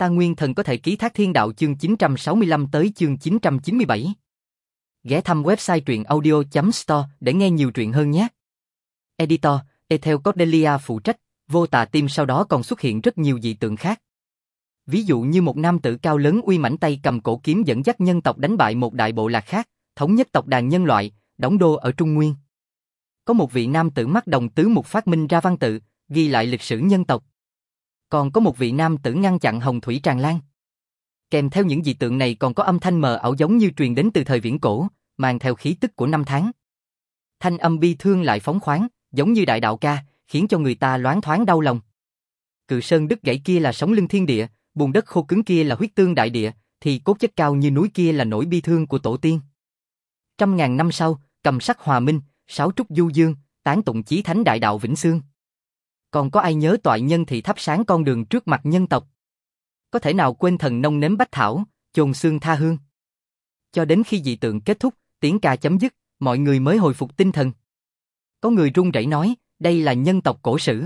Ta nguyên thần có thể ký thác thiên đạo chương 965 tới chương 997. Ghé thăm website truyệnaudio.store để nghe nhiều truyện hơn nhé. Editor, Ethel Cordelia phụ trách, vô tà tim sau đó còn xuất hiện rất nhiều dị tượng khác. Ví dụ như một nam tử cao lớn uy mãnh tay cầm cổ kiếm dẫn dắt nhân tộc đánh bại một đại bộ lạc khác, thống nhất tộc đàn nhân loại, đóng đô ở Trung Nguyên. Có một vị nam tử mắt đồng tứ mục phát minh ra văn tự, ghi lại lịch sử nhân tộc. Còn có một vị nam tử ngăn chặn hồng thủy tràn lan. Kèm theo những dị tượng này còn có âm thanh mờ ảo giống như truyền đến từ thời viễn cổ, mang theo khí tức của năm tháng. Thanh âm bi thương lại phóng khoáng, giống như đại đạo ca, khiến cho người ta loáng thoáng đau lòng. Cự sơn đứt gãy kia là sống lưng thiên địa, bùn đất khô cứng kia là huyết tương đại địa, thì cốt chất cao như núi kia là nỗi bi thương của tổ tiên. Trăm ngàn năm sau, cầm sắc hòa minh, sáo trúc du dương, tán tụng chí thánh đại đạo vĩnh xương. Còn có ai nhớ toại nhân thì thắp sáng con đường trước mặt nhân tộc? Có thể nào quên thần nông nếm bách thảo, chôn xương tha hương? Cho đến khi dị tượng kết thúc, tiếng ca chấm dứt, mọi người mới hồi phục tinh thần. Có người run rẩy nói, đây là nhân tộc cổ sử.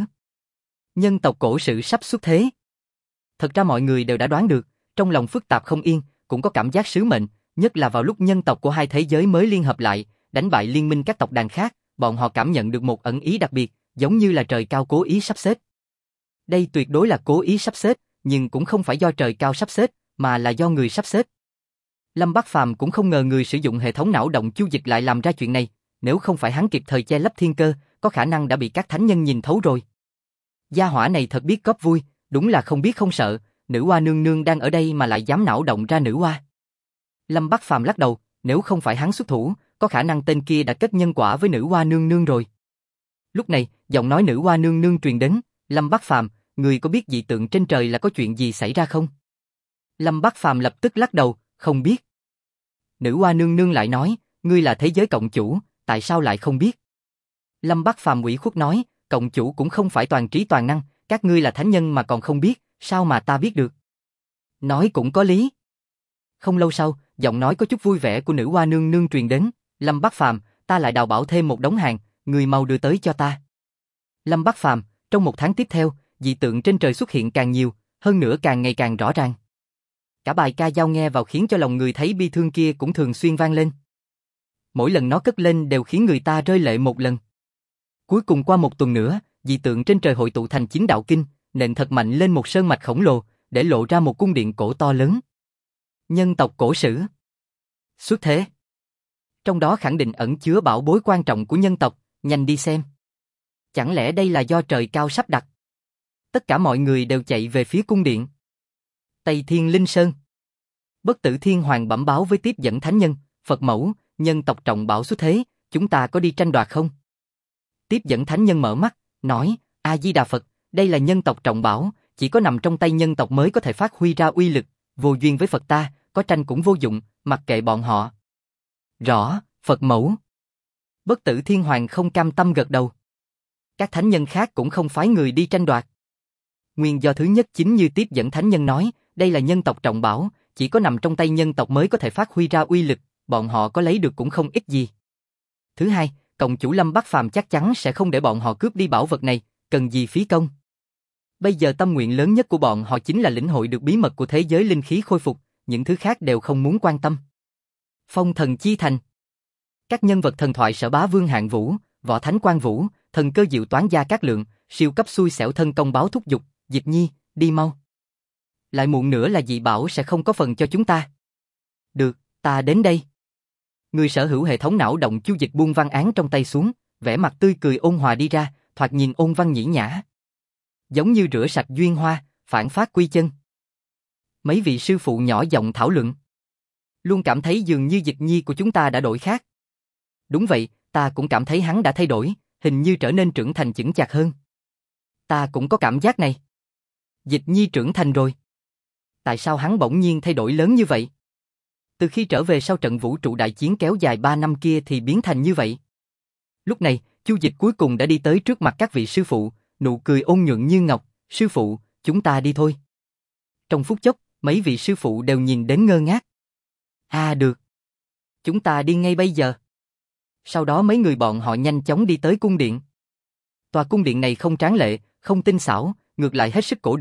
Nhân tộc cổ sử sắp xuất thế. Thật ra mọi người đều đã đoán được, trong lòng phức tạp không yên, cũng có cảm giác sứ mệnh, nhất là vào lúc nhân tộc của hai thế giới mới liên hợp lại, đánh bại liên minh các tộc đàn khác, bọn họ cảm nhận được một ẩn ý đặc biệt, giống như là trời cao cố ý sắp xếp. Đây tuyệt đối là cố ý sắp xếp, nhưng cũng không phải do trời cao sắp xếp, mà là do người sắp xếp. Lâm Bắc Phàm cũng không ngờ người sử dụng hệ thống não động chu dịch lại làm ra chuyện này, nếu không phải hắn kịp thời che lấp thiên cơ, có khả năng đã bị các thánh nhân nhìn thấu rồi. Gia hỏa này thật biết góp vui, đúng là không biết không sợ, nữ oa nương nương đang ở đây mà lại dám não động ra nữ oa. Lâm Bắc Phàm lắc đầu, nếu không phải hắn xuất thủ, có khả năng tên kia đã kết nhân quả với nữ oa nương nương rồi. Lúc này, giọng nói nữ oa nương nương truyền đến, Lâm Bắc Phàm, người có biết dị tượng trên trời là có chuyện gì xảy ra không? Lâm Bắc Phàm lập tức lắc đầu, không biết. Nữ oa nương nương lại nói, ngươi là thế giới cộng chủ, tại sao lại không biết? Lâm Bắc Phàm ủy khuất nói, cộng chủ cũng không phải toàn trí toàn năng, các ngươi là thánh nhân mà còn không biết, sao mà ta biết được? Nói cũng có lý. Không lâu sau, giọng nói có chút vui vẻ của nữ oa nương nương truyền đến, Lâm Bắc Phàm, ta lại đào bảo thêm một đống hàng, người mau đưa tới cho ta. Lâm Bắc Phàm, trong một tháng tiếp theo, dị tượng trên trời xuất hiện càng nhiều, hơn nữa càng ngày càng rõ ràng. Cả bài ca dao nghe vào khiến cho lòng người thấy bi thương kia cũng thường xuyên vang lên. Mỗi lần nó cất lên đều khiến người ta rơi lệ một lần. Cuối cùng qua một tuần nữa, dị tượng trên trời hội tụ thành 9 đạo kinh, nện thật mạnh lên một sơn mạch khổng lồ, để lộ ra một cung điện cổ to lớn. Nhân tộc cổ sử xuất thế. Trong đó khẳng định ẩn chứa bảo bối quan trọng của nhân tộc, nhanh đi xem. Chẳng lẽ đây là do trời cao sắp đặt? Tất cả mọi người đều chạy về phía cung điện. Tây Thiên Linh Sơn. Bất Tử Thiên Hoàng bẩm báo với tiếp dẫn thánh nhân, Phật mẫu, nhân tộc trọng bảo xuất thế, chúng ta có đi tranh đoạt không? Tiếp dẫn thánh nhân mở mắt, nói, A Di Đà Phật, đây là nhân tộc trọng bảo, chỉ có nằm trong tay nhân tộc mới có thể phát huy ra uy lực, vô duyên với Phật ta, có tranh cũng vô dụng, mặc kệ bọn họ. Rõ, Phật mẫu. Bất Tử Thiên Hoàng không cam tâm gật đầu. Các thánh nhân khác cũng không phái người đi tranh đoạt. Nguyên do thứ nhất chính như tiếp dẫn thánh nhân nói, đây là nhân tộc trọng bảo, chỉ có nằm trong tay nhân tộc mới có thể phát huy ra uy lực, bọn họ có lấy được cũng không ít gì. Thứ hai, cộng chủ Lâm Bắc Phàm chắc chắn sẽ không để bọn họ cướp đi bảo vật này, cần gì phí công. Bây giờ tâm nguyện lớn nhất của bọn họ chính là lĩnh hội được bí mật của thế giới linh khí khôi phục, những thứ khác đều không muốn quan tâm. Phong Thần Chi Thành. Các nhân vật thần thoại Sở Bá Vương Hạng Vũ, Võ Thánh Quan Vũ, Thần Cơ Diệu Toán Gia Cát Lượng, siêu cấp xui xẻo thân công báo thúc giục, Dịch Nhi, đi mau. Lại muộn nữa là dị bảo sẽ không có phần cho chúng ta. Được, ta đến đây. Người sở hữu hệ thống não động chu dịch buông văn án trong tay xuống, vẻ mặt tươi cười ôn hòa đi ra, thoạt nhìn ôn văn nhĩ nhã. Giống như rửa sạch duyên hoa, phản phát quy chân. Mấy vị sư phụ nhỏ giọng thảo luận. Luôn cảm thấy dường như Dịch Nhi của chúng ta đã đổi khác. Đúng vậy, ta cũng cảm thấy hắn đã thay đổi, hình như trở nên trưởng thành chững chạc hơn. Ta cũng có cảm giác này. Dịch Nhi trưởng thành rồi. Tại sao hắn bỗng nhiên thay đổi lớn như vậy? Từ khi trở về sau trận vũ trụ đại chiến kéo dài 3 năm kia thì biến thành như vậy. Lúc này, Chu Dịch cuối cùng đã đi tới trước mặt các vị sư phụ, nụ cười ôn nhuận như ngọc, sư phụ, chúng ta đi thôi. Trong phút chốc, mấy vị sư phụ đều nhìn đến ngơ ngác. Được. Chúng ta đi ngay bây giờ. Sau đó mấy người bọn họ nhanh chóng đi tới cung điện. Tòa cung điện này không tráng lệ, không tinh xảo, ngược lại hết sức cổ điển,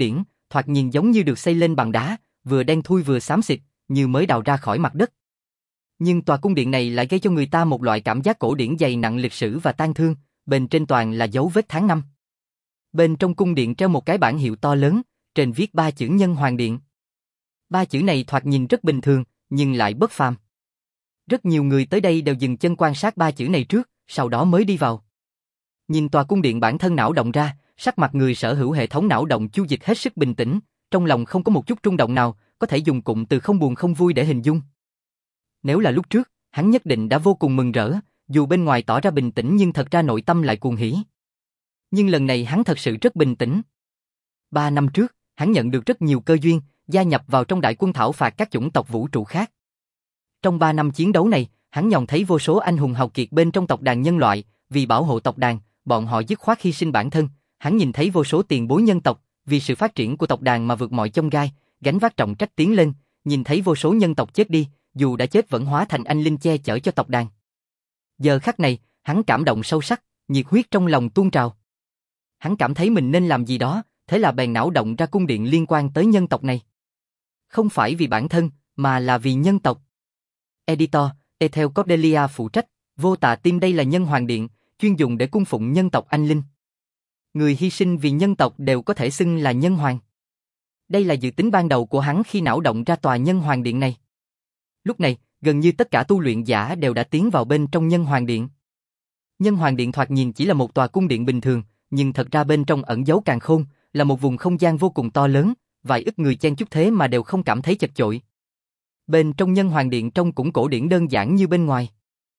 thoạt nhìn giống như được xây lên bằng đá, vừa đen thui vừa xám xịt, như mới đào ra khỏi mặt đất. Nhưng tòa cung điện này lại gây cho người ta một loại cảm giác cổ điển dày nặng lịch sử và tang thương, bên trên toàn là dấu vết tháng năm. Bên trong cung điện treo một cái bảng hiệu to lớn, trên viết 3 chữ Nhân Hoàng Điện. 3 chữ này thoạt nhìn rất bình thường, nhưng lại bất phàm. Rất nhiều người tới đây đều dừng chân quan sát 3 chữ này trước, sau đó mới đi vào. Nhìn tòa cung điện bản thân não động ra, sắc mặt người sở hữu hệ thống não động chu dịch hết sức bình tĩnh, trong lòng không có một chút rung động nào, có thể dùng cụm từ không buồn không vui để hình dung. Nếu là lúc trước, hắn nhất định đã vô cùng mừng rỡ, dù bên ngoài tỏ ra bình tĩnh nhưng thật ra nội tâm lại cuồng hỉ. Nhưng lần này hắn thật sự rất bình tĩnh. 3 năm trước, hắn nhận được rất nhiều cơ duyên, gia nhập vào trong đại quân thảo phạt các chủng tộc vũ trụ khác. Trong 3 năm chiến đấu này, hắn nhìn thấy vô số anh hùng hào kiệt bên trong tộc đàn nhân loại, vì bảo hộ tộc đàn, bọn họ dứt khoát hy sinh bản thân. Hắn nhìn thấy vô số tiền bối nhân tộc, vì sự phát triển của tộc đàn mà vượt mọi chông gai, gánh vác trọng trách tiến lên, nhìn thấy vô số nhân tộc chết đi, dù đã chết vẫn hóa thành anh linh che chở cho tộc đàn. Giờ khắc này, hắn cảm động sâu sắc, nhiệt huyết trong lòng tuôn trào. Hắn cảm thấy mình nên làm gì đó, thế là bèn não động ra cung điện liên quan tới nhân tộc này. Không phải vì bản thân, mà là vì nhân tộc. Editor, Ethel Cordelia phụ trách, vô tà tim. Đây là Nhân Hoàng Điện, chuyên dùng để cung phụng nhân tộc anh linh. Người hy sinh vì nhân tộc đều có thể xưng là nhân hoàng. Đây là dự tính ban đầu của hắn khi não động ra tòa Nhân Hoàng Điện này. Lúc này, gần như tất cả tu luyện giả đều đã tiến vào bên trong Nhân Hoàng Điện. Nhân Hoàng Điện thoạt nhìn chỉ là một tòa cung điện bình thường, nhưng thật ra bên trong ẩn giấu càn khôn, là một vùng không gian vô cùng to lớn, vài ức người chen chúc thế mà đều không cảm thấy chật chội. Bên trong Nhân Hoàng Điện trông cũng cổ điển đơn giản như bên ngoài.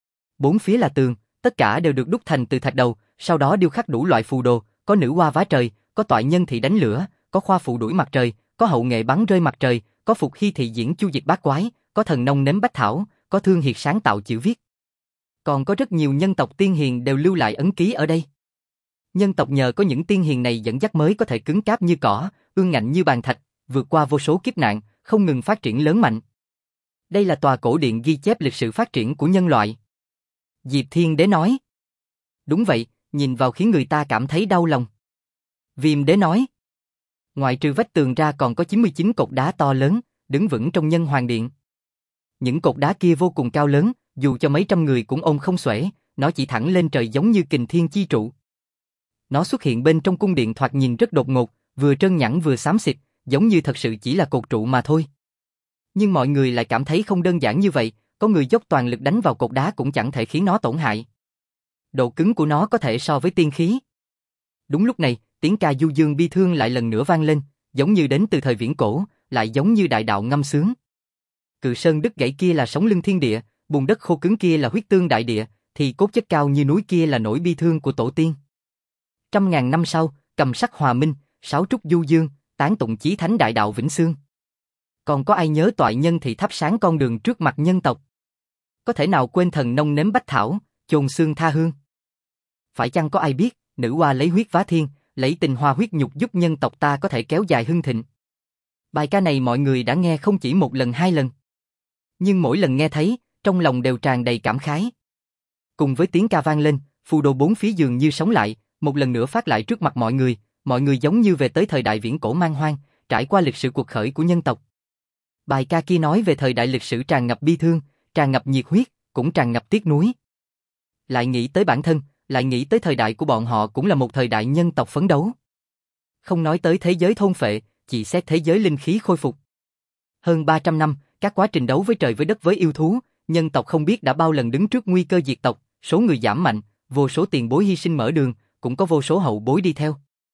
4 phía là tường, tất cả đều được đúc thành từ thạch đầu, sau đó điêu khắc đủ loại phù đồ, có nữ hoa vá trời, có toại nhân thị đánh lửa, có khoa phụ đuổi mặt trời, có hậu nghệ bắn rơi mặt trời, có phục hy thị diễn chu diệt bát quái, có thần nông nếm bách thảo, có thương hiệt sáng tạo chữ viết. Còn có rất nhiều nhân tộc tiên hiền đều lưu lại ấn ký ở đây. Nhân tộc nhờ có những tiên hiền này dẫn dắt mới có thể cứng cáp như cỏ, ương ngạnh như bàn thạch, vượt qua vô số kiếp nạn, không ngừng phát triển lớn mạnh. Đây là tòa cổ điện ghi chép lịch sử phát triển của nhân loại. Diệp Thiên Đế nói. Đúng vậy, nhìn vào khiến người ta cảm thấy đau lòng. Viêm Đế nói. Ngoại trừ vách tường ra còn có 99 cột đá to lớn, đứng vững trong Nhân Hoàng Điện. Những cột đá kia vô cùng cao lớn, dù cho mấy trăm người cũng ôm không xuể, nó chỉ thẳng lên trời giống như kình thiên chi trụ. Nó xuất hiện bên trong cung điện thoạt nhìn rất đột ngột, vừa trơn nhẵn vừa xám xịt, giống như thật sự chỉ là cột trụ mà thôi. Nhưng mọi người lại cảm thấy không đơn giản như vậy, có người dốc toàn lực đánh vào cột đá cũng chẳng thể khiến nó tổn hại. Độ cứng của nó có thể so với tiên khí. Đúng lúc này, tiếng ca du dương bi thương lại lần nữa vang lên, giống như đến từ thời viễn cổ, lại giống như đại đạo ngâm sướng. Cự sơn đứt gãy kia là sống lưng thiên địa, bùn đất khô cứng kia là huyết tương đại địa, thì cốt chất cao như núi kia là nỗi bi thương của tổ tiên. Trăm ngàn năm sau, cầm sắc hòa minh, sáo trúc du dương, tán tụng chí thánh đại đạo vĩnh xương. Còn có ai nhớ toại nhân thì thắp sáng con đường trước mặt nhân tộc? Có thể nào quên thần nông nếm bách thảo, chôn xương tha hương? Phải chăng có ai biết, nữ hoa lấy huyết vá thiên, lấy tình hoa huyết nhục giúp nhân tộc ta có thể kéo dài hưng thịnh? Bài ca này mọi người đã nghe không chỉ một lần hai lần. Nhưng mỗi lần nghe thấy, trong lòng đều tràn đầy cảm khái. Cùng với tiếng ca vang lên, phù đồ 4 phía dường như sống lại, một lần nữa phát lại trước mặt mọi người giống như về tới thời đại viễn cổ man hoang, trải qua lịch sử cuộc khởi của nhân tộc. Bài ca kia nói về thời đại lịch sử tràn ngập bi thương, tràn ngập nhiệt huyết, cũng tràn ngập tiếc nuối. Lại nghĩ tới bản thân, lại nghĩ tới thời đại của bọn họ cũng là một thời đại nhân tộc phấn đấu. Không nói tới thế giới thôn phệ, chỉ xét thế giới linh khí khôi phục. Hơn 300 năm, các quá trình đấu với trời với đất với yêu thú, nhân tộc không biết đã bao lần đứng trước nguy cơ diệt tộc, số người giảm mạnh, vô số tiền bối hy sinh mở đường, cũng có vô số hậu bối đi theo.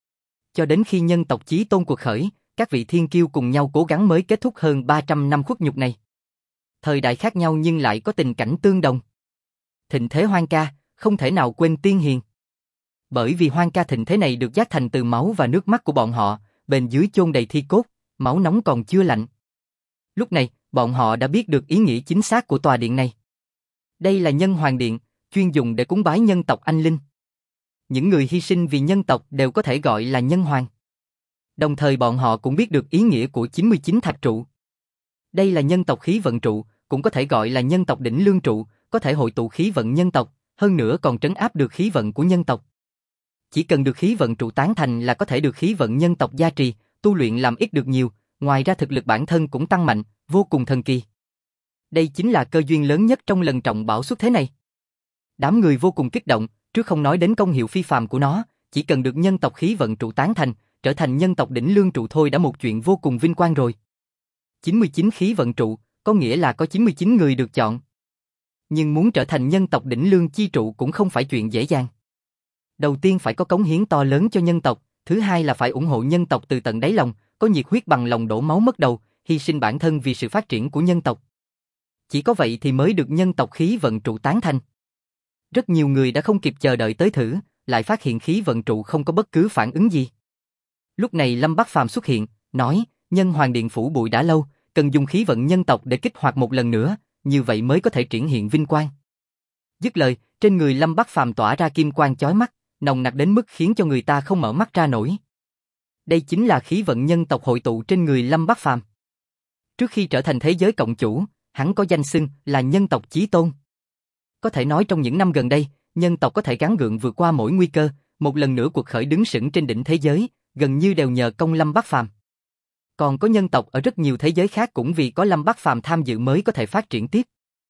Cho đến khi nhân tộc chí tôn cuộc khởi, các vị thiên kiêu cùng nhau cố gắng mới kết thúc hơn 300 năm khuất nhục này. Thời đại khác nhau nhưng lại có tình cảnh tương đồng. Thịnh thế hoang ca, không thể nào quên tiên hiền. Bởi vì hoang ca thịnh thế này được giác thành từ máu và nước mắt của bọn họ, bên dưới chôn đầy thi cốt, máu nóng còn chưa lạnh. Lúc này, bọn họ đã biết được ý nghĩa chính xác của tòa điện này. Đây là Nhân Hoàng Điện, chuyên dùng để cúng bái nhân tộc anh linh. Những người hy sinh vì nhân tộc đều có thể gọi là nhân hoàng. Đồng thời bọn họ cũng biết được ý nghĩa của 99 thạch trụ. Đây là nhân tộc khí vận trụ, cũng có thể gọi là nhân tộc đỉnh lương trụ, có thể hội tụ khí vận nhân tộc, hơn nữa còn trấn áp được khí vận của nhân tộc. Chỉ cần được khí vận trụ tán thành là có thể được khí vận nhân tộc gia trì, tu luyện làm ít được nhiều, ngoài ra thực lực bản thân cũng tăng mạnh, vô cùng thần kỳ. Đây chính là cơ duyên lớn nhất trong lần trọng bảo xuất thế này. Đám người vô cùng kích động, trước không nói đến công hiệu phi phàm của nó, chỉ cần được nhân tộc khí vận trụ tán thành, trở thành nhân tộc đỉnh lương trụ thôi đã một chuyện vô cùng vinh quang rồi. 99 khí vận trụ, có nghĩa là có 99 người được chọn. Nhưng muốn trở thành nhân tộc đỉnh lương chi trụ cũng không phải chuyện dễ dàng. Đầu tiên phải có cống hiến to lớn cho nhân tộc, thứ hai là phải ủng hộ nhân tộc từ tận đáy lòng, có nhiệt huyết bằng lòng đổ máu mất đầu, hy sinh bản thân vì sự phát triển của nhân tộc. Chỉ có vậy thì mới được nhân tộc khí vận trụ tán thành. Rất nhiều người đã không kịp chờ đợi tới thử, lại phát hiện khí vận trụ không có bất cứ phản ứng gì. Lúc này Lâm Bắc Phàm xuất hiện, nói, Nhân Hoàng Điện phủ bụi đã lâu, cần dùng khí vận nhân tộc để kích hoạt một lần nữa, như vậy mới có thể triển hiện vinh quang. Dứt lời, trên người Lâm Bắc Phàm tỏa ra kim quang chói mắt, nồng nặc đến mức khiến cho người ta không mở mắt ra nổi. Đây chính là khí vận nhân tộc hội tụ trên người Lâm Bắc Phàm. Trước khi trở thành thế giới cộng chủ, hắn có danh xưng là nhân tộc chí tôn. Có thể nói trong những năm gần đây, nhân tộc có thể gắng gượng vượt qua mỗi nguy cơ, một lần nữa cuộc khởi đứng sững trên đỉnh thế giới, gần như đều nhờ công Lâm Bắc Phàm. Còn có nhân tộc ở rất nhiều thế giới khác cũng vì có Lâm Bắc Phàm tham dự mới có thể phát triển tiếp.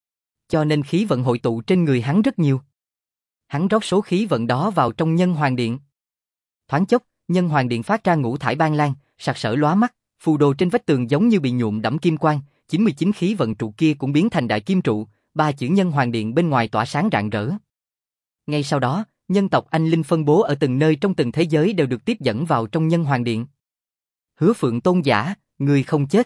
Cho nên khí vận hội tụ trên người hắn rất nhiều. Hắn rót số khí vận đó vào trong Nhân Hoàng Điện. Thoáng chốc, Nhân Hoàng Điện phát ra ngũ thải ban lan, sặc sỡ lóa mắt, phù đồ trên vách tường giống như bị nhuộm đẫm kim quang, 99 khí vận trụ kia cũng biến thành đại kim trụ, ba chữ Nhân Hoàng Điện bên ngoài tỏa sáng rạng rỡ. Ngay sau đó, nhân tộc anh linh phân bố ở từng nơi trong từng thế giới đều được tiếp dẫn vào trong Nhân Hoàng Điện. Hứa Phượng Tôn giả, người không chết.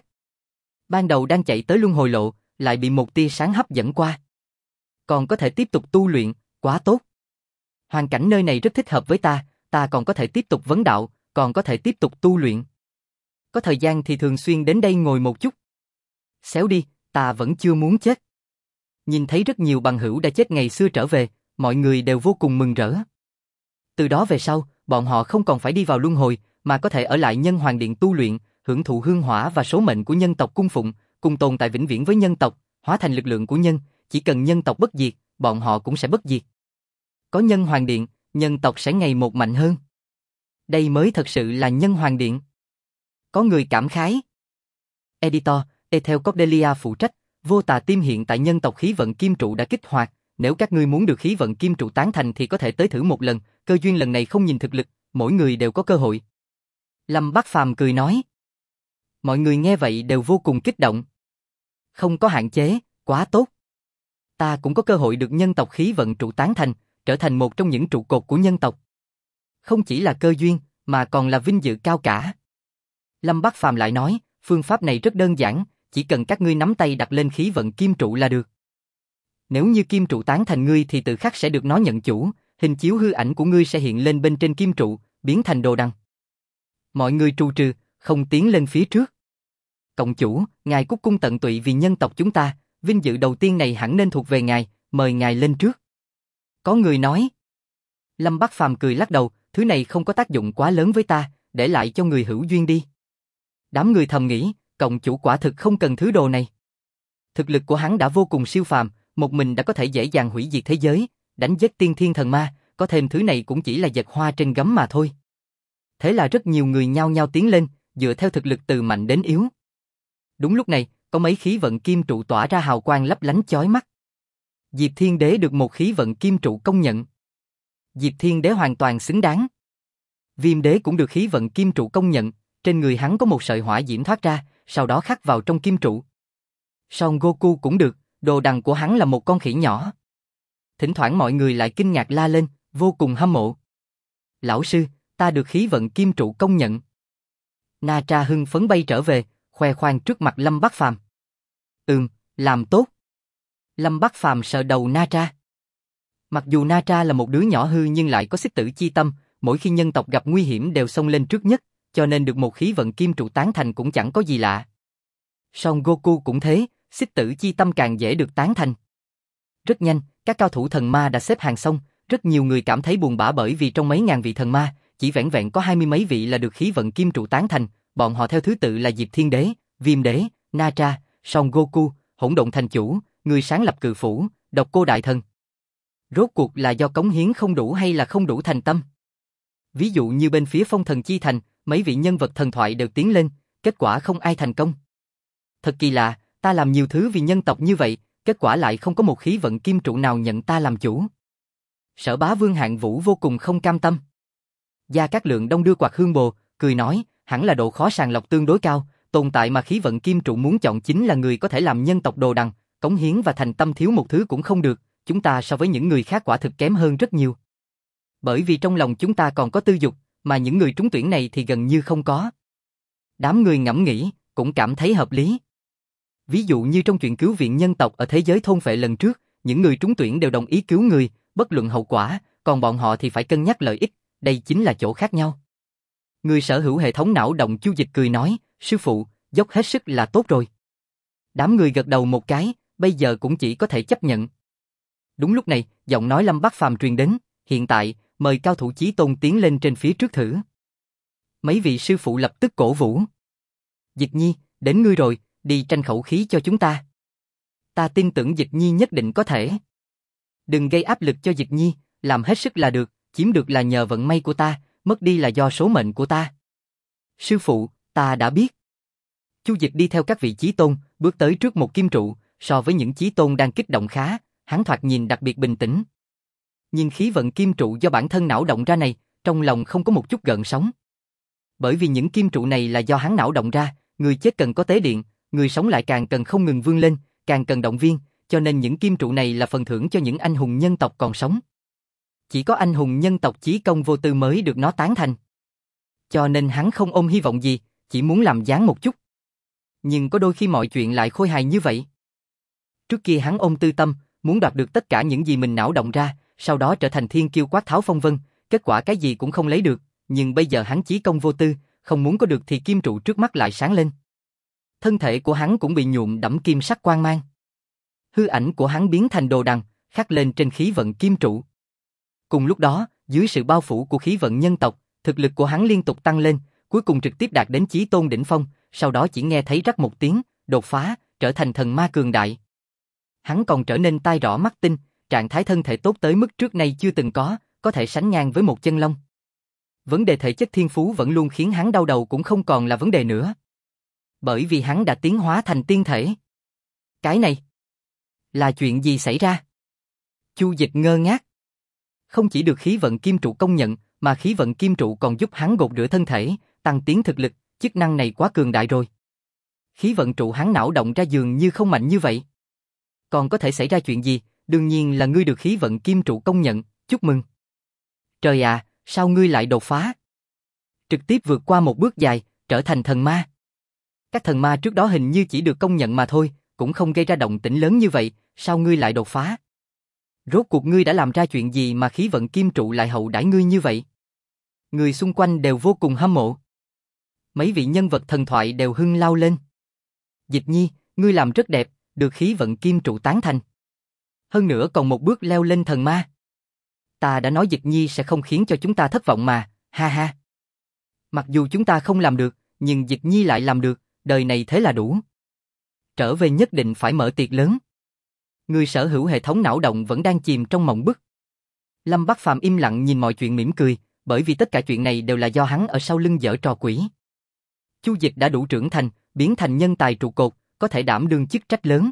Ban đầu đang chạy tới luân hồi lộ, lại bị một tia sáng hấp dẫn qua. Còn có thể tiếp tục tu luyện, quá tốt. Hoàn cảnh nơi này rất thích hợp với ta còn có thể tiếp tục vấn đạo, còn có thể tiếp tục tu luyện. Có thời gian thì thường xuyên đến đây ngồi một chút. Xéo đi, ta vẫn chưa muốn chết. Nhìn thấy rất nhiều bằng hữu đã chết ngày xưa trở về, mọi người đều vô cùng mừng rỡ. Từ đó về sau, bọn họ không còn phải đi vào luân hồi, mà có thể ở lại Nhân Hoàng Điện tu luyện, hưởng thụ hương hỏa và số mệnh của nhân tộc cung phụng, cùng tồn tại vĩnh viễn với nhân tộc, hóa thành lực lượng của nhân, chỉ cần nhân tộc bất diệt, bọn họ cũng sẽ bất diệt. Có Nhân Hoàng Điện, nhân tộc sẽ ngày một mạnh hơn. Đây mới thật sự là Nhân Hoàng Điện. Có người cảm khái. Editor, Ethel Cordelia phụ trách, vô tà tim hiện tại nhân tộc khí vận kim trụ đã kích hoạt, nếu các ngươi muốn được khí vận kim trụ tán thành thì có thể tới thử một lần, cơ duyên lần này không nhìn thực lực, mỗi người đều có cơ hội. Lâm Bắc Phàm cười nói. Mọi người nghe vậy đều vô cùng kích động. Không có hạn chế, quá tốt. Ta cũng có cơ hội được nhân tộc khí vận trụ tán thành, trở thành một trong những trụ cột của nhân tộc. Không chỉ là cơ duyên, mà còn là vinh dự cao cả. Lâm Bắc Phàm lại nói, phương pháp này rất đơn giản, chỉ cần các ngươi nắm tay đặt lên khí vận kim trụ là được. Nếu như kim trụ tán thành ngươi thì tự khắc sẽ được nó nhận chủ, hình chiếu hư ảnh của ngươi sẽ hiện lên bên trên kim trụ, biến thành đồ đằng. Mọi người trù trừ, không tiến lên phía trước. Cộng chủ, ngài cúc cung tận tụy vì nhân tộc chúng ta, vinh dự đầu tiên này hẳn nên thuộc về ngài, mời ngài lên trước. Có người nói. Lâm Bắc Phàm cười lắc đầu, thứ này không có tác dụng quá lớn với ta, để lại cho người hữu duyên đi. Đám người thầm nghĩ, cộng chủ quả thực không cần thứ đồ này. Thực lực của hắn đã vô cùng siêu phàm, một mình đã có thể dễ dàng hủy diệt thế giới, đánh giết tiên thiên thần ma, có thêm thứ này cũng chỉ là dệt hoa trên gấm mà thôi. Thế là rất nhiều người nhao nhao tiến lên, dựa theo thực lực từ mạnh đến yếu. Đúng lúc này, có mấy khí vận kim trụ tỏa ra hào quang lấp lánh chói mắt. Diệp Thiên Đế được một khí vận kim trụ công nhận. Diệp Thiên Đế hoàn toàn xứng đáng. Viêm Đế cũng được khí vận kim trụ công nhận, trên người hắn có một sợi hỏa diễm thoát ra, sau đó khắc vào trong kim trụ. Son Goku cũng được, đồ đằng của hắn là một con khỉ nhỏ. Thỉnh thoảng mọi người lại kinh ngạc la lên, vô cùng hâm mộ. Lão sư, ta được khí vận kim trụ công nhận. Na Tra hưng phấn bay trở về, khoe khoang trước mặt Lâm Bắc Phàm. Làm tốt. Lâm Bắc Phàm sờ đầu Na Tra. Mặc dù Na Tra là một đứa nhỏ hư nhưng lại có xích tử chi tâm, mỗi khi nhân tộc gặp nguy hiểm đều xông lên trước nhất, cho nên được một khí vận kim trụ tán thành cũng chẳng có gì lạ. Son Goku cũng thế, xích tử chi tâm càng dễ được tán thành. Rất nhanh, các cao thủ thần ma đã xếp hàng xong, rất nhiều người cảm thấy buồn bã bởi vì trong mấy ngàn vị thần ma, chỉ vẻn vẹn có 20 mấy vị là được khí vận kim trụ tán thành, bọn họ theo thứ tự là Diệp Thiên Đế, Viêm Đế, Na Tra, Son Goku, Hỗn Độn Thành Chủ, người sáng lập Cự Phủ, Độc Cô Đại Thần. Rốt cuộc là do cống hiến không đủ hay là không đủ thành tâm? Ví dụ như bên phía Phong Thần Chi Thành, Mấy vị nhân vật thần thoại đều tiến lên, kết quả không ai thành công. Thật kỳ lạ, ta làm nhiều thứ vì nhân tộc như vậy, kết quả lại không có một khí vận kim trụ nào nhận ta làm chủ. Sở Bá Vương Hạng Vũ vô cùng không cam tâm. Gia Cát Lượng đông đưa quạt hương bồ, cười nói, hẳn là độ khó sàng lọc tương đối cao, tồn tại mà khí vận kim trụ muốn chọn chính là người có thể làm nhân tộc đồ đằng, cống hiến và thành tâm, thiếu một thứ cũng không được, chúng ta so với những người khác quả thực kém hơn rất nhiều. Bởi vì trong lòng chúng ta còn có tư dục, mà những người trúng tuyển này thì gần như không có. Đám người ngẫm nghĩ, cũng cảm thấy hợp lý. Ví dụ như trong chuyện cứu viện nhân tộc ở thế giới thôn phệ lần trước, những người trúng tuyển đều đồng ý cứu người, bất luận hậu quả, còn bọn họ thì phải cân nhắc lợi ích, đây chính là chỗ khác nhau. Người sở hữu hệ thống não động Chu Dịch cười nói, sư phụ, dốc hết sức là tốt rồi. Đám người gật đầu một cái, bây giờ cũng chỉ có thể chấp nhận. Đúng lúc này, giọng nói Lâm Bắc Phàm truyền đến, hiện tại, mời cao thủ chí tôn tiến lên trên phía trước thử. Mấy vị sư phụ lập tức cổ vũ. Dịch Nhi, đến ngươi rồi, đi tranh khẩu khí cho chúng ta. Ta tin tưởng Dịch Nhi nhất định có thể. Đừng gây áp lực cho Dịch Nhi, làm hết sức là được, chiếm được là nhờ vận may của ta, mất đi là do số mệnh của ta. Sư phụ, ta đã biết. Chu Dịch đi theo các vị chí tôn, bước tới trước một kim trụ, so với những chí tôn đang kích động khá, hắn thoạt nhìn đặc biệt bình tĩnh. Nhưng khí vận kim trụ do bản thân não động ra này, trong lòng không có một chút gợn sóng. Bởi vì những kim trụ này là do hắn não động ra, người chết cần có tế điện, người sống lại càng cần không ngừng vươn lên, càng cần động viên, cho nên những kim trụ này là phần thưởng cho những anh hùng nhân tộc còn sống. Chỉ có anh hùng nhân tộc chí công vô tư mới được nó tán thành. Cho nên hắn không ôm hy vọng gì, chỉ muốn làm dáng một chút. Nhưng có đôi khi mọi chuyện lại khôi hài như vậy. Trước kia hắn ôm tư tâm, muốn đoạt được tất cả những gì mình não động ra, sau đó trở thành thiên kiêu quát tháo phong vân, kết quả cái gì cũng không lấy được, nhưng bây giờ hắn chí công vô tư, không muốn có được thì kim trụ trước mắt lại sáng lên. Thân thể của hắn cũng bị nhuộm đẫm kim sắc quang mang. Hư ảnh của hắn biến thành đồ đằng, khắc lên trên khí vận kim trụ. Cùng lúc đó, dưới sự bao phủ của khí vận nhân tộc, thực lực của hắn liên tục tăng lên, cuối cùng trực tiếp đạt đến chí tôn đỉnh phong, sau đó chỉ nghe thấy rắc một tiếng, đột phá, trở thành thần ma cường đại. Hắn còn trở nên tai rõ mắt tinh, trạng thái thân thể tốt tới mức trước nay chưa từng có thể sánh ngang với một chân long. Vấn đề thể chất thiên phú vẫn luôn khiến hắn đau đầu cũng không còn là vấn đề nữa. Bởi vì hắn đã tiến hóa thành tiên thể. Cái này là chuyện gì xảy ra? Chu Dịch ngơ ngác. Không chỉ được khí vận kim trụ công nhận, mà khí vận kim trụ còn giúp hắn gột rửa thân thể, tăng tiến thực lực, chức năng này quá cường đại rồi. Khí vận trụ hắn não động ra dường như không mạnh như vậy. Còn có thể xảy ra chuyện gì? Đương nhiên là ngươi được khí vận kim trụ công nhận, chúc mừng. Trời à, sao ngươi lại đột phá? Trực tiếp vượt qua một bước dài, trở thành thần ma. Các thần ma trước đó hình như chỉ được công nhận mà thôi, cũng không gây ra động tĩnh lớn như vậy, sao ngươi lại đột phá? Rốt cuộc ngươi đã làm ra chuyện gì mà khí vận kim trụ lại hậu đãi ngươi như vậy? Người xung quanh đều vô cùng hâm mộ. Mấy vị nhân vật thần thoại đều hưng lao lên. Dịch Nhi, ngươi làm rất đẹp, được khí vận kim trụ tán thành. Hơn nữa còn một bước leo lên thần ma. Ta đã nói Dịch Nhi sẽ không khiến cho chúng ta thất vọng mà, ha ha. Mặc dù chúng ta không làm được, nhưng Dịch Nhi lại làm được, đời này thế là đủ. Trở về nhất định phải mở tiệc lớn. Người sở hữu hệ thống não động vẫn đang chìm trong mộng bức. Lâm Bắc Phàm im lặng nhìn mọi chuyện mỉm cười, bởi vì tất cả chuyện này đều là do hắn ở sau lưng giở trò quỷ. Chu Dịch đã đủ trưởng thành, biến thành nhân tài trụ cột, có thể đảm đương chức trách lớn.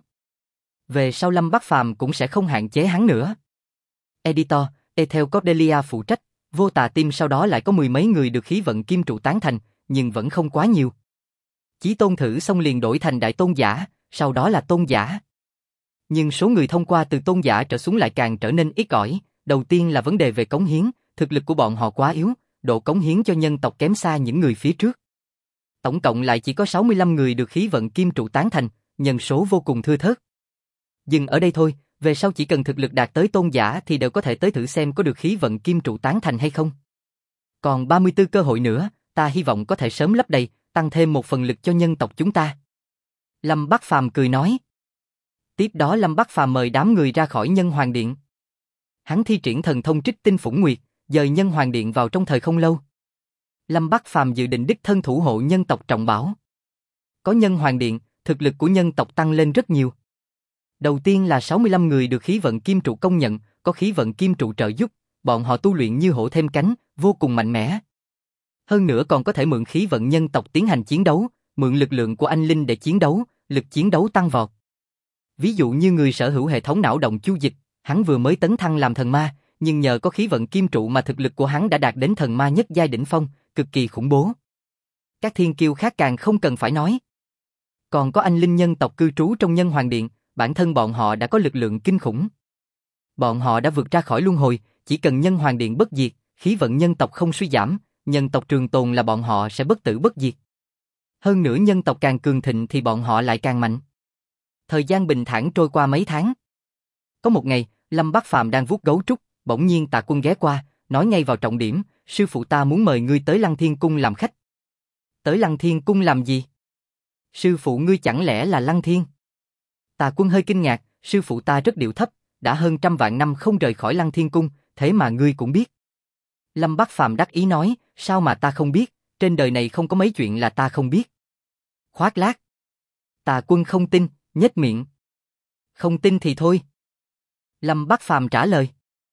Về sau Lâm Bắc Phàm cũng sẽ không hạn chế hắn nữa. Editor, Ethel Cordelia phụ trách, Vô Tà Team sau đó lại có mười mấy người được khí vận kim trụ tán thành, nhưng vẫn không quá nhiều. Chí tôn thử xong liền đổi thành đại tôn giả, sau đó là tôn giả. Nhưng số người thông qua từ tôn giả trở xuống lại càng trở nên ít ỏi. Đầu tiên là vấn đề về cống hiến, thực lực của bọn họ quá yếu, độ cống hiến cho nhân tộc kém xa những người phía trước. Tổng cộng lại chỉ có 65 người được khí vận kim trụ tán thành, nhân số vô cùng thưa thớt. Dừng ở đây thôi, về sau chỉ cần thực lực đạt tới tôn giả thì đều có thể tới thử xem có được khí vận kim trụ tán thành hay không. Còn 34 cơ hội nữa, ta hy vọng có thể sớm lấp đầy, tăng thêm một phần lực cho nhân tộc chúng ta. Lâm Bắc Phàm cười nói. Tiếp đó Lâm Bắc Phàm mời đám người ra khỏi Nhân Hoàng Điện. Hắn thi triển thần thông Trích Tinh Phủng Nguyệt, dời Nhân Hoàng Điện vào trong thời không lâu. Lâm Bắc Phàm dự định đích thân thủ hộ nhân tộc trọng bảo. Có Nhân Hoàng Điện, thực lực của nhân tộc tăng lên rất nhiều. Đầu tiên là 65 người được khí vận kim trụ công nhận, có khí vận kim trụ trợ giúp, bọn họ tu luyện như hổ thêm cánh, vô cùng mạnh mẽ. Hơn nữa còn có thể mượn khí vận nhân tộc tiến hành chiến đấu, mượn lực lượng của anh linh để chiến đấu, lực chiến đấu tăng vọt. Ví dụ như người sở hữu hệ thống não động chu dịch, hắn vừa mới tấn thăng làm thần ma, nhưng nhờ có khí vận kim trụ mà thực lực của hắn đã đạt đến thần ma nhất giai đỉnh phong, cực kỳ khủng bố. Các thiên kiêu khác càng không cần phải nói. Còn có anh linh nhân tộc cư trú trong Nhân Hoàng Điện, bản thân bọn họ đã có lực lượng kinh khủng. Bọn họ đã vượt ra khỏi luân hồi, chỉ cần Nhân Hoàng Điện bất diệt, khí vận nhân tộc không suy giảm, nhân tộc trường tồn là bọn họ sẽ bất tử bất diệt. Hơn nữa nhân tộc càng cường thịnh thì bọn họ lại càng mạnh. Thời gian bình thản trôi qua mấy tháng. Có một ngày, Lâm Bắc Phàm đang vuốt gấu trúc, bỗng nhiên Tạ Quân ghé qua, nói ngay vào trọng điểm, sư phụ ta muốn mời ngươi tới Lăng Thiên Cung làm khách. Tới Lăng Thiên Cung làm gì? Sư phụ ngươi chẳng lẽ là Lăng Thiên? Tạ Quân hơi kinh ngạc, sư phụ ta rất điệu thấp, đã hơn 100 vạn năm không rời khỏi Lăng Thiên Cung, thế mà ngươi cũng biết. Lâm Bắc Phàm đắc ý nói, sao mà ta không biết, trên đời này không có mấy chuyện là ta không biết. Khoác lác. Tạ Quân không tin, nhếch miệng. Không tin thì thôi. Lâm Bắc Phàm trả lời.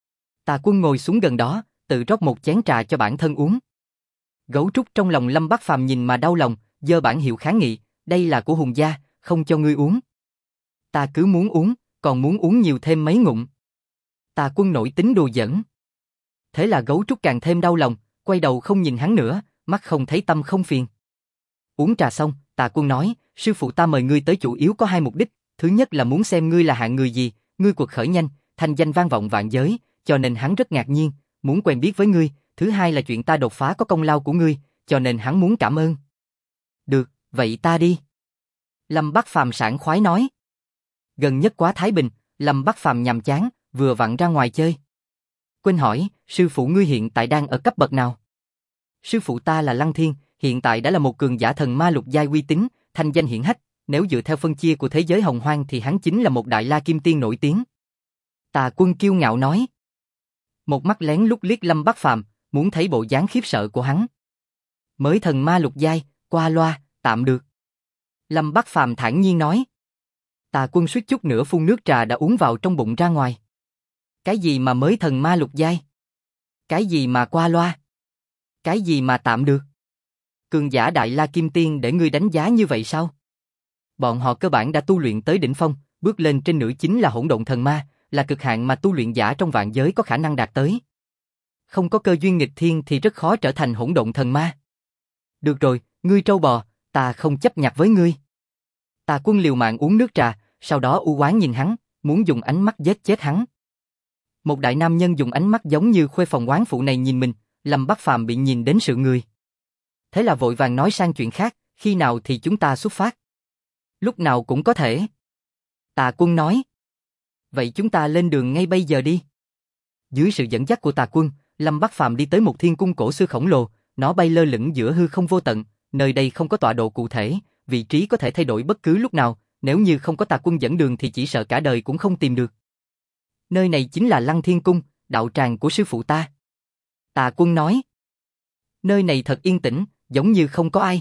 Tạ Quân ngồi xuống gần đó, tự rót một chén trà cho bản thân uống. Gấu trúc trong lòng Lâm Bắc Phàm nhìn mà đau lòng, giơ bản hiệu kháng nghị, đây là của Hùng gia, không cho ngươi uống. Ta cứ muốn uống, còn muốn uống nhiều thêm mấy ngụm. Tạ Quân nổi tính đùa giỡn. Thế là gấu trúc càng thêm đau lòng, quay đầu không nhìn hắn nữa, mắt không thấy tâm không phiền. Uống trà xong, Tạ Quân nói, sư phụ ta mời ngươi tới chủ yếu có hai mục đích, thứ nhất là muốn xem ngươi là hạng người gì, ngươi quật khởi nhanh, thanh danh vang vọng vạn giới, cho nên hắn rất ngạc nhiên, muốn quen biết với ngươi, thứ hai là chuyện ta đột phá có công lao của ngươi, cho nên hắn muốn cảm ơn. Được, vậy ta đi. Lâm Bắc Phàm sảng khoái nói. Gần nhất quá thái bình, Lâm Bắc Phàm nhàm chán, vừa vặn ra ngoài chơi. Quên hỏi, sư phụ ngươi hiện tại đang ở cấp bậc nào? Sư phụ ta là Lăng Thiên, hiện tại đã là một cường giả thần ma lục giai uy tín, thanh danh hiển hách, nếu dựa theo phân chia của thế giới hồng hoang thì hắn chính là một đại la kim tiên nổi tiếng. Tạ Quân kiêu ngạo nói. Một mắt lén lút liếc Lâm Bắc Phàm, muốn thấy bộ dáng khiếp sợ của hắn. Mới thần ma lục giai, qua loa, tạm được. Lâm Bắc Phàm thản nhiên nói. Tạ Quân suýt chút nữa phun nước trà đã uống vào trong bụng ra ngoài. Cái gì mà mới thần ma lục giai? Cái gì mà qua loa? Cái gì mà tạm được? Cường giả đại la kim tiên để ngươi đánh giá như vậy sao? Bọn họ cơ bản đã tu luyện tới đỉnh phong, bước lên trên nửa chính là hỗn độn thần ma, là cực hạn mà tu luyện giả trong vạn giới có khả năng đạt tới. Không có cơ duyên nghịch thiên thì rất khó trở thành hỗn độn thần ma. Được rồi, ngươi trâu bò, ta không chấp nhặt với ngươi. Tạ Quân liều mạng uống nước trà, sau đó u oán nhìn hắn, muốn dùng ánh mắt giết chết hắn. Một đại nam nhân dùng ánh mắt giống như khuê phòng oán phụ này nhìn mình, Lâm Bắc Phàm bị nhìn đến sự người. Thế là vội vàng nói sang chuyện khác, khi nào thì chúng ta xuất phát? Lúc nào cũng có thể. Tạ Quân nói. Vậy chúng ta lên đường ngay bây giờ đi. Dưới sự dẫn dắt của Tạ Quân, Lâm Bắc Phàm đi tới một thiên cung cổ xưa khổng lồ, nó bay lơ lửng giữa hư không vô tận, nơi đây không có tọa độ cụ thể, vị trí có thể thay đổi bất cứ lúc nào, nếu như không có Tạ Quân dẫn đường thì chỉ sợ cả đời cũng không tìm được. Nơi này chính là Lăng Thiên Cung, đạo tràng của sư phụ ta. Tạ Quân nói. Nơi này thật yên tĩnh, giống như không có ai.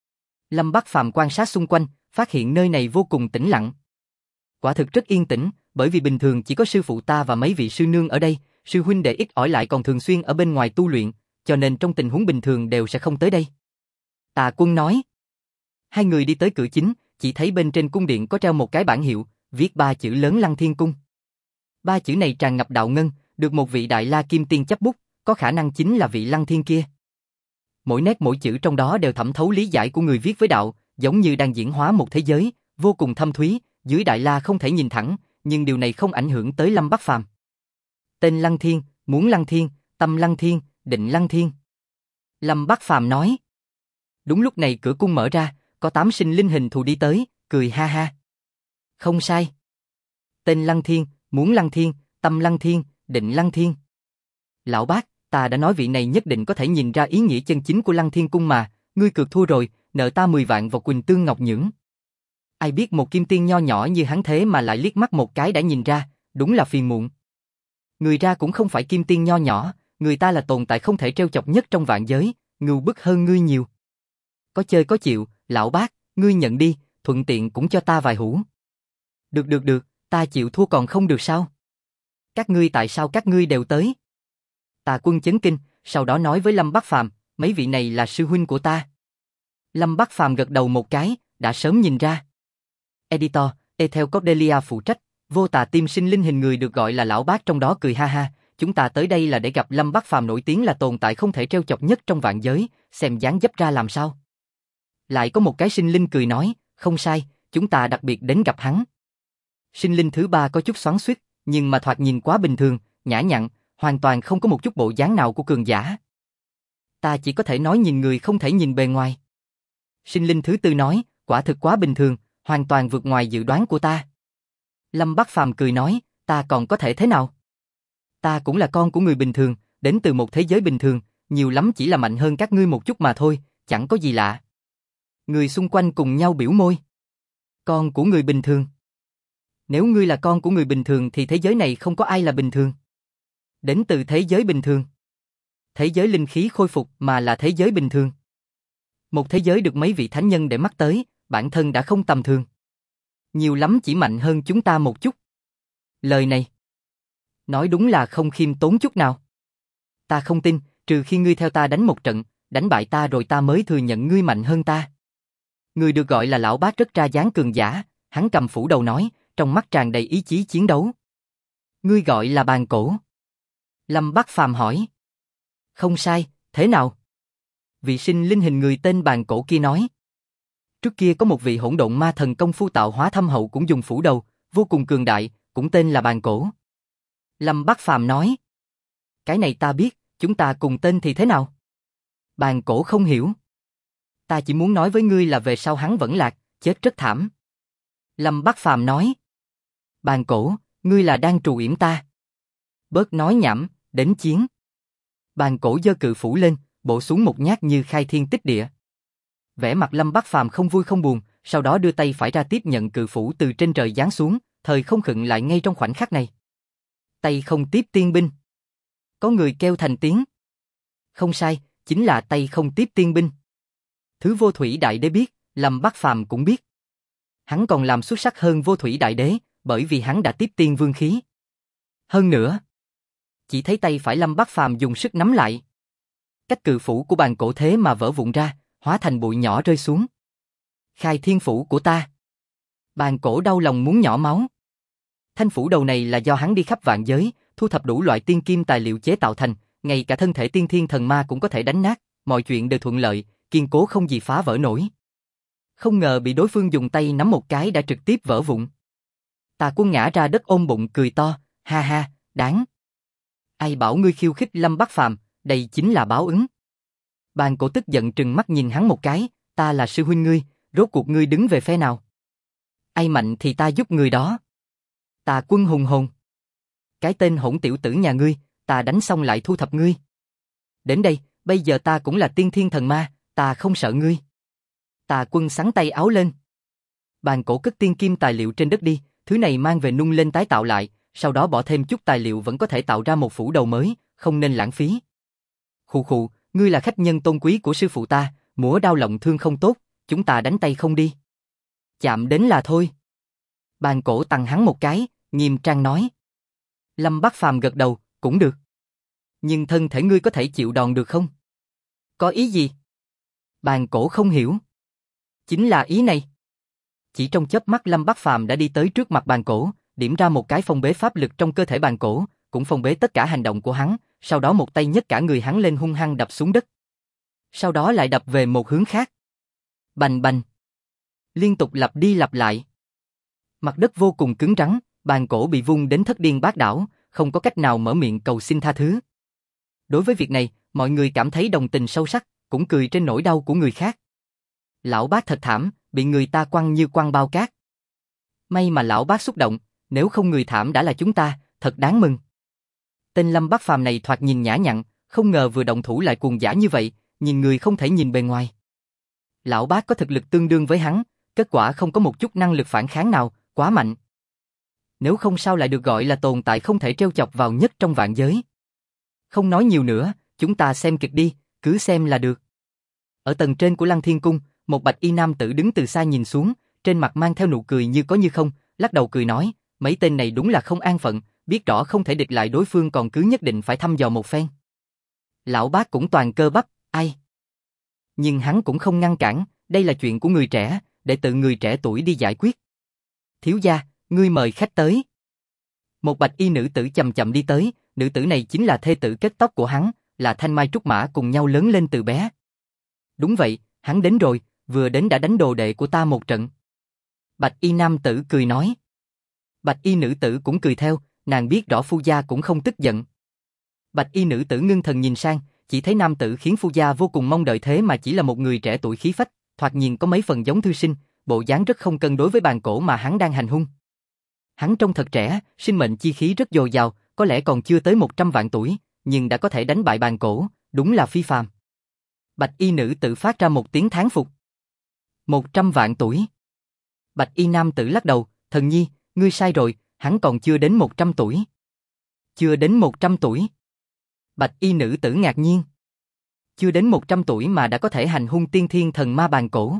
Lâm Bắc Phàm quan sát xung quanh, phát hiện nơi này vô cùng tĩnh lặng. Quả thực rất yên tĩnh, bởi vì bình thường chỉ có sư phụ ta và mấy vị sư nương ở đây, sư huynh đệ ít ỏi lại còn thường xuyên ở bên ngoài tu luyện, cho nên trong tình huống bình thường đều sẽ không tới đây. Tạ Quân nói. Hai người đi tới cửa chính, chỉ thấy bên trên cung điện có treo một cái bảng hiệu, viết 3 chữ lớn Lăng Thiên Cung. 3 chữ này tràn ngập đạo ngân, được một vị đại la kim tiên chấp bút, có khả năng chính là vị Lăng Thiên kia. Mỗi nét mỗi chữ trong đó đều thẩm thấu lý giải của người viết với đạo, giống như đang diễn hóa một thế giới, vô cùng thâm thúy, dưới đại la không thể nhìn thẳng, nhưng điều này không ảnh hưởng tới Lâm Bắc Phàm. Tên Lăng Thiên, muốn Lăng Thiên, tâm Lăng Thiên, định Lăng Thiên. Lâm Bắc Phàm nói. Đúng lúc này cửa cung mở ra, có 8 sinh linh hình thù đi tới, cười ha ha. Không sai. Tên Lăng Thiên, muốn Lăng Thiên, tâm Lăng Thiên, định Lăng Thiên. Lão bác, ta đã nói vị này nhất định có thể nhìn ra ý nghĩa chân chính của Lăng Thiên Cung mà, ngươi cược thua rồi, nợ ta 10 vạn vào Quỳnh Tương Ngọc Nhưỡng. Ai biết một kim tiên nho nhỏ như hắn thế mà lại liếc mắt một cái đã nhìn ra, đúng là phiền muộn. Người ra cũng không phải kim tiên nho nhỏ, người ta là tồn tại không thể trêu chọc nhất trong vạn giới, ngưu bức hơn ngươi nhiều. Có chơi có chịu, lão bác, ngươi nhận đi, thuận tiện cũng cho ta vài hũ. Được, ta chịu thua còn không được sao? Các ngươi tại sao các ngươi đều tới? Tạ Quân chấn kinh, sau đó nói với Lâm Bắc Phàm, mấy vị này là sư huynh của ta. Lâm Bắc Phàm gật đầu một cái, đã sớm nhìn ra. Editor, Ethel Cordelia phụ trách, vô tà tim sinh linh hình người được gọi là lão bác trong đó cười ha ha, chúng ta tới đây là để gặp Lâm Bắc Phàm nổi tiếng là tồn tại không thể trêu chọc nhất trong vạn giới, xem dáng dấp ra làm sao. Lại có một cái sinh linh cười nói, không sai, chúng ta đặc biệt đến gặp hắn. Sinh linh thứ ba có chút xoắn xuýt, nhưng mà thoạt nhìn quá bình thường, nhã nhặn, hoàn toàn không có một chút bộ dáng nào của cường giả. Ta chỉ có thể nói nhìn người không thể nhìn bề ngoài. Sinh linh thứ tư nói, quả thực quá bình thường, hoàn toàn vượt ngoài dự đoán của ta. Lâm Bắc Phàm cười nói, ta còn có thể thế nào? Ta cũng là con của người bình thường, đến từ một thế giới bình thường, nhiều lắm chỉ là mạnh hơn các ngươi một chút mà thôi, chẳng có gì lạ. Người xung quanh cùng nhau biểu môi. Con của người bình thường. Nếu ngươi là con của người bình thường thì thế giới này không có ai là bình thường. Đến từ thế giới bình thường. Thế giới linh khí khôi phục mà là thế giới bình thường. Một thế giới được mấy vị thánh nhân để mắt tới, bản thân đã không tầm thường. Nhiều lắm chỉ mạnh hơn chúng ta một chút. Lời này nói đúng là không khiêm tốn chút nào. Ta không tin, trừ khi ngươi theo ta đánh một trận, đánh bại ta rồi ta mới thừa nhận ngươi mạnh hơn ta. Người được gọi là lão bác rất ra dáng cường giả, hắn cầm phủ đầu nói, trong mắt tràn đầy ý chí chiến đấu. Ngươi gọi là bàn cổ. Lâm Bắc Phàm hỏi. Không sai, thế nào? Vị sinh linh hình người tên bàn cổ kia nói. Trước kia có một vị hỗn độn ma thần công phu tạo hóa thâm hậu cũng dùng phủ đầu, vô cùng cường đại, cũng tên là bàn cổ. Lâm Bắc Phàm nói. Cái này ta biết, chúng ta cùng tên thì thế nào? Bàn cổ không hiểu. Ta chỉ muốn nói với ngươi là về sau hắn vẫn lạc, chết rất thảm. Lâm Bắc Phàm nói. Bàn cổ, ngươi là đang trù yểm ta. Bớt nói nhảm, đến chiến. Bàn cổ giơ cự phủ lên, bổ xuống một nhát như khai thiên tích địa. Vẻ mặt Lâm Bắc Phàm không vui không buồn, sau đó đưa tay phải ra tiếp nhận cự phủ từ trên trời giáng xuống, thời không khựng lại ngay trong khoảnh khắc này. Tay không tiếp tiên binh. Có người kêu thành tiếng. Không sai, chính là tay không tiếp tiên binh. Thứ Vô Thủy Đại Đế biết, Lâm Bắc Phàm cũng biết. Hắn còn làm xuất sắc hơn Vô Thủy Đại Đế, bởi vì hắn đã tiếp tiên vương khí. Hơn nữa, chỉ thấy tay phải Lâm Bắc Phàm dùng sức nắm lại. Cách cự phủ của bàn cổ thế mà vỡ vụn ra, hóa thành bụi nhỏ rơi xuống. Khai thiên phủ của ta. Bàn cổ đau lòng muốn nhỏ máu. Thanh phủ đầu này là do hắn đi khắp vạn giới, thu thập đủ loại tiên kim tài liệu chế tạo thành, ngay cả thân thể tiên thiên thần ma cũng có thể đánh nát, mọi chuyện đều thuận lợi, kiên cố không gì phá vỡ nổi. Không ngờ bị đối phương dùng tay nắm một cái đã trực tiếp vỡ vụn. Tà Quân ngã ra đất ôm bụng cười to, ha ha, đáng. Ai bảo ngươi khiêu khích Lâm Bắc Phàm, đây chính là báo ứng. Bàn cổ tức giận trừng mắt nhìn hắn một cái, ta là sư huynh ngươi, rốt cuộc ngươi đứng về phe nào? Ai mạnh thì ta giúp người đó. Tà Quân hùng hồn. Cái tên hỗn tiểu tử nhà ngươi, ta đánh xong lại thu thập ngươi. Đến đây, bây giờ ta cũng là tiên thiên thần ma, ta không sợ ngươi. Tà Quân xắn tay áo lên. Bàn cổ cất tiên kim tài liệu trên đất đi, thứ này mang về nung lên tái tạo lại, sau đó bỏ thêm chút tài liệu vẫn có thể tạo ra một phủ đầu mới, không nên lãng phí. Khụ khụ, ngươi là khách nhân tôn quý của sư phụ ta, múa đao lộng thương không tốt, chúng ta đánh tay không đi. Chạm đến là thôi. Bàn cổ tằng hắn một cái, nghiêm trang nói. Lâm Bắc Phàm gật đầu, cũng được. Nhưng thân thể ngươi có thể chịu đòn được không? Có ý gì? Bàn cổ không hiểu. Chính là ý này. Chỉ trong chớp mắt Lâm Bắc Phàm đã đi tới trước mặt bàn cổ, điểm ra một cái phong bế pháp lực trong cơ thể bàn cổ, cũng phong bế tất cả hành động của hắn, sau đó một tay nhấc cả người hắn lên hung hăng đập xuống đất. Sau đó lại đập về một hướng khác. Bành bành. Liên tục lặp đi lặp lại. Mặt đất vô cùng cứng rắn, bàn cổ bị vung đến thất điên bát đảo, không có cách nào mở miệng cầu xin tha thứ. Đối với việc này, mọi người cảm thấy đồng tình sâu sắc, cũng cười trên nỗi đau của người khác. Lão bác thật thảm, bị người ta quăng như quăng bao cát. May mà lão bác xúc động, nếu không người thảm đã là chúng ta, thật đáng mừng. Tên Lâm Bắc Phàm này thoạt nhìn nhã nhặn, không ngờ vừa động thủ lại cuồng dã như vậy, nhìn người không thể nhìn bề ngoài. Lão bác có thực lực tương đương với hắn, kết quả không có một chút năng lực phản kháng nào, quá mạnh. Nếu không sao lại được gọi là tồn tại không thể trêu chọc vào nhất trong vạn giới. Không nói nhiều nữa, chúng ta xem kịch đi, cứ xem là được. Ở tầng trên của Lăng Thiên Cung, một bạch y nam tử đứng từ xa nhìn xuống, trên mặt mang theo nụ cười như có như không, lắc đầu cười nói, mấy tên này đúng là không an phận, biết rõ không thể địch lại đối phương còn cứ nhất định phải thăm dò một phen. Lão bác cũng toàn cơ bắp, ai? nhưng hắn cũng không ngăn cản, đây là chuyện của người trẻ, để tự người trẻ tuổi đi giải quyết. Thiếu gia, ngươi mời khách tới. Một bạch y nữ tử chậm chậm đi tới, nữ tử này chính là thê tử kết tóc của hắn, là Thanh Mai Trúc Mã cùng nhau lớn lên từ bé. Đúng vậy, hắn đến rồi, vừa đến đã đánh đồ đệ của ta một trận. Bạch y nam tử cười nói. Bạch y nữ tử cũng cười theo, nàng biết rõ phu gia cũng không tức giận. Bạch y nữ tử ngưng thần nhìn sang, chỉ thấy nam tử khiến phu gia vô cùng mong đợi thế mà chỉ là một người trẻ tuổi khí phách, thoạt nhìn có mấy phần giống thư sinh, bộ dáng rất không cân đối với bàn cổ mà hắn đang hành hung. Hắn trông thật trẻ, sinh mệnh chi khí rất dồi dào, có lẽ còn chưa tới 100 vạn tuổi, nhưng đã có thể đánh bại bàn cổ, đúng là phi phàm. Bạch y nữ tử phát ra một tiếng thán phục. 100 vạn tuổi. Bạch y nam tử lắc đầu, thần nhi, ngươi sai rồi, hắn còn chưa đến 100 tuổi. Chưa đến 100 tuổi. Bạch y nữ tử ngạc nhiên. Chưa đến 100 tuổi mà đã có thể hành hung tiên thiên thần ma bàn cổ.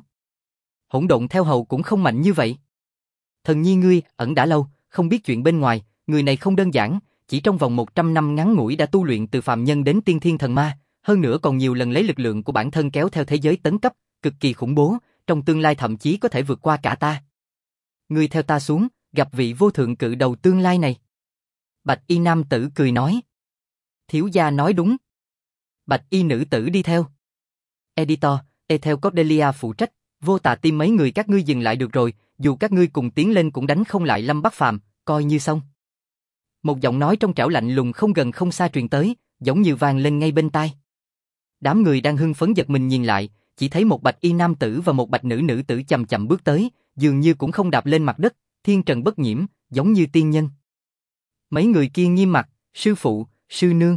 Hỗn độn theo hầu cũng không mạnh như vậy. Thần nhi ngươi ẩn đã lâu, không biết chuyện bên ngoài, người này không đơn giản, chỉ trong vòng 100 năm ngắn ngủi đã tu luyện từ phàm nhân đến tiên thiên thần ma, hơn nữa còn nhiều lần lấy lực lượng của bản thân kéo theo thế giới tấn cấp, cực kỳ khủng bố, trong tương lai thậm chí có thể vượt qua cả ta. Ngươi theo ta xuống, gặp vị vô thượng cự đầu tương lai này. Bạch y nam tử cười nói. Thiếu gia nói đúng. Bạch y nữ tử đi theo. Editor, Ethel Cordelia phụ trách, vô tà tim mấy người các ngươi dừng lại được rồi, dù các ngươi cùng tiến lên cũng đánh không lại Lâm Bắc Phàm, coi như xong. Một giọng nói trong trẻo lạnh lùng không gần không xa truyền tới, giống như vang lên ngay bên tai. Đám người đang hưng phấn giật mình nhìn lại, chỉ thấy một bạch y nam tử và một bạch nữ nữ tử chậm chậm bước tới, dường như cũng không đạp lên mặt đất, thiên trần bất nhiễm, giống như tiên nhân. Mấy người kia nghiêm mặt, sư phụ, sư nương.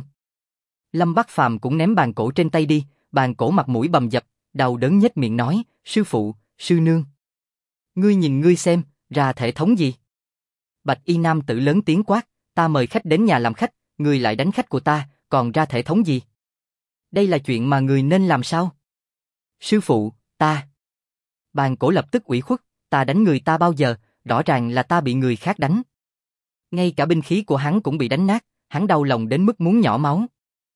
Lâm Bắc Phàm cũng ném bàn cổ trên tay đi, bàn cổ mặt mũi bầm dập, đau đớn nhếch miệng nói, sư phụ, sư nương. Ngươi nhìn ngươi xem, ra thể thống gì? Bạch y nam tử lớn tiếng quát, ta mời khách đến nhà làm khách, ngươi lại đánh khách của ta, còn ra thể thống gì? Đây là chuyện mà người nên làm sao? Sư phụ, ta. Bàn cổ lập tức ủy khuất, ta đánh người ta bao giờ, rõ ràng là ta bị người khác đánh. Ngay cả binh khí của hắn cũng bị đánh nát, hắn đau lòng đến mức muốn nhỏ máu.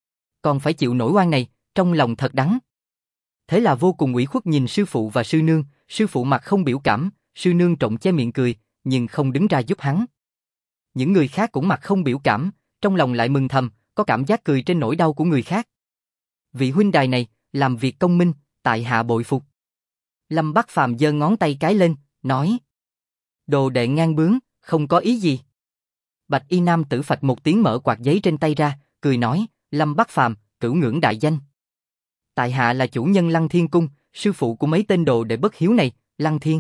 Còn phải chịu nỗi oan này, trong lòng thật đắng. Thế là vô cùng ủy khuất nhìn sư phụ và sư nương, sư phụ mặt không biểu cảm, sư nương trộn che miệng cười, nhưng không đứng ra giúp hắn. Những người khác cũng mặt không biểu cảm, trong lòng lại mừng thầm, có cảm giác cười trên nỗi đau của người khác. Vị huynh đài này, làm việc công minh, tại hạ bội phục. Lâm Bắc Phàm giơ ngón tay cái lên, nói. Đồ đệ ngang bướng, không có ý gì. Bạch y nam tử phạch một tiếng mở quạt giấy trên tay ra, cười nói, Lâm Bắc Phàm, cửu ngưỡng đại danh. Tại hạ là chủ nhân Lăng Thiên Cung, sư phụ của mấy tên đồ đệ bất hiếu này, Lăng Thiên.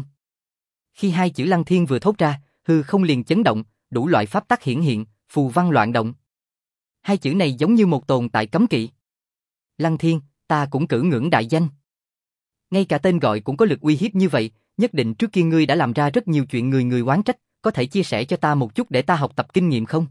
Khi hai chữ Lăng Thiên vừa thốt ra, hư không liền chấn động, đủ loại pháp tắc hiển hiện, phù văn loạn động. Hai chữ này giống như một tồn tại cấm kỵ. Lăng Thiên, ta cũng cửu ngưỡng đại danh. Ngay cả tên gọi cũng có lực uy hiếp như vậy, nhất định trước kia ngươi đã làm ra rất nhiều chuyện người người oán trách, có thể chia sẻ cho ta một chút để ta học tập kinh nghiệm không?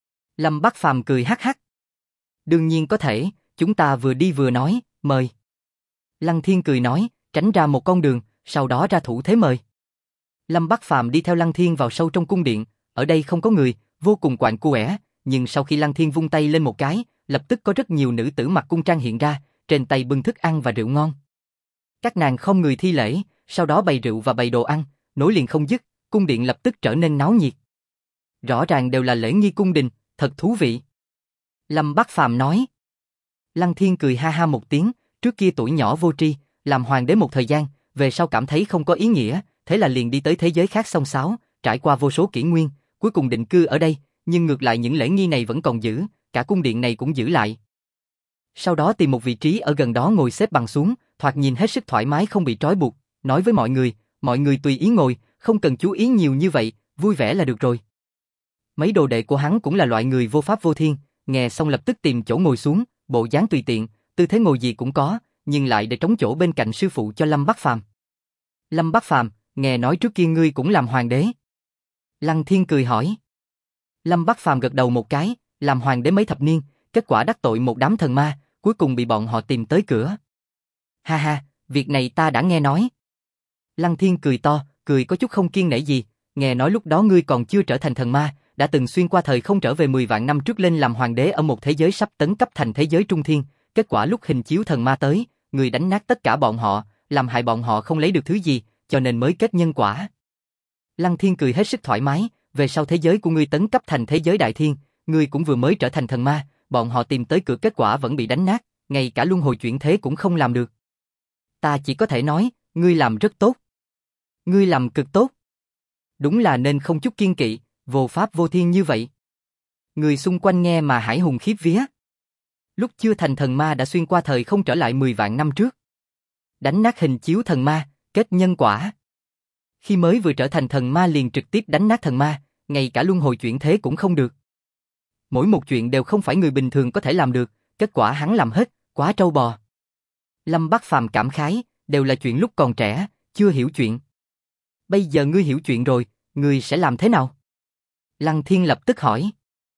Lâm Bắc Phàm cười hắc hắc. Đương nhiên có thể, chúng ta vừa đi vừa nói, mời. Lăng Thiên cười nói, tránh ra một con đường, sau đó ra thủ thế mời. Lâm Bắc Phàm đi theo Lăng Thiên vào sâu trong cung điện, ở đây không có người, vô cùng quạnh quẽ, nhưng sau khi Lăng Thiên vung tay lên một cái, lập tức có rất nhiều nữ tử mặc cung trang hiện ra, trên tay bưng thức ăn và rượu ngon. Các nàng không người thi lễ, sau đó bày rượu và bày đồ ăn, nối liền không dứt, cung điện lập tức trở nên náo nhiệt. Rõ ràng đều là lễ nghi cung đình, thật thú vị. Lâm Bắc Phàm nói. Lăng Thiên cười ha ha một tiếng, trước kia tuổi nhỏ vô tri, làm hoàng đế một thời gian, về sau cảm thấy không có ý nghĩa, thế là liền đi tới thế giới khác xông xáo, trải qua vô số kỷ nguyên, cuối cùng định cư ở đây, nhưng ngược lại những lễ nghi này vẫn còn giữ, cả cung điện này cũng giữ lại. Sau đó tìm một vị trí ở gần đó ngồi xếp bằng xuống, thoạt nhìn hết sức thoải mái không bị trói buộc, nói với mọi người tùy ý ngồi, không cần chú ý nhiều như vậy, vui vẻ là được rồi. Mấy đồ đệ của hắn cũng là loại người vô pháp vô thiên, nghe xong lập tức tìm chỗ ngồi xuống, bộ dáng tùy tiện, tư thế ngồi gì cũng có, nhưng lại để trống chỗ bên cạnh sư phụ cho Lâm Bắc Phàm. Lâm Bắc Phàm, nghe nói trước kia ngươi cũng làm hoàng đế. Lăng Thiên cười hỏi. Lâm Bắc Phàm gật đầu một cái, làm hoàng đế mấy thập niên, kết quả đắc tội một đám thần ma, cuối cùng bị bọn họ tìm tới cửa. Ha ha, việc này ta đã nghe nói. Lăng Thiên cười to, cười có chút không kiêng nể gì, nghe nói lúc đó ngươi còn chưa trở thành thần ma, đã từng xuyên qua thời không trở về 10 vạn năm trước lên làm hoàng đế ở một thế giới sắp tấn cấp thành thế giới trung thiên, kết quả lúc hình chiếu thần ma tới, người đánh nát tất cả bọn họ, làm hại bọn họ không lấy được thứ gì, cho nên mới kết nhân quả. Lăng Thiên cười hết sức thoải mái, về sau thế giới của ngươi tấn cấp thành thế giới đại thiên, ngươi cũng vừa mới trở thành thần ma, bọn họ tìm tới cửa kết quả vẫn bị đánh nát, ngay cả luân hồi chuyển thế cũng không làm được. Ta chỉ có thể nói, ngươi làm rất tốt. Ngươi làm cực tốt. Đúng là nên không chút kiên kỵ, vô pháp vô thiên như vậy. Người xung quanh nghe mà hãi hùng khiếp vía. Lúc chưa thành thần ma đã xuyên qua thời không trở lại 10 vạn năm trước. Đánh nát hình chiếu thần ma, kết nhân quả. Khi mới vừa trở thành thần ma liền trực tiếp đánh nát thần ma, ngay cả luân hồi chuyển thế cũng không được. Mỗi một chuyện đều không phải người bình thường có thể làm được, kết quả hắn làm hết, quá trâu bò. Lâm Bắc Phàm cảm khái, đều là chuyện lúc còn trẻ, chưa hiểu chuyện. Bây giờ ngươi hiểu chuyện rồi, ngươi sẽ làm thế nào? Lăng Thiên lập tức hỏi.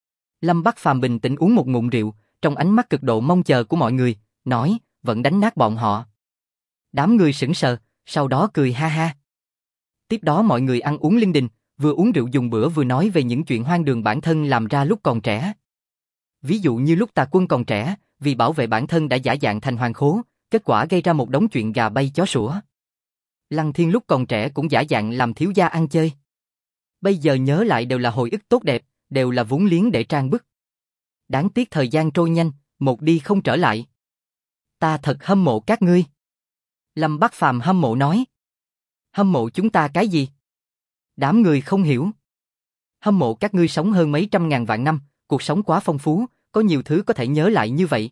Lâm Bắc Phàm bình tĩnh uống một ngụm rượu, trong ánh mắt cực độ mong chờ của mọi người, nói, vẫn đánh nát bọn họ. Đám người sững sờ, sau đó cười ha ha. Tiếp đó mọi người ăn uống linh đình, vừa uống rượu dùng bữa vừa nói về những chuyện hoang đường bản thân làm ra lúc còn trẻ. Ví dụ như lúc Tà Quân còn trẻ, vì bảo vệ bản thân đã giả dạng thành hoàng khố, kết quả gây ra một đống chuyện gà bay chó sủa. Lăng Thiên lúc còn trẻ cũng giả dạng làm thiếu gia ăn chơi. Bây giờ nhớ lại đều là hồi ức tốt đẹp, đều là vốn liếng để trang bức. Đáng tiếc thời gian trôi nhanh, một đi không trở lại. Ta thật hâm mộ các ngươi. Lâm Bắc Phàm hâm mộ nói. Hâm mộ chúng ta cái gì? Đám người không hiểu. Hâm mộ các ngươi sống hơn mấy trăm ngàn vạn năm, cuộc sống quá phong phú, có nhiều thứ có thể nhớ lại như vậy.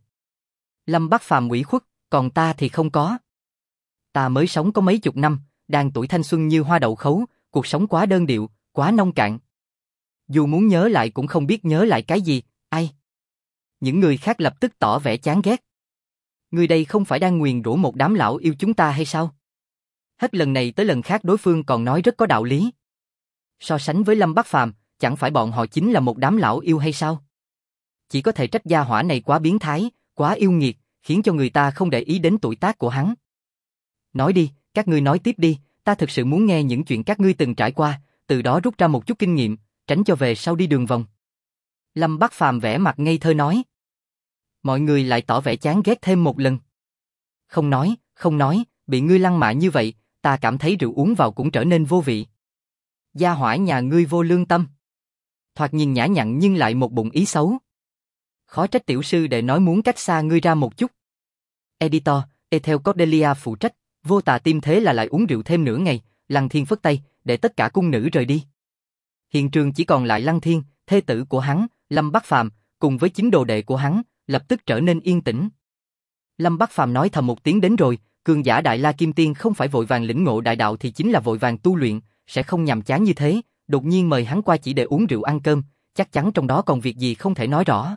Lâm Bắc Phàm ủy khuất, còn ta thì không có. Ta mới sống có mấy chục năm, đang tuổi thanh xuân như hoa đậu khấu, cuộc sống quá đơn điệu, quá nông cạn. Dù muốn nhớ lại cũng không biết nhớ lại cái gì, ai. Những người khác lập tức tỏ vẻ chán ghét. Người đây không phải đang nguyền rủa một đám lão yêu chúng ta hay sao? Hết lần này tới lần khác đối phương còn nói rất có đạo lý. So sánh với Lâm Bắc Phàm, chẳng phải bọn họ chính là một đám lão yêu hay sao? Chỉ có thể trách gia hỏa này quá biến thái, quá yêu nghiệt, khiến cho người ta không để ý đến tuổi tác của hắn. Nói đi, các ngươi nói tiếp đi, ta thực sự muốn nghe những chuyện các ngươi từng trải qua, từ đó rút ra một chút kinh nghiệm, tránh cho về sau đi đường vòng. Lâm Bắc Phàm vẻ mặt ngây thơ nói. Mọi người lại tỏ vẻ chán ghét thêm một lần. Không nói, bị ngươi lăng mạ như vậy, ta cảm thấy rượu uống vào cũng trở nên vô vị. Gia hỏa nhà ngươi vô lương tâm. Thoạt nhìn nhã nhặn nhưng lại một bụng ý xấu. Khó trách tiểu sư đệ nói muốn cách xa ngươi ra một chút. Editor, Ethel Cordelia phụ trách, vô tà tim thế là lại uống rượu thêm nửa ngày, Lăng Thiên phất tay, để tất cả cung nữ rời đi. Hiện trường chỉ còn lại Lăng Thiên, thê tử của hắn, Lâm Bắc Phàm, cùng với chính đồ đệ của hắn, lập tức trở nên yên tĩnh. Lâm Bắc Phàm nói thầm một tiếng đến rồi, cường giả Đại La Kim Tiên không phải vội vàng lĩnh ngộ đại đạo thì chính là vội vàng tu luyện, sẽ không nhàm chán như thế, đột nhiên mời hắn qua chỉ để uống rượu ăn cơm, chắc chắn trong đó còn việc gì không thể nói rõ.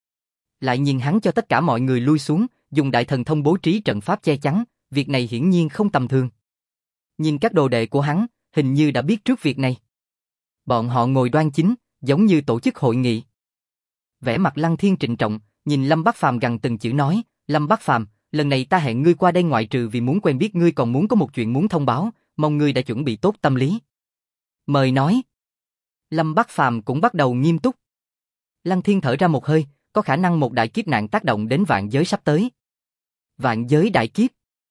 Lại nhìn hắn cho tất cả mọi người lui xuống, dùng đại thần thông bố trí trận pháp che chắn, việc này hiển nhiên không tầm thường. Nhìn các đồ đệ của hắn, hình như đã biết trước việc này. Bọn họ ngồi đoan chính, giống như tổ chức hội nghị. Vẻ mặt Lăng Thiên trịnh trọng, nhìn Lâm Bắc Phàm gằn từng chữ nói, Lâm Bắc Phàm, lần này ta hẹn ngươi qua đây ngoại trừ vì muốn quen biết ngươi còn muốn có một chuyện muốn thông báo, mong ngươi đã chuẩn bị tốt tâm lý. Mời nói. Lâm Bắc Phàm cũng bắt đầu nghiêm túc. Lăng Thiên thở ra một hơi, có khả năng một đại kiếp nạn tác động đến vạn giới sắp tới. Vạn giới đại kiếp.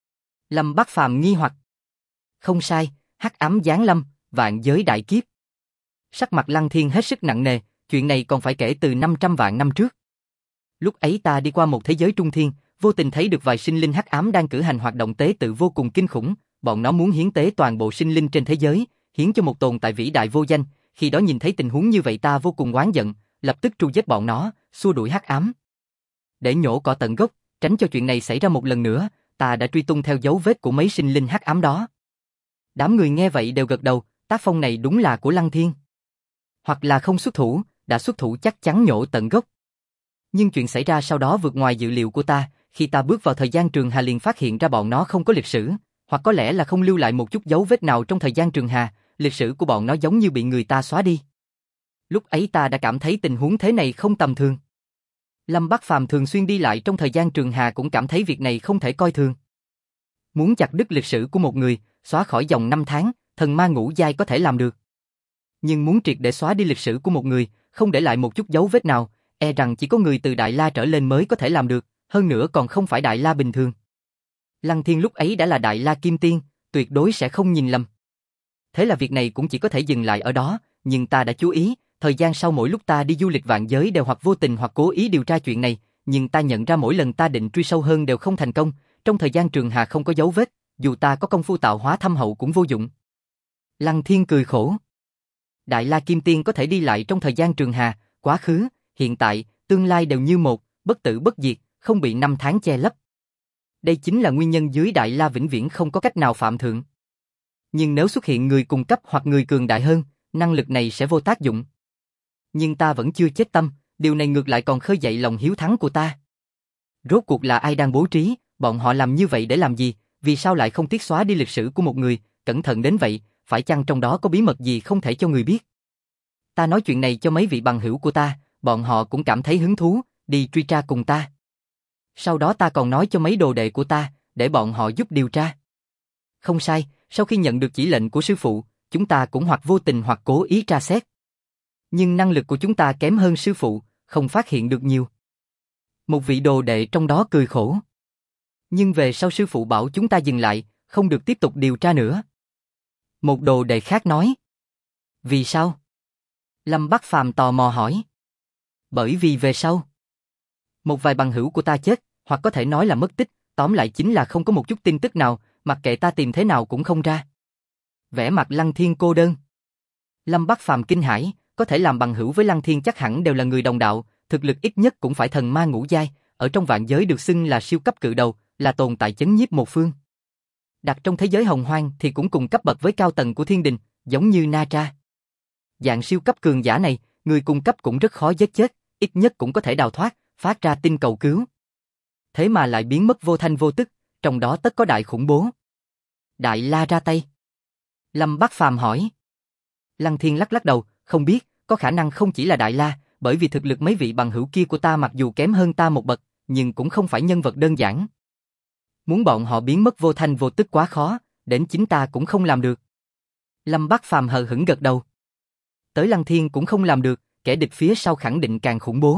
Lâm Bắc Phàm nghi hoặc. Không sai, hắc ám giáng lâm, vạn giới đại kiếp. Sắc mặt Lăng Thiên hết sức nặng nề, chuyện này còn phải kể từ 500 vạn năm trước. Lúc ấy ta đi qua một thế giới trung thiên, vô tình thấy được vài sinh linh hắc ám đang cử hành hoạt động tế tự vô cùng kinh khủng, bọn nó muốn hiến tế toàn bộ sinh linh trên thế giới, hiến cho một tồn tại vĩ đại vô danh, khi đó nhìn thấy tình huống như vậy ta vô cùng oán giận, lập tức tru giết bọn nó, xua đuổi hắc ám. Để nhổ cỏ tận gốc, tránh cho chuyện này xảy ra một lần nữa, ta đã truy tung theo dấu vết của mấy sinh linh hắc ám đó. Đám người nghe vậy đều gật đầu, tác phong này đúng là của Lăng Thiên. Hoặc là không xuất thủ, đã xuất thủ chắc chắn nhổ tận gốc. Nhưng chuyện xảy ra sau đó vượt ngoài dự liệu của ta, khi ta bước vào thời gian trường hà liền phát hiện ra bọn nó không có lịch sử, hoặc có lẽ là không lưu lại một chút dấu vết nào trong thời gian trường hà, lịch sử của bọn nó giống như bị người ta xóa đi. Lúc ấy ta đã cảm thấy tình huống thế này không tầm thường. Lâm Bắc Phàm thường xuyên đi lại trong thời gian trường hà cũng cảm thấy việc này không thể coi thường. Muốn chặt đứt lịch sử của một người, xóa khỏi dòng năm tháng, thần ma ngũ giai có thể làm được. Nhưng muốn triệt để xóa đi lịch sử của một người, không để lại một chút dấu vết nào, e rằng chỉ có người từ Đại La trở lên mới có thể làm được, hơn nữa còn không phải Đại La bình thường. Lăng Thiên lúc ấy đã là Đại La Kim Tiên, tuyệt đối sẽ không nhìn lầm. Thế là việc này cũng chỉ có thể dừng lại ở đó, nhưng ta đã chú ý, thời gian sau mỗi lúc ta đi du lịch vạn giới đều hoặc vô tình hoặc cố ý điều tra chuyện này, nhưng ta nhận ra mỗi lần ta định truy sâu hơn đều không thành công, trong thời gian trường hà không có dấu vết, dù ta có công phu tạo hóa thâm hậu cũng vô dụng. Lăng Thiên cười khổ. Đại La Kim Tiên có thể đi lại trong thời gian trường hà, quá khứ, hiện tại, tương lai đều như một, bất tử bất diệt, không bị năm tháng che lấp. Đây chính là nguyên nhân dưới Đại La vĩnh viễn không có cách nào phạm thượng. Nhưng nếu xuất hiện người cùng cấp hoặc người cường đại hơn, năng lực này sẽ vô tác dụng. Nhưng ta vẫn chưa chết tâm, điều này ngược lại còn khơi dậy lòng hiếu thắng của ta. Rốt cuộc là ai đang bố trí, bọn họ làm như vậy để làm gì, vì sao lại không tiết xóa đi lịch sử của một người, cẩn thận đến vậy, phải chăng trong đó có bí mật gì không thể cho người biết. Ta nói chuyện này cho mấy vị bằng hữu của ta, bọn họ cũng cảm thấy hứng thú, đi truy tra cùng ta. Sau đó ta còn nói cho mấy đồ đệ của ta, để bọn họ giúp điều tra. Không sai, sau khi nhận được chỉ lệnh của sư phụ, chúng ta cũng hoặc vô tình hoặc cố ý tra xét. Nhưng năng lực của chúng ta kém hơn sư phụ, không phát hiện được nhiều. Một vị đồ đệ trong đó cười khổ. Nhưng về sau sư phụ bảo chúng ta dừng lại, không được tiếp tục điều tra nữa. Một đồ đệ khác nói. Vì sao? Lâm Bắc Phàm tò mò hỏi. Bởi vì về sau, một vài bằng hữu của ta chết, hoặc có thể nói là mất tích, tóm lại chính là không có một chút tin tức nào, mặc kệ ta tìm thế nào cũng không ra. Vẻ mặt Lăng Thiên cô đơn. Lâm Bắc Phàm kinh hãi, có thể làm bằng hữu với Lăng Thiên chắc hẳn đều là người đồng đạo, thực lực ít nhất cũng phải thần ma ngũ giai, ở trong vạn giới được xưng là siêu cấp cự đầu, là tồn tại chấn nhiếp một phương. Đặt trong thế giới hồng hoang thì cũng cùng cấp bậc với cao tầng của thiên đình, giống như Na Tra. Dạng siêu cấp cường giả này, người cung cấp cũng rất khó giết chết, ít nhất cũng có thể đào thoát, phát ra tin cầu cứu. Thế mà lại biến mất vô thanh vô tức, trong đó tất có đại khủng bố. Đại La ra tay. Lâm Bắc Phàm hỏi. Lăng Thiên lắc lắc đầu, không biết, có khả năng không chỉ là Đại La, bởi vì thực lực mấy vị bằng hữu kia của ta mặc dù kém hơn ta một bậc, nhưng cũng không phải nhân vật đơn giản. Muốn bọn họ biến mất vô thanh vô tức quá khó, đến chính ta cũng không làm được. Lâm Bắc Phàm hờ hững gật đầu. Tới Lăng Thiên cũng không làm được, kẻ địch phía sau khẳng định càng khủng bố.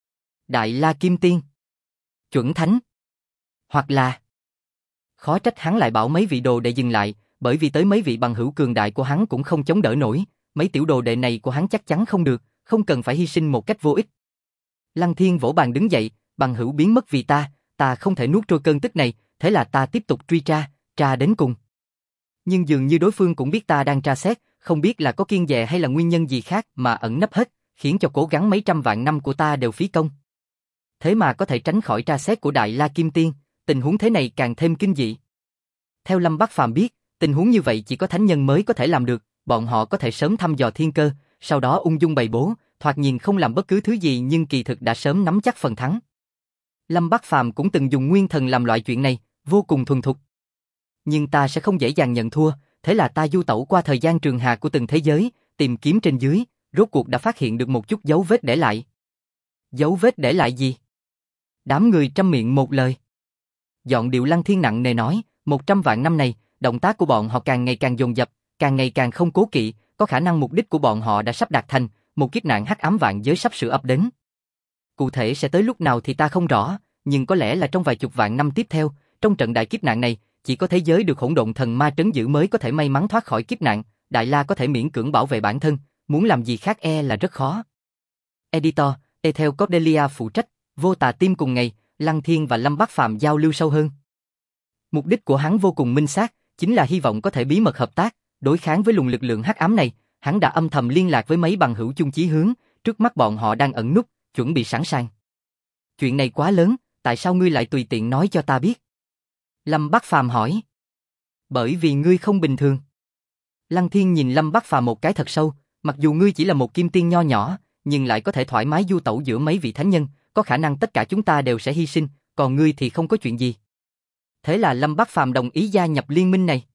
Đại La Kim Tiên, chuẩn thánh, hoặc là... Khó trách hắn lại bảo mấy vị đồ đệ dừng lại, bởi vì tới mấy vị bằng hữu cường đại của hắn cũng không chống đỡ nổi, mấy tiểu đồ đệ này của hắn chắc chắn không được, không cần phải hy sinh một cách vô ích. Lăng Thiên vỗ bàn đứng dậy, bằng hữu biến mất vì ta không thể nuốt trôi cơn tức này, thế là ta tiếp tục truy tra đến cùng. Nhưng dường như đối phương cũng biết ta đang tra xét, không biết là có kiêng dè hay là nguyên nhân gì khác mà ẩn nấp hết, khiến cho cố gắng mấy trăm vạn năm của ta đều phí công. Thế mà có thể tránh khỏi tra xét của Đại La Kim Tiên, tình huống thế này càng thêm kinh dị. Theo Lâm Bắc Phàm biết, tình huống như vậy chỉ có thánh nhân mới có thể làm được, bọn họ có thể sớm thăm dò thiên cơ, sau đó ung dung bày bố, thoạt nhìn không làm bất cứ thứ gì nhưng kỳ thực đã sớm nắm chắc phần thắng. Lâm Bắc Phàm cũng từng dùng nguyên thần làm loại chuyện này, vô cùng thuần thục. Nhưng ta sẽ không dễ dàng nhận thua, thế là ta du tẩu qua thời gian trường hà của từng thế giới, tìm kiếm trên dưới, rốt cuộc đã phát hiện được một chút dấu vết để lại. Dấu vết để lại gì? Đám người trăm miệng một lời. Giọng điệu Lăng Thiên nặng nề nói, 100 vạn năm này, động tác của bọn họ càng ngày càng dồn dập, càng ngày càng không cố kỵ, có khả năng mục đích của bọn họ đã sắp đạt thành, một kiếp nạn hắc ám vạn giới sắp sửa ập đến. Cụ thể sẽ tới lúc nào thì ta không rõ, nhưng có lẽ là trong vài chục vạn năm tiếp theo, trong trận đại kiếp nạn này, chỉ có thế giới được hỗn độn thần ma trấn giữ mới có thể may mắn thoát khỏi kiếp nạn, Đại La có thể miễn cưỡng bảo vệ bản thân, muốn làm gì khác là rất khó. Editor, Ethel Cordelia phụ trách, Vô Tà Tim cùng ngày, Lăng Thiên và Lâm Bắc Phàm giao lưu sâu hơn. Mục đích của hắn vô cùng minh xác, chính là hy vọng có thể bí mật hợp tác, đối kháng với luồng lực lượng hắc ám này. Hắn đã âm thầm liên lạc với mấy bằng hữu chung chí hướng, trước mắt bọn họ đang ẩn núp, chuẩn bị sẵn sàng. Chuyện này quá lớn, tại sao ngươi lại tùy tiện nói cho ta biết? Lâm Bắc Phàm hỏi. Bởi vì ngươi không bình thường. Lăng Thiên nhìn Lâm Bắc Phàm một cái thật sâu, mặc dù ngươi chỉ là một kim tiên nho nhỏ, nhưng lại có thể thoải mái du tẩu giữa mấy vị thánh nhân, có khả năng tất cả chúng ta đều sẽ hy sinh, còn ngươi thì không có chuyện gì. Thế là Lâm Bắc Phàm đồng ý gia nhập liên minh này.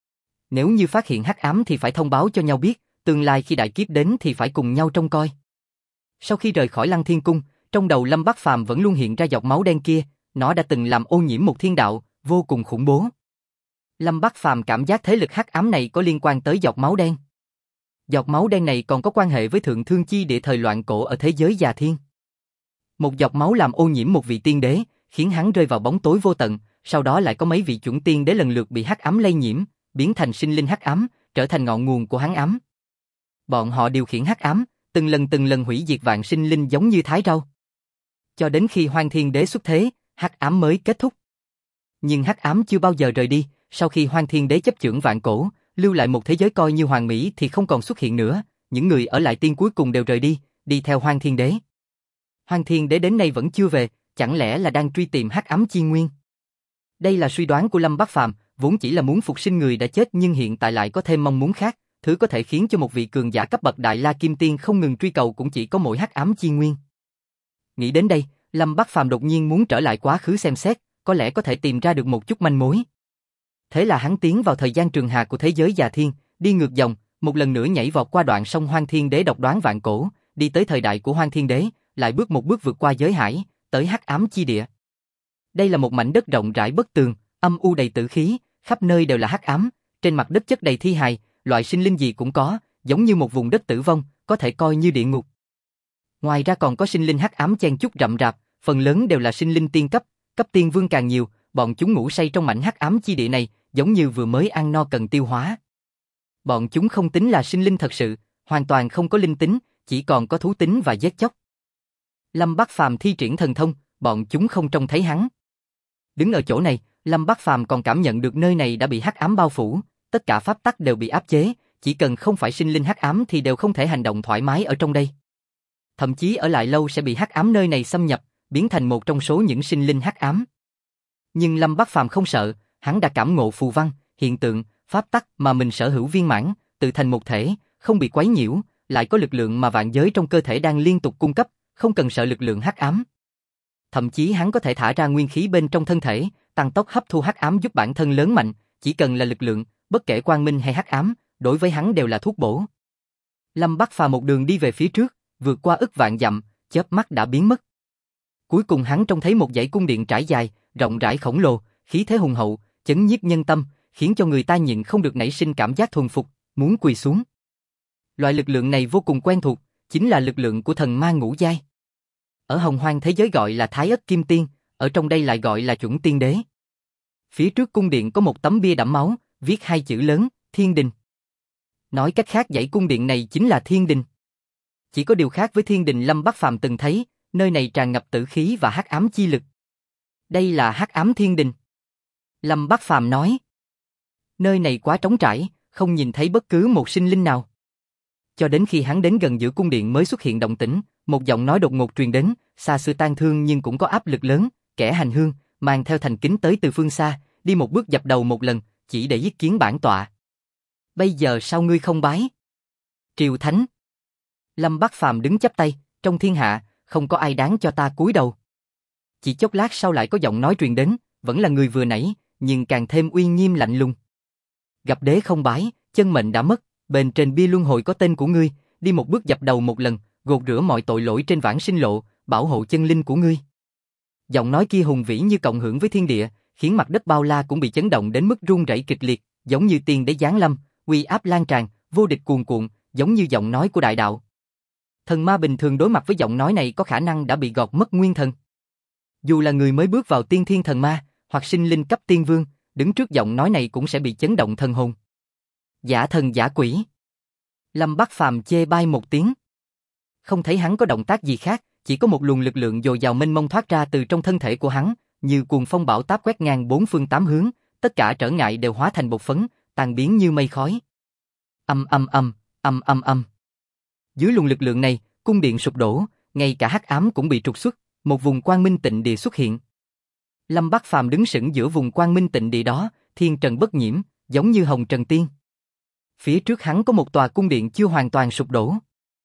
Nếu như phát hiện hắc ám thì phải thông báo cho nhau biết, tương lai khi đại kiếp đến thì phải cùng nhau trông coi. Sau khi rời khỏi Lăng Thiên Cung, trong đầu Lâm Bắc Phàm vẫn luôn hiện ra giọt máu đen kia, nó đã từng làm ô nhiễm một thiên đạo, vô cùng khủng bố. Lâm Bắc Phàm cảm giác thế lực hắc ám này có liên quan tới giọt máu đen. Giọt máu đen này còn có quan hệ với thượng thương chi địa thời loạn cổ ở thế giới già thiên. Một giọt máu làm ô nhiễm một vị tiên đế, khiến hắn rơi vào bóng tối vô tận, sau đó lại có mấy vị chuẩn tiên đế lần lượt bị hắc ám lây nhiễm, biến thành sinh linh hắc ám, trở thành ngọn nguồn của hắn ám. Bọn họ điều khiển hắc ám, từng lần hủy diệt vạn sinh linh giống như thái rau. Cho đến khi Hoang Thiên Đế xuất thế, hắc ám mới kết thúc. Nhưng hắc ám chưa bao giờ rời đi, sau khi Hoang Thiên Đế chấp chưởng vạn cổ, lưu lại một thế giới coi như hoàn mỹ thì không còn xuất hiện nữa, những người ở lại tiên cuối cùng đều rời đi, đi theo Hoang Thiên Đế. Hoang Thiên Đế đến nay vẫn chưa về, chẳng lẽ là đang truy tìm hắc ám chi nguyên? Đây là suy đoán của Lâm Bát Phàm, vốn chỉ là muốn phục sinh người đã chết nhưng hiện tại lại có thêm mong muốn khác, thứ có thể khiến cho một vị cường giả cấp bậc Đại La Kim Tiên không ngừng truy cầu cũng chỉ có mỗi hắc ám chi nguyên. Nghĩ đến đây, Lâm Bát Phàm đột nhiên muốn trở lại quá khứ xem xét, có lẽ có thể tìm ra được một chút manh mối. Thế là hắn tiến vào thời gian trường hà của thế giới già thiên, đi ngược dòng, một lần nữa nhảy vọt qua đoạn sông Hoang Thiên Đế độc đoán vạn cổ, đi tới thời đại của Hoang Thiên Đế, lại bước một bước vượt qua giới hải, tới hắc ám chi địa. Đây là một mảnh đất rộng rãi bất tường, âm u đầy tử khí, khắp nơi đều là hắc ám, trên mặt đất chất đầy thi hài, loại sinh linh gì cũng có, giống như một vùng đất tử vong, có thể coi như địa ngục. Ngoài ra còn có sinh linh hắc ám chen chúc rậm rạp, phần lớn đều là sinh linh tiên cấp, cấp tiên vương càng nhiều, bọn chúng ngủ say trong mảnh hắc ám chi địa này, giống như vừa mới ăn no cần tiêu hóa. Bọn chúng không tính là sinh linh thật sự, hoàn toàn không có linh tính, chỉ còn có thú tính và giết chóc. Lâm Bát Phàm thi triển thần thông, bọn chúng không trông thấy hắn. Đứng ở chỗ này, Lâm Bát Phàm còn cảm nhận được nơi này đã bị hắc ám bao phủ, tất cả pháp tắc đều bị áp chế, chỉ cần không phải sinh linh hắc ám thì đều không thể hành động thoải mái ở trong đây. Thậm chí ở lại lâu sẽ bị hắc ám nơi này xâm nhập, biến thành một trong số những sinh linh hắc ám. Nhưng Lâm Bát Phàm không sợ, hắn đã cảm ngộ phù văn, hiện tượng, pháp tắc mà mình sở hữu viên mãn, tự thành một thể, không bị quấy nhiễu, lại có lực lượng mà vạn giới trong cơ thể đang liên tục cung cấp, không cần sợ lực lượng hắc ám. Thậm chí hắn có thể thả ra nguyên khí bên trong thân thể, tăng tốc hấp thu hắc ám giúp bản thân lớn mạnh, chỉ cần là lực lượng, bất kể quang minh hay hắc ám, đối với hắn đều là thuốc bổ. Lâm Bát Phàm một đường đi về phía trước, vượt qua ức vạn dặm, chớp mắt đã biến mất. Cuối cùng hắn trông thấy một dãy cung điện trải dài, rộng rãi khổng lồ, khí thế hùng hậu, chấn nhiếp nhân tâm, khiến cho người ta nhịn không được nảy sinh cảm giác thuần phục, muốn quỳ xuống. Loại lực lượng này vô cùng quen thuộc, chính là lực lượng của thần ma ngũ giai. Ở Hồng Hoang thế giới gọi là Thái Ất Kim Tiên, ở trong đây lại gọi là Chuẩn Tiên Đế. Phía trước cung điện có một tấm bia đẫm máu, viết hai chữ lớn, Thiên Đình. Nói cách khác dãy cung điện này chính là Thiên Đình. Chỉ có điều khác với Thiên Đình Lâm Bát Phàm từng thấy, nơi này tràn ngập tử khí và hắc ám chi lực. Đây là hắc ám Thiên Đình. Lâm Bát Phàm nói. Nơi này quá trống trải, không nhìn thấy bất cứ một sinh linh nào. Cho đến khi hắn đến gần giữa cung điện mới xuất hiện động tĩnh, một giọng nói đột ngột truyền đến, xa xưa tang thương nhưng cũng có áp lực lớn, kẻ hành hương, mang theo thành kính tới từ phương xa, đi một bước dập đầu một lần, chỉ để yết kiến bản tọa. Bây giờ sao ngươi không bái? Triều Thánh. Lâm Bát Phàm đứng chắp tay, trong thiên hạ, không có ai đáng cho ta cúi đầu. Chỉ chốc lát sau lại có giọng nói truyền đến, vẫn là người vừa nãy, nhưng càng thêm uy nghiêm lạnh lùng. Gặp đế không bái, chân mệnh đã mất, bên trên bia luân hồi có tên của ngươi, đi một bước dập đầu một lần, gột rửa mọi tội lỗi trên vãng sinh lộ, bảo hộ chân linh của ngươi. Giọng nói kia hùng vĩ như cộng hưởng với thiên địa, khiến mặt đất bao la cũng bị chấn động đến mức rung rẩy kịch liệt, giống như tiên đế giáng lâm, uy áp lan tràn, vô địch cuồn cuộn, giống như giọng nói của đại đạo. Thần ma bình thường đối mặt với giọng nói này có khả năng đã bị gọt mất nguyên thần. Dù là người mới bước vào tiên thiên thần ma, hoặc sinh linh cấp tiên vương, đứng trước giọng nói này cũng sẽ bị chấn động thần hồn. Giả thần giả quỷ. Lâm Bát Phàm chê bai một tiếng. Không thấy hắn có động tác gì khác, chỉ có một luồng lực lượng dồi dào mênh mông thoát ra từ trong thân thể của hắn, như cuồng phong bão táp quét ngang bốn phương tám hướng, tất cả trở ngại đều hóa thành bột phấn, tan biến như mây khói. Âm âm âm, âm âm âm. Dưới luồng lực lượng này, cung điện sụp đổ, ngay cả hắc ám cũng bị trục xuất, một vùng quang minh tịnh địa xuất hiện. Lâm Bát Phàm đứng sững giữa vùng quang minh tịnh địa đó, thiên trần bất nhiễm, giống như hồng trần tiên. Phía trước hắn có một tòa cung điện chưa hoàn toàn sụp đổ.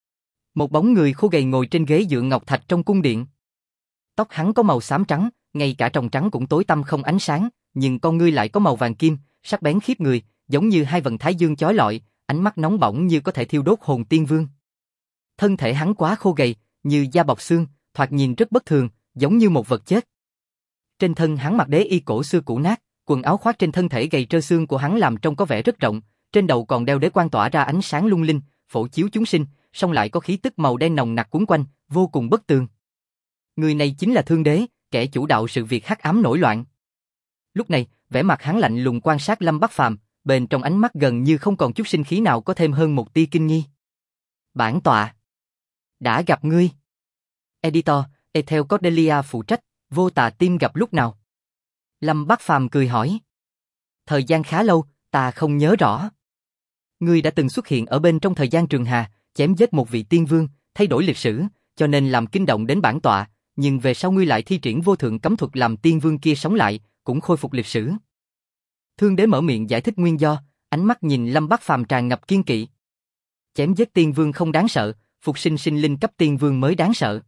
Một bóng người khô gầy ngồi trên ghế dựa ngọc thạch trong cung điện. Tóc hắn có màu xám trắng, ngay cả tròng trắng cũng tối tăm không ánh sáng, nhưng con ngươi lại có màu vàng kim, sắc bén khiếp người, giống như hai vầng thái dương chói lọi, ánh mắt nóng bỏng như có thể thiêu đốt hồn tiên vương. Thân thể hắn quá khô gầy, như da bọc xương, thoạt nhìn rất bất thường, giống như một vật chết. Trên thân hắn mặc đế y cổ xưa cũ nát, quần áo khoác trên thân thể gầy trơ xương của hắn làm trông có vẻ rất rộng, trên đầu còn đeo đế quan tỏa ra ánh sáng lung linh, phổ chiếu chúng sinh, song lại có khí tức màu đen nồng nặc quấn quanh, vô cùng bất tường. Người này chính là Thương Đế, kẻ chủ đạo sự việc hắc ám nổi loạn. Lúc này, vẻ mặt hắn lạnh lùng quan sát Lâm Bắc Phàm, bên trong ánh mắt gần như không còn chút sinh khí nào có thêm hơn một tia kinh nghi. Bản tọa đã gặp ngươi. Editor, Ethel Cordelia phụ trách, Vô Tà Tim gặp lúc nào? Lâm Bắc Phàm cười hỏi. Thời gian khá lâu, ta không nhớ rõ. Ngươi đã từng xuất hiện ở bên trong thời gian trường hà, chém giết một vị tiên vương, thay đổi lịch sử, cho nên làm kinh động đến bản tọa, nhưng về sau ngươi lại thi triển vô thượng cấm thuật làm tiên vương kia sống lại, cũng khôi phục lịch sử. Thương Đế mở miệng giải thích nguyên do, ánh mắt nhìn Lâm Bắc Phàm tràn ngập kiên kỵ. Chém giết tiên vương không đáng sợ, phục sinh sinh linh cấp tiên vương mới đáng sợ.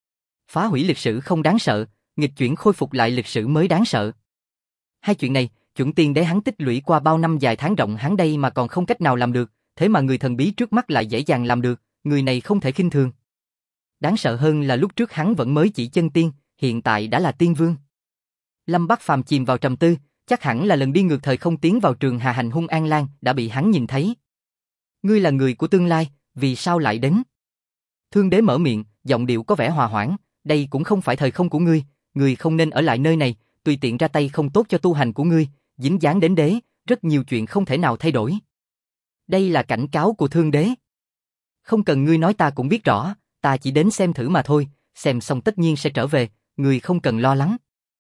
Phá hủy lịch sử không đáng sợ, nghịch chuyển khôi phục lại lịch sử mới đáng sợ. Hai chuyện này, chuẩn tiên đế hắn tích lũy qua bao năm dài tháng rộng hắn đây mà còn không cách nào làm được, thế mà người thần bí trước mắt lại dễ dàng làm được, người này không thể khinh thường. Đáng sợ hơn là lúc trước hắn vẫn mới chỉ chân tiên, hiện tại đã là tiên vương. Lâm Bắc Phàm chìm vào trầm tư, chắc hẳn là lần đi ngược thời không tiến vào trường hà hành hung An Lan đã bị hắn nhìn thấy. Ngươi là người của tương lai, vì sao lại đến? Thương Đế mở miệng, giọng điệu có vẻ hòa hoãn, đây cũng không phải thời không của ngươi không nên ở lại nơi này, tùy tiện ra tay không tốt cho tu hành của ngươi, dính dáng đến đế, rất nhiều chuyện không thể nào thay đổi. Đây là cảnh cáo của Thương Đế. Không cần ngươi nói ta cũng biết rõ, ta chỉ đến xem thử mà thôi, xem xong tất nhiên sẽ trở về, ngươi không cần lo lắng.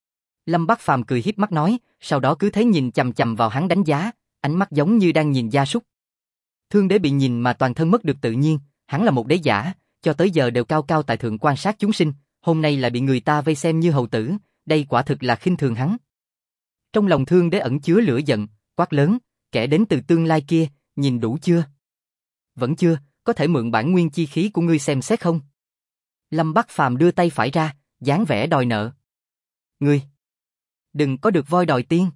Lâm Bắc Phàm cười hiếp mắt nói, sau đó cứ thế nhìn chằm chằm vào hắn đánh giá, ánh mắt giống như đang nhìn gia súc. Thương Đế bị nhìn mà toàn thân mất được tự nhiên, hắn là một đế giả, cho tới giờ đều cao cao tại thượng quan sát chúng sinh, hôm nay lại bị người ta vây xem như hầu tử, đây quả thực là khinh thường hắn. Trong lòng Thương Đế ẩn chứa lửa giận, quát lớn, kẻ đến từ tương lai kia, nhìn đủ chưa? Vẫn chưa, có thể mượn bản nguyên chi khí của ngươi xem xét không? Lâm Bắc Phàm đưa tay phải ra, dáng vẻ đòi nợ. Ngươi, đừng có được voi đòi tiên.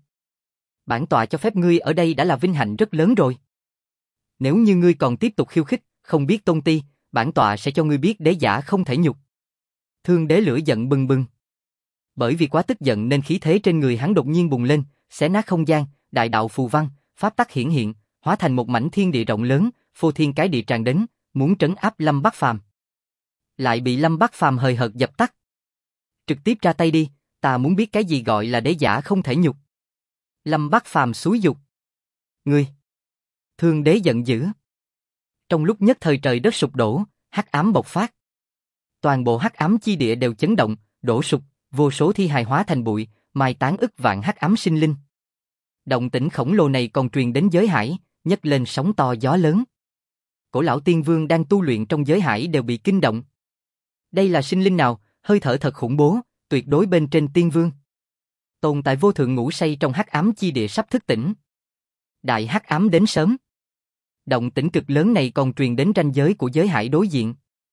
Bản tọa cho phép ngươi ở đây đã là vinh hạnh rất lớn rồi. Nếu như ngươi còn tiếp tục khiêu khích, không biết tôn ti, bản tọa sẽ cho ngươi biết đế giả không thể nhục. Thương Đế lửa giận bừng bừng. Bởi vì quá tức giận nên khí thế trên người hắn đột nhiên bùng lên, xé nát không gian, đại đạo phù văn, pháp tắc hiển hiện, hóa thành một mảnh thiên địa rộng lớn, phô thiên cái địa tràn đến, muốn trấn áp Lâm Bắc Phàm. Lại bị Lâm Bắc Phàm hời hợt dập tắt. Trực tiếp ra tay đi, ta muốn biết cái gì gọi là đế giả không thể nhục. Lâm Bắc Phàm xúi giục. Ngươi! Thương Đế giận dữ. Trong lúc nhất thời trời đất sụp đổ, hắc ám bộc phát. Toàn bộ hắc ám chi địa đều chấn động, đổ sụp, vô số thi hài hóa thành bụi, mai tán ức vạn hắc ám sinh linh. Động tĩnh khổng lồ này còn truyền đến giới hải, nhấc lên sóng to gió lớn. Cổ lão tiên vương đang tu luyện trong giới hải đều bị kinh động. Đây là sinh linh nào, hơi thở thật khủng bố, tuyệt đối bên trên tiên vương. Tồn tại vô thượng ngủ say trong hắc ám chi địa sắp thức tỉnh. Đại hắc ám đến sớm. Động tĩnh cực lớn này còn truyền đến ranh giới của giới hải đối diện.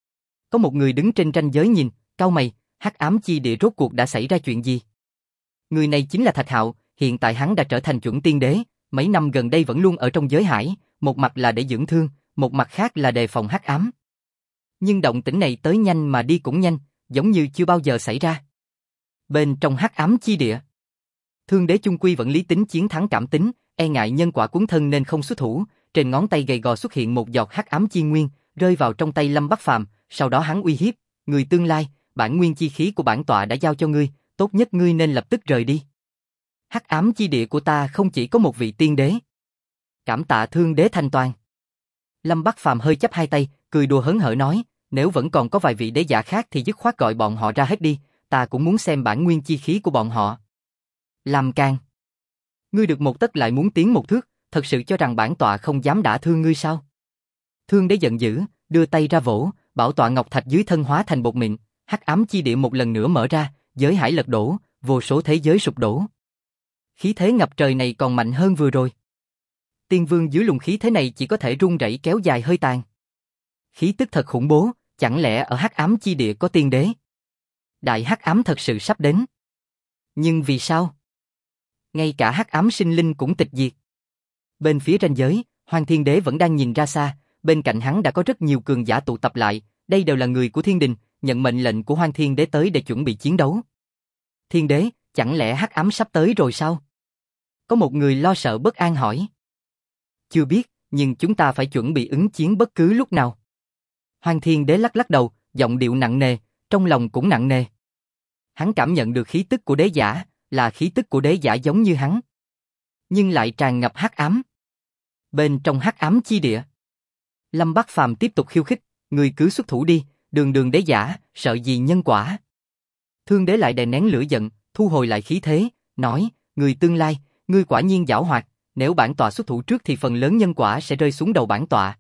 Có một người đứng trên ranh giới nhìn, cau mày, hắc ám chi địa rốt cuộc đã xảy ra chuyện gì? Người này chính là Thạch Hạo, hiện tại hắn đã trở thành chuẩn tiên đế, mấy năm gần đây vẫn luôn ở trong giới hải, một mặt là để dưỡng thương, một mặt khác là đề phòng hắc ám. Nhưng động tĩnh này tới nhanh mà đi cũng nhanh, giống như chưa bao giờ xảy ra. Bên trong hắc ám chi địa, Thương Đế chung quy vẫn lý tính chiến thắng cảm tính, e ngại nhân quả cuốn thân nên không xuất thủ, trên ngón tay gầy gò xuất hiện một giọt hắc ám chi nguyên, rơi vào trong tay Lâm Bắc Phàm, sau đó hắn uy hiếp, người tương lai, bản nguyên chi khí của bản tọa đã giao cho ngươi, tốt nhất ngươi nên lập tức rời đi. Hắc ám chi địa của ta không chỉ có một vị tiên đế. Cảm tạ Thương Đế thanh toàn. Lâm Bắc Phàm hơi chắp hai tay, cười đùa hớn hở nói, nếu vẫn còn có vài vị đế giả khác thì dứt khoát gọi bọn họ ra hết đi, ta cũng muốn xem bản nguyên chi khí của bọn họ. Làm can. Ngươi được một tấc lại muốn tiến một thước, thật sự cho rằng bản tọa không dám đả thương ngươi sao? Thương Đế giận dữ, đưa tay ra vỗ, bảo tọa ngọc thạch dưới thân hóa thành bột mịn, hắc ám chi địa một lần nữa mở ra, giới hải lật đổ, vô số thế giới sụp đổ. Khí thế ngập trời này còn mạnh hơn vừa rồi. Tiên vương dưới luồng khí thế này chỉ có thể run rẩy kéo dài hơi tàn. Khí tức thật khủng bố, chẳng lẽ ở hắc ám chi địa có tiên đế? Đại hắc ám thật sự sắp đến. Nhưng vì sao? Ngay cả hắc ám sinh linh cũng tịch diệt. Bên phía ranh giới, Hoang Thiên Đế vẫn đang nhìn ra xa, bên cạnh hắn đã có rất nhiều cường giả tụ tập lại, đây đều là người của Thiên Đình, nhận mệnh lệnh của Hoang Thiên Đế tới để chuẩn bị chiến đấu. Thiên Đế, chẳng lẽ hắc ám sắp tới rồi sao? Có một người lo sợ bất an hỏi. Chưa biết, nhưng chúng ta phải chuẩn bị ứng chiến bất cứ lúc nào. Hoang Thiên Đế lắc lắc đầu, giọng điệu nặng nề, trong lòng cũng nặng nề. Hắn cảm nhận được khí tức của đế giả, là khí tức của đế giả giống như hắn, nhưng lại tràn ngập hắc ám. Bên trong hắc ám chi địa, Lâm Bắc Phàm tiếp tục khiêu khích, ngươi cứ xuất thủ đi, đường đường đế giả, sợ gì nhân quả. Thương đế lại đè nén lửa giận, thu hồi lại khí thế, nói, người tương lai, ngươi quả nhiên giảo hoạt, nếu bản tọa xuất thủ trước thì phần lớn nhân quả sẽ rơi xuống đầu bản tọa.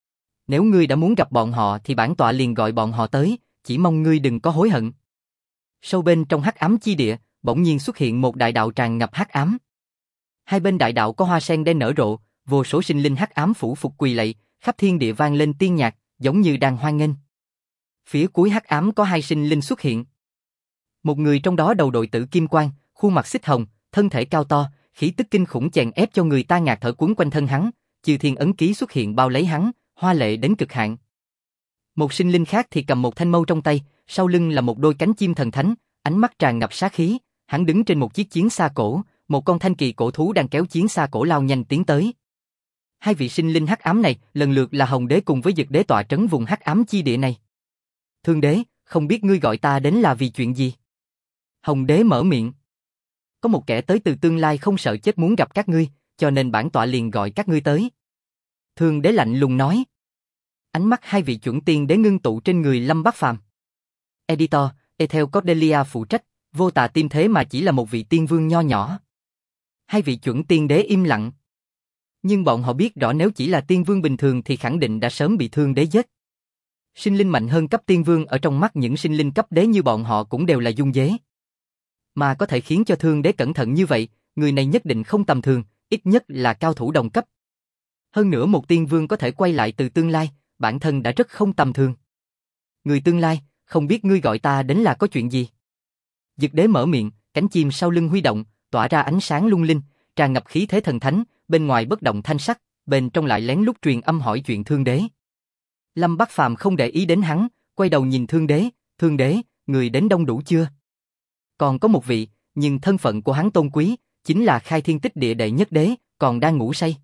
Nếu ngươi đã muốn gặp bọn họ thì bản tọa liền gọi bọn họ tới, chỉ mong ngươi đừng có hối hận. Sâu bên trong hắc ám chi địa, bỗng nhiên xuất hiện một đại đạo tràn ngập hắc ám. Hai bên đại đạo có hoa sen đen nở rộ, vô số sinh linh hắc ám phủ phục quỳ lạy, khắp thiên địa vang lên tiên nhạc, giống như đang hoan nghênh. Phía cuối hắc ám có hai sinh linh xuất hiện. Một người trong đó đầu đội tử kim quang, khuôn mặt xích hồng, thân thể cao to, khí tức kinh khủng chèn ép cho người ta ngạt thở cuốn quanh thân hắn, chư thiên ấn ký xuất hiện bao lấy hắn, hoa lệ đến cực hạn. Một sinh linh khác thì cầm một thanh mâu trong tay, sau lưng là một đôi cánh chim thần thánh, ánh mắt tràn ngập sát khí, hắn đứng trên một chiếc chiến xa cổ, một con thanh kỳ cổ thú đang kéo chiến xa cổ lao nhanh tiến tới. Hai vị sinh linh hắc ám này lần lượt là Hồng Đế cùng với Dực Đế tọa trấn vùng hắc ám chi địa này. Thương Đế, không biết ngươi gọi ta đến là vì chuyện gì? Hồng Đế mở miệng. Có một kẻ tới từ tương lai không sợ chết muốn gặp các ngươi, cho nên bản tọa liền gọi các ngươi tới. Thương Đế lạnh lùng nói. Ánh mắt hai vị chuẩn tiên đế ngưng tụ trên người Lâm Bắc Phàm. Editor, Ethel Cordelia phụ trách, vô tà tim thế mà chỉ là một vị tiên vương nho nhỏ. Hai vị chuẩn tiên đế im lặng. Nhưng bọn họ biết rõ nếu chỉ là tiên vương bình thường thì khẳng định đã sớm bị Thương Đế giết. Sinh linh mạnh hơn cấp tiên vương ở trong mắt những sinh linh cấp đế như bọn họ cũng đều là dung dế. Mà có thể khiến cho Thương Đế cẩn thận như vậy, người này nhất định không tầm thường, ít nhất là cao thủ đồng cấp. Hơn nữa một tiên vương có thể quay lại từ tương lai, bản thân đã rất không tầm thường. Người tương lai, không biết ngươi gọi ta đến là có chuyện gì? Dực Đế mở miệng, cánh chim sau lưng huy động, tỏa ra ánh sáng lung linh, tràn ngập khí thế thần thánh, bên ngoài bất động thanh sắc, bên trong lại lén lút truyền âm hỏi chuyện Thương Đế. Lâm Bắc Phàm không để ý đến hắn, quay đầu nhìn Thương Đế, người đến đông đủ chưa? Còn có một vị, nhưng thân phận của hắn tôn quý, chính là khai thiên tích địa đệ nhất đế, còn đang ngủ say.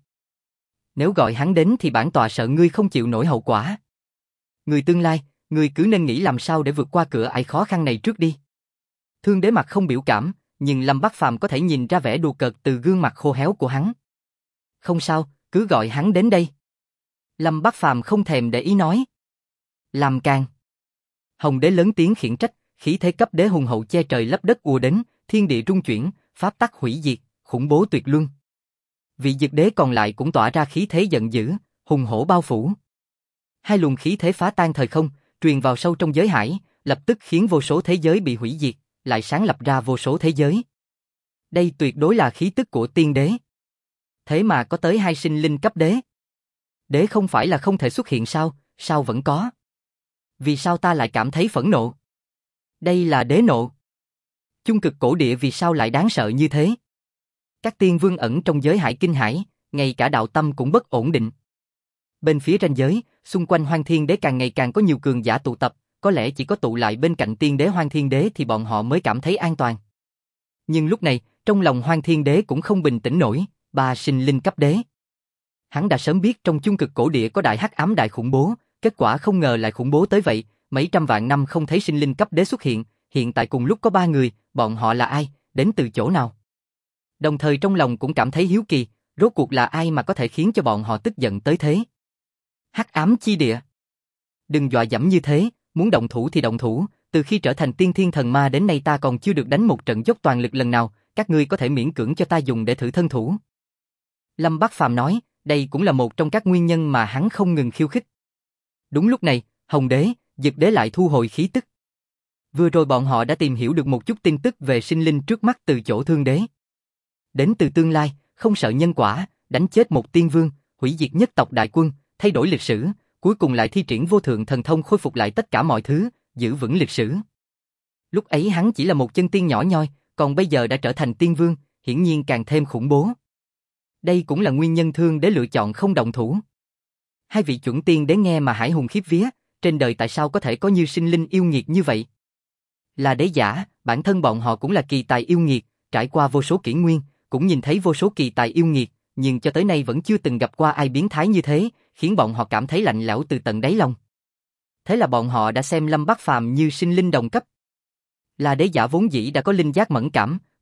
Nếu gọi hắn đến thì bản tọa sợ ngươi không chịu nổi hậu quả. Người tương lai, ngươi cứ nên nghĩ làm sao để vượt qua cửa ải khó khăn này trước đi. Thương Đế mặt không biểu cảm, nhưng Lâm Bắc Phàm có thể nhìn ra vẻ đùa cợt từ gương mặt khô héo của hắn. Không sao, cứ gọi hắn đến đây. Lâm Bắc Phàm không thèm để ý nói. Làm càng. Hồng Đế lớn tiếng khiển trách, khí thế cấp đế hùng hậu che trời lấp đất ùa đến, thiên địa rung chuyển, pháp tắc hủy diệt, khủng bố tuyệt luân. Vị Dực Đế còn lại cũng tỏa ra khí thế giận dữ, hùng hổ bao phủ. Hai luồng khí thế phá tan thời không, truyền vào sâu trong giới hải, lập tức khiến vô số thế giới bị hủy diệt, lại sáng lập ra vô số thế giới. Đây tuyệt đối là khí tức của tiên đế. Thế mà có tới hai sinh linh cấp đế. Đế không phải là không thể xuất hiện sao, sao vẫn có? Vì sao ta lại cảm thấy phẫn nộ? Đây là đế nộ. Chung cực cổ địa vì sao lại đáng sợ như thế? Các tiên vương ẩn trong giới hải kinh hải, ngay cả đạo tâm cũng bất ổn định. Bên phía ranh giới, xung quanh Hoang Thiên Đế càng ngày càng có nhiều cường giả tụ tập, có lẽ chỉ có tụ lại bên cạnh tiên đế Hoang Thiên Đế thì bọn họ mới cảm thấy an toàn. Nhưng lúc này, trong lòng Hoang Thiên Đế cũng không bình tĩnh nổi, ba sinh linh cấp đế. Hắn đã sớm biết trong chung cực cổ địa có đại hắc ám đại khủng bố, kết quả không ngờ lại khủng bố tới vậy, mấy trăm vạn năm không thấy sinh linh cấp đế xuất hiện, hiện tại cùng lúc có ba người, bọn họ là ai, đến từ chỗ nào? Đồng thời trong lòng cũng cảm thấy hiếu kỳ, rốt cuộc là ai mà có thể khiến cho bọn họ tức giận tới thế? Hắc ám chi địa. Đừng dọa dẫm như thế, muốn động thủ thì động thủ, từ khi trở thành tiên thiên thần ma đến nay ta còn chưa được đánh một trận dốc toàn lực lần nào, các ngươi có thể miễn cưỡng cho ta dùng để thử thân thủ. Lâm Bắc Phàm nói, đây cũng là một trong các nguyên nhân mà hắn không ngừng khiêu khích. Đúng lúc này, Hồng Đế, Dực Đế lại thu hồi khí tức. Vừa rồi bọn họ đã tìm hiểu được một chút tin tức về sinh linh trước mắt từ chỗ Thương Đế. Đến từ tương lai, không sợ nhân quả, đánh chết một tiên vương, hủy diệt nhất tộc đại quân, thay đổi lịch sử, cuối cùng lại thi triển vô thượng thần thông khôi phục lại tất cả mọi thứ, giữ vững lịch sử. Lúc ấy hắn chỉ là một chân tiên nhỏ nhoi, còn bây giờ đã trở thành tiên vương, hiển nhiên càng thêm khủng bố. Đây cũng là nguyên nhân Thương Đế lựa chọn không động thủ. Hai vị chuẩn tiên đế nghe mà hải hùng khiếp vía, trên đời tại sao có thể có như sinh linh yêu nghiệt như vậy? Là đế giả, bản thân bọn họ cũng là kỳ tài yêu nghiệt, trải qua vô số kỷ nguyên, cũng nhìn thấy vô số kỳ tài yêu nghiệt, nhưng cho tới nay vẫn chưa từng gặp qua ai biến thái như thế, khiến bọn họ cảm thấy lạnh lẽo từ tận đáy lòng. Thế là bọn họ đã xem Lâm Bắc Phàm như sinh linh đồng cấp. Là đế giả vốn dĩ đã có linh giác mẫn cảm,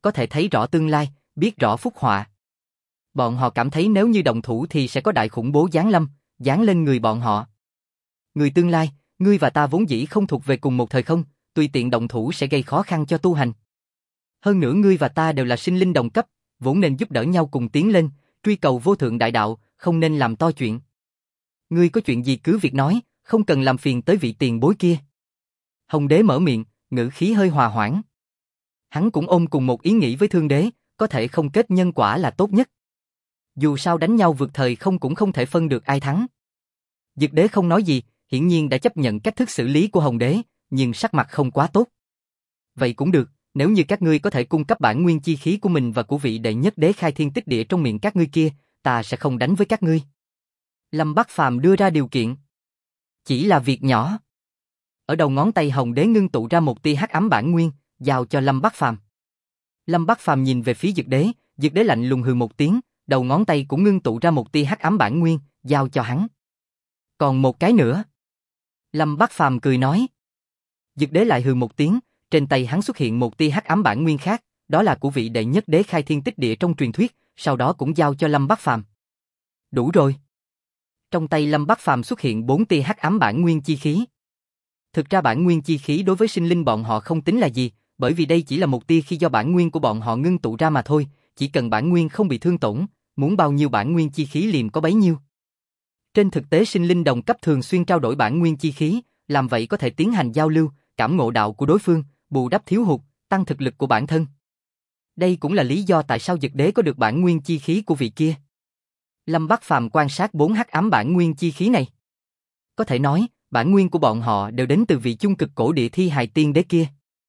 có thể thấy rõ tương lai, biết rõ phúc họa. Bọn họ cảm thấy nếu như động thủ thì sẽ có đại khủng bố giáng lâm, giáng lên người bọn họ. Người tương lai, ngươi và ta vốn dĩ không thuộc về cùng một thời không, tùy tiện động thủ sẽ gây khó khăn cho tu hành. Hơn nữa ngươi và ta đều là sinh linh đồng cấp, vốn nên giúp đỡ nhau cùng tiến lên, truy cầu vô thượng đại đạo, không nên làm to chuyện. Ngươi có chuyện gì cứ việc nói, không cần làm phiền tới vị tiền bối kia. Hồng đế mở miệng, ngữ khí hơi hòa hoãn. Hắn cũng ôm cùng một ý nghĩ với Thương đế, có thể không kết nhân quả là tốt nhất. Dù sao đánh nhau vượt thời không cũng không thể phân được ai thắng. Dực đế không nói gì, hiển nhiên đã chấp nhận cách thức xử lý của Hồng đế, nhưng sắc mặt không quá tốt. Vậy cũng được, nếu như các ngươi có thể cung cấp bản nguyên chi khí của mình và của vị đệ nhất đế khai thiên tích địa trong miệng các ngươi kia, ta sẽ không đánh với các ngươi. Lâm Bắc Phàm đưa ra điều kiện. Chỉ là việc nhỏ. Ở đầu ngón tay Hồng đế ngưng tụ ra một tia hắc ám bản nguyên, giao cho Lâm Bắc Phàm. Lâm Bắc Phàm nhìn về phía Dực đế lạnh lùng hừ một tiếng, đầu ngón tay cũng ngưng tụ ra một tia hắc ám bản nguyên, giao cho hắn. Còn một cái nữa. Lâm Bắc Phàm cười nói. Dực đế lại hừ một tiếng, trên tay hắn xuất hiện một tia hắc ám bản nguyên khác, đó là của vị đệ nhất đế khai thiên tích địa trong truyền thuyết, sau đó cũng giao cho Lâm Bắc Phàm. Đủ rồi. Trong tay Lâm Bắc Phàm xuất hiện 4 tia hắc ám bản nguyên chi khí. Thực ra bản nguyên chi khí đối với sinh linh bọn họ không tính là gì, bởi vì đây chỉ là một tia khi do bản nguyên của bọn họ ngưng tụ ra mà thôi, chỉ cần bản nguyên không bị thương tổn, muốn bao nhiêu bản nguyên chi khí liền có bấy nhiêu. Trên thực tế sinh linh đồng cấp thường xuyên trao đổi bản nguyên chi khí, làm vậy có thể tiến hành giao lưu, cảm ngộ đạo của đối phương, bù đắp thiếu hụt, tăng thực lực của bản thân. Đây cũng là lý do tại sao Dực đế có được bản nguyên chi khí của vị kia. Lâm Bắc Phàm quan sát 4 hắc ám bản nguyên chi khí này. Có thể nói, bản nguyên của bọn họ đều đến từ vị chung cực cổ địa thi hài tiên đế kia.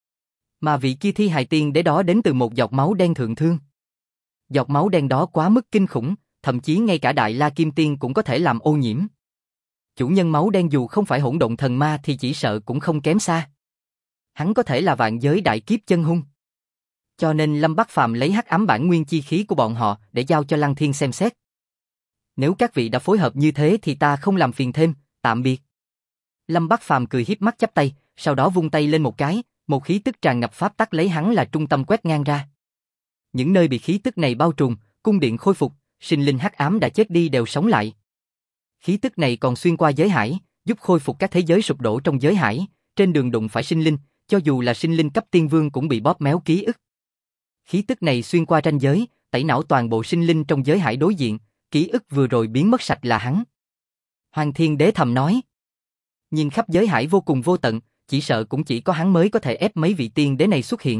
Mà vị kia thi hài tiên đế đó đến từ một giọt máu đen thượng thương. Giọt máu đen đó quá mức kinh khủng, thậm chí ngay cả Đại La Kim Tiên cũng có thể làm ô nhiễm. Chủ nhân máu đen dù không phải hỗn độn thần ma thì chỉ sợ cũng không kém xa. Hắn có thể là vạn giới đại kiếp chân hung. Cho nên Lâm Bắc Phàm lấy hắc ám bản nguyên chi khí của bọn họ để giao cho Lăng Thiên xem xét. Nếu các vị đã phối hợp như thế thì ta không làm phiền thêm, tạm biệt. Lâm Bắc Phàm cười hiếp mắt chắp tay, sau đó vung tay lên một cái, một khí tức tràn ngập pháp tắc lấy hắn là trung tâm quét ngang ra. Những nơi bị khí tức này bao trùm, cung điện khôi phục, sinh linh hắc ám đã chết đi đều sống lại. Khí tức này còn xuyên qua giới hải, giúp khôi phục các thế giới sụp đổ trong giới hải, trên đường đụng phải sinh linh, cho dù là sinh linh cấp tiên vương cũng bị bóp méo ký ức. Khí tức này xuyên qua ranh giới, tẩy não toàn bộ sinh linh trong giới hải đối diện, ký ức vừa rồi biến mất sạch là hắn. Hoàng Thiên Đế thầm nói. Nhìn khắp giới hải vô cùng vô tận, chỉ sợ cũng chỉ có hắn mới có thể ép mấy vị tiên đế này xuất hiện.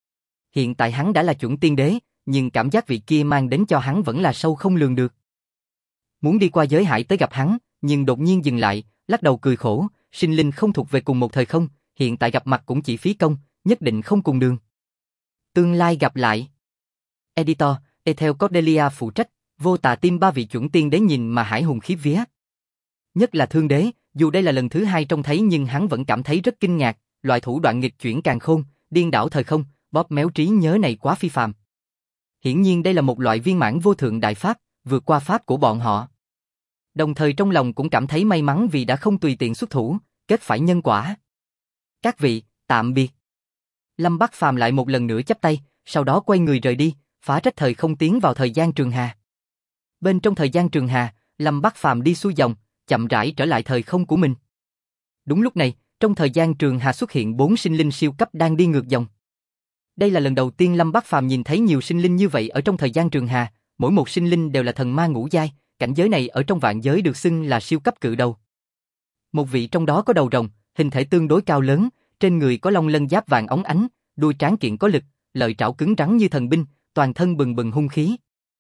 Hiện tại hắn đã là chuẩn tiên đế, nhưng cảm giác vị kia mang đến cho hắn vẫn là sâu không lường được. Muốn đi qua giới hải tới gặp hắn, nhưng đột nhiên dừng lại, lắc đầu cười khổ, sinh linh không thuộc về cùng một thời không, hiện tại gặp mặt cũng chỉ phí công, nhất định không cùng đường. Tương lai gặp lại. Editor, Ethel Cordelia phụ trách, Vô Tà Tim ba vị chuẩn tiên đế nhìn mà hải hùng khiếp vía. Nhất là Thương đế, dù đây là lần thứ 2 trông thấy nhưng hắn vẫn cảm thấy rất kinh ngạc, loại thủ đoạn nghịch chuyển càn khôn, điên đảo thời không, bóp méo trí nhớ này quá phi phàm. Hiển nhiên đây là một loại viên mãn vô thượng đại pháp, vượt qua pháp của bọn họ. Đồng thời trong lòng cũng cảm thấy may mắn vì đã không tùy tiện xuất thủ, kết phải nhân quả. Các vị, tạm biệt. Lâm Bắc Phàm lại một lần nữa chắp tay, sau đó quay người rời đi, phá rách thời không tiến vào thời gian trường hà. Bên trong thời gian trường hà, Lâm Bắc Phàm đi xuôi dòng, chậm rãi trở lại thời không của mình. Đúng lúc này, trong thời gian trường hà xuất hiện 4 sinh linh siêu cấp đang đi ngược dòng. Đây là lần đầu tiên Lâm Bắc Phàm nhìn thấy nhiều sinh linh như vậy ở trong thời gian trường hà, mỗi một sinh linh đều là thần ma ngũ giai, cảnh giới này ở trong vạn giới được xưng là siêu cấp cự đầu. Một vị trong đó có đầu rồng, hình thể tương đối cao lớn, trên người có long lân giáp vàng óng ánh, đuôi tráng kiện có lực, lợi trảo cứng rắn như thần binh, toàn thân bừng bừng hung khí.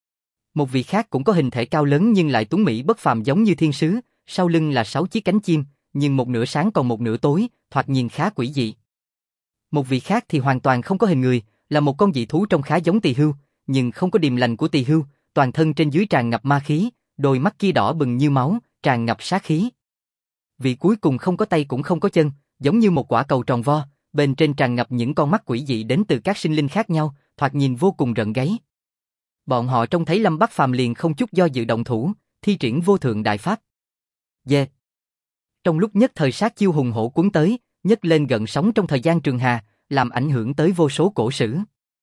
Một vị khác cũng có hình thể cao lớn nhưng lại tuấn mỹ bất phàm giống như thiên sứ, sau lưng là 6 chiếc cánh chim, nhưng một nửa sáng còn một nửa tối, thoạt nhìn khá quỷ dị. Một vị khác thì hoàn toàn không có hình người, là một con dị thú trông khá giống tỳ hưu, nhưng không có điềm lành của tỳ hưu, toàn thân trên dưới tràn ngập ma khí, đôi mắt kia đỏ bừng như máu, tràn ngập sát khí. Vị cuối cùng không có tay cũng không có chân, giống như một quả cầu tròn vo, bên trên tràn ngập những con mắt quỷ dị đến từ các sinh linh khác nhau, thoạt nhìn vô cùng rợn gáy. Bọn họ trông thấy Lâm Bắc Phàm liền không chút do dự động thủ, thi triển vô thượng đại pháp. Yeah. Trong lúc nhất thời sát chiêu hùng hổ cuốn tới, nhấc lên gợn sóng trong thời gian trường hà, làm ảnh hưởng tới vô số cổ sử.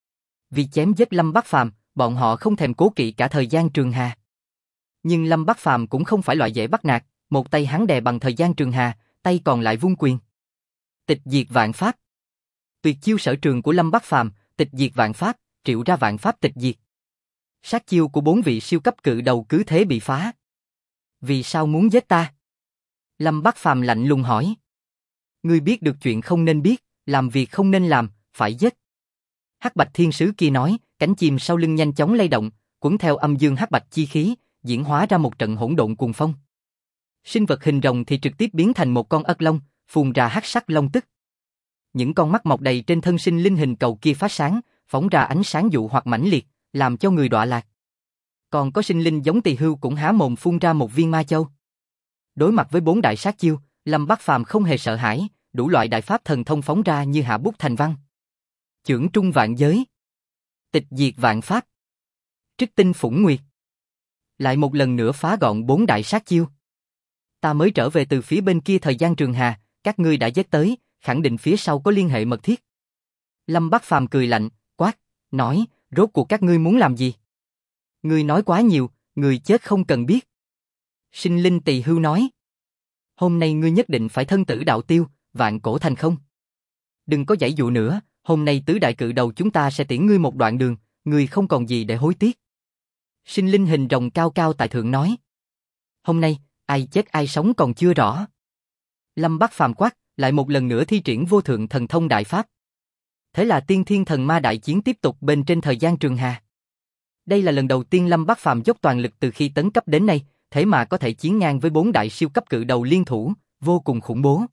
Vì chém giết Lâm Bắc Phàm, bọn họ không thèm cố kỵ cả thời gian Trường Hà. Nhưng Lâm Bắc Phàm cũng không phải loại dễ bắt nạt, một tay hắn đè bằng thời gian Trường Hà, tay còn lại vung quyền. Tịch diệt vạn pháp. Tuyệt chiêu sở trường của Lâm Bắc Phàm, tịch diệt vạn pháp, triệu ra vạn pháp tịch diệt. Sát chiêu của 4 vị siêu cấp cự đầu cứ thế bị phá. Vì sao muốn giết ta? Lâm Bắc Phàm lạnh lùng hỏi. Ngươi biết được chuyện không nên biết, làm việc không nên làm, phải giết. Hắc Bạch Thiên Sứ kia nói, cánh chim sau lưng nhanh chóng lay động, cuốn theo âm dương hắc bạch chi khí, diễn hóa ra một trận hỗn độn cuồng phong. Sinh vật hình rồng thì trực tiếp biến thành một con ất long, phun ra hắc sắc long tức. Những con mắt mọc đầy trên thân sinh linh hình cầu kia phát sáng, phóng ra ánh sáng dụ hoặc mãnh liệt, làm cho người đọa lạc. Còn có sinh linh giống tỳ hưu cũng há mồm phun ra một viên ma châu. Đối mặt với 4 đại sát chiêu, Lâm Bắc Phàm không hề sợ hãi, đủ loại đại pháp thần thông phóng ra như hạ bút thành văn. Chưởng trung vạn giới, tịch diệt vạn pháp, trích tinh phủng nguyệt. Lại một lần nữa phá gọn 4 đại sát chiêu. Ta mới trở về từ phía bên kia thời gian Trường Hà, các ngươi đã giết tới, khẳng định phía sau có liên hệ mật thiết. Lâm Bắc Phàm cười lạnh, quát, nói, rốt cuộc các ngươi muốn làm gì? Ngươi nói quá nhiều, người chết không cần biết. Sinh linh tỳ hưu nói, hôm nay ngươi nhất định phải thân tử đạo tiêu, vạn cổ thành không. Đừng có giãy dụ nữa, hôm nay tứ đại cự đầu chúng ta sẽ tiễn ngươi một đoạn đường, ngươi không còn gì để hối tiếc. Sinh linh hình rồng cao cao tại thượng nói, hôm nay, ai chết ai sống còn chưa rõ. Lâm Bắc Phàm quát, lại một lần nữa thi triển vô thượng thần thông đại pháp. Thế là tiên thiên thần ma đại chiến tiếp tục bên trên thời gian Trường Hà. Đây là lần đầu tiên Lâm Bắc Phàm dốc toàn lực từ khi tấn cấp đến nay, thế mà có thể chiến ngang với 4 đại siêu cấp cự đầu liên thủ, vô cùng khủng bố.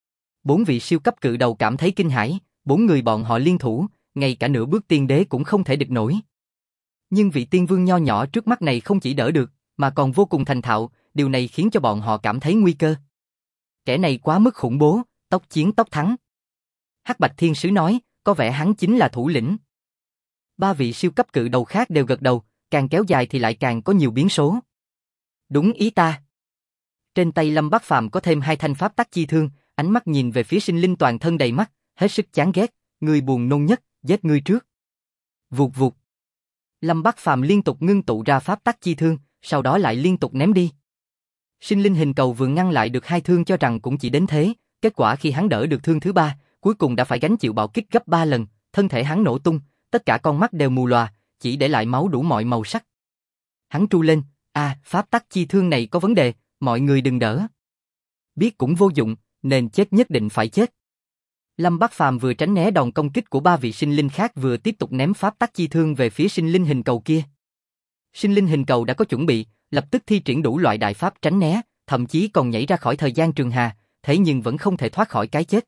4 vị siêu cấp cự đầu cảm thấy kinh hãi, 4 người bọn họ liên thủ, ngay cả nửa bước tiên đế cũng không thể địch nổi. Nhưng vị tiên vương nho nhỏ trước mắt này không chỉ đỡ được, mà còn vô cùng thành thạo, điều này khiến cho bọn họ cảm thấy nguy cơ. Kẻ này quá mức khủng bố, tốc chiến tốc thắng. Hắc Bạch Thiên Sứ nói, có vẻ hắn chính là thủ lĩnh. 3 vị siêu cấp cự đầu khác đều gật đầu, càng kéo dài thì lại càng có nhiều biến số. Đúng ý ta. Trên tay Lâm Bắc Phàm có thêm 2 thanh pháp tắc chi thương, ánh mắt nhìn về phía sinh linh toàn thân đầy mắt, hết sức chán ghét, người buồn nôn nhất, giết ngươi trước. Vụt vụt. Lâm Bắc Phàm liên tục ngưng tụ ra pháp tắc chi thương, sau đó lại liên tục ném đi. Sinh linh hình cầu vừa ngăn lại được 2 thương cho rằng cũng chỉ đến thế, kết quả khi hắn đỡ được thương thứ 3, cuối cùng đã phải gánh chịu bạo kích gấp 3 lần, thân thể hắn nổ tung, tất cả con mắt đều mù lòa, chỉ để lại máu đủ mọi màu sắc. Hắn tru lên, pháp tắc chi thương này có vấn đề, mọi người đừng đỡ. Biết cũng vô dụng, nên chết nhất định phải chết. Lâm Bắc Phàm vừa tránh né đòn công kích của 3 vị sinh linh khác vừa tiếp tục ném pháp tắc chi thương về phía sinh linh hình cầu kia. Sinh linh hình cầu đã có chuẩn bị, lập tức thi triển đủ loại đại pháp tránh né, thậm chí còn nhảy ra khỏi thời gian Trường Hà, thế nhưng vẫn không thể thoát khỏi cái chết.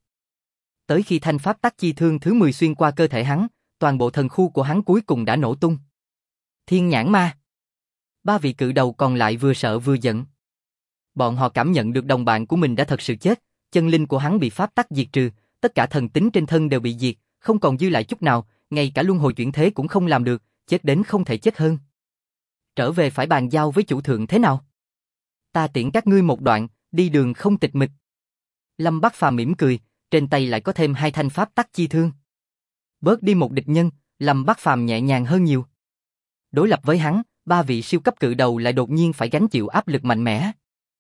Tới khi thanh pháp tắc chi thương thứ 10 xuyên qua cơ thể hắn, toàn bộ thần khu của hắn cuối cùng đã nổ tung. Thiên nhãn ma. 3 vị cự đầu còn lại vừa sợ vừa giận. Bọn họ cảm nhận được đồng bạn của mình đã thật sự chết, chân linh của hắn bị pháp tắc diệt trừ, tất cả thần tính trên thân đều bị diệt, không còn dư lại chút nào, ngay cả luân hồi chuyển thế cũng không làm được, chết đến không thể chết hơn. Trở về phải bàn giao với chủ thượng thế nào? Ta tiễn các ngươi một đoạn, đi đường không tịch mịch. Lâm Bắc Phàm mỉm cười, trên tay lại có thêm 2 thanh pháp tắc chi thương. Bớt đi một địch nhân, Lâm Bắc Phàm nhẹ nhàng hơn nhiều. Đối lập với hắn, 3 vị siêu cấp cự đầu lại đột nhiên phải gánh chịu áp lực mạnh mẽ.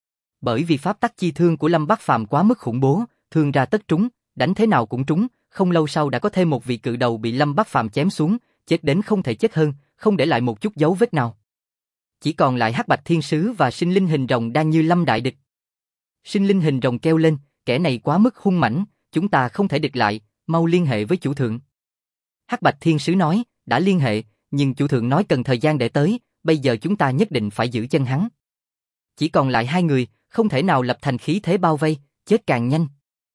Bởi vì pháp tắc chi thương của Lâm Bắc Phàm quá mức khủng bố, thương ra tất trúng, đánh thế nào cũng trúng, không lâu sau đã có thêm một vị cự đầu bị Lâm Bắc Phàm chém xuống, chết đến không thể chết hơn, không để lại một chút dấu vết nào. Chỉ còn lại Hắc Bạch Thiên Sứ và sinh linh hình rồng đang như lâm đại địch. Sinh linh hình rồng kêu lên, kẻ này quá mức hung mãnh, chúng ta không thể địch lại, mau liên hệ với chủ thượng. Hắc Bạch Thiên Sứ nói, đã liên hệ, nhưng chủ thượng nói cần thời gian để tới, bây giờ chúng ta nhất định phải giữ chân hắn. Chỉ còn lại 2 người, không thể nào lập thành khí thế bao vây, chết càng nhanh.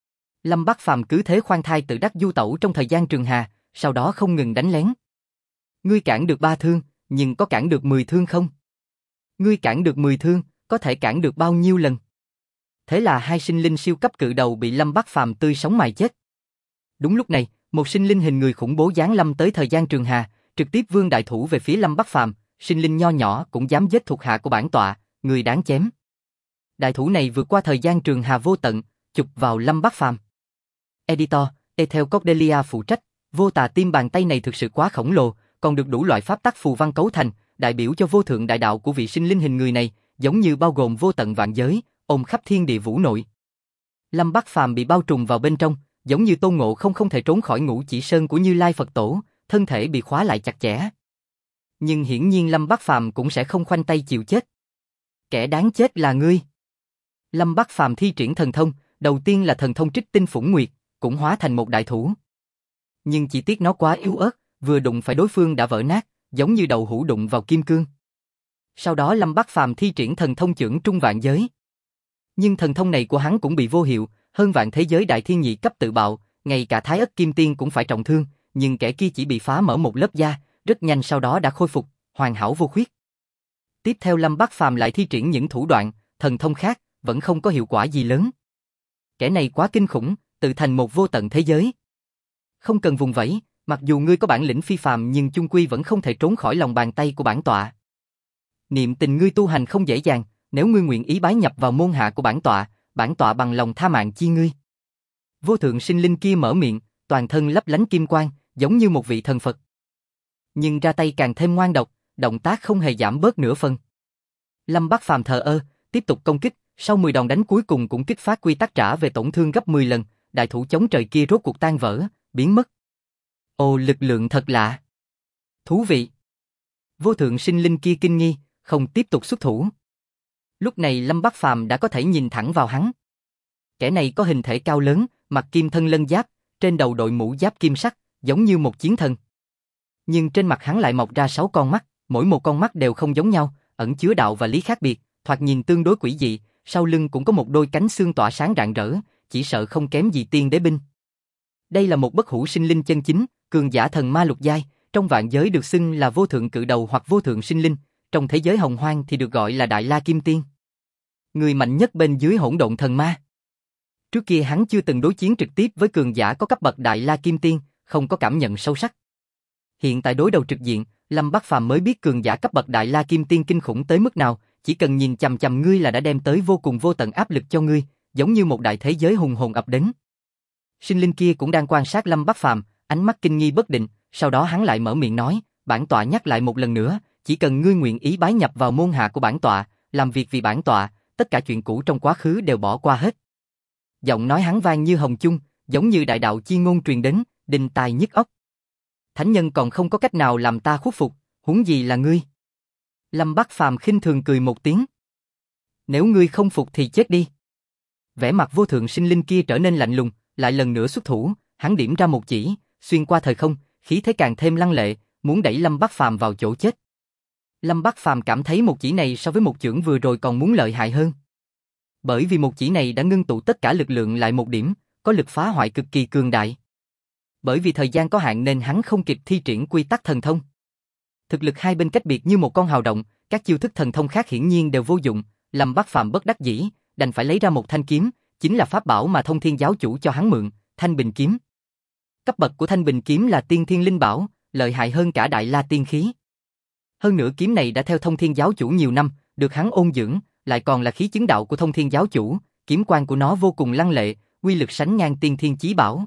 Lâm Bắc Phàm cứ thế khoan thai tự đắc du tẩu trong thời gian Trường Hà, sau đó không ngừng đánh lén. Ngươi cản được 3 thương, nhưng có cản được 10 thương không? Ngươi cản được 10 thương, có thể cản được bao nhiêu lần? Thế là 2 sinh linh siêu cấp cự đầu bị Lâm Bắc Phàm tươi sống mài chết. Đúng lúc này, một sinh linh hình người khủng bố giáng lâm tới thời gian Trường Hà, trực tiếp vươn đại thủ về phía Lâm Bắc Phàm, sinh linh nho nhỏ cũng dám giết thuộc hạ của bản tọa, người đáng chém. Đại thủ này vượt qua thời gian Trường Hà vô tận, chụp vào Lâm Bắc Phàm. Editor, Ethel Cordelia phụ trách, vô tà tim bàn tay này thực sự quá khổng lồ, còn được đủ loại pháp tắc phù văn cấu thành, đại biểu cho vô thượng đại đạo của vị sinh linh hình người này, giống như bao gồm vô tận vạn giới, ôm khắp thiên địa vũ nội. Lâm Bắc Phàm bị bao trùm vào bên trong, giống như Tôn Ngộ không thể trốn khỏi ngũ chỉ sơn của Như Lai Phật Tổ, thân thể bị khóa lại chặt chẽ. Nhưng hiển nhiên Lâm Bắc Phàm cũng sẽ không khoanh tay chịu chết. Kẻ đáng chết là ngươi. Lâm Bắc Phàm thi triển thần thông, đầu tiên là thần thông Trích Tinh Phủng Nguyệt, cũng hóa thành một đại thủ. Nhưng chỉ tiếc nó quá yếu ớt, vừa đụng phải đối phương đã vỡ nát, giống như đậu hũ đụng vào kim cương. Sau đó Lâm Bắc Phàm thi triển thần thông Chưởng Trung Vạn Giới. Nhưng thần thông này của hắn cũng bị vô hiệu, hơn vạn thế giới đại thiên nhị cấp tự bạo, ngay cả Thái Ất Kim Tiên cũng phải trọng thương, nhưng kẻ kia chỉ bị phá mở một lớp da, rất nhanh sau đó đã khôi phục, hoàn hảo vô khuyết. Tiếp theo Lâm Bắc Phàm lại thi triển những thủ đoạn, thần thông khác, vẫn không có hiệu quả gì lớn. Kẻ này quá kinh khủng, tự thành một vô tận thế giới. Không cần vùng vẫy, mặc dù ngươi có bản lĩnh phi phàm nhưng chung quy vẫn không thể trốn khỏi lòng bàn tay của bản tọa. Niệm tình ngươi tu hành không dễ dàng, nếu ngươi nguyện ý bái nhập vào môn hạ của bản tọa bằng lòng tha mạng chi ngươi. Vô thượng sinh linh kia mở miệng, toàn thân lấp lánh kim quang, giống như một vị thần Phật. Nhưng ra tay càng thêm ngoan độc, động tác không hề giảm bớt nửa phần. Lâm Bắc Phàm thờ ơ, tiếp tục công kích, sau 10 đòn đánh cuối cùng cũng kích phát quy tắc trả về tổn thương gấp 10 lần, đại thủ chống trời kia rốt cuộc tan vỡ, biến mất. Ồ, lực lượng thật lạ. Thú vị. Vô thượng sinh linh kia kinh nghi, không tiếp tục xuất thủ. Lúc này Lâm Bắc Phàm đã có thể nhìn thẳng vào hắn. Kẻ này có hình thể cao lớn, mặc kim thân lân giáp, trên đầu đội mũ giáp kim sắc, giống như một chiến thần. Nhưng trên mặt hắn lại mọc ra 6 con mắt, mỗi một con mắt đều không giống nhau, ẩn chứa đạo và lý khác biệt, thoạt nhìn tương đối quỷ dị, sau lưng cũng có một đôi cánh xương tỏa sáng rạng rỡ, chỉ sợ không kém gì tiên đế binh. Đây là một bất hủ sinh linh chân chính, cường giả thần ma lục giai, trong vạn giới được xưng là vô thượng cự đầu hoặc vô thượng sinh linh, trong thế giới hồng hoang thì được gọi là Đại La Kim Tiên. Người mạnh nhất bên dưới hỗn độn thần ma. Trước kia hắn chưa từng đối chiến trực tiếp với cường giả có cấp bậc Đại La Kim Tiên, không có cảm nhận sâu sắc. Hiện tại đối đầu trực diện, Lâm Bắc Phàm mới biết cường giả cấp bậc Đại La Kim Tiên kinh khủng tới mức nào, chỉ cần nhìn chằm chằm ngươi là đã đem tới vô cùng vô tận áp lực cho ngươi, giống như một đại thế giới hùng hồn ập đến. Sinh linh kia cũng đang quan sát Lâm Bắc Phàm, ánh mắt kinh nghi bất định, sau đó hắn lại mở miệng nói, bản tọa nhắc lại một lần nữa, chỉ cần ngươi nguyện ý bái nhập vào môn hạ của bản tọa, làm việc vì bản tọa, tất cả chuyện cũ trong quá khứ đều bỏ qua hết. Giọng nói hắn vang như hồng chung, giống như đại đạo chi ngôn truyền đến, đinh tai nhức óc. Thánh nhân còn không có cách nào làm ta khuất phục, huống gì là ngươi. Lâm Bắc Phàm khinh thường cười một tiếng. Nếu ngươi không phục thì chết đi. Vẻ mặt vô thượng sinh linh kia trở nên lạnh lùng, lại lần nữa xuất thủ, hắn điểm ra một chỉ, xuyên qua thời không, khí thế càng thêm lăng lệ, muốn đẩy Lâm Bắc Phàm vào chỗ chết. Lâm Bắc Phàm cảm thấy một chỉ này so với một chưởng vừa rồi còn muốn lợi hại hơn. Bởi vì một chỉ này đã ngưng tụ tất cả lực lượng lại một điểm, có lực phá hoại cực kỳ cường đại. Bởi vì thời gian có hạn nên hắn không kịp thi triển quy tắc thần thông. Thực lực hai bên cách biệt như một con hào động, các chiêu thức thần thông khác hiển nhiên đều vô dụng, Lâm Bắc Phàm bất đắc dĩ, đành phải lấy ra một thanh kiếm, chính là pháp bảo mà Thông Thiên giáo chủ cho hắn mượn, Thanh Bình kiếm. Cấp bậc của Thanh Bình kiếm là tiên thiên linh bảo, lợi hại hơn cả Đại La tiên khí. Hơn nữa kiếm này đã theo Thông Thiên giáo chủ nhiều năm, được hắn ôn dưỡng, lại còn là khí chứng đạo của Thông Thiên giáo chủ, kiếm quang của nó vô cùng lăng lệ, uy lực sánh ngang tiên thiên chí bảo.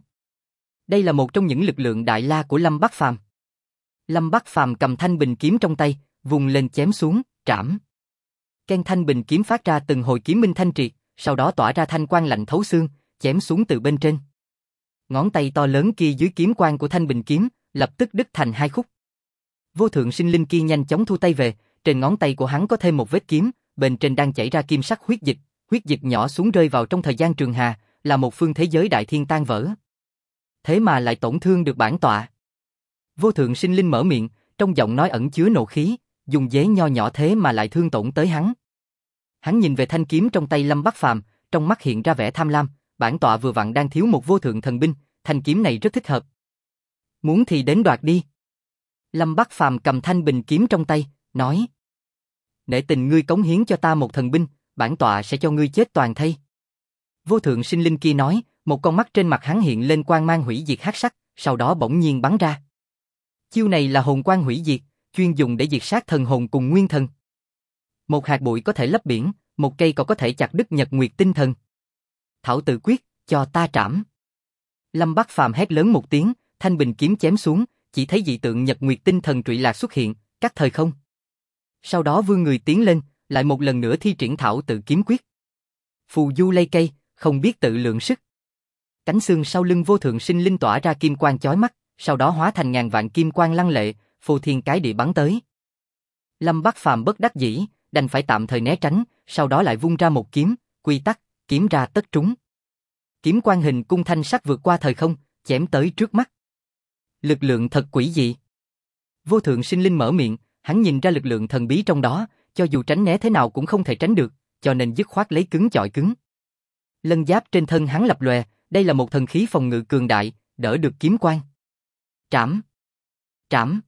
Đây là một trong những lực lượng Đại La của Lâm Bắc Phàm. Lâm Bắc Phàm cầm Thanh Bình kiếm trong tay, vùng lên chém xuống, trảm. Ken Thanh Bình kiếm phát ra từng hồi kiếm minh thanh triệt, sau đó tỏa ra thanh quang lạnh thấu xương, chém xuống từ bên trên. Ngón tay to lớn kia dưới kiếm quang của Thanh Bình kiếm, lập tức đứt thành hai khúc. Vô thượng sinh linh kia nhanh chóng thu tay về, trên ngón tay của hắn có thêm một vết kiếm, bên trên đang chảy ra kim sắc huyết dịch nhỏ xuống rơi vào trong thời gian trường hà, là một phương thế giới đại thiên tan vỡ. Thế mà lại tổn thương được bản tọa. Vô thượng sinh linh mở miệng, trong giọng nói ẩn chứa nộ khí, dùng dế nho nhỏ thế mà lại thương tổn tới hắn. Hắn nhìn về thanh kiếm trong tay Lâm Bắc Phàm, trong mắt hiện ra vẻ tham lam, bản tọa vừa vặn đang thiếu một vô thượng thần binh, thanh kiếm này rất thích hợp. Muốn thì đến đoạt đi. Lâm Bắc Phàm cầm Thanh Bình kiếm trong tay, nói: Nể tình ngươi cống hiến cho ta một thần binh, bản tọa sẽ cho ngươi chết toàn thây. Vô thượng sinh linh kia nói, một con mắt trên mặt hắn hiện lên quang mang hủy diệt hắc sắc, sau đó bỗng nhiên bắn ra. Chiêu này là hồn quang hủy diệt, chuyên dùng để diệt sát thần hồn cùng nguyên thần. Một hạt bụi có thể lấp biển, một cây còn có thể chặt đứt nhật nguyệt tinh thần. Thảo tự quyết, cho ta trảm. Lâm Bắc Phàm hét lớn một tiếng, Thanh Bình kiếm chém xuống, chỉ thấy dị tượng Nhật Nguyệt Tinh Thần Trụy Lạc xuất hiện, cắt thời không. Sau đó vươn người tiến lên, lại một lần nữa thi triển thảo tự kiếm quyết. Phù du lây cây, không biết tự lượng sức. Cánh xương sau lưng Vô Thượng Sinh Linh tỏa ra kim quang chói mắt, sau đó hóa thành ngàn vạn kim quang lăng lệ, phô thiên cái địa bắn tới. Lâm Bắc Phàm bất đắc dĩ, đành phải tạm thời né tránh, sau đó lại vung ra một kiếm, quy tắc, kiếm ra tất trúng. Kiếm quang hình cung thanh sắc vượt qua thời không, chém tới trước mắt. Lực lượng thật quỷ dị. Vô Thượng Sinh Linh mở miệng, hắn nhìn ra lực lượng thần bí trong đó, cho dù tránh né thế nào cũng không thể tránh được, cho nên dứt khoát lấy cứng chọi cứng. Lân giáp trên thân hắn lập lòe, đây là một thần khí phòng ngự cường đại, đỡ được kiếm quang. Trảm! Trảm!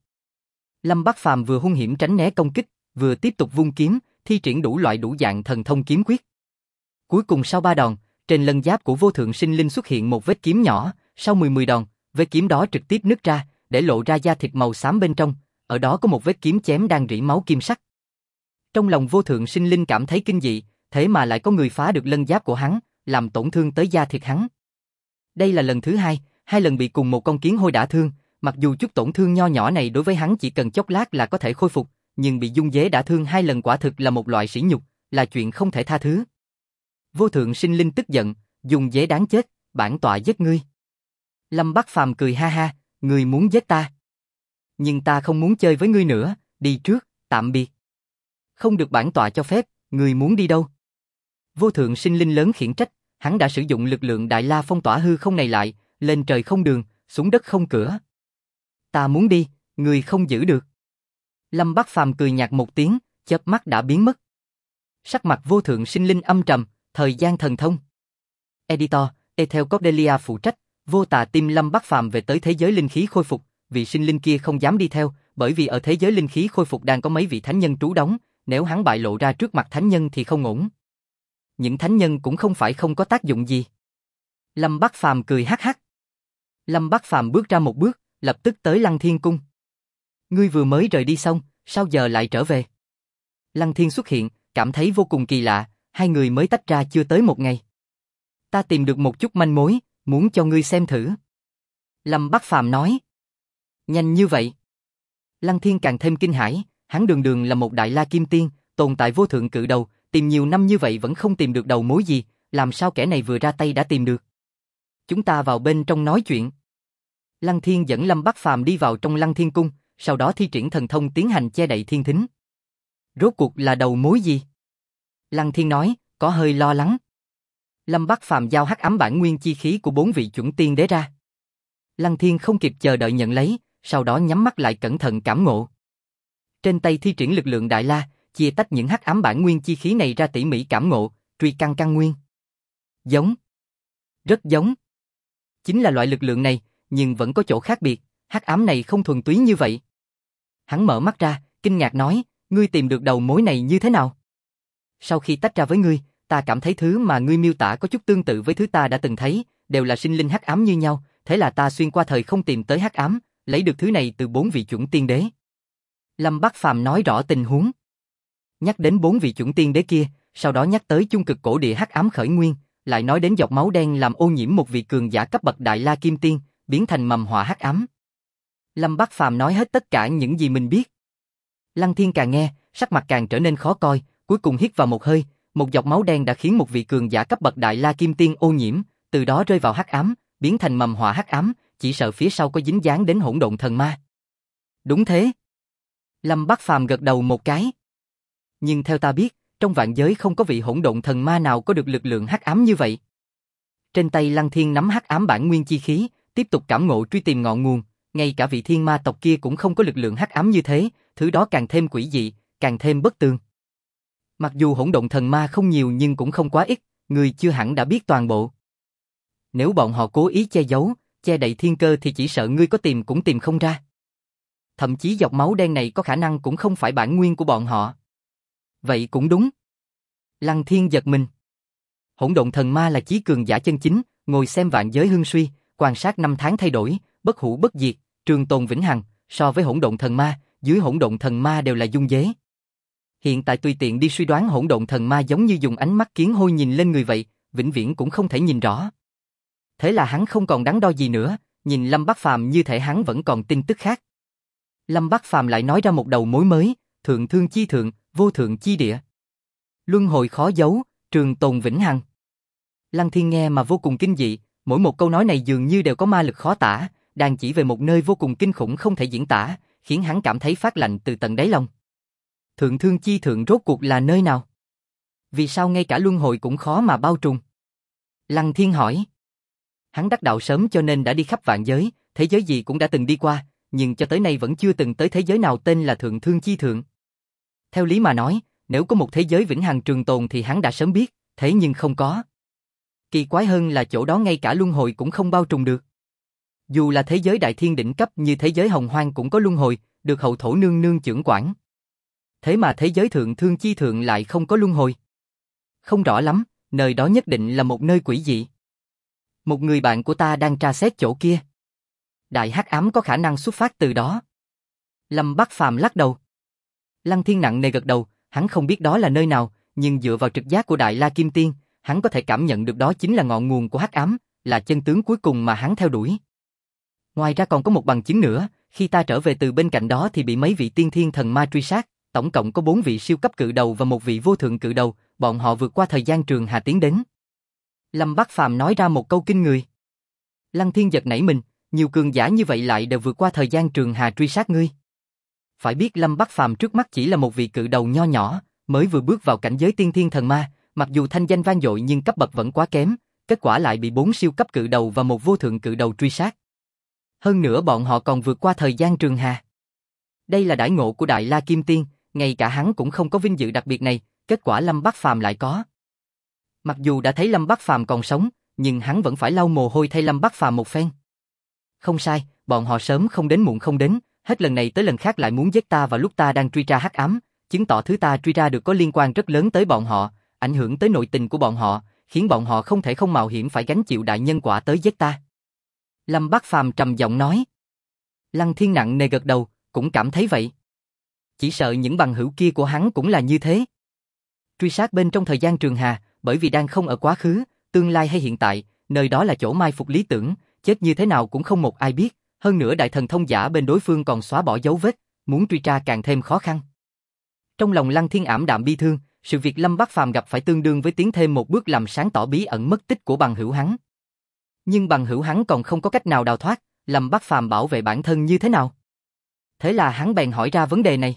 Lâm Bắc Phàm vừa hung hiểm tránh né công kích, vừa tiếp tục vung kiếm, thi triển đủ loại đủ dạng thần thông kiếm quyết. Cuối cùng sau 3 đòn, trên lân giáp của Vô Thượng Sinh Linh xuất hiện một vết kiếm nhỏ, sau 10 đòn, vết kiếm đó trực tiếp nứt ra, để lộ ra da thịt màu xám bên trong, ở đó có một vết kiếm chém đang rỉ máu kim sắc. Trong lòng Vô Thượng Sinh Linh cảm thấy kinh dị, thế mà lại có người phá được lân giáp của hắn, làm tổn thương tới da thịt hắn. Đây là lần thứ hai lần bị cùng một con kiến hôi đả thương, mặc dù chút tổn thương nho nhỏ này đối với hắn chỉ cần chốc lát là có thể khôi phục, nhưng bị dung dế đả thương 2 lần quả thực là một loại sỉ nhục, là chuyện không thể tha thứ. Vô Thượng Sinh Linh tức giận, dung dế đáng chết, bản tọa giết ngươi. Lâm Bắc Phàm cười ha ha, ngươi muốn giết ta. Nhưng ta không muốn chơi với ngươi nữa, đi trước, tạm biệt. Không được bản tọa cho phép, ngươi muốn đi đâu? Vô Thượng Sinh Linh lớn khiển trách, hắn đã sử dụng lực lượng Đại La phong tỏa hư không này lại, lên trời không đường, xuống đất không cửa. Ta muốn đi, ngươi không giữ được. Lâm Bắc Phàm cười nhạt một tiếng, chớp mắt đã biến mất. Sắc mặt Vô Thượng Sinh Linh âm trầm, thời gian thần thông. Editor, Ethel Cordelia phụ trách, Vô Tà tìm Lâm Bắc Phàm về tới thế giới linh khí khôi phục, vị sinh linh kia không dám đi theo, bởi vì ở thế giới linh khí khôi phục đang có mấy vị thánh nhân trú đóng, nếu hắn bại lộ ra trước mặt thánh nhân thì không ổn. Những thánh nhân cũng không phải không có tác dụng gì. Lâm Bắc Phàm cười hắc hắc. Lâm Bắc Phàm bước ra một bước, lập tức tới Lăng Thiên Cung. Ngươi vừa mới rời đi xong, sao giờ lại trở về? Lăng Thiên xuất hiện, cảm thấy vô cùng kỳ lạ, hai người mới tách ra chưa tới một ngày. Ta tìm được một chút manh mối, muốn cho ngươi xem thử. Lâm Bắc Phàm nói. Nhanh như vậy. Lăng Thiên càng thêm kinh hãi, hắn đường đường là một đại la kim tiên, tồn tại vô thượng cự đầu, tìm nhiều năm như vậy vẫn không tìm được đầu mối gì, làm sao kẻ này vừa ra tay đã tìm được? Chúng ta vào bên trong nói chuyện. Lăng Thiên dẫn Lâm Bắc Phàm đi vào trong Lăng Thiên Cung, sau đó thi triển thần thông tiến hành che đậy thiên thính. Rốt cuộc là đầu mối gì? Lăng Thiên nói, có hơi lo lắng. Lâm Bắc Phàm giao hắc ám bản nguyên chi khí của 4 vị chuẩn tiên đế ra. Lăng Thiên không kịp chờ đợi nhận lấy, sau đó nhắm mắt lại cẩn thận cảm ngộ. Trên tay thi triển lực lượng Đại La, chia tách những hắc ám bản nguyên chi khí này ra tỉ mỉ cảm ngộ, truy căn căn nguyên. Giống. Rất giống. Chính là loại lực lượng này, nhưng vẫn có chỗ khác biệt, hắc ám này không thuần túy như vậy. Hắn mở mắt ra, kinh ngạc nói, ngươi tìm được đầu mối này như thế nào? Sau khi tách ra với ngươi, ta cảm thấy thứ mà ngươi miêu tả có chút tương tự với thứ ta đã từng thấy, đều là sinh linh hắc ám như nhau, thế là ta xuyên qua thời không tìm tới hắc ám, lấy được thứ này từ 4 vị chuẩn tiên đế. Lâm Bắc Phàm nói rõ tình huống. Nhắc đến 4 vị chuẩn tiên đế kia, sau đó nhắc tới chung cực cổ địa hắc ám khởi nguyên, lại nói đến giọt máu đen làm ô nhiễm một vị cường giả cấp bậc Đại La Kim Tiên, biến thành mầm họa hắc ám. Lâm Bắc Phàm nói hết tất cả những gì mình biết. Lăng Thiên càng nghe, sắc mặt càng trở nên khó coi, cuối cùng hít vào một hơi, một giọt máu đen đã khiến một vị cường giả cấp bậc Đại La Kim Tiên ô nhiễm, từ đó rơi vào hắc ám, biến thành mầm họa hắc ám, chỉ sợ phía sau có dính dáng đến hỗn độn thần ma. Đúng thế. Lâm Bắc Phàm gật đầu một cái. Nhưng theo ta biết, trong vạn giới không có vị hỗn độn thần ma nào có được lực lượng hắc ám như vậy. Trên tay Lăng Thiên nắm hắc ám bản nguyên chi khí, tiếp tục cảm ngộ truy tìm ngọn nguồn, ngay cả vị thiên ma tộc kia cũng không có lực lượng hắc ám như thế, thứ đó càng thêm quỷ dị, càng thêm bất tường. Mặc dù hỗn độn thần ma không nhiều nhưng cũng không quá ít, người chưa hẳn đã biết toàn bộ. Nếu bọn họ cố ý che giấu, che đậy thiên cơ thì chỉ sợ ngươi có tìm cũng tìm không ra. Thậm chí giọt máu đen này có khả năng cũng không phải bản nguyên của bọn họ. Vậy cũng đúng. Lăng Thiên giật mình. Hỗn độn thần ma là chí cường giả chân chính, ngồi xem vạn giới hưng suy, quan sát năm tháng thay đổi, bất hủ bất diệt, trường tồn vĩnh hằng, so với hỗn độn thần ma, dưới hỗn độn thần ma đều là dung dế. Hiện tại tùy tiện đi suy đoán hỗn độn thần ma giống như dùng ánh mắt kiến hôi nhìn lên người vậy, vĩnh viễn cũng không thể nhìn rõ. Thế là hắn không còn đắn đo gì nữa, nhìn Lâm Bắc Phàm như thể hắn vẫn còn tin tức khác. Lâm Bắc Phàm lại nói ra một đầu mối mới, thượng thương chi thượng, vô thượng chi địa. Luân hồi khó giấu, trường tồn vĩnh hằng. Lăng Thiên nghe mà vô cùng kinh dị, mỗi một câu nói này dường như đều có ma lực khó tả, đang chỉ về một nơi vô cùng kinh khủng không thể diễn tả, khiến hắn cảm thấy phát lạnh từ tận đáy lòng. Thượng thương chi thượng rốt cuộc là nơi nào? Vì sao ngay cả luân hồi cũng khó mà bao trùm? Lăng Thiên hỏi. Hắn đắc đạo sớm cho nên đã đi khắp vạn giới, thế giới gì cũng đã từng đi qua, nhưng cho tới nay vẫn chưa từng tới thế giới nào tên là thượng thương chi thượng. Theo lý mà nói, nếu có một thế giới vĩnh hằng trường tồn thì hắn đã sớm biết, thế nhưng không có. Kỳ quái hơn là chỗ đó ngay cả luân hồi cũng không bao trùm được. Dù là thế giới đại thiên đỉnh cấp như thế giới hồng hoang cũng có luân hồi, được hậu thổ nương nương chưởng quản. Thế mà thế giới thượng thương chi thượng lại không có luân hồi. Không rõ lắm, nơi đó nhất định là một nơi quỷ dị. Một người bạn của ta đang tra xét chỗ kia. Đại hắc ám có khả năng xuất phát từ đó. Lâm Bắc Phàm lắc đầu. Lăng Thiên nặng nề gật đầu, hắn không biết đó là nơi nào, nhưng dựa vào trực giác của Đại La Kim Tiên, hắn có thể cảm nhận được đó chính là ngọn nguồn của hắc ám, là chân tướng cuối cùng mà hắn theo đuổi. Ngoài ra còn có một bằng chứng nữa, khi ta trở về từ bên cạnh đó thì bị mấy vị tiên thiên thần ma truy sát, tổng cộng có 4 vị siêu cấp cự đầu và một vị vô thượng cự đầu, bọn họ vượt qua thời gian trường hà tiến đến. Lâm Bắc Phàm nói ra một câu kinh người. Lăng Thiên giật nảy mình, nhiều cường giả như vậy lại đều vượt qua thời gian trường hà truy sát ngươi. Phải biết Lâm Bắc Phàm trước mắt chỉ là một vị cự đầu nho nhỏ, mới vừa bước vào cảnh giới tiên thiên thần ma, mặc dù thanh danh vang dội nhưng cấp bậc vẫn quá kém, kết quả lại bị 4 siêu cấp cự đầu và một vô thượng cự đầu truy sát. Hơn nữa bọn họ còn vượt qua thời gian trường hà. Đây là đãi ngộ của Đại La Kim Tiên, ngay cả hắn cũng không có vinh dự đặc biệt này, kết quả Lâm Bắc Phàm lại có. Mặc dù đã thấy Lâm Bắc Phàm còn sống, nhưng hắn vẫn phải lau mồ hôi thay Lâm Bắc Phàm một phen. Không sai, bọn họ sớm không đến muộn không đến, hết lần này tới lần khác lại muốn giết ta vào lúc ta đang truy tra hắc ám, chứng tỏ thứ ta truy ra được có liên quan rất lớn tới bọn họ, ảnh hưởng tới nội tình của bọn họ, khiến bọn họ không thể không mạo hiểm phải gánh chịu đại nhân quả tới giết ta. Lâm Bắc Phàm trầm giọng nói. Lăng Thiên nặng nề gật đầu, cũng cảm thấy vậy. Chỉ sợ những bằng hữu kia của hắn cũng là như thế. Truy sát bên trong thời gian trường hà, bởi vì đang không ở quá khứ, tương lai hay hiện tại, nơi đó là chỗ mai phục lý tưởng, chết như thế nào cũng không một ai biết, hơn nữa đại thần thông giả bên đối phương còn xóa bỏ dấu vết, muốn truy tra càng thêm khó khăn. Trong lòng Lăng Thiên ảm đạm bi thương, sự việc Lâm Bắc Phàm gặp phải tương đương với tiến thêm một bước làm sáng tỏ bí ẩn mất tích của bằng hữu hắn. Nhưng bằng hữu hắn còn không có cách nào đào thoát, Lâm Bắc Phàm bảo vệ bản thân như thế nào? Thế là hắn bèn hỏi ra vấn đề này.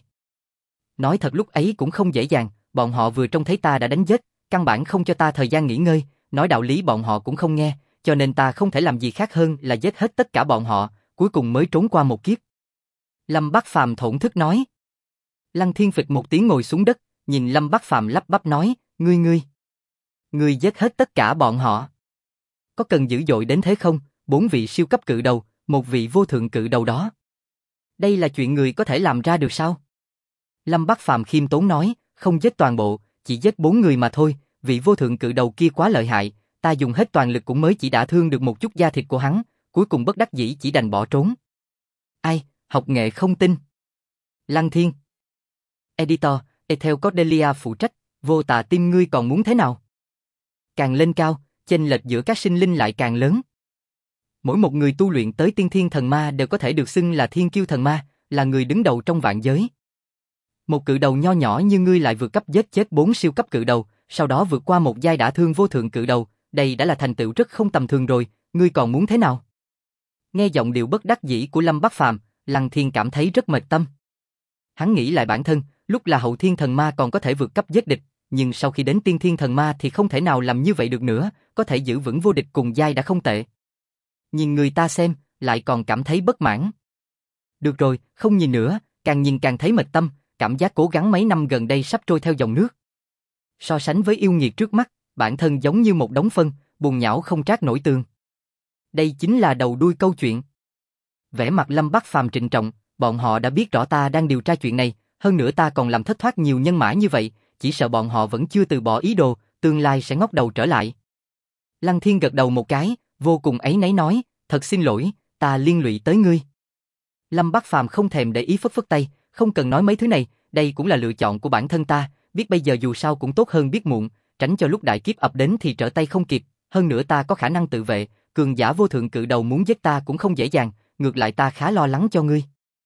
Nói thật lúc ấy cũng không dễ dàng, bọn họ vừa trông thấy ta đã đánh giết, căn bản không cho ta thời gian nghỉ ngơi, nói đạo lý bọn họ cũng không nghe, cho nên ta không thể làm gì khác hơn là giết hết tất cả bọn họ, cuối cùng mới trốn qua một kiếp. Lâm Bắc Phàm thổn thức nói. Lăng Thiên phịch một tiếng ngồi xuống đất, nhìn Lâm Bắc Phàm lắp bắp nói, ngươi giết hết tất cả bọn họ. Có cần dữ dội đến thế không? 4 vị siêu cấp cự đầu, một vị vô thượng cự đầu đó. Đây là chuyện người có thể làm ra được sao? Lâm Bắc Phàm khiêm tốn nói, không giết toàn bộ, chỉ giết 4 người mà thôi, vị vô thượng cự đầu kia quá lợi hại, ta dùng hết toàn lực cũng mới chỉ đả thương được một chút da thịt của hắn, cuối cùng bất đắc dĩ chỉ đành bỏ trốn. Ai, học nghệ không tin. Lăng Thiên. Editor, Ethel Cordelia phụ trách, vô tà tim ngươi còn muốn thế nào? Càng lên cao, chênh lệch giữa các sinh linh lại càng lớn. Mỗi một người tu luyện tới tiên thiên thần ma đều có thể được xưng là thiên kiêu thần ma, là người đứng đầu trong vạn giới. Một cự đầu nho nhỏ như ngươi lại vượt cấp giết chết 4 siêu cấp cự đầu, sau đó vượt qua một giai đả thương vô thượng cự đầu, đây đã là thành tựu rất không tầm thường rồi, ngươi còn muốn thế nào? Nghe giọng điệu bất đắc dĩ của Lâm Bắc Phàm, Lăng Thiên cảm thấy rất mệt tâm. Hắn nghĩ lại bản thân, lúc là hậu thiên thần ma còn có thể vượt cấp giết địch, nhưng sau khi đến tiên thiên thần ma thì không thể nào làm như vậy được nữa, có thể giữ vững vô địch cùng giai đã không tệ. Nhìn người ta xem, lại còn cảm thấy bất mãn. Được rồi, không nhìn nữa, càng nhìn càng thấy mệt tâm, cảm giác cố gắng mấy năm gần đây sắp trôi theo dòng nước. So sánh với yêu nghiệt trước mắt, bản thân giống như một đống phân, bùn nhão không trát nổi tường. Đây chính là đầu đuôi câu chuyện. Vẻ mặt Lâm Bắc Phàm trịnh trọng, bọn họ đã biết rõ ta đang điều tra chuyện này, hơn nữa ta còn làm thất thoát nhiều nhân mã như vậy, chỉ sợ bọn họ vẫn chưa từ bỏ ý đồ, tương lai sẽ ngóc đầu trở lại. Lăng Thiên gật đầu một cái, vô cùng áy náy nói, thật xin lỗi, ta liên lụy tới ngươi. Lâm Bắc Phàm không thèm để ý phất phất tay, không cần nói mấy thứ này, đây cũng là lựa chọn của bản thân ta, biết bây giờ dù sao cũng tốt hơn biết muộn, tránh cho lúc đại kiếp ập đến thì trở tay không kịp, hơn nữa ta có khả năng tự vệ, cường giả vô thượng cự đầu muốn giết ta cũng không dễ dàng, ngược lại ta khá lo lắng cho ngươi.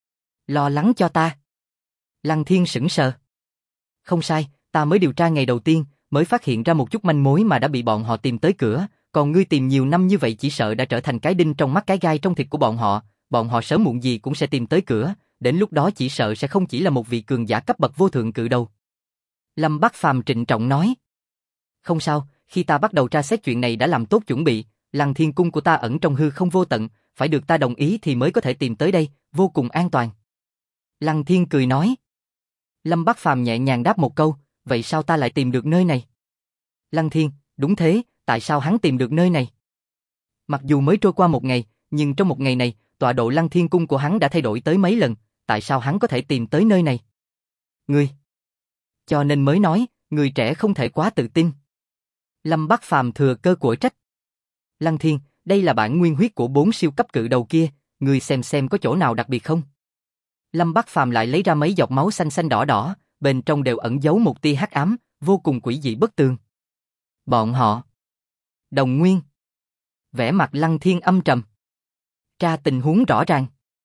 Lo lắng cho ta? Lăng Thiên sững sờ. Không sai, ta mới điều tra ngày đầu tiên, mới phát hiện ra một chút manh mối mà đã bị bọn họ tìm tới cửa, còn ngươi tìm nhiều năm như vậy chỉ sợ đã trở thành cái đinh trong mắt cái gai trong thịt của bọn họ sớm muộn gì cũng sẽ tìm tới cửa, đến lúc đó chỉ sợ sẽ không chỉ là một vị cường giả cấp bậc vô thượng cự đầu. Lâm Bắc Phàm trịnh trọng nói. Không sao, khi ta bắt đầu tra xét chuyện này đã làm tốt chuẩn bị, Lăng Thiên Cung của ta ẩn trong hư không vô tận, phải được ta đồng ý thì mới có thể tìm tới đây, vô cùng an toàn. Lăng Thiên cười nói. Lâm Bắc Phàm nhẹ nhàng đáp một câu, vậy sao ta lại tìm được nơi này? Lăng Thiên, đúng thế, tại sao hắn tìm được nơi này? Mặc dù mới trôi qua một ngày, nhưng trong một ngày này, tọa độ Lăng Thiên Cung của hắn đã thay đổi tới mấy lần, tại sao hắn có thể tìm tới nơi này? Ngươi. Cho nên mới nói, người trẻ không thể quá tự tin. Lâm Bắc Phàm thừa cơ của trách. Lăng Thiên, đây là bản nguyên huyết của 4 siêu cấp cự đầu kia, ngươi xem có chỗ nào đặc biệt không? Lâm Bắc Phàm lại lấy ra mấy giọt máu xanh xanh đỏ đỏ, bên trong đều ẩn giấu một tia hắc ám, vô cùng quỷ dị bất tường. Bọn họ. Đồng nguyên. Vẻ mặt Lăng Thiên âm trầm. Tra tình huống rõ ràng.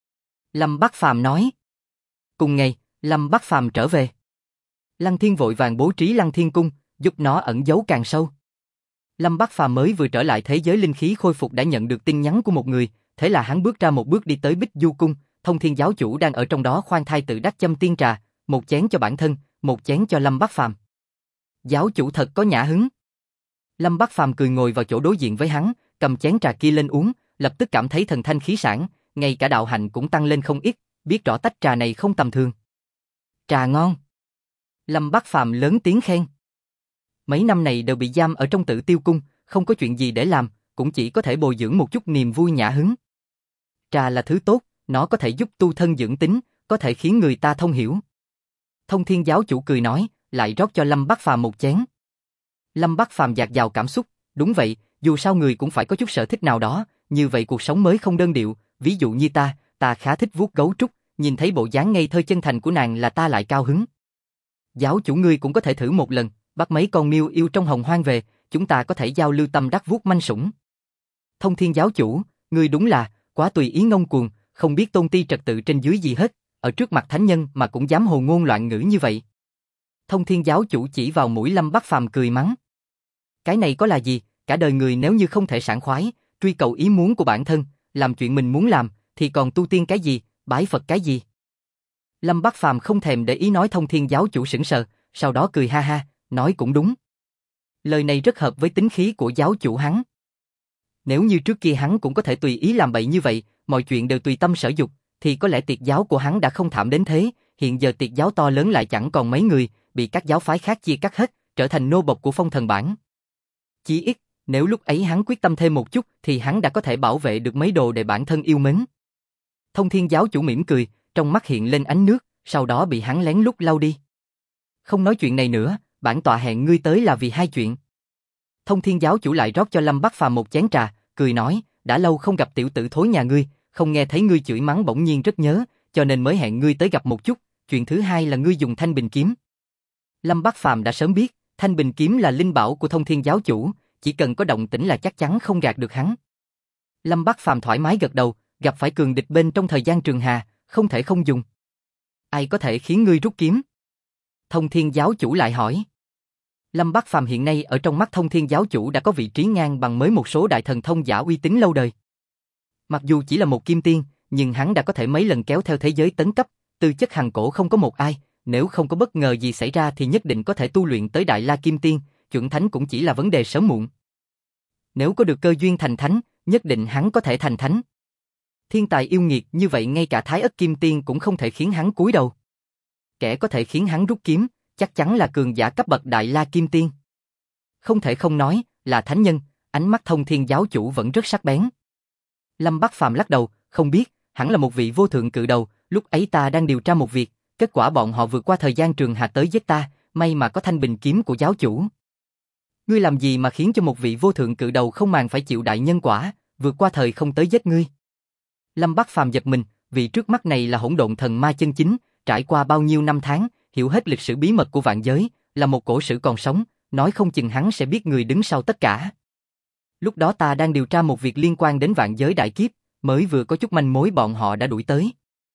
Lâm Bắc Phàm nói. Cùng ngày, Lâm Bắc Phàm trở về. Lăng Thiên vội vàng bố trí Lăng Thiên Cung, giúp nó ẩn giấu càng sâu. Lâm Bắc Phàm mới vừa trở lại thế giới linh khí khôi phục đã nhận được tin nhắn của một người, thế là hắn bước ra một bước đi tới Bích Du Cung, Thông Thiên giáo chủ đang ở trong đó khoan thai tự đắc châm tiên trà, một chén cho bản thân, một chén cho Lâm Bắc Phàm. Giáo chủ thật có nhã hứng. Lâm Bắc Phàm cười ngồi vào chỗ đối diện với hắn, cầm chén trà kia lên uống, lập tức cảm thấy thần thanh khí sảng, ngay cả đạo hạnh cũng tăng lên không ít, biết rõ tách trà này không tầm thường. Trà ngon. Lâm Bắc Phàm lớn tiếng khen. Mấy năm này đều bị giam ở trong Tử Tiêu Cung, không có chuyện gì để làm, cũng chỉ có thể bồi dưỡng một chút niềm vui nhã hứng. Trà là thứ tốt, nó có thể giúp tu thân dưỡng tính, có thể khiến người ta thông hiểu. Thông Thiên giáo chủ cười nói, lại rót cho Lâm Bắc Phàm một chén. Lâm Bắc Phàm dạt dào cảm xúc, đúng vậy, dù sao người cũng phải có chút sở thích nào đó, như vậy cuộc sống mới không đơn điệu, ví dụ như ta khá thích vuốt gấu trúc, nhìn thấy bộ dáng ngây thơ chân thành của nàng là ta lại cao hứng. Giáo chủ ngươi cũng có thể thử một lần, bắt mấy con miêu yêu trong hồng hoang về, chúng ta có thể giao lưu tâm đắc vuốt manh sủng. Thông Thiên giáo chủ, ngươi đúng là quá tùy ý ngông cuồng, không biết tôn ti trật tự trên dưới gì hết, ở trước mặt thánh nhân mà cũng dám hồ ngôn loạn ngữ như vậy. Thông Thiên giáo chủ chỉ vào mũi Lâm Bắc Phàm cười mắng. Cái này có là gì, cả đời người nếu như không thể sảng khoái, truy cầu ý muốn của bản thân, làm chuyện mình muốn làm, thì còn tu tiên cái gì, bái Phật cái gì? Lâm Bắc Phàm không thèm để ý nói Thông Thiên giáo chủ sững sờ, sau đó cười ha ha, nói cũng đúng. Lời này rất hợp với tính khí của giáo chủ hắn. Nếu như trước kia hắn cũng có thể tùy ý làm bậy như vậy, mọi chuyện đều tùy tâm sở dục, thì có lẽ tiệt giáo của hắn đã không thảm đến thế, hiện giờ tiệt giáo to lớn lại chẳng còn mấy người, bị các giáo phái khác chia cắt hết, trở thành nô bộc của Phong Thần Bảng. Chỉ ít, nếu lúc ấy hắn quyết tâm thêm một chút thì hắn đã có thể bảo vệ được mấy đồ để bản thân yêu mến. Thông Thiên giáo chủ mỉm cười, trong mắt hiện lên ánh nước, sau đó bị hắn lén lút lau đi. Không nói chuyện này nữa, bản tọa hẹn ngươi tới là vì hai chuyện. Thông Thiên giáo chủ lại rót cho Lâm Bắc Phàm một chén trà, cười nói, đã lâu không gặp tiểu tử thối nhà ngươi, không nghe thấy ngươi chửi mắng bỗng nhiên rất nhớ, cho nên mới hẹn ngươi tới gặp một chút, chuyện thứ hai là ngươi dùng Thanh Bình kiếm. Lâm Bắc Phàm đã sớm biết, Thanh Bình kiếm là linh bảo của Thông Thiên giáo chủ, chỉ cần có động tĩnh là chắc chắn không gạt được hắn. Lâm Bắc Phàm thoải mái gật đầu, gặp phải cường địch bên trong thời gian trường hà, không thể không dùng. Ai có thể khiến ngươi rút kiếm? Thông Thiên giáo chủ lại hỏi. Lâm Bắc Phàm hiện nay ở trong mắt Thông Thiên giáo chủ đã có vị trí ngang bằng với một số đại thần thông giả uy tín lâu đời. Mặc dù chỉ là một kim tiên, nhưng hắn đã có thể mấy lần kéo theo thế giới tấn cấp, tư chất hằng cổ không có một ai, nếu không có bất ngờ gì xảy ra thì nhất định có thể tu luyện tới Đại La Kim Tiên, chuẩn thánh cũng chỉ là vấn đề sớm muộn. Nếu có được cơ duyên thành thánh, nhất định hắn có thể thành thánh. Thiên tài yêu nghiệt như vậy ngay cả Thái Ất Kim Tiên cũng không thể khiến hắn cúi đầu. Kẻ có thể khiến hắn rút kiếm, chắc chắn là cường giả cấp bậc Đại La Kim Tiên. Không thể không nói, là thánh nhân, ánh mắt Thông Thiên giáo chủ vẫn rất sắc bén. Lâm Bắc Phàm lắc đầu, không biết, hẳn là một vị vô thượng cự đầu, lúc ấy ta đang điều tra một việc, kết quả bọn họ vượt qua thời gian trường hà tới giết ta, may mà có Thanh Bình kiếm của giáo chủ. Ngươi làm gì mà khiến cho một vị vô thượng cự đầu không màng phải chịu đại nhân quả, vượt qua thời không tới giết ngươi? Lâm Bắc Phàm giật mình, vị trước mắt này là hỗn độn thần ma chân chính, trải qua bao nhiêu năm tháng, hiểu hết lịch sử bí mật của vạn giới, là một cổ sử còn sống, nói không chừng hắn sẽ biết người đứng sau tất cả. Lúc đó ta đang điều tra một việc liên quan đến vạn giới đại kiếp, mới vừa có chút manh mối bọn họ đã đuổi tới.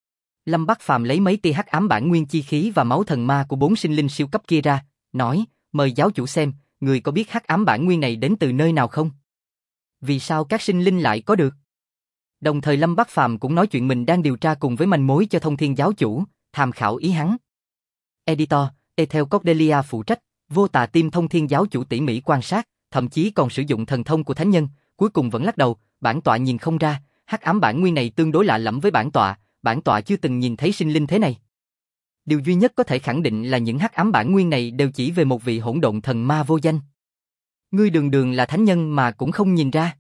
Lâm Bắc Phàm lấy mấy tia hắc ám bản nguyên chi khí và máu thần ma của 4 sinh linh siêu cấp kia ra, nói, mời giáo chủ xem, người có biết hắc ám bản nguyên này đến từ nơi nào không? Vì sao các sinh linh lại có được? Đồng thời Lâm Bắc Phàm cũng nói chuyện mình đang điều tra cùng với manh mối cho Thông Thiên giáo chủ, tham khảo ý hắn. Editor, Ethel Cordelia phụ trách, vô tà tim Thông Thiên giáo chủ tỉ mỉ quan sát, thậm chí còn sử dụng thần thông của thánh nhân, cuối cùng vẫn lắc đầu, bản tọa nhìn không ra, hắc ám bản nguyên này tương đối lạ lẫm với bản tọa chưa từng nhìn thấy sinh linh thế này. Điều duy nhất có thể khẳng định là những hắc ám bản nguyên này đều chỉ về một vị hỗn độn thần ma vô danh. Ngươi đường đường là thánh nhân mà cũng không nhìn ra.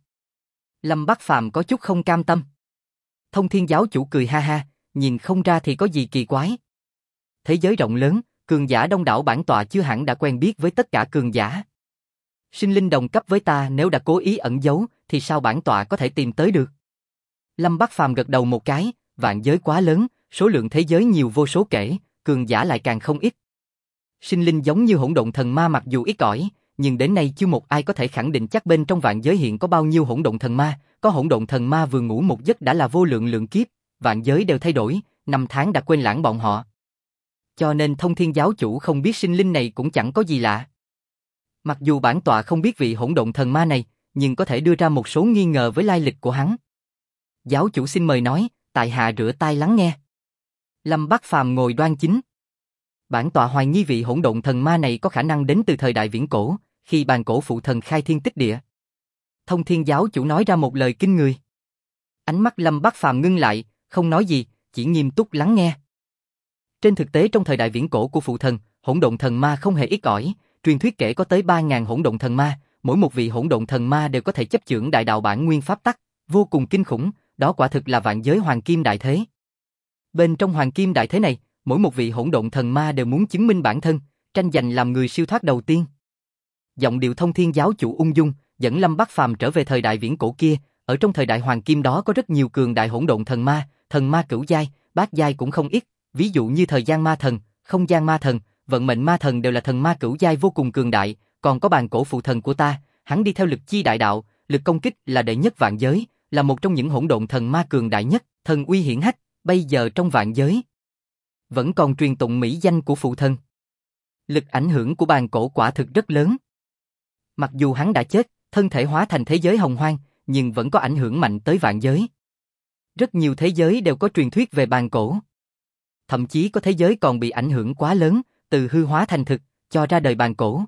Lâm Bắc Phàm có chút không cam tâm. Thông Thiên giáo chủ cười ha ha, nhìn không ra thì có gì kỳ quái. Thế giới rộng lớn, cường giả đông đảo, bản tọa chưa hẳn đã quen biết với tất cả cường giả. Sinh linh đồng cấp với ta nếu đã cố ý ẩn giấu thì sao bản tọa có thể tìm tới được? Lâm Bắc Phàm gật đầu một cái, vạn giới quá lớn, số lượng thế giới nhiều vô số kể, cường giả lại càng không ít. Sinh linh giống như hỗn độn thần ma mặc dù ít ỏi, nhưng đến nay chưa một ai có thể khẳng định chắc bên trong vạn giới hiện có bao nhiêu hỗn độn thần ma, có hỗn độn thần ma vừa ngủ một giấc đã là vô lượng lượng kiếp, vạn giới đều thay đổi, năm tháng đã quên lãng bọn họ. Cho nên Thông Thiên giáo chủ không biết sinh linh này cũng chẳng có gì lạ. Mặc dù bản tọa không biết vị hỗn độn thần ma này, nhưng có thể đưa ra một số nghi ngờ với lai lịch của hắn. Giáo chủ xin mời nói, tại hạ rửa tai lắng nghe. Lâm Bắc Phàm ngồi đoan chính. Bản tọa hoài nghi vị hỗn độn thần ma này có khả năng đến từ thời đại viễn cổ, khi bàn cổ phụ thần khai thiên tích địa. Thông Thiên giáo chủ nói ra một lời kinh người. Ánh mắt Lâm Bắc Phàm ngưng lại, không nói gì, chỉ nghiêm túc lắng nghe. Trên thực tế trong thời đại viễn cổ của phụ thần, hỗn độn thần ma không hề ít ỏi, truyền thuyết kể có tới 3.000 hỗn độn thần ma, mỗi một vị hỗn độn thần ma đều có thể chấp chưởng đại đạo bản nguyên pháp tắc, vô cùng kinh khủng, đó quả thực là vạn giới hoàng kim đại thế. Bên trong hoàng kim đại thế này, mỗi một vị hỗn độn thần ma đều muốn chứng minh bản thân, tranh giành làm người siêu thoát đầu tiên. Giọng điệu Thông Thiên giáo chủ ung dung, dẫn Lâm Bắc Phàm trở về thời đại viễn cổ kia, ở trong thời đại hoàng kim đó có rất nhiều cường đại hỗn độn thần ma cửu giai, bát giai cũng không ít, ví dụ như thời gian ma thần, không gian ma thần, vận mệnh ma thần đều là thần ma cửu giai vô cùng cường đại, còn có bàn cổ phụ thần của ta, hắn đi theo lực chi đại đạo, lực công kích là đệ nhất vạn giới, là một trong những hỗn độn thần ma cường đại nhất, thần uy hiển hách, bây giờ trong vạn giới vẫn còn truyền tụng mỹ danh của phụ thần. Lực ảnh hưởng của bàn cổ quả thực rất lớn. Mặc dù hắn đã chết, thân thể hóa thành thế giới hồng hoang, nhưng vẫn có ảnh hưởng mạnh tới vạn giới. Rất nhiều thế giới đều có truyền thuyết về bàn cổ. Thậm chí có thế giới còn bị ảnh hưởng quá lớn, từ hư hóa thành thực, cho ra đời bàn cổ.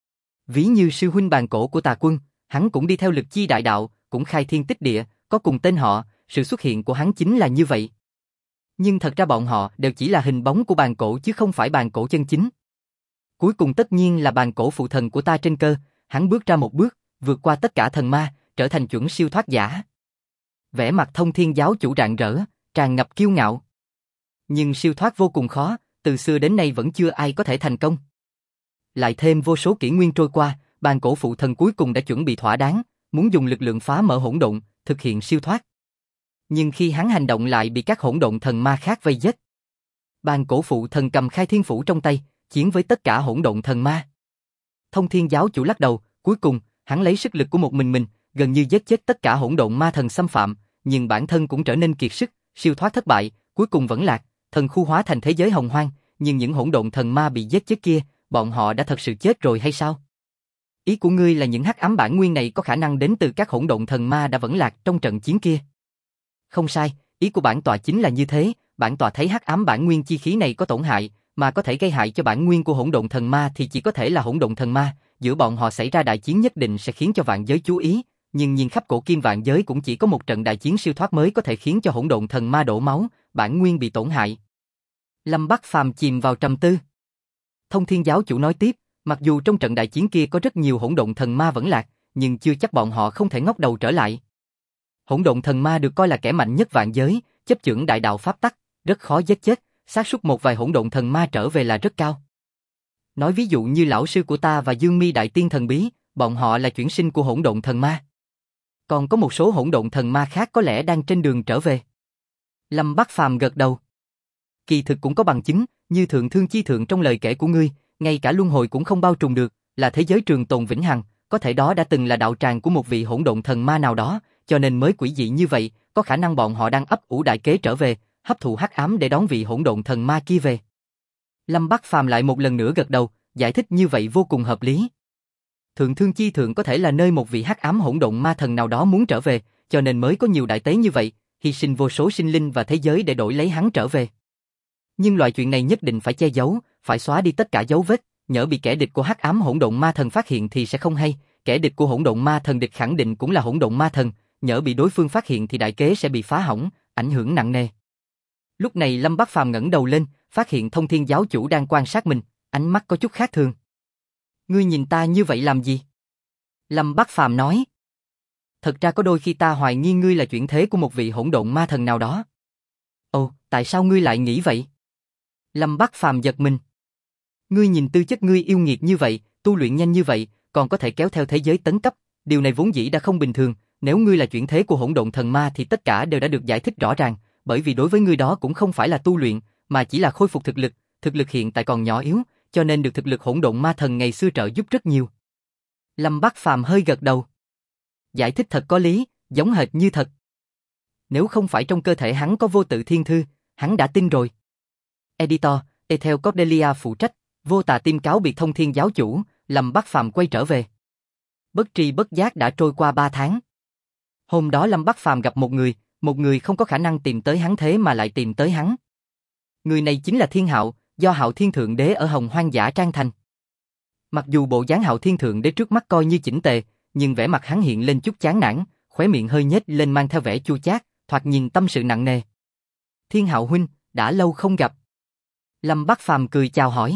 Ví như sư huynh bàn cổ của Tà Quân, hắn cũng đi theo lực chi đại đạo, cũng khai thiên tích địa, có cùng tên họ, sự xuất hiện của hắn chính là như vậy. Nhưng thật ra bọn họ đều chỉ là hình bóng của bàn cổ chứ không phải bàn cổ chân chính. Cuối cùng tất nhiên là bàn cổ phụ thần của ta trên cơ, hắn bước ra một bước, vượt qua tất cả thần ma, trở thành chuẩn siêu thoát giả. Vẻ mặt Thông Thiên giáo chủ rạng rỡ, tràn ngập kiêu ngạo. Nhưng siêu thoát vô cùng khó, từ xưa đến nay vẫn chưa ai có thể thành công. Lại thêm vô số kỷ nguyên trôi qua, bàn cổ phụ thần cuối cùng đã chuẩn bị thỏa đáng, muốn dùng lực lượng phá mở hỗn độn, thực hiện siêu thoát. Nhưng khi hắn hành động lại bị các hỗn độn thần ma khác vây giết. Bàn cổ phụ thần cầm khai thiên phủ trong tay, chiến với tất cả hỗn độn thần ma. Thông Thiên giáo chủ lắc đầu, cuối cùng, hắn lấy sức lực của một mình, gần như giết chết tất cả hỗn độn ma thần xâm phạm, nhưng bản thân cũng trở nên kiệt sức, siêu thoát thất bại, cuối cùng vẫn lạc, thần khu hóa thành thế giới hồng hoang, nhưng những hỗn độn thần ma bị giết chết kia, bọn họ đã thật sự chết rồi hay sao? Ý của ngươi là những hắc ám bản nguyên này có khả năng đến từ các hỗn độn thần ma đã vẫn lạc trong trận chiến kia? Không sai, ý của bản tọa chính là như thế, bản tọa thấy hắc ám bản nguyên chi khí này có tổn hại, mà có thể gây hại cho bản nguyên của hỗn độn thần ma thì chỉ có thể là hỗn độn thần ma, giữa bọn họ xảy ra đại chiến nhất định sẽ khiến cho vạn giới chú ý, nhưng nhìn khắp cổ kim vạn giới cũng chỉ có một trận đại chiến siêu thoát mới có thể khiến cho hỗn độn thần ma đổ máu, bản nguyên bị tổn hại. Lâm Bắc Phàm chìm vào trầm tư. Thông Thiên giáo chủ nói tiếp, mặc dù trong trận đại chiến kia có rất nhiều hỗn độn thần ma vẫn lạc, nhưng chưa chắc bọn họ không thể ngóc đầu trở lại. Hỗn độn thần ma được coi là kẻ mạnh nhất vạn giới, chấp chưởng đại đạo pháp tắc, rất khó giết chết, xác suất một vài hỗn độn thần ma trở về là rất cao. Nói ví dụ như lão sư của ta và Dương Mi đại tiên thần bí, bọn họ là chuyển sinh của hỗn độn thần ma. Còn có một số hỗn độn thần ma khác có lẽ đang trên đường trở về. Lâm Bắc Phàm gật đầu. Kỳ thực cũng có bằng chứng, như thượng thương chi thượng trong lời kể của ngươi, ngay cả luân hồi cũng không bao trùm được, là thế giới trường tồn vĩnh hằng, có thể đó đã từng là đạo tràng của một vị hỗn độn thần ma nào đó, cho nên mới quỷ dị như vậy, có khả năng bọn họ đang ấp ủ đại kế trở về, hấp thụ hắc ám để đón vị hỗn độn thần ma kia về. Lâm Bắc Phàm lại một lần nữa gật đầu, giải thích như vậy vô cùng hợp lý. Thượng Thương Chi Thượng có thể là nơi một vị hắc ám hỗn độn ma thần nào đó muốn trở về, cho nên mới có nhiều đại tế như vậy, hy sinh vô số sinh linh và thế giới để đổi lấy hắn trở về. Nhưng loại chuyện này nhất định phải che giấu, phải xóa đi tất cả dấu vết, nhỡ bị kẻ địch của hắc ám hỗn độn ma thần phát hiện thì sẽ không hay, kẻ địch của hỗn độn ma thần địch khẳng định cũng là hỗn độn ma thần, nhỡ bị đối phương phát hiện thì đại kế sẽ bị phá hỏng, ảnh hưởng nặng nề. Lúc này Lâm Bắc Phàm ngẩng đầu lên, phát hiện Thông Thiên giáo chủ đang quan sát mình, ánh mắt có chút khác thường. Ngươi nhìn ta như vậy làm gì? Lâm Bắc Phàm nói. Thật ra có đôi khi ta hoài nghi ngươi là chuyển thế của một vị hỗn độn ma thần nào đó. Ồ, tại sao ngươi lại nghĩ vậy? Lâm Bắc Phàm giật mình. Ngươi nhìn tư chất ngươi yêu nghiệt như vậy, tu luyện nhanh như vậy, còn có thể kéo theo thế giới tấn cấp, điều này vốn dĩ đã không bình thường, nếu ngươi là chuyển thế của hỗn độn thần ma thì tất cả đều đã được giải thích rõ ràng, bởi vì đối với ngươi đó cũng không phải là tu luyện, mà chỉ là khôi phục thực lực hiện tại còn nhỏ yếu, cho nên được thực lực hỗn độn ma thần ngày xưa trợ giúp rất nhiều. Lâm Bắc Phàm hơi gật đầu. Giải thích thật có lý, giống hệt như thật. Nếu không phải trong cơ thể hắn có vô tự thiên thư, hắn đã tin rồi. Editor, Ethel Cordelia phụ trách, Vô Tà Tim cáo biệt Thông Thiên giáo chủ, Lâm Bắc Phàm quay trở về. Bất tri bất giác đã trôi qua 3 tháng. Hôm đó Lâm Bắc Phàm gặp một người không có khả năng tìm tới hắn thế mà lại tìm tới hắn. Người này chính là Thiên Hạo, do Hạo Thiên Thượng Đế ở Hồng Hoang Dã Trang thành. Mặc dù bộ dáng Hạo Thiên Thượng Đế trước mắt coi như chỉnh tề, nhưng vẻ mặt hắn hiện lên chút chán nản, khóe miệng hơi nhếch lên mang theo vẻ chua chát, thoạt nhìn tâm sự nặng nề. Thiên Hạo huynh, đã lâu không gặp. Lâm Bắc Phàm cười chào hỏi.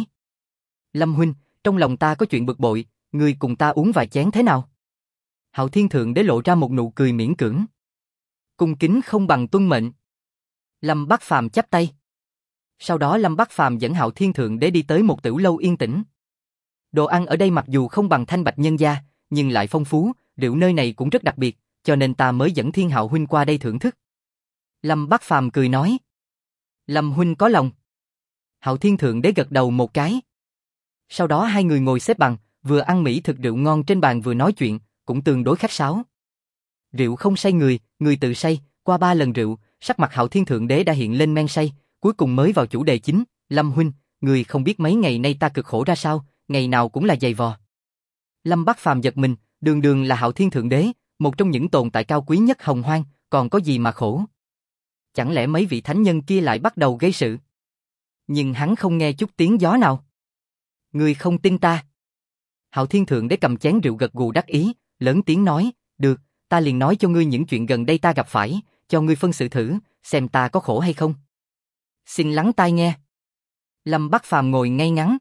Lâm huynh, trong lòng ta có chuyện bực bội, ngươi cùng ta uống vài chén thế nào? Hạo Thiên Thượng Đế lộ ra một nụ cười miễn cưỡng. Cung kính không bằng tuân mệnh. Lâm Bắc Phàm chắp tay. Sau đó Lâm Bắc Phàm dẫn Hạo Thiên Thượng Đế đi tới một tiểu lâu yên tĩnh. Đồ ăn ở đây mặc dù không bằng Thanh Bạch nhân gia, nhưng lại phong phú, rượu nơi này cũng rất đặc biệt, cho nên ta mới dẫn Thiên Hạo huynh qua đây thưởng thức. Lâm Bắc Phàm cười nói. Lâm huynh có lòng. Hạo Thiên Thượng Đế gật đầu một cái. Sau đó hai người ngồi xếp bằng, vừa ăn mỹ thực rượu ngon trên bàn vừa nói chuyện, cũng tương đối khách sáo. Rượu không say người, người tự say, qua 3 lần rượu, sắc mặt Hạo Thiên Thượng Đế đã hiện lên men say, cuối cùng mới vào chủ đề chính. Lâm huynh, người không biết mấy ngày nay ta cực khổ ra sao, ngày nào cũng là dày vò. Lâm Bắc Phàm giật mình, đường đường là Hạo Thiên Thượng Đế, một trong những tồn tại cao quý nhất Hồng Hoang, còn có gì mà khổ? Chẳng lẽ mấy vị thánh nhân kia lại bắt đầu gây sự? Nhưng hắn không nghe chút tiếng gió nào. Ngươi không tin ta? Hạo Thiên Thượng Đế cầm chén rượu gật gù đắc ý, lớn tiếng nói, được, ta liền nói cho ngươi những chuyện gần đây ta gặp phải, cho ngươi phân xử thử, xem ta có khổ hay không. Xin lắng tai nghe. Lâm Bắc Phàm ngồi ngay ngắn.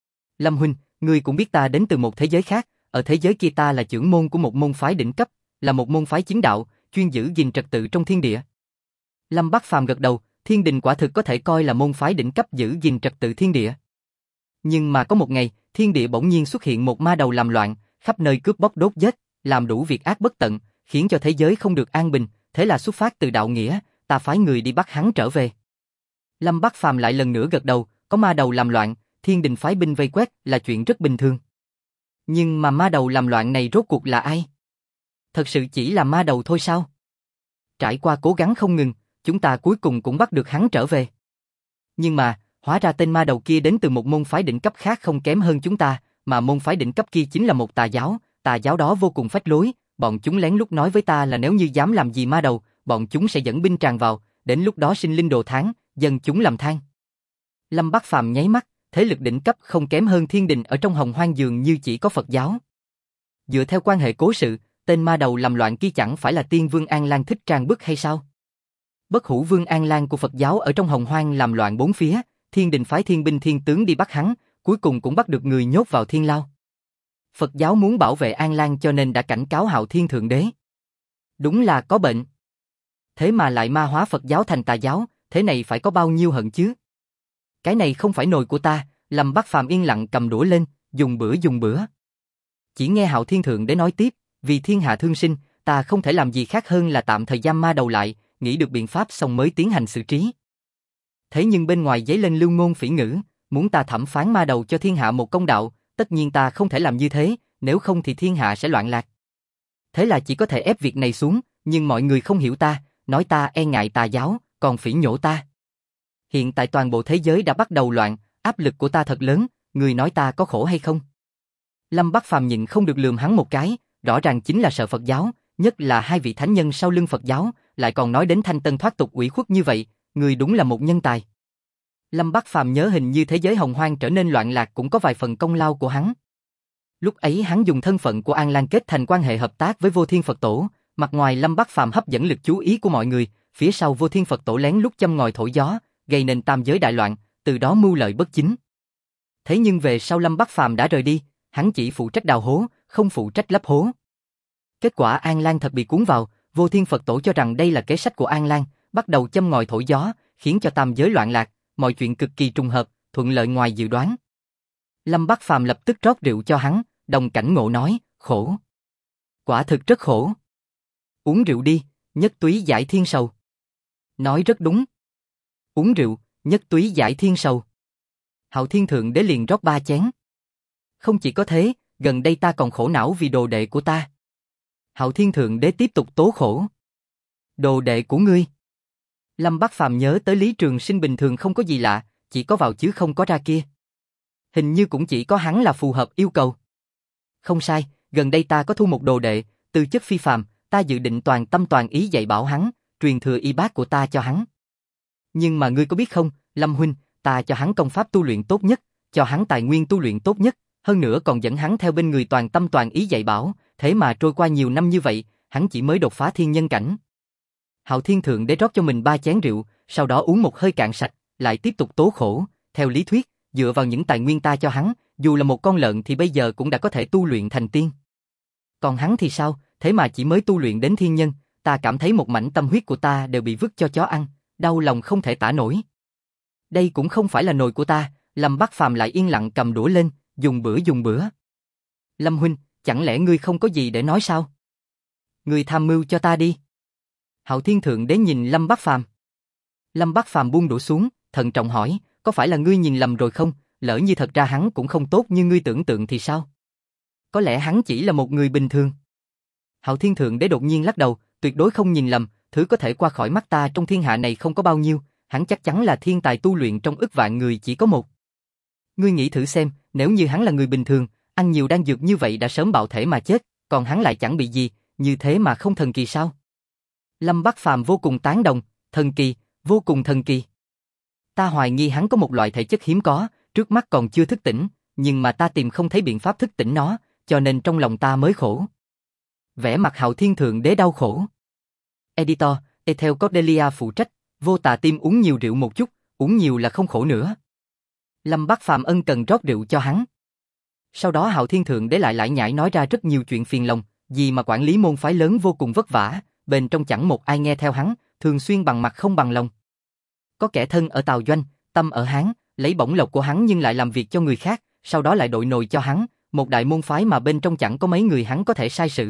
Lâm huynh, ngươi cũng biết ta đến từ một thế giới khác, ở thế giới kia ta là trưởng môn của một môn phái đỉnh cấp, là một môn phái chính đạo, chuyên giữ gìn trật tự trong thiên địa. Lâm Bắc Phàm gật đầu, Thiên Đình quả thực có thể coi là môn phái đỉnh cấp giữ gìn trật tự thiên địa. Nhưng mà có một ngày, thiên địa bỗng nhiên xuất hiện một ma đầu làm loạn, khắp nơi cướp bóc đốt giết, làm đủ việc ác bất tận, khiến cho thế giới không được an bình, thế là xuất phát từ đạo nghĩa, ta phái người đi bắt hắn trở về. Lâm Bắc Phàm lại lần nữa gật đầu, có ma đầu làm loạn, thiên đình phái binh vây quét là chuyện rất bình thường. Nhưng mà ma đầu làm loạn này rốt cuộc là ai? Thật sự chỉ là ma đầu thôi sao? Trải qua cố gắng không ngừng, chúng ta cuối cùng cũng bắt được hắn trở về. Nhưng mà, hóa ra tên ma đầu kia đến từ một môn phái đỉnh cấp khác không kém hơn chúng ta, mà môn phái đỉnh cấp kia chính là một tà giáo đó vô cùng phách lối, bọn chúng lén lút nói với ta là nếu như dám làm gì ma đầu, bọn chúng sẽ dẫn binh tràn vào, đến lúc đó sinh linh đồ thán, dân chúng làm than. Lâm Bắc Phàm nháy mắt, thế lực đỉnh cấp không kém hơn thiên đình ở trong Hồng Hoang dường như chỉ có Phật giáo. Dựa theo quan hệ cố sự, tên ma đầu làm loạn kia chẳng phải là Tiên Vương An Lan Thích Trang Bức hay sao? Bất Hủ Vương An Lan của Phật giáo ở trong Hồng Hoang làm loạn bốn phía, thiên đình phái thiên binh thiên tướng đi bắt hắn, cuối cùng cũng bắt được người nhốt vào thiên lao. Phật giáo muốn bảo vệ An Lan cho nên đã cảnh cáo Hạo Thiên Thượng Đế. Đúng là có bệnh. Thế mà lại ma hóa Phật giáo thành tà giáo, thế này phải có bao nhiêu hận chứ? Cái này không phải nồi của ta, Lâm Bắc Phàm yên lặng cầm đũa lên, dùng bữa. Chỉ nghe Hạo Thiên Thượng Đế nói tiếp, vì thiên hạ thương sinh, ta không thể làm gì khác hơn là tạm thời giam ma đầu lại, nghĩ được biện pháp xong mới tiến hành xử trí. Thế nhưng bên ngoài dấy lên lưu ngôn phỉ ngữ, muốn ta thẩm phán ma đầu cho thiên hạ một công đạo, tất nhiên ta không thể làm như thế, nếu không thì thiên hạ sẽ loạn lạc. Thế là chỉ có thể ép việc này xuống, nhưng mọi người không hiểu ta, nói ta e ngại tà giáo, còn phỉ nhổ ta. Hiện tại toàn bộ thế giới đã bắt đầu loạn, áp lực của ta thật lớn, người nói ta có khổ hay không? Lâm Bắc Phàm nhịn không được lườm hắn một cái, rõ ràng chính là sợ Phật giáo, nhất là hai vị thánh nhân sau lưng Phật giáo, lại còn nói đến thanh tân thoát tục ủy khuất như vậy, người đúng là một nhân tài. Lâm Bắc Phàm nhớ hình như thế giới hồng hoang trở nên loạn lạc cũng có vài phần công lao của hắn. Lúc ấy hắn dùng thân phận của An Lan kết thành quan hệ hợp tác với Vô Thiên Phật Tổ, mặt ngoài Lâm Bắc Phàm hấp dẫn lực chú ý của mọi người, phía sau Vô Thiên Phật Tổ lén lút châm ngòi thổi gió, gây nên tam giới đại loạn, từ đó mưu lợi bất chính. Thế nhưng về sau Lâm Bắc Phàm đã rời đi, hắn chỉ phụ trách đào hố, không phụ trách lấp hố. Kết quả An Lan thật bị cuốn vào, Vô Thiên Phật Tổ cho rằng đây là kế sách của An Lan, bắt đầu châm ngòi thổi gió, khiến cho tam giới loạn lạc, mọi chuyện cực kỳ trùng hợp, thuận lợi ngoài dự đoán. Lâm Bắc Phàm lập tức rót rượu cho hắn, đồng cảnh ngộ nói, khổ. Quả thực rất khổ. Uống rượu đi, nhất túy giải thiên sầu. Nói rất đúng. Uống rượu, nhất túy giải thiên sầu. Hạo Thiên Thượng Đế liền rót 3 chén. Không chỉ có thế, gần đây ta còn khổ não vì đồ đệ của ta. Hạo Thiên Thượng Đế tiếp tục tố khổ. Đồ đệ của ngươi. Lâm Bắc Phàm nhớ tới Lý Trường Sinh bình thường không có gì lạ, chỉ có vào chứ không có ra kia. Hình như cũng chỉ có hắn là phù hợp yêu cầu. Không sai, gần đây ta có thu một đồ đệ, tư chất phi phàm, ta dự định toàn tâm toàn ý dạy bảo hắn, truyền thừa y bát của ta cho hắn. Nhưng mà ngươi có biết không, Lâm huynh, ta cho hắn công pháp tu luyện tốt nhất, cho hắn tài nguyên tu luyện tốt nhất, hơn nữa còn dẫn hắn theo bên người toàn tâm toàn ý dạy bảo, thế mà trôi qua nhiều năm như vậy, hắn chỉ mới đột phá thiên nhân cảnh. Hạo Thiên Thượng Đế rót cho mình 3 chén rượu, sau đó uống một hơi cạn sạch, lại tiếp tục tố khổ, theo lý thuyết, dựa vào những tài nguyên ta cho hắn, dù là một con lợn thì bây giờ cũng đã có thể tu luyện thành tiên. Còn hắn thì sao, thế mà chỉ mới tu luyện đến thiên nhân, ta cảm thấy một mảnh tâm huyết của ta đều bị vứt cho chó ăn, đau lòng không thể tả nổi. Đây cũng không phải là nồi của ta, Lâm Bắc Phàm lại yên lặng cầm đũa lên, dùng bữa. Lâm huynh, chẳng lẽ ngươi không có gì để nói sao? Ngươi tham mưu cho ta đi. Hạo Thiên Thượng Đế nhìn Lâm Bắc Phàm. Lâm Bắc Phàm buông đũa xuống, thận trọng hỏi, có phải là ngươi nhìn lầm rồi không? Lỡ như thật ra hắn cũng không tốt như ngươi tưởng tượng thì sao? Có lẽ hắn chỉ là một người bình thường. Hạo Thiên Thượng Đế đột nhiên lắc đầu, tuyệt đối không nhìn lầm, thứ có thể qua khỏi mắt ta trong thiên hạ này không có bao nhiêu, hắn chắc chắn là thiên tài tu luyện trong ức vạn người chỉ có một. Ngươi nghĩ thử xem, nếu như hắn là người bình thường, ăn nhiều đan dược như vậy đã sớm bạo thể mà chết, còn hắn lại chẳng bị gì, như thế mà không thần kỳ sao? Lâm Bắc Phàm vô cùng tán đồng, thần kỳ, vô cùng thần kỳ. Ta hoài nghi hắn có một loại thể chất hiếm có, trước mắt còn chưa thức tỉnh, nhưng mà ta tìm không thấy biện pháp thức tỉnh nó, cho nên trong lòng ta mới khổ. Vẻ mặt Hạo Thiên Thượng Đế đau khổ. Editor, Ethel Cordelia phụ trách, Vô Tà Tim uống nhiều rượu một chút, uống nhiều là không khổ nữa. Lâm Bắc Phàm ân cần rót rượu cho hắn. Sau đó Hạo Thiên Thượng Đế lại lải nhải nói ra rất nhiều chuyện phiền lòng, vì mà quản lý môn phái lớn vô cùng vất vả, bên trong chẳng một ai nghe theo hắn, thường xuyên bằng mặt không bằng lòng. Có kẻ thân ở Tào Doanh, tâm ở Hán, lấy bổng lộc của hắn nhưng lại làm việc cho người khác, sau đó lại đội nồi cho hắn, một đại môn phái mà bên trong chẳng có mấy người hắn có thể sai sử.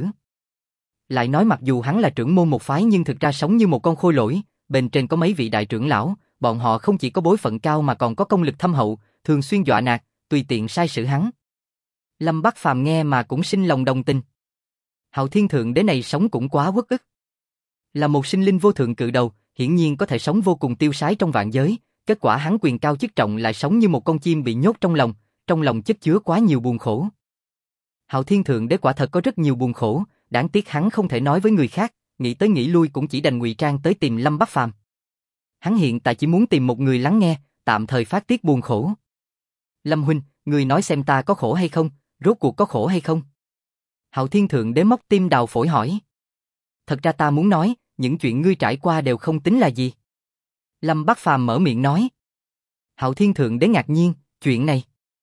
Lại nói mặc dù hắn là trưởng môn một phái nhưng thực ra sống như một con khôi lỗi, bên trên có mấy vị đại trưởng lão, bọn họ không chỉ có bối phận cao mà còn có công lực thâm hậu, thường xuyên dọa nạt, tùy tiện sai sử hắn. Lâm Bắc Phàm nghe mà cũng sinh lòng đồng tình. Hạo Thiên Thượng Đế này sống cũng quá uất ức. Là một sinh linh vô thượng cự đầu, hiển nhiên có thể sống vô cùng tiêu sái trong vạn giới, kết quả hắn quyền cao chức trọng lại sống như một con chim bị nhốt trong lòng chất chứa quá nhiều buồn khổ. Hạo Thiên Thượng Đế quả thật có rất nhiều buồn khổ, đáng tiếc hắn không thể nói với người khác, nghĩ tới nghĩ lui cũng chỉ đành ngụy trang tới tìm Lâm Bắc Phàm. Hắn hiện tại chỉ muốn tìm một người lắng nghe, tạm thời phát tiết buồn khổ. Lâm huynh, người nói xem ta có khổ hay không, rốt cuộc có khổ hay không? Hạo Thiên Thượng Đế móc tim đào phổi hỏi. Thật ra ta muốn nói, những chuyện ngươi trải qua đều không tính là gì. Lâm Bắc Phàm mở miệng nói. Hạo Thiên Thượng Đế ngạc nhiên, chuyện này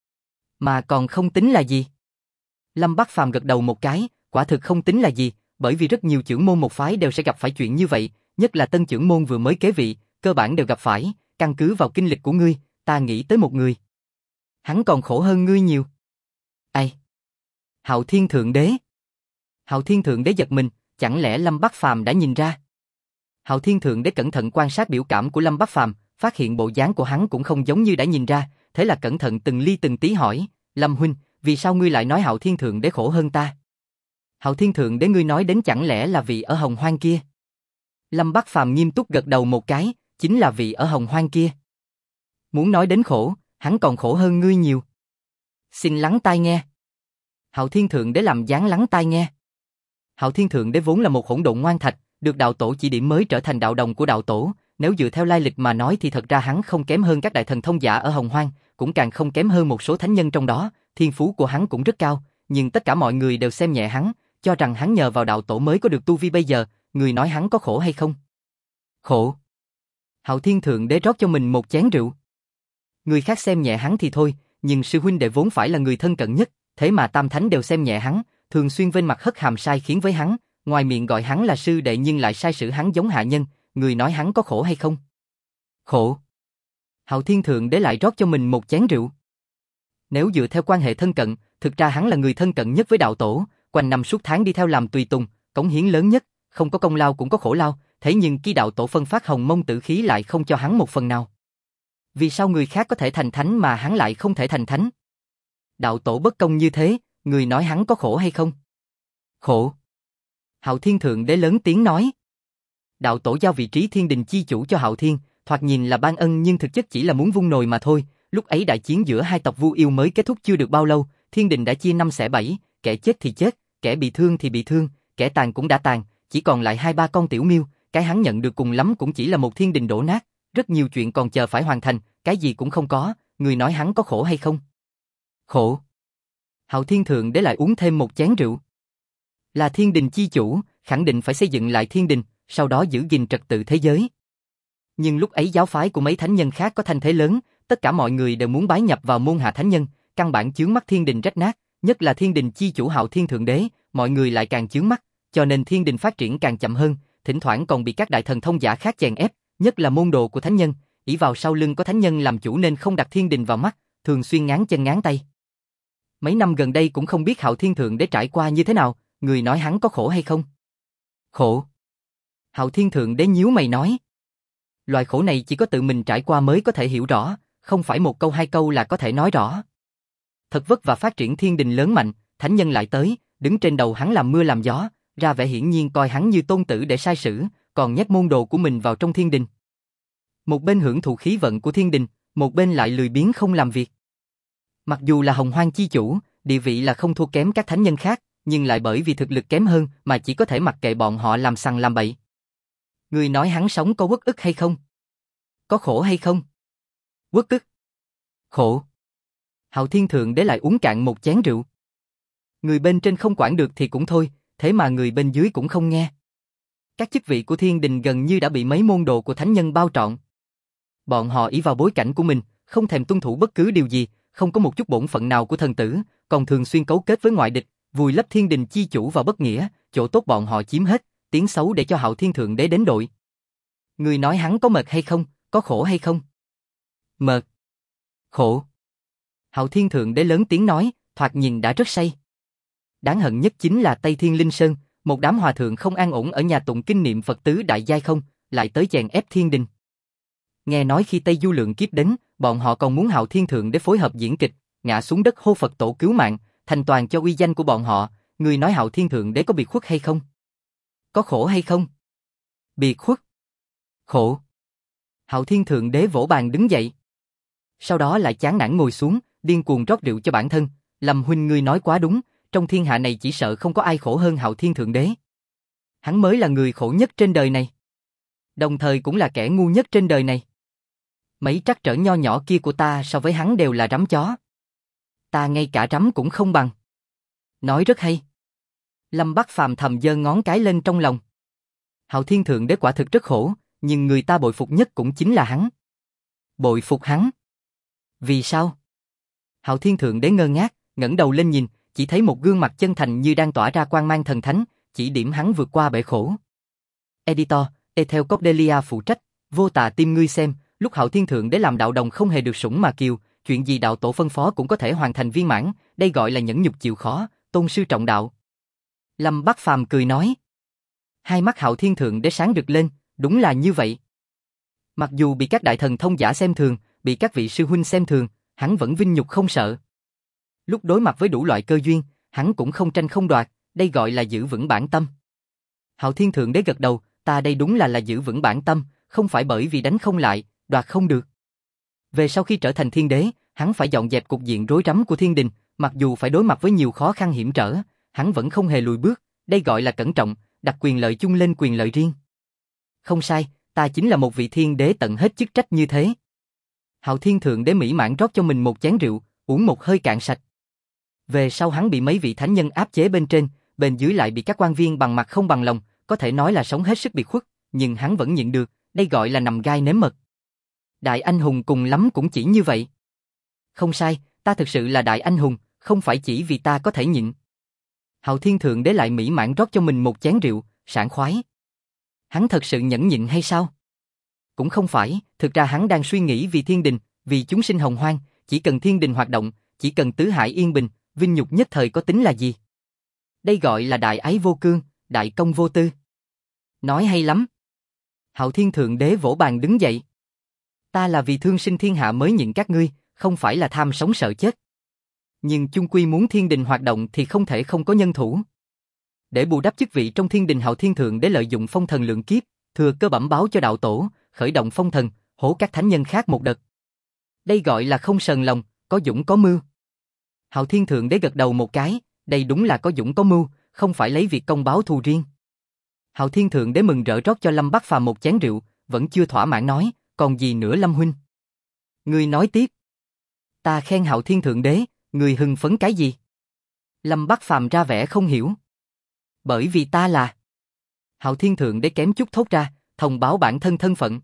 mà còn không tính là gì? Lâm Bắc Phàm gật đầu một cái, quả thực không tính là gì, bởi vì rất nhiều trưởng môn một phái đều sẽ gặp phải chuyện như vậy, nhất là tân trưởng môn vừa mới kế vị, cơ bản đều gặp phải, căn cứ vào kinh lịch của ngươi, ta nghĩ tới một người. Hắn còn khổ hơn ngươi nhiều. Ai? Hạo Thiên Thượng Đế. Hạo Thiên Thượng Đế giật mình, chẳng lẽ Lâm Bắc Phàm đã nhìn ra? Hạo Thiên Thượng Đế cẩn thận quan sát biểu cảm của Lâm Bắc Phàm, phát hiện bộ dáng của hắn cũng không giống như đã nhìn ra, thế là cẩn thận từng ly từng tí hỏi, Lâm huynh, Vì sao ngươi lại nói Hạo Thiên Thượng Đế khổ hơn ta? Hạo Thiên Thượng Đế ngươi nói đến chẳng lẽ là vị ở Hồng Hoang kia? Lâm Bắc Phàm nghiêm túc gật đầu một cái, chính là vị ở Hồng Hoang kia. Muốn nói đến khổ, hắn còn khổ hơn ngươi nhiều. Xin lắng tai nghe. Hạo Thiên Thượng Đế làm dáng lắng tai nghe. Hạo Thiên Thượng Đế vốn là một hỗn độn ngoan thạch, được đạo tổ chỉ điểm mới trở thành đạo đồng của đạo tổ. Nếu dựa theo lai lịch mà nói thì thật ra hắn không kém hơn các đại thần thông giả ở Hồng Hoang, cũng càng không kém hơn một số thánh nhân trong đó. Thiên phú của hắn cũng rất cao, nhưng tất cả mọi người đều xem nhẹ hắn, cho rằng hắn nhờ vào đạo tổ mới có được tu vi bây giờ. Người nói hắn có khổ hay không? Khổ. Hạo Thiên Thượng Đế rót cho mình một chén rượu. Người khác xem nhẹ hắn thì thôi, nhưng sư huynh đệ vốn phải là người thân cận nhất, thế mà tam thánh đều xem nhẹ hắn, thường xuyên vênh mặt hất hàm sai khiến với hắn, ngoài miệng gọi hắn là sư đệ nhưng lại sai sử hắn giống hạ nhân, người nói hắn có khổ hay không? Khổ. Hạo Thiên Thượng Đế lại rót cho mình một chén rượu. Nếu dựa theo quan hệ thân cận, thực ra hắn là người thân cận nhất với đạo tổ, quanh năm suốt tháng đi theo làm tùy tùng, cống hiến lớn nhất, không có công lao cũng có khổ lao, thế nhưng khi đạo tổ phân phát hồng mông tử khí lại không cho hắn một phần nào. Vì sao người khác có thể thành thánh mà hắn lại không thể thành thánh? Đạo tổ bất công như thế, người nói hắn có khổ hay không? Khổ. Hạo Thiên Thượng Đế lớn tiếng nói. Đạo tổ giao vị trí thiên đình chi chủ cho Hạo Thiên, thoạt nhìn là ban ân nhưng thực chất chỉ là muốn vung nồi mà thôi. Lúc ấy đại chiến giữa hai tộc Vu Yêu mới kết thúc chưa được bao lâu, thiên đình đã chia 5/7, kẻ chết thì chết, kẻ bị thương thì bị thương, kẻ tàn cũng đã tàn, chỉ còn lại 2-3 con tiểu miêu, cái hắn nhận được cùng lắm cũng chỉ là một thiên đình đổ nát, rất nhiều chuyện còn chờ phải hoàn thành, cái gì cũng không có, người nói hắn có khổ hay không? Khổ. Hạo Thiên Thượng Đế lại uống thêm một chén rượu. Là thiên đình chi chủ, khẳng định phải xây dựng lại thiên đình, sau đó giữ gìn trật tự thế giới. Nhưng lúc ấy giáo phái của mấy thánh nhân khác có thanh thế lớn, tất cả mọi người đều muốn bái nhập vào môn hạ thánh nhân, căn bản chướng mắt thiên đình rách nát, nhất là thiên đình chi chủ Hạo Thiên Thượng Đế, mọi người lại càng chướng mắt, cho nên thiên đình phát triển càng chậm hơn, thỉnh thoảng còn bị các đại thần thông giả khác chèn ép, nhất là môn đồ của thánh nhân, ỷ vào sau lưng có thánh nhân làm chủ nên không đặt thiên đình vào mắt, thường xuyên ngáng chân ngáng tay. Mấy năm gần đây cũng không biết Hạo Thiên Thượng Đế trải qua như thế nào, người nói hắn có khổ hay không? Khổ. Hạo Thiên Thượng Đế nhíu mày nói. Loại khổ này chỉ có tự mình trải qua mới có thể hiểu rõ, không phải một câu hai câu là có thể nói rõ. Thật vất vả phát triển thiên đình lớn mạnh, thánh nhân lại tới, đứng trên đầu hắn làm mưa làm gió, ra vẻ hiển nhiên coi hắn như tôn tử để sai sử, còn nhét môn đồ của mình vào trong thiên đình. Một bên hưởng thụ khí vận của thiên đình, một bên lại lười biếng không làm việc. Mặc dù là Hồng Hoang chi chủ, địa vị là không thua kém các thánh nhân khác, nhưng lại bởi vì thực lực kém hơn mà chỉ có thể mặc kệ bọn họ làm sằng làm bậy. Người nói hắn sống có uất ức hay không? Có khổ hay không? Uất ức. Khổ. Hạo Thiên Thượng Đế lại uống cạn một chén rượu. Người bên trên không quản được thì cũng thôi, thế mà người bên dưới cũng không nghe. Các chức vị của thiên đình gần như đã bị mấy môn đồ của thánh nhân bao trọn. Bọn họ ỷ vào bối cảnh của mình, không thèm tuân thủ bất cứ điều gì, không có một chút bổn phận nào của thần tử, còn thường xuyên cấu kết với ngoại địch, vùi lấp thiên đình chi chủ vào bất nghĩa, chỗ tốt bọn họ chiếm hết, tiếng xấu để cho Hạo Thiên Thượng Đế đến đội. Người nói hắn có mệt hay không, có khổ hay không? Mệt. Khổ. Hạo Thiên Thượng Đế lớn tiếng nói, thoạt nhìn đã rất say. Đáng hận nhất chính là Tây Thiên Linh Sơn, một đám hòa thượng không an ổn ở nhà tụng kinh niệm Phật tứ đại giai không, lại tới chèn ép thiên đình. Nghe nói khi Tây Du Lượng Kiếp đến, bọn họ còn muốn Hạo Thiên Thượng Đế phối hợp diễn kịch, ngã xuống đất hô Phật tổ cứu mạng, thành toàn cho uy danh của bọn họ. Người nói Hạo Thiên Thượng Đế có biệt khuất hay không? Có khổ hay không? Biệt khuất. Khổ. Hạo Thiên Thượng Đế vỗ bàn đứng dậy. Sau đó lại chán nản ngồi xuống, điên cuồng rót rượu cho bản thân. Lâm huynh ngươi nói quá đúng, trong thiên hạ này chỉ sợ không có ai khổ hơn Hạo Thiên Thượng Đế. Hắn mới là người khổ nhất trên đời này. Đồng thời cũng là kẻ ngu nhất trên đời này. Mấy trắc trở nho nhỏ kia của ta so với hắn đều là rắm chó. Ta ngay cả rắm cũng không bằng. Nói rất hay. Lâm Bắc Phàm thầm giơ ngón cái lên trong lòng. Hạo Thiên Thượng Đế quả thực rất khổ, nhưng người ta bội phục nhất cũng chính là hắn. Bội phục hắn. Vì sao? Hạo Thiên Thượng Đế ngơ ngác, ngẩng đầu lên nhìn, chỉ thấy một gương mặt chân thành như đang tỏa ra quang mang thần thánh, chỉ điểm hắn vượt qua bể khổ. Editor, Ethel Cordelia phụ trách, vô tà tim ngươi xem, lúc Hạo Thiên Thượng Đế làm đạo đồng không hề được sủng mà kiều, chuyện gì đạo tổ phân phó cũng có thể hoàn thành viên mãn, đây gọi là nhẫn nhục chịu khó, tôn sư trọng đạo. Lâm Bắc Phàm cười nói. Hai mắt Hạo Thiên Thượng Đế sáng rực lên, đúng là như vậy. Mặc dù bị các đại thần thông giả xem thường, bị các vị sư huynh xem thường, hắn vẫn vinh nhục không sợ. Lúc đối mặt với đủ loại cơ duyên, hắn cũng không tranh không đoạt, đây gọi là giữ vững bản tâm. Hạo Thiên Thượng Đế gật đầu, ta đây đúng là giữ vững bản tâm, không phải bởi vì đánh không lại, đoạt không được. Về sau khi trở thành thiên đế, hắn phải dọn dẹp cục diện rối rắm của thiên đình, mặc dù phải đối mặt với nhiều khó khăn hiểm trở, hắn vẫn không hề lùi bước, đây gọi là cẩn trọng, đặt quyền lợi chung lên quyền lợi riêng. Không sai, ta chính là một vị thiên đế tận hết chức trách như thế. Hạo Thiên Thượng Đế mỹ mãn rót cho mình một chén rượu, uống một hơi cạn sạch. Về sau hắn bị mấy vị thánh nhân áp chế bên dưới lại bị các quan viên bằng mặt không bằng lòng, có thể nói là sống hết sức biệt khuất, nhưng hắn vẫn nhịn được, đây gọi là nằm gai nếm mật. Đại anh hùng cùng lắm cũng chỉ như vậy. Không sai, ta thực sự là đại anh hùng, không phải chỉ vì ta có thể nhịn. Hạo Thiên Thượng Đế lại mỹ mãn rót cho mình một chén rượu, sảng khoái. Hắn thật sự nhẫn nhịn hay sao? Cũng không phải, thực ra hắn đang suy nghĩ vì thiên đình, vì chúng sinh hồng hoang, chỉ cần thiên đình hoạt động, chỉ cần tứ hải yên bình, vinh nhục nhất thời có tính là gì? Đây gọi là đại ái vô cương, đại công vô tư. Nói hay lắm. Hạo Thiên Thượng Đế vỗ bàn đứng dậy. Ta là vì thương sinh thiên hạ mới nhịn các ngươi, không phải là tham sống sợ chết. Nhưng chung quy muốn thiên đình hoạt động thì không thể không có nhân thủ. Để bù đắp chức vị trong thiên đình, Hạo Thiên Thượng Đế lợi dụng phong thần lượng kiếp, thừa cơ bẩm báo cho đạo tổ, khởi động phong thần, hổ các thánh nhân khác một đợt. Đây gọi là không sờn lòng, có dũng có mưu. Hạo Thiên Thượng Đế gật đầu một cái, đây đúng là có dũng có mưu, không phải lấy việc công báo thù riêng. Hạo Thiên Thượng Đế mừng rỡ rót cho Lâm Bắc Phàm một chén rượu, vẫn chưa thỏa mãn nói, còn gì nữa Lâm huynh? Ngươi nói tiếp. Ta khen Hạo Thiên Thượng Đế, ngươi hưng phấn cái gì? Lâm Bắc Phàm ra vẻ không hiểu. Bởi vì ta là... Hạo Thiên Thượng Đế kém chút thốt ra, thông báo bản thân thân phận.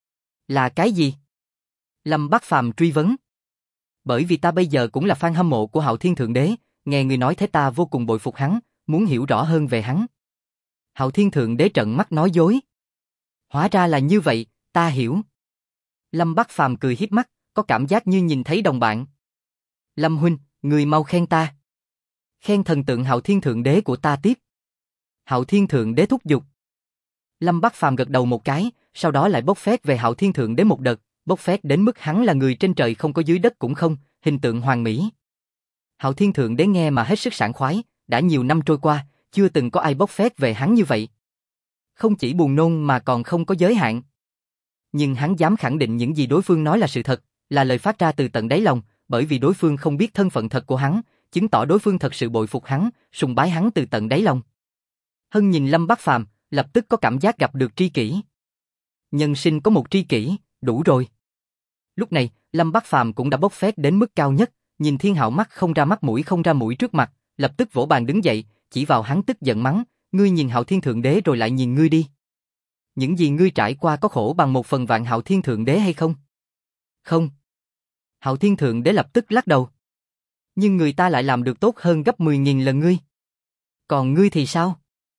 Là cái gì? Lâm Bắc Phàm truy vấn. Bởi vì ta bây giờ cũng là fan hâm mộ của Hạo Thiên Thượng Đế, nghe người nói thế ta vô cùng bội phục hắn, muốn hiểu rõ hơn về hắn. Hạo Thiên Thượng Đế trợn mắt nói dối. Hóa ra là như vậy, ta hiểu. Lâm Bắc Phàm cười hiếp mắt, có cảm giác như nhìn thấy đồng bạn. Lâm huynh, người mau khen ta. Khen thần tượng Hạo Thiên Thượng Đế của ta tiếp. Hạo Thiên Thượng Đế thúc giục. Lâm Bắc Phàm gật đầu một cái, sau đó lại bốc phét về Hạo Thiên Thượng Đế một đợt, bốc phét đến mức hắn là người trên trời không có dưới đất cũng không, hình tượng hoàn mỹ. Hạo Thiên Thượng Đế nghe mà hết sức sảng khoái, đã nhiều năm trôi qua, chưa từng có ai bốc phét về hắn như vậy. Không chỉ buồn nôn mà còn không có giới hạn. Nhưng hắn dám khẳng định những gì đối phương nói là sự thật, là lời phát ra từ tận đáy lòng, bởi vì đối phương không biết thân phận thật của hắn, chứng tỏ đối phương thật sự bội phục hắn, sùng bái hắn từ tận đáy lòng. Hân nhìn Lâm Bắc Phàm, lập tức có cảm giác gặp được tri kỷ. Nhân sinh có một tri kỷ, đủ rồi. Lúc này, Lâm Bắc Phàm cũng đã bốc phét đến mức cao nhất, nhìn Thiên Hạo mắt không ra mắt mũi không ra mũi trước mặt, lập tức vỗ bàn đứng dậy, chỉ vào hắn tức giận mắng, ngươi nhìn Hạo Thiên Thượng Đế rồi lại nhìn ngươi đi. Những gì ngươi trải qua có khổ bằng 1/1000 Hạo Thiên Thượng Đế hay không? Không. Hạo Thiên Thượng Đế lập tức lắc đầu. Nhưng người ta lại làm được tốt hơn gấp 10.000 lần ngươi. Còn ngươi thì sao?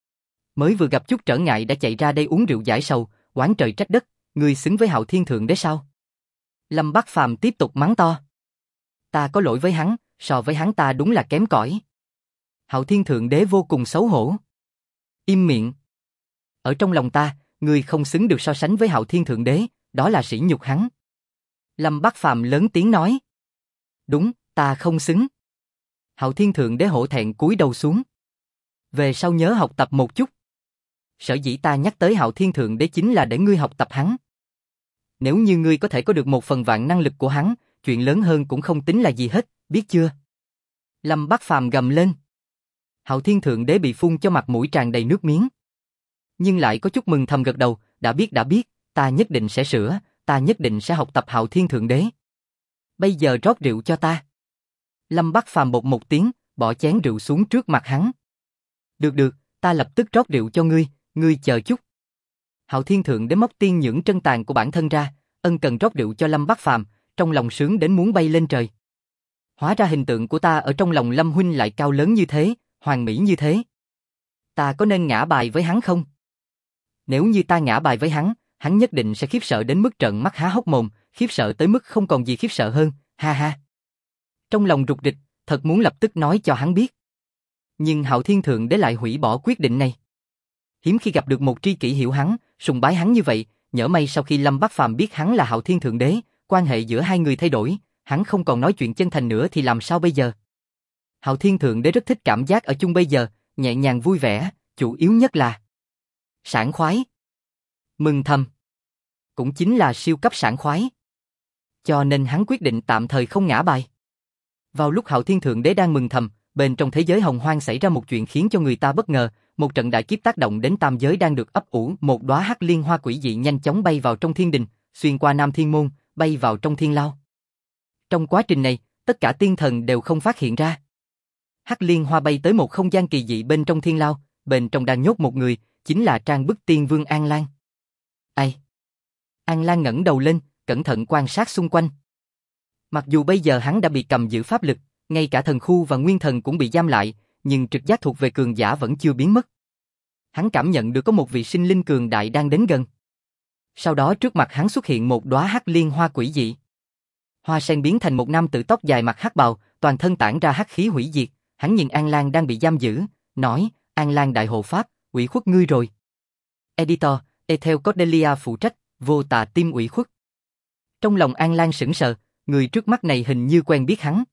Mới vừa gặp chút trở ngại đã chạy ra đây uống rượu giải sầu, oán trời trách đất, ngươi xứng với Hạo Thiên Thượng Đế sao? Lâm Bắc Phàm tiếp tục mắng to. Ta có lỗi với hắn, so với hắn ta đúng là kém cỏi. Hạo Thiên Thượng Đế vô cùng xấu hổ. Im miệng. Ở trong lòng ta, ngươi không xứng được so sánh với Hạo Thiên Thượng Đế, đó là sỉ nhục hắn. Lâm Bắc Phàm lớn tiếng nói. Đúng, ta không xứng. Hạo Thiên Thượng Đế hổ thẹn cúi đầu xuống. Về sau nhớ học tập một chút. Sở dĩ ta nhắc tới Hạo Thiên Thượng Đế chính là để ngươi học tập hắn. Nếu như ngươi có thể có được 1/1000 năng lực của hắn, chuyện lớn hơn cũng không tính là gì hết, biết chưa? Lâm Bắc Phàm gầm lên. Hạo Thiên Thượng Đế bị phun cho mặt mũi tràn đầy nước miếng. Nhưng lại có chút mừng thầm gật đầu, đã biết, ta nhất định sẽ sửa, ta nhất định sẽ học tập Hạo Thiên Thượng Đế. Bây giờ rót rượu cho ta. Lâm Bắc Phàm bột một tiếng, bỏ chén rượu xuống trước mặt hắn. Được, ta lập tức rót rượu cho ngươi chờ chút. Hạo Thiên Thượng Đế móc tiên nhưỡng trân tàn của bản thân ra, ân cần rót rượu cho Lâm Bắc Phàm, trong lòng sướng đến muốn bay lên trời. Hóa ra hình tượng của ta ở trong lòng Lâm huynh lại cao lớn như thế, hoàn mỹ như thế. Ta có nên ngã bài với hắn không? Nếu như ta ngã bài với hắn, hắn nhất định sẽ khiếp sợ đến mức trợn mắt há hốc mồm, khiếp sợ tới mức không còn gì khiếp sợ hơn, ha ha. Trong lòng rục rịch, thật muốn lập tức nói cho hắn biết. Nhưng Hạo Thiên Thượng Đế lại hủy bỏ quyết định này. Hiếm khi gặp được một tri kỷ hiểu hắn, sùng bái hắn như vậy, nhỡ may sau khi Lâm Bắc Phàm biết hắn là Hạo Thiên Thượng Đế, quan hệ giữa hai người thay đổi, hắn không còn nói chuyện chân thành nữa thì làm sao bây giờ? Hạo Thiên Thượng Đế rất thích cảm giác ở chung bây giờ, nhẹ nhàng vui vẻ, chủ yếu nhất là sảng khoái. Mừng thầm. Cũng chính là siêu cấp sảng khoái. Cho nên hắn quyết định tạm thời không ngã bài. Vào lúc Hạo Thiên Thượng Đế đang mừng thầm, bên trong thế giới hồng hoang xảy ra một chuyện khiến cho người ta bất ngờ, một trận đại kiếp tác động đến tam giới đang được ấp ủ, một đóa hắc liên hoa quỷ dị nhanh chóng bay vào trong thiên đình, xuyên qua Nam Thiên Môn, bay vào trong thiên lao. Trong quá trình này, tất cả tiên thần đều không phát hiện ra. Hắc liên hoa bay tới một không gian kỳ dị bên trong thiên lao, bên trong đang nhốt một người, chính là Trang Bức Tiên Vương An Lan. Ai? An Lan ngẩng đầu lên, cẩn thận quan sát xung quanh. Mặc dù bây giờ hắn đã bị cầm giữ pháp lực, ngay cả thần khu và nguyên thần cũng bị giam lại, nhưng trực giác thuộc về cường giả vẫn chưa biến mất. Hắn cảm nhận được có một vị sinh linh cường đại đang đến gần. Sau đó trước mặt hắn xuất hiện một đóa hắc liên hoa quỷ dị. Hoa sen biến thành một nam tử tóc dài mặc hắc bào, toàn thân tản ra hắc khí hủy diệt. Hắn nhìn An Lan đang bị giam giữ, nói: An Lan đại hộ pháp, ủy khuất ngươi rồi. Editor, Ethel Cordelia phụ trách, vô tà tim ủy khuất. Trong lòng An Lan sững sờ, người trước mắt này hình như quen biết hắn.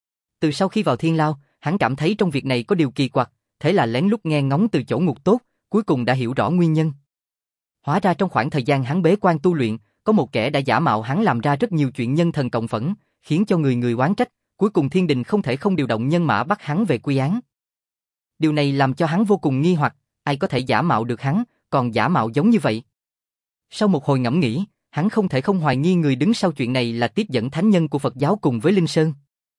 Từ sau khi vào thiên lao, hắn cảm thấy trong việc này có điều kỳ quặc, thế là lén lút nghe ngóng từ chỗ ngục tốt, cuối cùng đã hiểu rõ nguyên nhân. Hóa ra trong khoảng thời gian hắn bế quan tu luyện, có một kẻ đã giả mạo hắn làm ra rất nhiều chuyện nhân thần cộng phẫn, khiến cho người người oán trách, cuối cùng thiên đình không thể không điều động nhân mã bắt hắn về quy án. Điều này làm cho hắn vô cùng nghi hoặc, ai có thể giả mạo được hắn, còn giả mạo giống như vậy. Sau một hồi ngẫm nghĩ, hắn không thể không hoài nghi người đứng sau chuyện này là tiếp dẫn thánh nhân của Phật giáo cùng với Linh Sơn.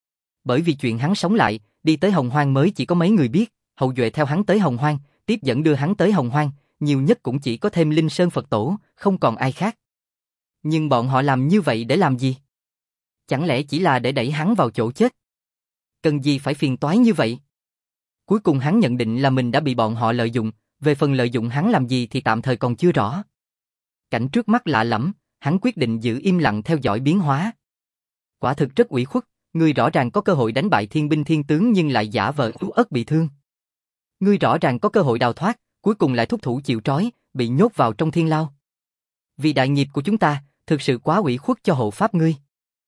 Bởi vì chuyện hắn sống lại, đi tới Hồng Hoang mới chỉ có mấy người biết, hậu duệ theo hắn tới Hồng Hoang, tiếp dẫn đưa hắn tới Hồng Hoang, nhiều nhất cũng chỉ có thêm Linh Sơn Phật Tổ, không còn ai khác. Nhưng bọn họ làm như vậy để làm gì? Chẳng lẽ chỉ là để đẩy hắn vào chỗ chết? Cần gì phải phiền toái như vậy? Cuối cùng hắn nhận định là mình đã bị bọn họ lợi dụng, về phần lợi dụng hắn làm gì thì tạm thời còn chưa rõ. Cảnh trước mắt lạ lẫm, hắn quyết định giữ im lặng theo dõi biến hóa. Quả thực rất ủy khuất, ngươi rõ ràng có cơ hội đánh bại thiên binh thiên tướng nhưng lại giả vờ yếu ớt bị thương. Ngươi rõ ràng có cơ hội đào thoát, cuối cùng lại thúc thủ chịu trói, bị nhốt vào trong thiên lao. Vì đại nghiệp của chúng ta, thực sự quá ủy khuất cho hộ pháp ngươi.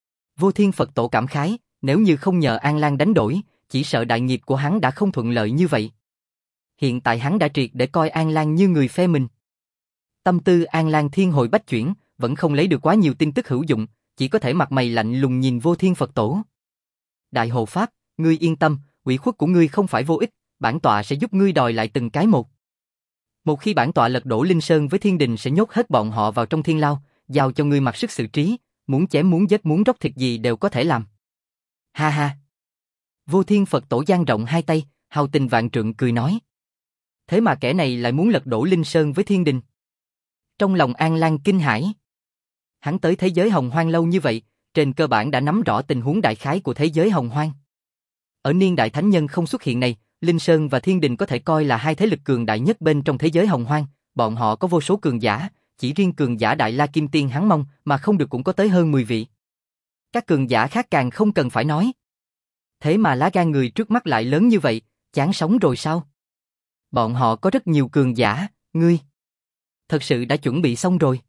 Vô Thiên Phật Tổ cảm khái, nếu như không nhờ An Lan đánh đổi, chỉ sợ đại nghiệp của hắn đã không thuận lợi như vậy. Hiện tại hắn đã triệt để coi An Lan như người phe mình. Tâm tư An Lan thiên hồi bách chuyển, vẫn không lấy được quá nhiều tin tức hữu dụng, chỉ có thể mặt mày lạnh lùng nhìn Vô Thiên Phật Tổ. Đại hộ pháp, ngươi yên tâm, ủy khuất của ngươi không phải vô ích, bản tọa sẽ giúp ngươi đòi lại từng cái một. Một khi bản tọa lật đổ Linh Sơn với thiên đình sẽ nhốt hết bọn họ vào trong thiên lao, giao cho ngươi mặc sức xử trí, muốn chém muốn giết muốn róc thịt gì đều có thể làm. Ha ha. Vô Thiên Phật Tổ dang rộng hai tay, hào tình vạn trượng cười nói. Thế mà kẻ này lại muốn lật đổ Linh Sơn với thiên đình. Trong lòng An Lan kinh hãi. Hắn tới thế giới hồng hoang lâu như vậy, trên cơ bản đã nắm rõ tình huống đại khái của thế giới hồng hoang. Ở niên đại thánh nhân không xuất hiện này, Linh Sơn và Thiên Đình có thể coi là hai thế lực cường đại nhất bên trong thế giới hồng hoang, bọn họ có vô số cường giả, chỉ riêng cường giả Đại La Kim Tiên hắn mong mà không được cũng có tới hơn 10 vị. Các cường giả khác càng không cần phải nói. Thế mà lá gan người trước mắt lại lớn như vậy, chán sống rồi sao? Bọn họ có rất nhiều cường giả, ngươi thật sự đã chuẩn bị xong rồi.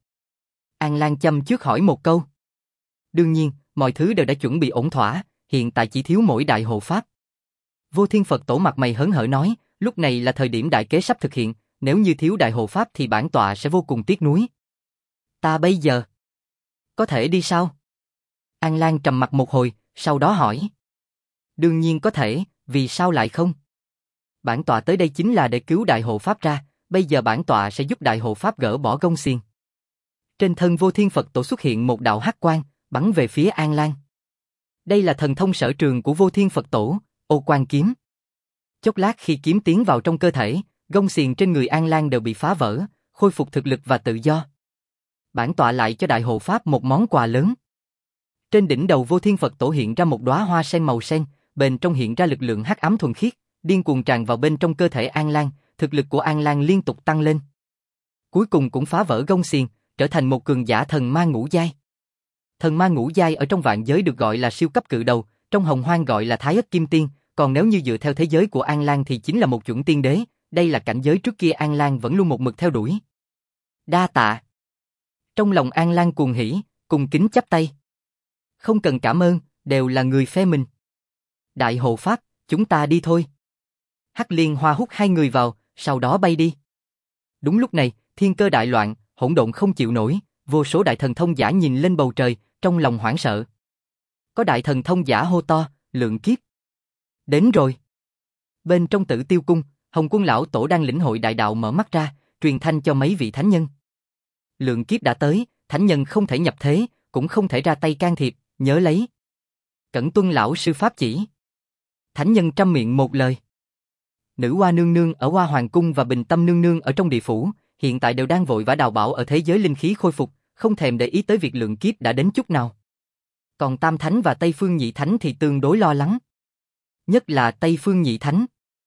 An Lan châm trước hỏi một câu. Đương nhiên, mọi thứ đều đã chuẩn bị ổn thỏa, hiện tại chỉ thiếu mỗi đại hộ pháp. Vô Thiên Phật Tổ mặt mày hớn hở nói, lúc này là thời điểm đại kế sắp thực hiện, nếu như thiếu đại hộ pháp thì bản tọa sẽ vô cùng tiếc nuối. Ta bây giờ có thể đi sao? An Lan trầm mặt một hồi, sau đó hỏi. Đương nhiên có thể, vì sao lại không? Bản tọa tới đây chính là để cứu đại hộ pháp ra, bây giờ bản tọa sẽ giúp đại hộ pháp gỡ bỏ gông xiềng. Trên thân Vô Thiên Phật Tổ xuất hiện một đạo hắc quang, bắn về phía An Lan. Đây là thần thông sở trường của Vô Thiên Phật Tổ, Ô Quan Kiếm. Chốc lát khi kiếm tiến vào trong cơ thể, gông xiềng trên người An Lan đều bị phá vỡ, khôi phục thực lực và tự do. Bản tọa lại cho đại hộ pháp một món quà lớn. Trên đỉnh đầu Vô Thiên Phật Tổ hiện ra một đóa hoa sen màu sen, bên trong hiện ra lực lượng hắc ám thuần khiết, điên cuồng tràn vào bên trong cơ thể An Lan, thực lực của An Lan liên tục tăng lên. Cuối cùng cũng phá vỡ gông xiềng, trở thành một cường giả thần ma ngũ giai. Thần ma ngũ giai ở trong vạn giới được gọi là siêu cấp cự đầu, trong hồng hoang gọi là Thái Ất Kim Tiên, còn nếu như dựa theo thế giới của An Lan thì chính là một chuẩn tiên đế, đây là cảnh giới trước kia An Lan vẫn luôn một mực theo đuổi. Đa tạ. Trong lòng An Lan cuồng hỉ, cùng kính chắp tay. Không cần cảm ơn, đều là người phe mình. Đại hộ pháp, chúng ta đi thôi. Hắc Liên Hoa hút hai người vào, sau đó bay đi. Đúng lúc này, thiên cơ đại loạn, hỗn độn không chịu nổi, vô số đại thần thông giả nhìn lên bầu trời, trong lòng hoảng sợ. Có đại thần thông giả hô to, Lượng Kiếp. Đến rồi. Bên trong Tử Tiêu Cung, Hồng Quân lão tổ đang lĩnh hội đại đạo mở mắt ra, truyền thanh cho mấy vị thánh nhân. Lượng Kiếp đã tới, thánh nhân không thể nhập thế, cũng không thể ra tay can thiệp, nhớ lấy. Cẩn tuân lão sư pháp chỉ. Thánh nhân trăm miệng một lời. Nữ Hoa nương nương ở Hoa Hoàng cung và Bình Tâm nương nương ở trong địa phủ, hiện tại đều đang vội vã đào bảo ở thế giới linh khí khôi phục, không thèm để ý tới việc Lượng Kiếp đã đến chút nào. Còn Tam Thánh và Tây Phương Nhị Thánh thì tương đối lo lắng. Nhất là Tây Phương Nhị Thánh.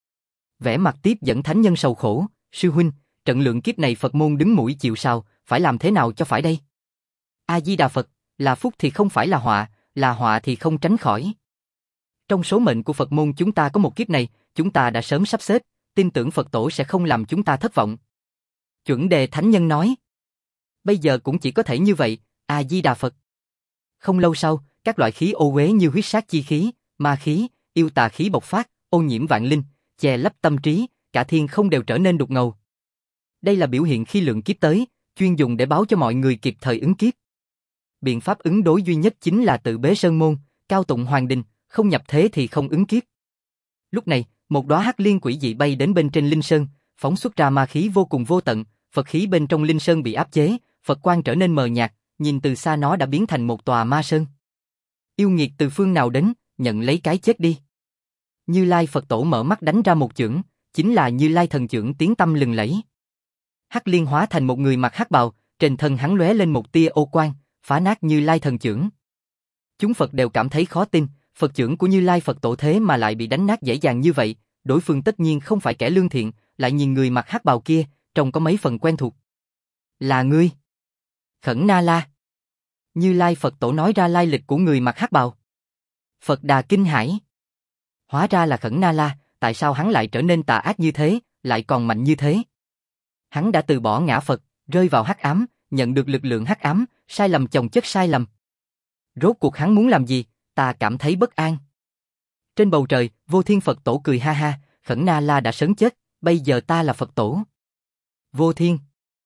Vẻ mặt tiếp dẫn thánh nhân sầu khổ, sư huynh, trận Lượng Kiếp này Phật môn đứng mũi chịu sào, phải làm thế nào cho phải đây? A Di Đà Phật, là phúc thì không phải là họa thì không tránh khỏi. Trong số mệnh của Phật môn chúng ta có một kiếp này, chúng ta đã sớm sắp xếp, tin tưởng Phật tổ sẽ không làm chúng ta thất vọng. Chuẩn đề thánh nhân nói. Bây giờ cũng chỉ có thể như vậy, A Di Đà Phật. Không lâu sau, các loại khí ô uế như huyết sát chi khí, ma khí, yêu tà khí bộc phát, ô nhiễm vạn linh, che lấp tâm trí, cả thiên không đều trở nên đục ngầu. Đây là biểu hiện khi Lượng Kiếp tới, chuyên dùng để báo cho mọi người kịp thời ứng kiếp. Biện pháp ứng đối duy nhất chính là tự bế sơn môn, cao tụng hoàng đình, không nhập thế thì không ứng kiếp. Lúc này, một đóa hắc liên quỷ dị bay đến bên trên linh sơn, phóng xuất ra ma khí vô cùng vô tận, Phật khí bên trong linh sơn bị áp chế, Phật quang trở nên mờ nhạt, nhìn từ xa nó đã biến thành một tòa ma sơn. Yêu nghiệt từ phương nào đến, nhận lấy cái chết đi. Như Lai Phật tổ mở mắt đánh ra một chưởng, chính là Như Lai thần chưởng tiếng tăm lừng lẫy. Hắc liên hóa thành một người mặc hắc bào, trên thân hắn lóe lên một tia ô quang, phá nát Như Lai thần chưởng. Chúng Phật đều cảm thấy khó tin, Phật chưởng của Như Lai Phật tổ thế mà lại bị đánh nát dễ dàng như vậy, đối phương tất nhiên không phải kẻ lương thiện, lại nhìn người mặc hắc bào kia, trông có mấy phần quen thuộc. Là ngươi? Khẩn Na La. Như Lai Phật tổ nói ra lai lịch của người mặc hắc bào. Phật Đà kinh hãi. Hóa ra là Khẩn Na La, tại sao hắn lại trở nên tà ác như thế, lại còn mạnh như thế? Hắn đã từ bỏ ngã Phật, rơi vào hắc ám, nhận được lực lượng hắc ám, sai lầm chồng chất sai lầm. Rốt cuộc hắn muốn làm gì? Ta cảm thấy bất an. Trên bầu trời, Vô Thiên Phật tổ cười ha ha, Khẩn Na La đã sớm chết, bây giờ ta là Phật tổ. Vô Thiên.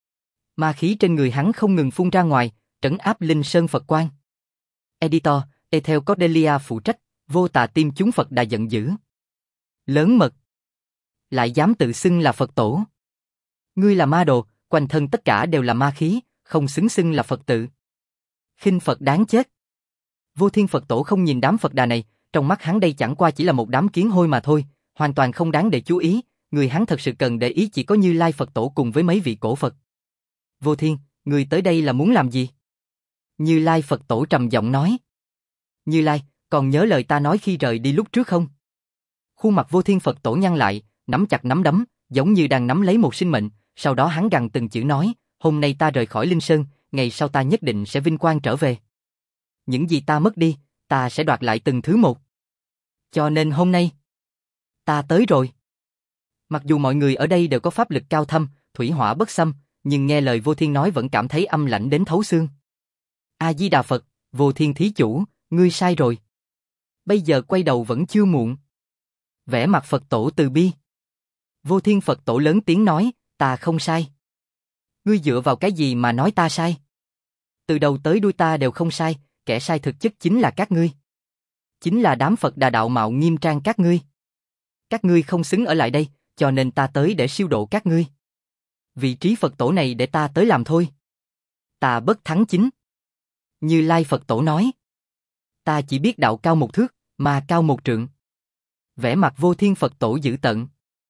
Ma khí trên người hắn không ngừng phun ra ngoài, trấn áp linh sơn Phật quang. Editor, Ethel Cordelia phụ trách, Vô Tà Tim chúng Phật Đà giận dữ. Lớn mật. Lại dám tự xưng là Phật tổ. Ngươi là ma đồ, quanh thân tất cả đều là ma khí, không xứng xưng là Phật tự. Khinh Phật đáng chết. Vô Thiên Phật tổ không nhìn đám Phật Đà này, trong mắt hắn đây chẳng qua chỉ là một đám kiến hôi mà thôi, hoàn toàn không đáng để chú ý, người hắn thật sự cần để ý chỉ có Như Lai Phật tổ cùng với mấy vị cổ Phật. Vô Thiên, người tới đây là muốn làm gì? Như Lai Phật tổ trầm giọng nói. Như Lai, còn nhớ lời ta nói khi rời đi lúc trước không? Khuôn mặt Vô Thiên Phật tổ nhăn lại, nắm chặt nắm đấm, giống như đang nắm lấy một sinh mệnh, sau đó hắn gằn từng chữ nói, hôm nay ta rời khỏi Linh Sơn, ngày sau ta nhất định sẽ vinh quang trở về. Những gì ta mất đi, ta sẽ đoạt lại từng thứ một. Cho nên hôm nay, ta tới rồi. Mặc dù mọi người ở đây đều có pháp lực cao thâm, thủy hỏa bất xâm, nhưng nghe lời Vô Thiên nói vẫn cảm thấy âm lạnh đến thấu xương. A Di Đà Phật, Vô Thiên thí chủ, ngươi sai rồi. Bây giờ quay đầu vẫn chưa muộn. Vẻ mặt Phật tổ từ bi. Vô Thiên Phật tổ lớn tiếng nói, ta không sai. Ngươi dựa vào cái gì mà nói ta sai? Từ đầu tới đuôi ta đều không sai, kẻ sai thực chất chính là các ngươi. Chính là đám Phật Đà đạo mạo nghiêm trang các ngươi. Các ngươi không xứng ở lại đây, cho nên ta tới để siêu độ các ngươi. Vị trí Phật tổ này để ta tới làm thôi. Ta bất thắng chính. Như Lai Phật tổ nói. Ta chỉ biết đạo cao một thước, mà cao một trượng. Vẻ mặt Vô Thiên Phật tổ dữ tợn.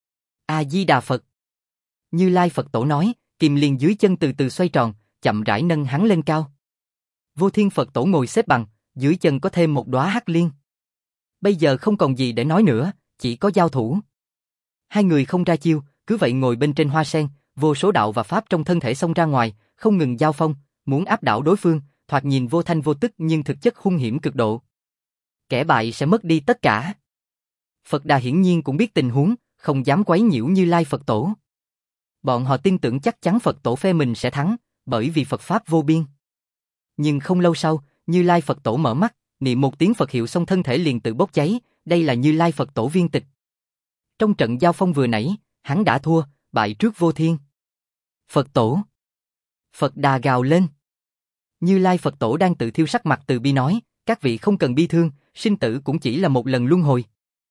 A Di Đà Phật. Như Lai Phật tổ nói, kim liên dưới chân từ từ xoay tròn, chậm rãi nâng hắn lên cao. Vô Thiên Phật tổ ngồi xếp bằng, dưới chân có thêm một đóa hắc liên. Bây giờ không còn gì để nói nữa, chỉ có giao thủ. Hai người không ra chiêu, cứ vậy ngồi bên trên hoa sen, vô số đạo và pháp trong thân thể xông ra ngoài, không ngừng giao phong, muốn áp đảo đối phương, thoạt nhìn vô thanh vô tức nhưng thực chất hung hiểm cực độ. Kẻ bại sẽ mất đi tất cả. Phật Đà hiển nhiên cũng biết tình huống, không dám quấy nhiễu Như Lai Phật tổ. Bọn họ tin tưởng chắc chắn Phật tổ phe mình sẽ thắng, bởi vì Phật pháp vô biên. Nhưng không lâu sau, Như Lai Phật tổ mở mắt, Niệm một tiếng Phật hiệu xong thân thể liền tự bốc cháy, đây là Như Lai Phật Tổ viên tịch. Trong trận giao phong vừa nãy, hắn đã thua, bại trước Vô Thiên. Phật Tổ. Phật Đà gào lên. Như Lai Phật Tổ đang tự thiêu, sắc mặt từ bi nói, các vị không cần bi thương, sinh tử cũng chỉ là một lần luân hồi.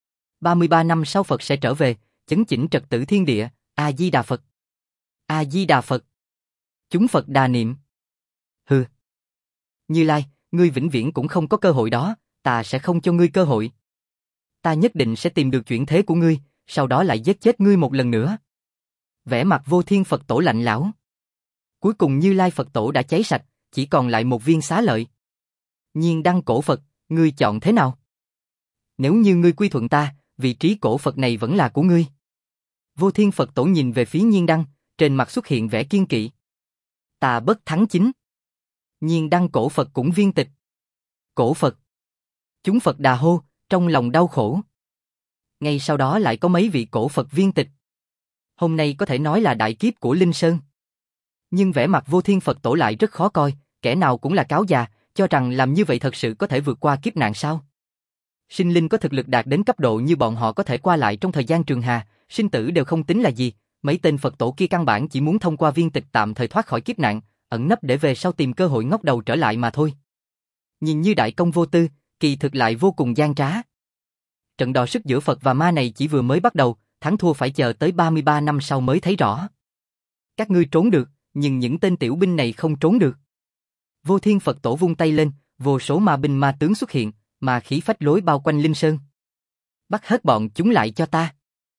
33 năm sau Phật sẽ trở về, chấn chỉnh trật tự thiên địa, A-di-đà Phật. A-di-đà Phật. Chúng Phật đà niệm. Hừ. Như Lai, ngươi vĩnh viễn cũng không có cơ hội đó, ta sẽ không cho ngươi cơ hội. Ta nhất định sẽ tìm được chuyển thế của ngươi, sau đó lại giết chết ngươi một lần nữa. Vẻ mặt Vô Thiên Phật Tổ lạnh lẽo. Cuối cùng Như Lai Phật Tổ đã cháy sạch, chỉ còn lại một viên xá lợi. Nhiên đăng cổ Phật, ngươi chọn thế nào? Nếu như ngươi quy thuận ta, vị trí cổ Phật này vẫn là của ngươi. Vô Thiên Phật Tổ nhìn về phía Nhiên đăng, trên mặt xuất hiện vẻ kiên kỵ. Ta bất thắng chính. Nhiên đăng cổ Phật cũng viên tịch. Cổ Phật. Chúng Phật đà hô, trong lòng đau khổ. Ngay sau đó lại có mấy vị cổ Phật viên tịch. Hôm nay có thể nói là đại kiếp của Linh Sơn. Nhưng vẻ mặt Vô Thiên Phật Tổ lại rất khó coi, kẻ nào cũng là cáo già, cho rằng làm như vậy thật sự có thể vượt qua kiếp nạn sao? Sinh linh có thực lực đạt đến cấp độ như bọn họ có thể qua lại trong thời gian trường hà, sinh tử đều không tính là gì, mấy tên Phật Tổ kia căn bản chỉ muốn thông qua viên tịch tạm thời thoát khỏi kiếp nạn, ẩn nấp để về sau tìm cơ hội ngóc đầu trở lại mà thôi. Nhìn như đại công vô tư, kỳ thực lại vô cùng gian trá. Trận đọ sức giữa Phật và ma này chỉ vừa mới bắt đầu, thắng thua phải chờ tới 33 năm sau mới thấy rõ. Các ngươi trốn được, nhưng những tên tiểu binh này không trốn được. Vô Thiên Phật Tổ vung tay lên, vô số ma binh ma tướng xuất hiện, mà khí phách lối bao quanh Linh Sơn. Bắt hết bọn chúng lại cho ta.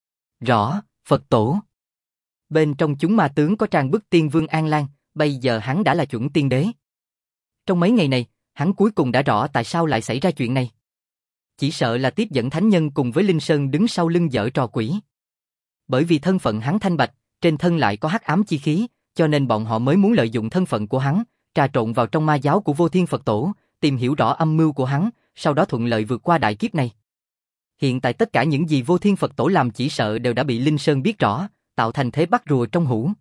Rõ, Phật Tổ. Bên trong chúng ma tướng có trang bức tiên vương An Lan, bây giờ hắn đã là chuẩn tiên đế. Trong mấy ngày này, hắn cuối cùng đã rõ tại sao lại xảy ra chuyện này. Chỉ sợ là tiếp dẫn thánh nhân cùng với Linh Sơn đứng sau lưng giở trò quỷ. Bởi vì thân phận hắn thanh bạch, trên thân lại có hắc ám chi khí, cho nên bọn họ mới muốn lợi dụng thân phận của hắn, trà trộn vào trong ma giáo của Vô Thiên Phật Tổ, tìm hiểu rõ âm mưu của hắn, sau đó thuận lợi vượt qua đại kiếp này. Hiện tại tất cả những gì Vô Thiên Phật Tổ làm chỉ sợ đều đã bị Linh Sơn biết rõ, tạo thành thế bắt rùa trong hũ.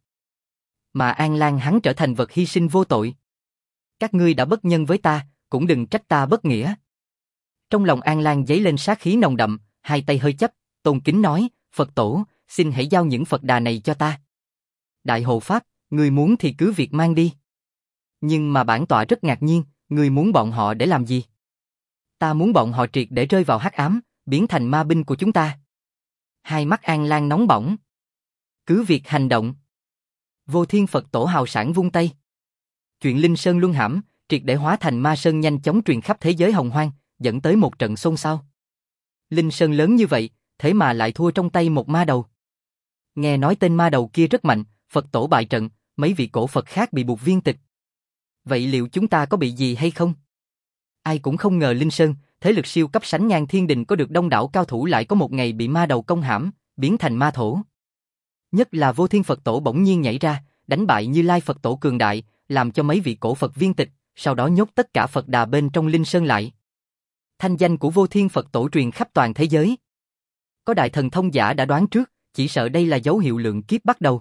Mà An Lan hắn trở thành vật hy sinh vô tội. Các ngươi đã bất nhân với ta, cũng đừng trách ta bất nghĩa. Trong lòng An Lan dấy lên sát khí nồng đậm, hai tay hơi chấp, tôn kính nói, Phật Tổ, xin hãy giao những Phật đà này cho ta. Đại hộ Pháp, ngươi muốn thì cứ việc mang đi. Nhưng mà bản tọa rất ngạc nhiên, ngươi muốn bọn họ để làm gì? Ta muốn bọn họ triệt để rơi vào hắc ám, biến thành ma binh của chúng ta. Hai mắt An Lan nóng bỏng. Cứ việc hành động. Vô Thiên Phật Tổ hào sảng vung tay. Chuyện Linh Sơn luân hãm, triệt để hóa thành ma sơn nhanh chóng truyền khắp thế giới hồng hoang, dẫn tới một trận xôn xao. Linh Sơn lớn như vậy, thế mà lại thua trong tay một ma đầu. Nghe nói tên ma đầu kia rất mạnh, Phật Tổ bại trận, mấy vị cổ Phật khác bị buộc viên tịch. Vậy liệu chúng ta có bị gì hay không? Ai cũng không ngờ Linh Sơn, thế lực siêu cấp sánh ngang thiên đình có được đông đảo cao thủ lại có một ngày bị ma đầu công hãm, biến thành ma thổ. Nhất là Vô Thiên Phật Tổ bỗng nhiên nhảy ra, đánh bại Như Lai Phật Tổ cường đại, làm cho mấy vị cổ Phật viên tịch, sau đó nhốt tất cả Phật đà bên trong Linh Sơn lại. Thanh danh của Vô Thiên Phật Tổ truyền khắp toàn thế giới. Có đại thần thông giả đã đoán trước, chỉ sợ đây là dấu hiệu lượng kiếp bắt đầu.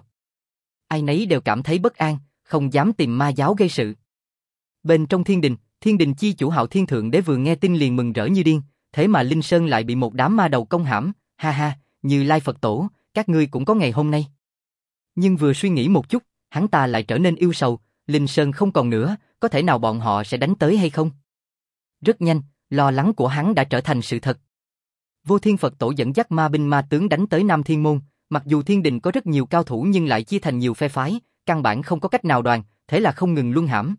Ai nấy đều cảm thấy bất an, không dám tìm ma giáo gây sự. Bên trong thiên đình chi chủ Hạo Thiên Thượng Đế vừa nghe tin liền mừng rỡ như điên, thế mà Linh Sơn lại bị một đám ma đầu công hãm, ha ha, Như Lai Phật Tổ, các ngươi cũng có ngày hôm nay. Nhưng vừa suy nghĩ một chút, hắn ta lại trở nên ưu sầu, Linh Sơn không còn nữa, có thể nào bọn họ sẽ đánh tới hay không? Rất nhanh, lo lắng của hắn đã trở thành sự thật. Vô Thiên Phật Tổ dẫn dắt ma binh ma tướng đánh tới Nam Thiên Môn, mặc dù thiên đình có rất nhiều cao thủ nhưng lại chia thành nhiều phe phái, căn bản không có cách nào đoàn, thế là không ngừng luân hãm.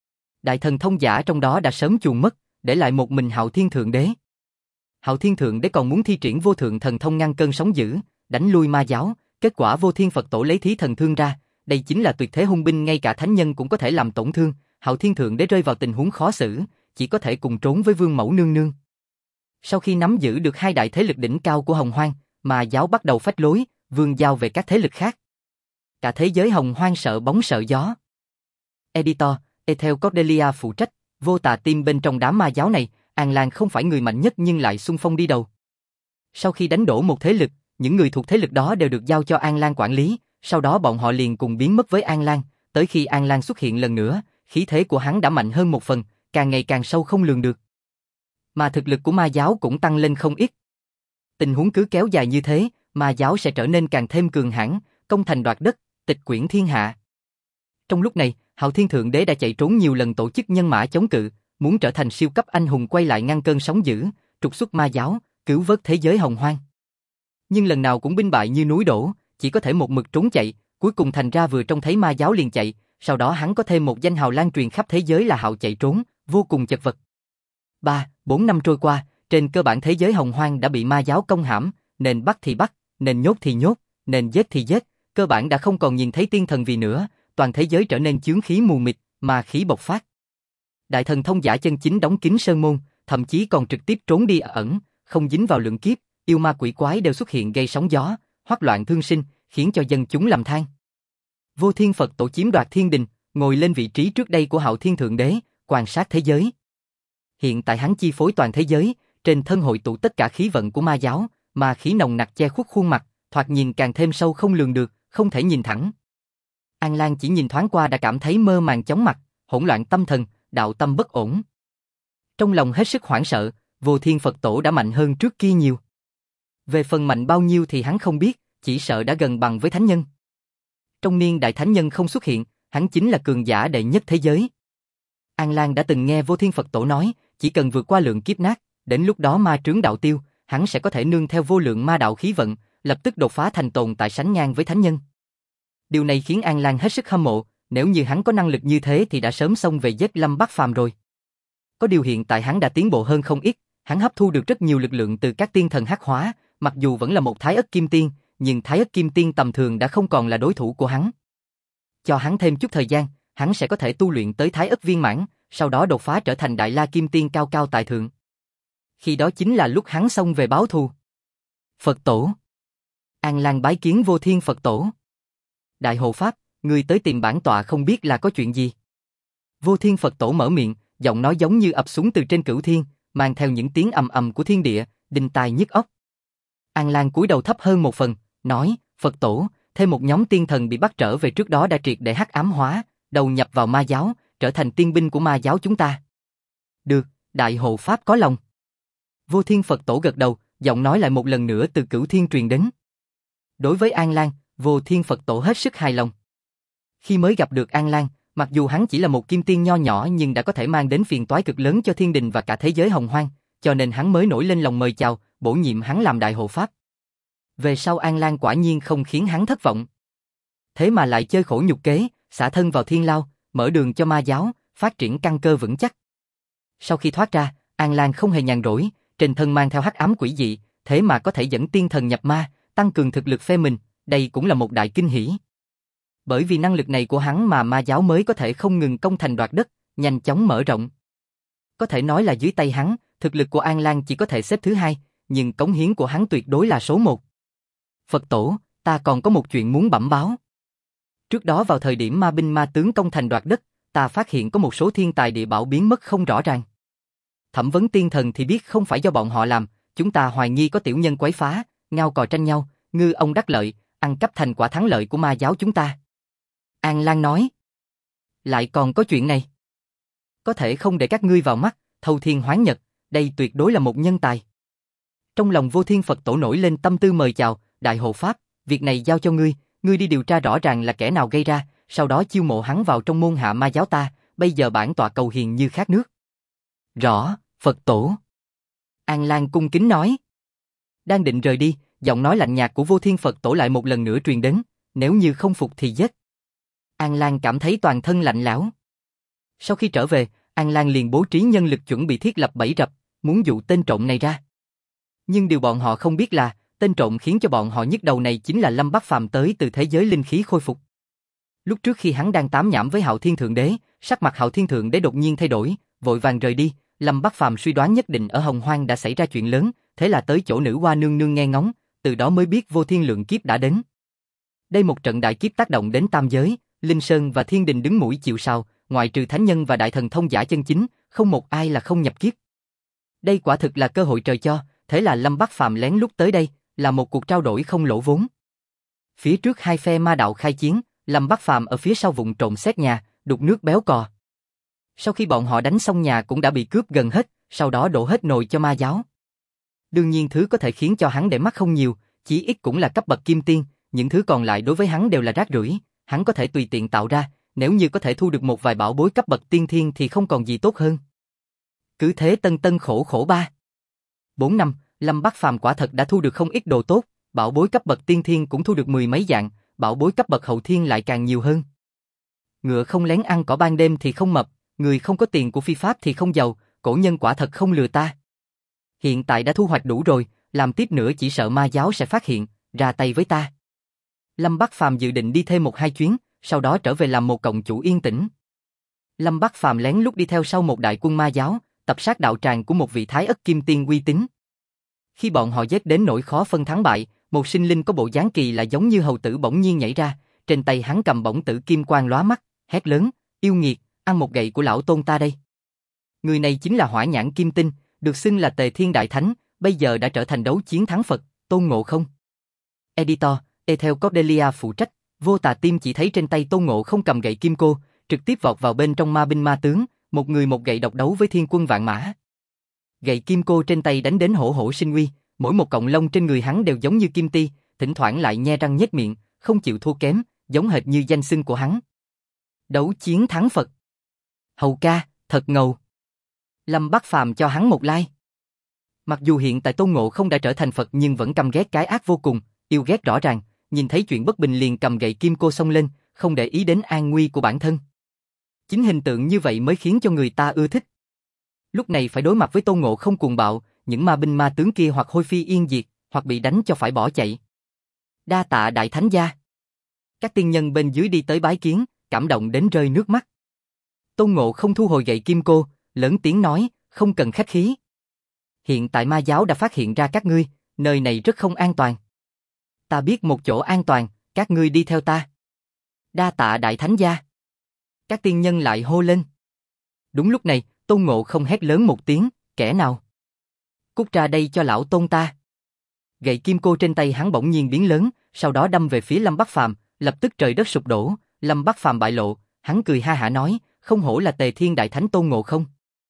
Đại thần thông giả trong đó đã sớm chuồn mất, để lại một mình Hạo Thiên Thượng Đế. Hạo Thiên Thượng Đế còn muốn thi triển vô thượng thần thông ngăn cơn sóng dữ, đánh lui ma giáo, kết quả Vô Thiên Phật Tổ lấy thí thần thương ra, đây chính là tuyệt thế hung binh, ngay cả thánh nhân cũng có thể làm tổn thương. Hạo Thiên Thượng Đế rơi vào tình huống khó xử, chỉ có thể cùng trốn với Vương Mẫu Nương Nương. Sau khi nắm giữ được hai đại thế lực đỉnh cao của Hồng Hoang, ma giáo bắt đầu phách lối, vương giao về các thế lực khác. Cả thế giới Hồng Hoang sợ bóng sợ gió. Editor, Ethel Cordelia phụ trách, Vô Tà Tim bên trong đám ma giáo này, An Lan không phải người mạnh nhất nhưng lại xung phong đi đầu. Sau khi đánh đổ một thế lực, những người thuộc thế lực đó đều được giao cho An Lan quản lý, sau đó bọn họ liền cùng biến mất với An Lan, tới khi An Lan xuất hiện lần nữa, khí thế của hắn đã mạnh hơn một phần, càng ngày càng sâu không lường được. mà thực lực của ma giáo cũng tăng lên không ít. Tình huống cứ kéo dài như thế, ma giáo sẽ trở nên càng thêm cường hãn, công thành đoạt đất, tịch quyển thiên hạ. Trong lúc này, Hạo Thiên Thượng Đế đã chạy trốn nhiều lần tổ chức nhân mã chống cự, muốn trở thành siêu cấp anh hùng quay lại ngăn cơn sóng dữ, trục xuất ma giáo, cứu vớt thế giới hồng hoang. Nhưng lần nào cũng binh bại như núi đổ, chỉ có thể một mực trốn chạy, cuối cùng thành ra vừa trông thấy ma giáo liền chạy, sau đó hắn có thêm một danh hào lan truyền khắp thế giới là Hạo chạy trốn, vô cùng chật vật. 3-4 năm trôi qua, trên cơ bản thế giới hồng hoang đã bị ma giáo công hãm, nền bắt thì bắt, nền nhốt thì nhốt, nền giết thì giết, cơ bản đã không còn nhìn thấy tiên thần vì nữa, toàn thế giới trở nên chướng khí mù mịt, ma khí bộc phát. Đại thần thông giả chân chính đóng kín sơn môn, thậm chí còn trực tiếp trốn đi ẩn, không dính vào lượng kiếp, yêu ma quỷ quái đều xuất hiện gây sóng gió, hoắc loạn thương sinh, khiến cho dân chúng lầm than. Vô Thiên Phật Tổ chiếm đoạt thiên đình, ngồi lên vị trí trước đây của Hạo Thiên Thượng Đế, quan sát thế giới. Hiện tại hắn chi phối toàn thế giới, trên thân hội tụ tất cả khí vận của ma giáo, mà khí nồng nặc che khuất khuôn mặt, thoạt nhìn càng thêm sâu không lường được, không thể nhìn thẳng. An Lan chỉ nhìn thoáng qua đã cảm thấy mơ màng chóng mặt, hỗn loạn tâm thần, đạo tâm bất ổn. Trong lòng hết sức hoảng sợ, Vô Thiên Phật Tổ đã mạnh hơn trước kia nhiều. Về phần mạnh bao nhiêu thì hắn không biết, chỉ sợ đã gần bằng với thánh nhân. Trong niên đại thánh nhân không xuất hiện, hắn chính là cường giả đệ nhất thế giới. An Lan đã từng nghe Vô Thiên Phật Tổ nói, chỉ cần vượt qua lượng kiếp nát, đến lúc đó ma trướng đạo tiêu, hắn sẽ có thể nương theo vô lượng ma đạo khí vận, lập tức đột phá thành tồn tại sánh ngang với thánh nhân. Điều này khiến An Lan hết sức hâm mộ, nếu như hắn có năng lực như thế thì đã sớm xông về giết Lâm Bắc Phàm rồi. Có điều hiện tại hắn đã tiến bộ hơn không ít, hắn hấp thu được rất nhiều lực lượng từ các tiên thần hắc hóa, mặc dù vẫn là một Thái Ất Kim Tiên, nhưng Thái Ất Kim Tiên tầm thường đã không còn là đối thủ của hắn. Cho hắn thêm chút thời gian, hắn sẽ có thể tu luyện tới Thái Ất viên mãn, sau đó đột phá trở thành Đại La Kim Tiên cao cao tại thượng. Khi đó chính là lúc hắn xông về báo thù. Phật Tổ. An Lan bái kiến Vô Thiên Phật Tổ. Đại hộ pháp, người tới tìm bản tọa không biết là có chuyện gì. Vô Thiên Phật Tổ mở miệng, giọng nói giống như ập xuống từ trên cửu thiên, mang theo những tiếng ầm ầm của thiên địa, đinh tai nhức óc. An Lan cúi đầu thấp hơn một phần, nói, Phật Tổ, thêm một nhóm tiên thần bị bắt trở về trước đó đã triệt để hắc ám hóa, đầu nhập vào ma giáo, trở thành tiên binh của ma giáo chúng ta. Được, Đại hộ pháp có lòng. Vô Thiên Phật Tổ gật đầu, giọng nói lại một lần nữa từ cửu thiên truyền đến. Đối với An Lan, Vô Thiên Phật Tổ hết sức hài lòng. Khi mới gặp được An Lan, mặc dù hắn chỉ là một kim tiên nho nhỏ nhưng đã có thể mang đến phiền toái cực lớn cho thiên đình và cả thế giới hồng hoang, cho nên hắn mới nổi lên lòng mời chào, bổ nhiệm hắn làm đại hộ pháp. Về sau An Lan quả nhiên không khiến hắn thất vọng. Thế mà lại chơi khổ nhục kế, xả thân vào thiên lao, mở đường cho ma giáo, phát triển căn cơ vững chắc. Sau khi thoát ra, An Lan không hề nhàn rỗi, trên thân mang theo hắc ám quỷ dị, thế mà có thể dẫn tiên thần nhập ma, tăng cường thực lực phe mình, đây cũng là một đại kinh hỉ. Bởi vì năng lực này của hắn mà ma giáo mới có thể không ngừng công thành đoạt đất, nhanh chóng mở rộng. Có thể nói là dưới tay hắn, thực lực của An Lan chỉ có thể xếp thứ hai, nhưng cống hiến của hắn tuyệt đối là số một. Phật Tổ, ta còn có một chuyện muốn bẩm báo. Trước đó vào thời điểm ma binh ma tướng công thành đoạt đất, ta phát hiện có một số thiên tài địa bảo biến mất không rõ ràng. Thẩm vấn tiên thần thì biết không phải do bọn họ làm, chúng ta hoài nghi có tiểu nhân quấy phá, ngao cò tranh nhau, ngư ông đắc lợi, ăn cắp thành quả thắng lợi của ma giáo chúng ta. An Lan nói. Lại còn có chuyện này. Có thể không để các ngươi vào mắt, thâu thiên hoán nhật, đây tuyệt đối là một nhân tài. Trong lòng Vô Thiên Phật Tổ nổi lên tâm tư mời chào, Đại hộ pháp, việc này giao cho ngươi, ngươi đi điều tra rõ ràng là kẻ nào gây ra, sau đó chiêu mộ hắn vào trong môn hạ ma giáo ta, bây giờ bản tọa cầu hiền như khát nước. Rõ, Phật Tổ. An Lan cung kính nói. Đang định rời đi, giọng nói lạnh nhạt của Vô Thiên Phật Tổ lại một lần nữa truyền đến, nếu như không phục thì giết. An Lan cảm thấy toàn thân lạnh lẽo. Sau khi trở về, An Lan liền bố trí nhân lực chuẩn bị thiết lập bẫy rập, muốn dụ tên trộm này ra. Nhưng điều bọn họ không biết là, tên trộm khiến cho bọn họ nhức đầu này chính là Lâm Bắc Phàm tới từ thế giới linh khí khôi phục. Lúc trước khi hắn đang tám nhảm với Hạo Thiên Thượng Đế, sắc mặt Hạo Thiên Thượng Đế đột nhiên thay đổi, vội vàng rời đi, Lâm Bắc Phàm suy đoán nhất định ở Hồng Hoang đã xảy ra chuyện lớn, thế là tới chỗ nữ hoa nương nương nghe ngóng, từ đó mới biết vô thiên lượng kiếp đã đến. Đây một trận đại kiếp tác động đến tam giới, Linh Sơn và Thiên Đình đứng mũi chịu sào, ngoại trừ thánh nhân và đại thần thông giả chân chính, không một ai là không nhập kiếp. Đây quả thực là cơ hội trời cho, thế là Lâm Bắc Phàm lén lút tới đây, là một cuộc trao đổi không lỗ vốn. Phía trước hai phe ma đạo khai chiến, Lâm Bắc Phàm ở phía sau vụng trộm xét nhà, đục nước béo cò. Sau khi bọn họ đánh xong nhà cũng đã bị cướp gần hết, sau đó đổ hết nồi cho ma giáo. Đương nhiên thứ có thể khiến cho hắn để mắt không nhiều, chí ít cũng là cấp bậc kim tiên, những thứ còn lại đối với hắn đều là rác rưởi, hắn có thể tùy tiện tạo ra, nếu như có thể thu được một vài bảo bối cấp bậc tiên thiên thì không còn gì tốt hơn. Cứ thế tân tân khổ khổ 4 năm, Lâm Bắc Phàm quả thật đã thu được không ít đồ tốt, bảo bối cấp bậc tiên thiên cũng thu được mười mấy dạng, bảo bối cấp bậc hậu thiên lại càng nhiều hơn. Ngựa không lén ăn cỏ ban đêm thì không mập, người không có tiền của phi pháp thì không giàu, cổ nhân quả thật không lừa ta. Hiện tại đã thu hoạch đủ rồi, làm tiếp nữa chỉ sợ ma giáo sẽ phát hiện, ra tay với ta. Lâm Bắc Phàm dự định đi thêm 1-2 chuyến, sau đó trở về làm một cộng chủ yên tĩnh. Lâm Bắc Phàm lén lút đi theo sau một đại quân ma giáo, tập sát đạo tràng của một vị thái ất kim tiên uy tín. Khi bọn họ giết đến nỗi khó phân thắng bại, một sinh linh có bộ dáng kỳ lạ giống như hầu tử bỗng nhiên nhảy ra, trên tay hắn cầm bổng tử kim quang lóa mắt, hét lớn, yêu nghiệt, ăn một gậy của lão tôn ta đây. Người này chính là Hỏa Nhãn Kim Tinh, được xưng là Tề Thiên Đại Thánh, bây giờ đã trở thành đấu chiến thắng Phật, Tôn Ngộ Không. Editor, Ethel Cordelia phụ trách, Vô Tà Tim chỉ thấy trên tay Tôn Ngộ Không cầm gậy kim cô, trực tiếp vọt vào bên trong ma binh ma tướng, một người một gậy độc đấu với thiên quân vạn mã. Gậy kim cô trên tay đánh đến hổ hổ sinh uy, mỗi một cọng lông trên người hắn đều giống như kim ti, thỉnh thoảng lại nhe răng nhếch miệng, không chịu thua kém, giống hệt như danh xưng của hắn. Đấu chiến thắng Phật. Hầu ca, thật ngầu. Lâm Bắc Phàm cho hắn một like. Mặc dù hiện tại Tôn Ngộ Không đã trở thành Phật nhưng vẫn căm ghét cái ác vô cùng, yêu ghét rõ ràng, nhìn thấy chuyện bất bình liền cầm gậy kim cô xông lên, không để ý đến an nguy của bản thân. Chính hình tượng như vậy mới khiến cho người ta ưa thích. Lúc này phải đối mặt với Tôn Ngộ Không cuồng bạo, những ma binh ma tướng kia hoặc hôi phi yên diệt, hoặc bị đánh cho phải bỏ chạy. Đa tạ đại thánh gia. Các tiên nhân bên dưới đi tới bái kiến, cảm động đến rơi nước mắt. Tôn Ngộ Không thu hồi gậy kim cô, lớn tiếng nói, không cần khách khí. Hiện tại ma giáo đã phát hiện ra các ngươi, nơi này rất không an toàn. Ta biết một chỗ an toàn, các ngươi đi theo ta. Đa tạ đại thánh gia. Các tiên nhân lại hô lên. Đúng lúc này, Tôn Ngộ Không hét lớn một tiếng, kẻ nào? Cút ra đây cho lão Tôn ta. Gậy kim cô trên tay hắn bỗng nhiên biến lớn, sau đó đâm về phía Lâm Bắc Phàm, lập tức trời đất sụp đổ, Lâm Bắc Phàm bại lộ, hắn cười ha hả nói, không hổ là Tề Thiên Đại Thánh Tôn Ngộ Không.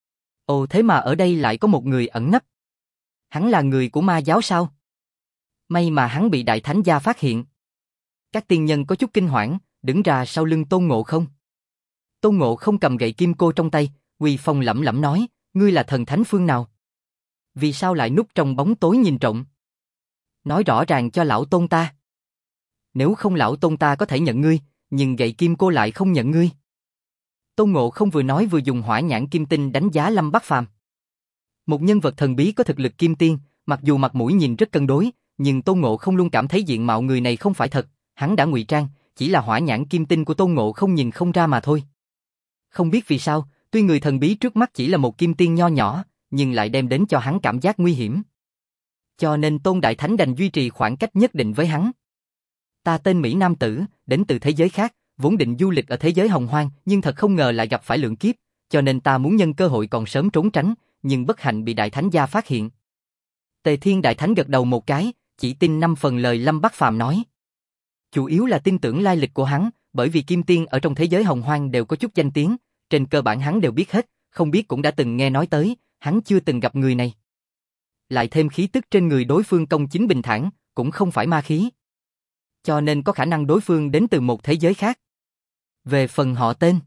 Ồ thế mà ở đây lại có một người ẩn nấp. Hắn là người của ma giáo sao? May mà hắn bị Đại Thánh gia phát hiện. Các tiên nhân có chút kinh hoảng, đứng ra sau lưng Tôn Ngộ Không. Tôn Ngộ Không cầm gậy kim cô trong tay, uy phong lẫm lẫm nói, ngươi là thần thánh phương nào? Vì sao lại núp trong bóng tối nhìn trộm? Nói rõ ràng cho lão Tôn ta. Nếu không lão Tôn ta có thể nhận ngươi, nhưng gậy kim cô lại không nhận ngươi. Tôn Ngộ Không vừa nói vừa dùng Hỏa Nhãn Kim Tinh đánh giá Lâm Bắc Phàm. Một nhân vật thần bí có thực lực kim tiên, mặc dù mặt mũi nhìn rất cân đối, nhưng Tôn Ngộ Không luôn cảm thấy diện mạo người này không phải thật, hắn đã ngụy trang, chỉ là Hỏa Nhãn Kim Tinh của Tôn Ngộ Không nhìn không ra mà thôi. Không biết vì sao, tuy người thần bí trước mắt chỉ là một kim tiên nho nhỏ, nhưng lại đem đến cho hắn cảm giác nguy hiểm. Cho nên Tôn Đại Thánh đành duy trì khoảng cách nhất định với hắn. Ta tên Mỹ Nam Tử, đến từ thế giới khác, vốn định du lịch ở thế giới hồng hoang, nhưng thật không ngờ lại gặp phải lượng kiếp, cho nên ta muốn nhân cơ hội còn sớm trốn tránh, nhưng bất hạnh bị Đại Thánh gia phát hiện. Tề Thiên Đại Thánh gật đầu một cái, chỉ tin 5 phần lời Lâm Bắc Phàm nói. Chủ yếu là tin tưởng lai lịch của hắn, bởi vì kim tiên ở trong thế giới hồng hoang đều có chút danh tiếng, trên cơ bản hắn đều biết hết, không biết cũng đã từng nghe nói tới, hắn chưa từng gặp người này. Lại thêm khí tức trên người đối phương công chính bình thản, cũng không phải ma khí. Cho nên có khả năng đối phương đến từ một thế giới khác. Về phần họ tên,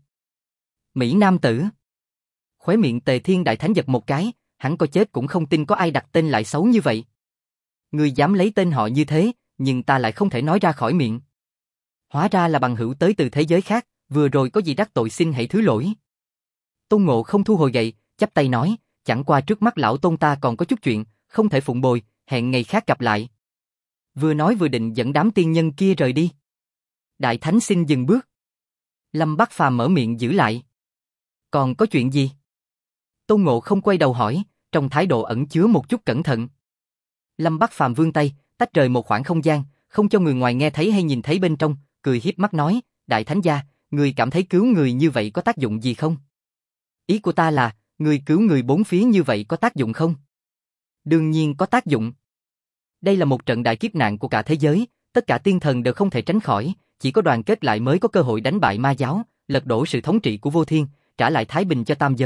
Mỹ Nam Tử. Khóe miệng Tề Thiên Đại Thánh giật một cái, hắn có chết cũng không tin có ai đặt tên lại xấu như vậy. Ngươi dám lấy tên họ như thế, nhưng ta lại không thể nói ra khỏi miệng. Hóa ra là bằng hữu tới từ thế giới khác, vừa rồi có gì đắc tội xin hãy thứ lỗi. Tôn Ngộ Không thu hồi gậy, chắp tay nói, chẳng qua trước mắt lão Tôn ta còn có chút chuyện, không thể phụng bồi, hẹn ngày khác gặp lại. Vừa nói vừa định dẫn đám tiên nhân kia rời đi. Đại Thánh xin dừng bước. Lâm Bắc Phàm mở miệng giữ lại. Còn có chuyện gì? Tôn Ngộ Không quay đầu hỏi, trong thái độ ẩn chứa một chút cẩn thận. Lâm Bắc Phàm vươn tay, tách rời một khoảng không gian, không cho người ngoài nghe thấy hay nhìn thấy bên trong, cười hiếp mắt nói, Đại Thánh gia, người cảm thấy cứu người như vậy có tác dụng gì không? Ý của ta là, người cứu người bốn phía như vậy có tác dụng không? Đương nhiên có tác dụng. Đây là một trận đại kiếp nạn của cả thế giới, tất cả tiên thần đều không thể tránh khỏi, chỉ có đoàn kết lại mới có cơ hội đánh bại ma giáo, lật đổ sự thống trị của vô thiên, trả lại thái bình cho tam giới,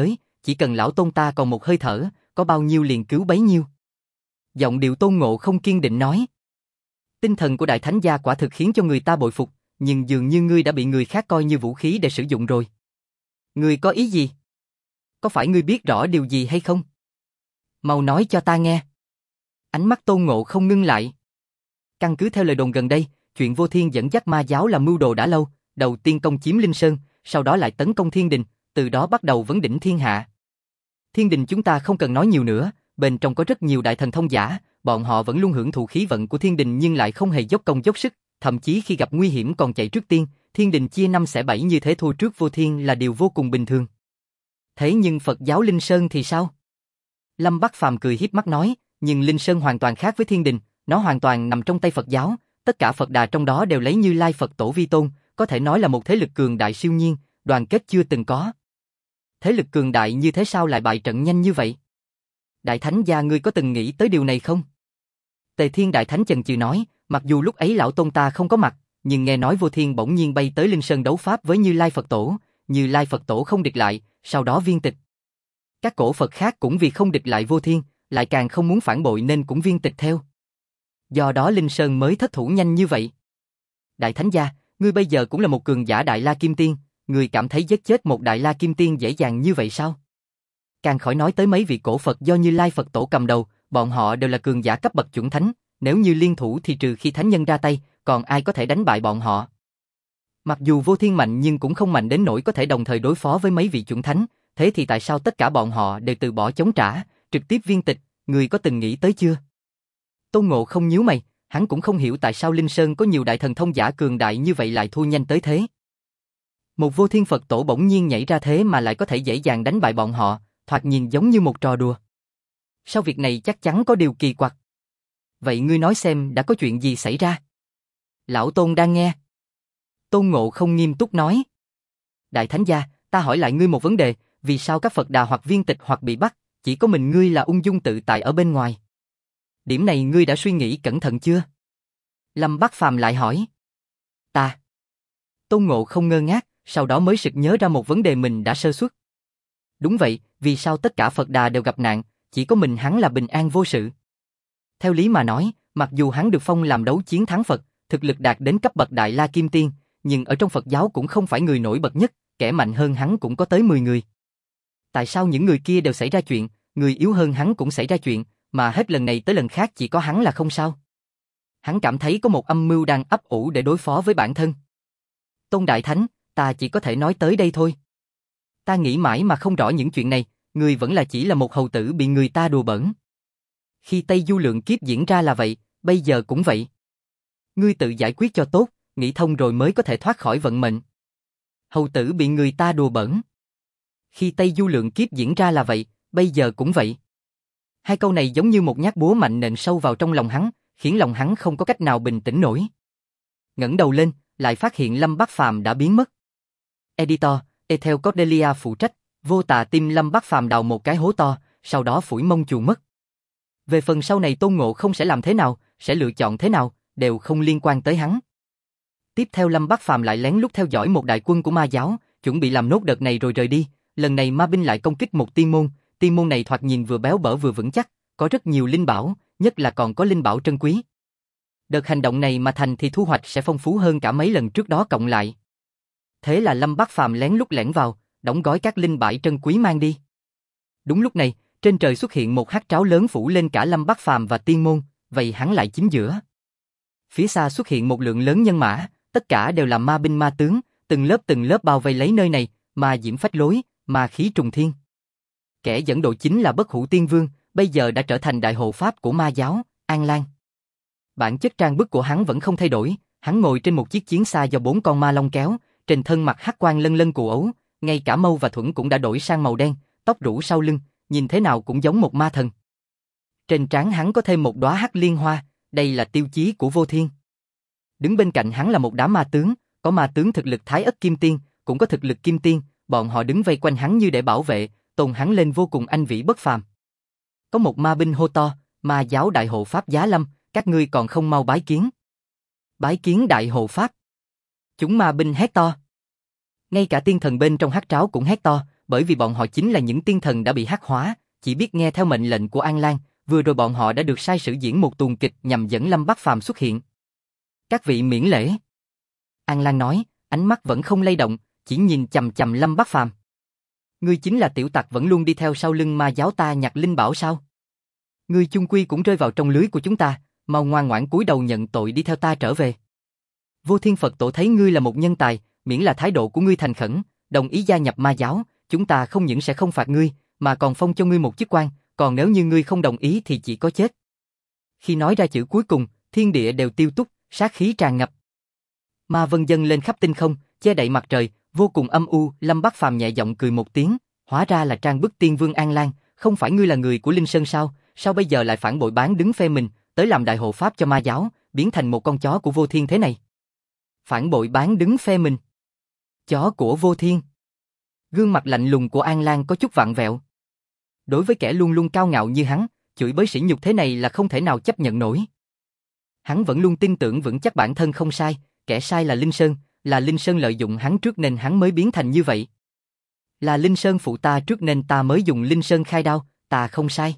chỉ cần lão Tôn ta còn một hơi thở, có bao nhiêu liền cứu bấy nhiêu. Giọng điệu Tôn Ngộ không kiên định nói. Tinh thần của Đại Thánh Gia quả thực khiến cho người ta bội phục, nhưng dường như ngươi đã bị người khác coi như vũ khí để sử dụng rồi. Ngươi có ý gì? Có phải ngươi biết rõ điều gì hay không? Mau nói cho ta nghe. Ánh mắt Tôn Ngộ không ngưng lại. Căn cứ theo lời đồn gần đây, chuyện Vô Thiên dẫn dắt ma giáo là mưu đồ đã lâu, đầu tiên công chiếm Linh Sơn, sau đó lại tấn công Thiên Đình, từ đó bắt đầu vấn đỉnh thiên hạ. Thiên Đình chúng ta không cần nói nhiều nữa, bên trong có rất nhiều đại thần thông giả, bọn họ vẫn luôn hưởng thụ khí vận của Thiên Đình nhưng lại không hề dốc công dốc sức, thậm chí khi gặp nguy hiểm còn chạy trước tiên, Thiên Đình chia 5 xẻ 7 như thế thua trước Vô Thiên là điều vô cùng bình thường. Thế nhưng Phật giáo Linh Sơn thì sao? Lâm Bắc Phàm cười hiếp mắt nói, nhưng Linh Sơn hoàn toàn khác với Thiên Đình, nó hoàn toàn nằm trong tay Phật giáo, tất cả Phật Đà trong đó đều lấy Như Lai Phật Tổ vi tôn, có thể nói là một thế lực cường đại siêu nhiên, đoàn kết chưa từng có. Thế lực cường đại như thế sao lại bại trận nhanh như vậy? Đại Thánh Gia ngươi có từng nghĩ tới điều này không? Tề Thiên Đại Thánh chần chừ nói, mặc dù lúc ấy lão Tôn ta không có mặt, nhưng nghe nói Vô Thiên bỗng nhiên bay tới Linh Sơn đấu pháp với Như Lai Phật Tổ, Như Lai Phật Tổ không địch lại, sau đó viên tịch. Các cổ Phật khác cũng vì không địch lại Vô Thiên, lại càng không muốn phản bội nên cũng viên tịch theo. Do đó Linh Sơn mới thất thủ nhanh như vậy. Đại Thánh Gia, ngươi bây giờ cũng là một cường giả Đại La Kim Tiên, ngươi cảm thấy giết chết một Đại La Kim Tiên dễ dàng như vậy sao? Càng khỏi nói tới mấy vị cổ Phật do Như Lai Phật Tổ cầm đầu, bọn họ đều là cường giả cấp bậc chuẩn thánh, nếu như liên thủ thì trừ khi thánh nhân ra tay, còn ai có thể đánh bại bọn họ. Mặc dù Vô Thiên mạnh nhưng cũng không mạnh đến nỗi có thể đồng thời đối phó với mấy vị chuẩn thánh, thế thì tại sao tất cả bọn họ đều từ bỏ chống trả, trực tiếp viên tịch, ngươi có từng nghĩ tới chưa? Tôn Ngộ không nhíu mày, hắn cũng không hiểu tại sao Linh Sơn có nhiều đại thần thông giả cường đại như vậy lại thua nhanh tới thế. Một Vô Thiên Phật Tổ bỗng nhiên nhảy ra thế mà lại có thể dễ dàng đánh bại bọn họ, thoạt nhìn giống như một trò đùa. Sau việc này chắc chắn có điều kỳ quặc. Vậy ngươi nói xem đã có chuyện gì xảy ra? Lão Tôn đang nghe. Tôn Ngộ không nghiêm túc nói. Đại Thánh Gia, ta hỏi lại ngươi một vấn đề, vì sao các Phật Đà hoặc viên tịch hoặc bị bắt, chỉ có mình ngươi là ung dung tự tại ở bên ngoài? Điểm này ngươi đã suy nghĩ cẩn thận chưa? Lâm Bắc Phàm lại hỏi. Ta. Tôn Ngộ không ngơ ngác, sau đó mới sực nhớ ra một vấn đề mình đã sơ suất. Đúng vậy, vì sao tất cả Phật Đà đều gặp nạn, chỉ có mình hắn là bình an vô sự? Theo lý mà nói, mặc dù hắn được phong làm đấu chiến thắng Phật, thực lực đạt đến cấp bậc Đại La Kim Tiên, nhưng ở trong Phật giáo cũng không phải người nổi bật nhất, kẻ mạnh hơn hắn cũng có tới 10 người. Tại sao những người kia đều xảy ra chuyện, người yếu hơn hắn cũng xảy ra chuyện, mà hết lần này tới lần khác chỉ có hắn là không sao? Hắn cảm thấy có một âm mưu đang ấp ủ để đối phó với bản thân. Tôn Đại Thánh, ta chỉ có thể nói tới đây thôi. Ta nghĩ mãi mà không rõ những chuyện này, người vẫn là chỉ là một hầu tử bị người ta đùa bỡn. Khi Tây Du Lượng Kiếp diễn ra là vậy, bây giờ cũng vậy. Ngươi tự giải quyết cho tốt, nghĩ thông rồi mới có thể thoát khỏi vận mệnh. Hầu tử bị người ta đùa bỡn. Khi Tây Du Lượng Kiếp diễn ra là vậy, bây giờ cũng vậy. Hai câu này giống như một nhát búa mạnh nện sâu vào trong lòng hắn, khiến lòng hắn không có cách nào bình tĩnh nổi. Ngẩng đầu lên, lại phát hiện Lâm Bắc Phàm đã biến mất. Editor, Ethel Cordelia phụ trách, Vô Tà tim Lâm Bắc Phàm đào một cái hố to, sau đó phủi mông chuồn mất. Về phần sau này Tôn Ngộ không sẽ làm thế nào, sẽ lựa chọn thế nào, đều không liên quan tới hắn. Tiếp theo Lâm Bắc Phàm lại lén lút theo dõi một đại quân của ma giáo, chuẩn bị làm nốt đợt này rồi rời đi. Lần này ma binh lại công kích một tiên môn này thoạt nhìn vừa béo bở vừa vững chắc, có rất nhiều linh bảo, nhất là còn có linh bảo trân quý. Đợt hành động này mà thành thì thu hoạch sẽ phong phú hơn cả mấy lần trước đó cộng lại. Thế là Lâm Bắc Phàm lén lút lẻn vào, đóng gói các linh bảo trân quý mang đi. Đúng lúc này, trên trời xuất hiện một hắc tráo lớn phủ lên cả Lâm Bắc Phàm và tiên môn, vậy hắn lại chính giữa. Phía xa xuất hiện một lượng lớn nhân mã, tất cả đều là ma binh ma tướng, từng lớp bao vây lấy nơi này, ma diễm phách lối, ma khí trùng thiên. Kẻ dẫn đội chính là Bất Hủ Tiên Vương, bây giờ đã trở thành đại hộ pháp của ma giáo, An Lan. Bản chất trang bức của hắn vẫn không thay đổi, hắn ngồi trên một chiếc chiến xa do 4 con ma long kéo, trên thân mặt hắc quang lân lân cù ấu, ngay cả mâu và thuẫn cũng đã đổi sang màu đen, tóc rủ sau lưng, nhìn thế nào cũng giống một ma thần. Trên trán hắn có thêm một đóa hắc liên hoa, đây là tiêu chí của Vô Thiên. Đứng bên cạnh hắn là một đám ma tướng, có ma tướng thực lực Thái Ất Kim Tiên, cũng có thực lực Kim Tiên, bọn họ đứng vây quanh hắn như để bảo vệ, tôn hắn lên vô cùng anh vĩ bất phàm. Có một ma binh hô to, ma giáo đại hộ pháp Giá Lâm, các ngươi còn không mau bái kiến. Bái kiến đại hộ pháp. Chúng ma binh hét to. Ngay cả tiên thần bên trong hắc tráo cũng hét to, bởi vì bọn họ chính là những tiên thần đã bị hắc hóa, chỉ biết nghe theo mệnh lệnh của An Lan, vừa rồi bọn họ đã được sai sử diễn một tuồng kịch nhằm dẫn Lâm Bắc Phàm xuất hiện. Các vị miễn lễ. An Lan nói, ánh mắt vẫn không lay động, chỉ nhìn chằm chằm Lâm Bắc Phàm. Ngươi chính là tiểu tặc vẫn luôn đi theo sau lưng ma giáo ta nhặt linh bảo sao? Ngươi chung quy cũng rơi vào trong lưới của chúng ta, mau ngoan ngoãn cúi đầu nhận tội đi theo ta trở về. Vô Thiên Phật Tổ thấy ngươi là một nhân tài, miễn là thái độ của ngươi thành khẩn, đồng ý gia nhập ma giáo, chúng ta không những sẽ không phạt ngươi, mà còn phong cho ngươi một chức quan, còn nếu như ngươi không đồng ý thì chỉ có chết. Khi nói ra chữ cuối cùng, thiên địa đều tiêu túc, sát khí tràn ngập. Ma vân dâng lên khắp tinh không, che đậy mặt trời, vô cùng âm u. Lâm Bắc Phàm nhẹ giọng cười một tiếng, hóa ra là trang bức tiên vương An Lan, không phải ngươi là người của Linh Sơn sao? Sao bây giờ lại phản bội bán đứng phe mình, tới làm đại hộ pháp cho ma giáo, biến thành một con chó của Vô Thiên thế này? Phản bội bán đứng phe mình? Chó của Vô Thiên? Gương mặt lạnh lùng của An Lan có chút vặn vẹo. Đối với kẻ luôn luôn cao ngạo như hắn, chửi bới sỉ nhục thế này là không thể nào chấp nhận nổi. Hắn vẫn luôn tin tưởng vững chắc bản thân không sai, kẻ sai là Linh Sơn lợi dụng hắn trước nên hắn mới biến thành như vậy. Là Linh Sơn phụ ta trước nên ta mới dùng Linh Sơn khai đao, ta không sai.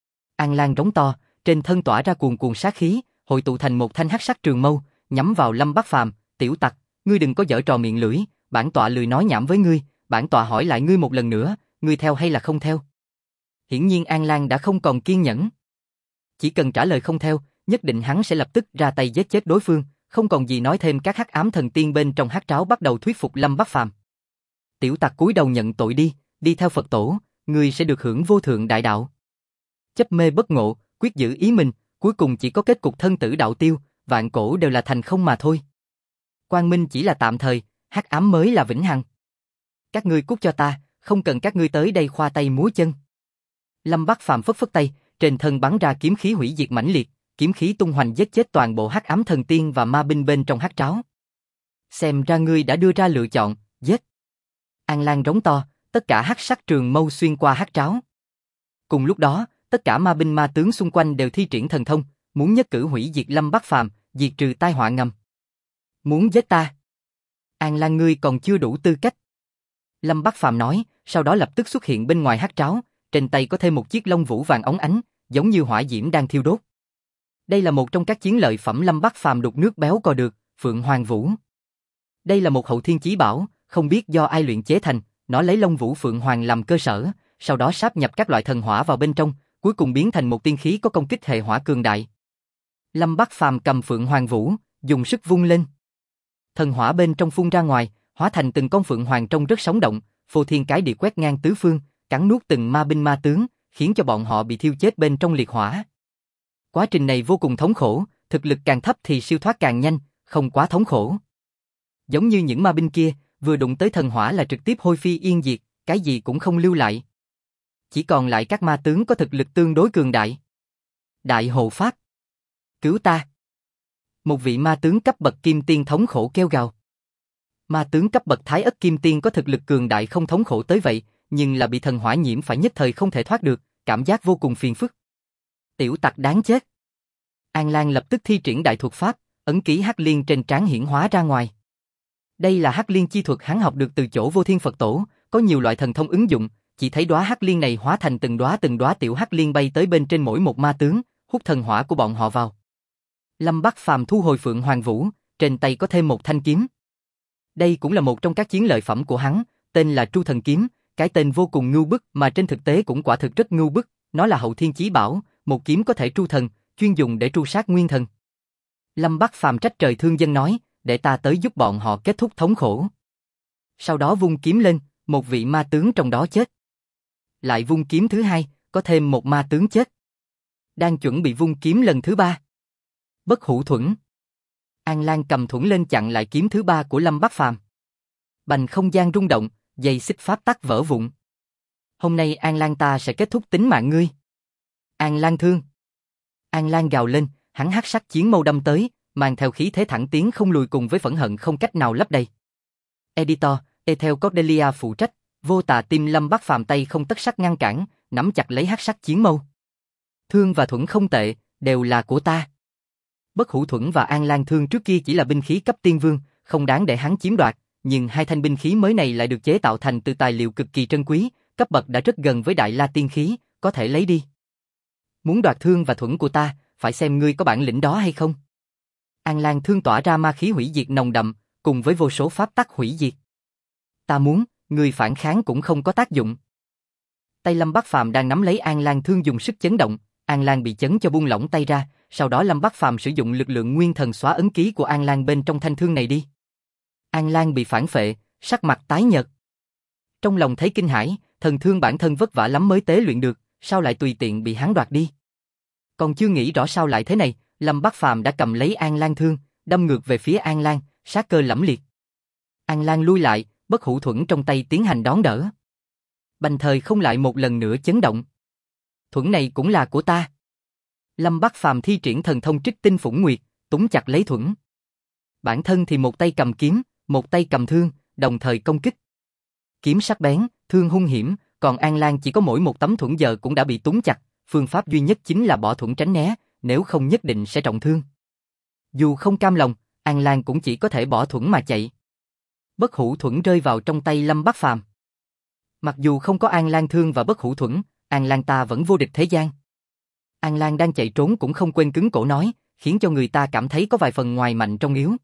An Lan rống to, trên thân tỏa ra cuồn cuộn sát khí, hội tụ thành một thanh hắc sắc trường mâu, nhắm vào Lâm Bắc Phàm. Tiểu tặc, ngươi đừng có giở trò miệng lưỡi, bản tọa lười nói nhảm với ngươi, bản tọa hỏi lại ngươi một lần nữa, ngươi theo hay là không theo? Hiển nhiên An Lan đã không còn kiên nhẫn. Chỉ cần trả lời không theo, nhất định hắn sẽ lập tức ra tay giết chết đối phương, không còn gì nói thêm. Các hắc ám thần tiên bên trong hắc tráo bắt đầu thuyết phục Lâm Bắc Phàm. Tiểu tặc cúi đầu nhận tội đi theo Phật tổ, ngươi sẽ được hưởng vô thượng đại đạo. Chấp mê bất ngộ, quyết giữ ý mình, cuối cùng chỉ có kết cục thân tử đạo tiêu, vạn cổ đều là thành không mà thôi. Quang minh chỉ là tạm thời, hắc ám mới là vĩnh hằng. Các ngươi cút cho ta, không cần các ngươi tới đây khoa tay múa chân. Lâm Bắc Phàm phất phất tay, trên thân bắn ra kiếm khí hủy diệt mãnh liệt, kiếm khí tung hoành giết chết toàn bộ hắc ám thần tiên và ma binh bên trong hắc tráo. Xem ra ngươi đã đưa ra lựa chọn, giết. An Lan rống to, tất cả hắc sắc trường mâu xuyên qua hắc tráo. Cùng lúc đó, tất cả ma binh ma tướng xung quanh đều thi triển thần thông, muốn nhất cử hủy diệt Lâm Bắc Phàm, diệt trừ tai họa ngầm. Muốn giết ta? An Lan ngươi còn chưa đủ tư cách. Lâm Bắc Phàm nói, sau đó lập tức xuất hiện bên ngoài hắc tráo, trên tay có thêm một chiếc lông vũ vàng óng ánh, giống như hỏa diễm đang thiêu đốt. Đây là một trong các chiến lợi phẩm Lâm Bắc Phàm đục nước béo cò được, Phượng Hoàng Vũ. Đây là một hậu thiên chí bảo, không biết do ai luyện chế thành, nó lấy lông vũ Phượng Hoàng làm cơ sở, sau đó sáp nhập các loại thần hỏa vào bên trong, cuối cùng biến thành một tiên khí có công kích hệ hỏa cường đại. Lâm Bắc Phàm cầm Phượng Hoàng Vũ, dùng sức vung lên. Thần hỏa bên trong phun ra ngoài, hóa thành từng con phượng hoàng trông rất sống động, phô thiên cái địa quét ngang tứ phương, cắn nuốt từng ma binh ma tướng, khiến cho bọn họ bị thiêu chết bên trong liệt hỏa. Quá trình này vô cùng thống khổ, thực lực càng thấp thì siêu thoát càng nhanh, không quá thống khổ. Giống như những ma binh kia, vừa đụng tới thần hỏa là trực tiếp hôi phi yên diệt, cái gì cũng không lưu lại. Chỉ còn lại các ma tướng có thực lực tương đối cường đại. Đại hộ pháp, cứu ta! Một vị ma tướng cấp bậc kim tiên thống khổ kêu gào. Ma tướng cấp bậc thái ất kim tiên có thực lực cường đại không thống khổ tới vậy, nhưng là bị thần hỏa nhiễm phải nhất thời không thể thoát được, cảm giác vô cùng phiền phức. Tiểu tặc đáng chết! An Lan lập tức thi triển đại thuật pháp, ấn ký hắc liên trên trán hiển hóa ra ngoài. Đây là hắc liên chi thuật hắn học được từ chỗ Vô Thiên Phật Tổ, có nhiều loại thần thông ứng dụng, chỉ thấy đóa hắc liên này hóa thành từng đóa tiểu hắc liên bay tới bên trên mỗi một ma tướng, hút thần hỏa của bọn họ vào. Lâm Bắc Phàm thu hồi Phượng Hoàng Vũ, trên tay có thêm một thanh kiếm. Đây cũng là một trong các chiến lợi phẩm của hắn, tên là Tru Thần Kiếm, cái tên vô cùng ngưu bức mà trên thực tế cũng quả thực rất ngưu bức, nó là hậu thiên chí bảo, một kiếm có thể tru thần, chuyên dùng để tru sát nguyên thần. Lâm Bắc Phàm trách trời thương dân nói, để ta tới giúp bọn họ kết thúc thống khổ. Sau đó vung kiếm lên, một vị ma tướng trong đó chết. Lại vung kiếm thứ hai, có thêm một ma tướng chết. Đang chuẩn bị vung kiếm lần thứ ba. Bất hủ thuẫn. An Lan cầm thuẫn lên chặn lại kiếm thứ ba của Lâm Bắc Phàm. Bành không gian rung động, dây xích pháp tắc vỡ vụn. Hôm nay An Lan ta sẽ kết thúc tính mạng ngươi. An Lan thương. An Lan gào lên, hắn hắc sắc chiến mâu đâm tới, mang theo khí thế thẳng tiến không lùi cùng với phẫn hận không cách nào lấp đầy. Editor, Ethel Cordelia phụ trách, Vô Tà tim Lâm Bắc Phàm tay không tất sắc ngăn cản, nắm chặt lấy hắc sắc chiến mâu. Thương và thuẫn không tệ, đều là của ta. Bất hủ thuẫn và An Lan thương trước kia chỉ là binh khí cấp tiên vương, không đáng để hắn chiếm đoạt, nhưng hai thanh binh khí mới này lại được chế tạo thành từ tài liệu cực kỳ trân quý, cấp bậc đã rất gần với Đại La tiên khí, có thể lấy đi. Muốn đoạt thương và thuẫn của ta, phải xem ngươi có bản lĩnh đó hay không. An Lan thương tỏa ra ma khí hủy diệt nồng đậm, cùng với vô số pháp tắc hủy diệt. Ta muốn, ngươi phản kháng cũng không có tác dụng. Tay Lâm Bắc Phàm đang nắm lấy An Lan thương dùng sức chấn động, An Lan bị chấn cho buông lỏng tay ra, sau đó Lâm Bắc Phàm sử dụng lực lượng nguyên thần xóa ấn ký của An Lan bên trong thanh thương này đi. An Lan bị phản phệ, sắc mặt tái nhợt. Trong lòng thấy kinh hãi, thần thương bản thân vất vả lắm mới tế luyện được, sao lại tùy tiện bị hắn đoạt đi. Còn chưa nghĩ rõ sao lại thế này, Lâm Bắc Phàm đã cầm lấy An Lan thương, đâm ngược về phía An Lan, sát cơ lẫm liệt. An Lan lui lại, bất hủ thuẫn trong tay tiến hành đón đỡ. Bành thời không lại một lần nữa chấn động. Thuẫn này cũng là của ta. Lâm Bắc Phàm thi triển thần thông Trích Tinh Phủng Nguyệt, túm chặt lấy thuẫn. Bản thân thì một tay cầm kiếm, một tay cầm thương, đồng thời công kích. Kiếm sắc bén, thương hung hiểm, còn An Lan chỉ có mỗi một tấm thuẫn giờ cũng đã bị túm chặt, phương pháp duy nhất chính là bỏ thuẫn tránh né, nếu không nhất định sẽ trọng thương. Dù không cam lòng, An Lan cũng chỉ có thể bỏ thuẫn mà chạy. Bất hủ thuẫn rơi vào trong tay Lâm Bắc Phàm. Mặc dù không có An Lan thương và bất hủ thuẫn, An Lan ta vẫn vô địch thế gian. An Lan đang chạy trốn cũng không quên cứng cổ nói, khiến cho người ta cảm thấy có vài phần ngoài mạnh trong yếu.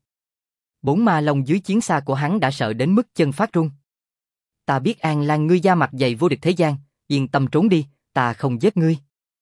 Bốn ma long dưới chiến xa của hắn đã sợ đến mức chân phát run. Ta biết An Lan ngươi da mặt dày vô địch thế gian, yên tâm trốn đi, ta không giết ngươi.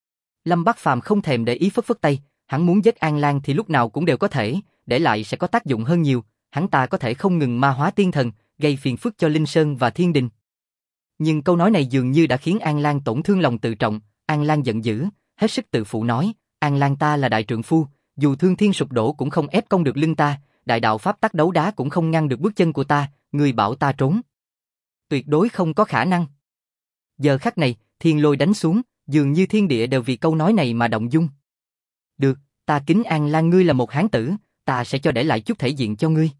Lâm Bắc Phàm không thèm để ý phất phất tay, hắn muốn giết An Lan thì lúc nào cũng đều có thể, để lại sẽ có tác dụng hơn nhiều, hắn ta có thể không ngừng ma hóa tiên thần, gây phiền phức cho Linh Sơn và Thiên Đình. Nhưng câu nói này dường như đã khiến An Lan tổn thương lòng tự trọng, An Lan giận dữ, hết sức tự phụ nói, An Lan ta là đại trượng phu, dù thương thiên sụp đổ cũng không ép cong được lưng ta, đại đạo pháp tắc đấu đá cũng không ngăn được bước chân của ta, ngươi bảo ta trốn. Tuyệt đối không có khả năng. Giờ khắc này, thiên lôi đánh xuống, dường như thiên địa đều vì câu nói này mà động dung. Được, ta kính An Lan ngươi là một hán tử, ta sẽ cho để lại chút thể diện cho ngươi.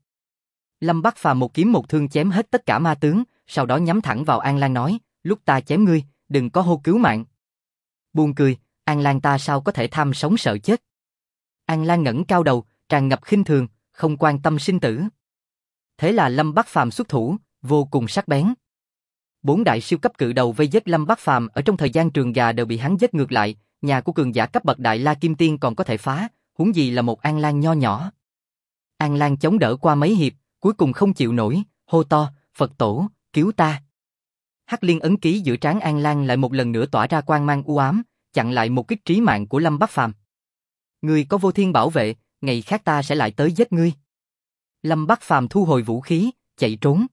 Lâm Bắc Phàm một kiếm một thương chém hết tất cả ma tướng, sau đó nhắm thẳng vào An Lan nói, lúc ta chém ngươi, đừng có hô cứu mạng. Buồn cười, An Lan ta sao có thể tham sống sợ chết. An Lan ngẩng cao đầu, tràn ngập khinh thường, không quan tâm sinh tử. Thế là Lâm Bắc Phàm xuất thủ, vô cùng sắc bén. Bốn đại siêu cấp cự đầu vây giết Lâm Bắc Phàm ở trong thời gian trường gà đều bị hắn giết ngược lại, nhà của cường giả cấp bậc Đại La Kim Tiên còn có thể phá, huống gì là một An Lan nho nhỏ. An Lan chống đỡ qua mấy hiệp, cuối cùng không chịu nổi, hô to, Phật tổ, cứu ta. Hắc liên ấn ký giữa trán An Lan lại một lần nữa tỏa ra quang mang u ám, chặn lại một kích trí mạng của Lâm Bắc Phàm. Ngươi có vô thiên bảo vệ, ngày khác ta sẽ lại tới giết ngươi. Lâm Bắc Phàm thu hồi vũ khí, chạy trốn.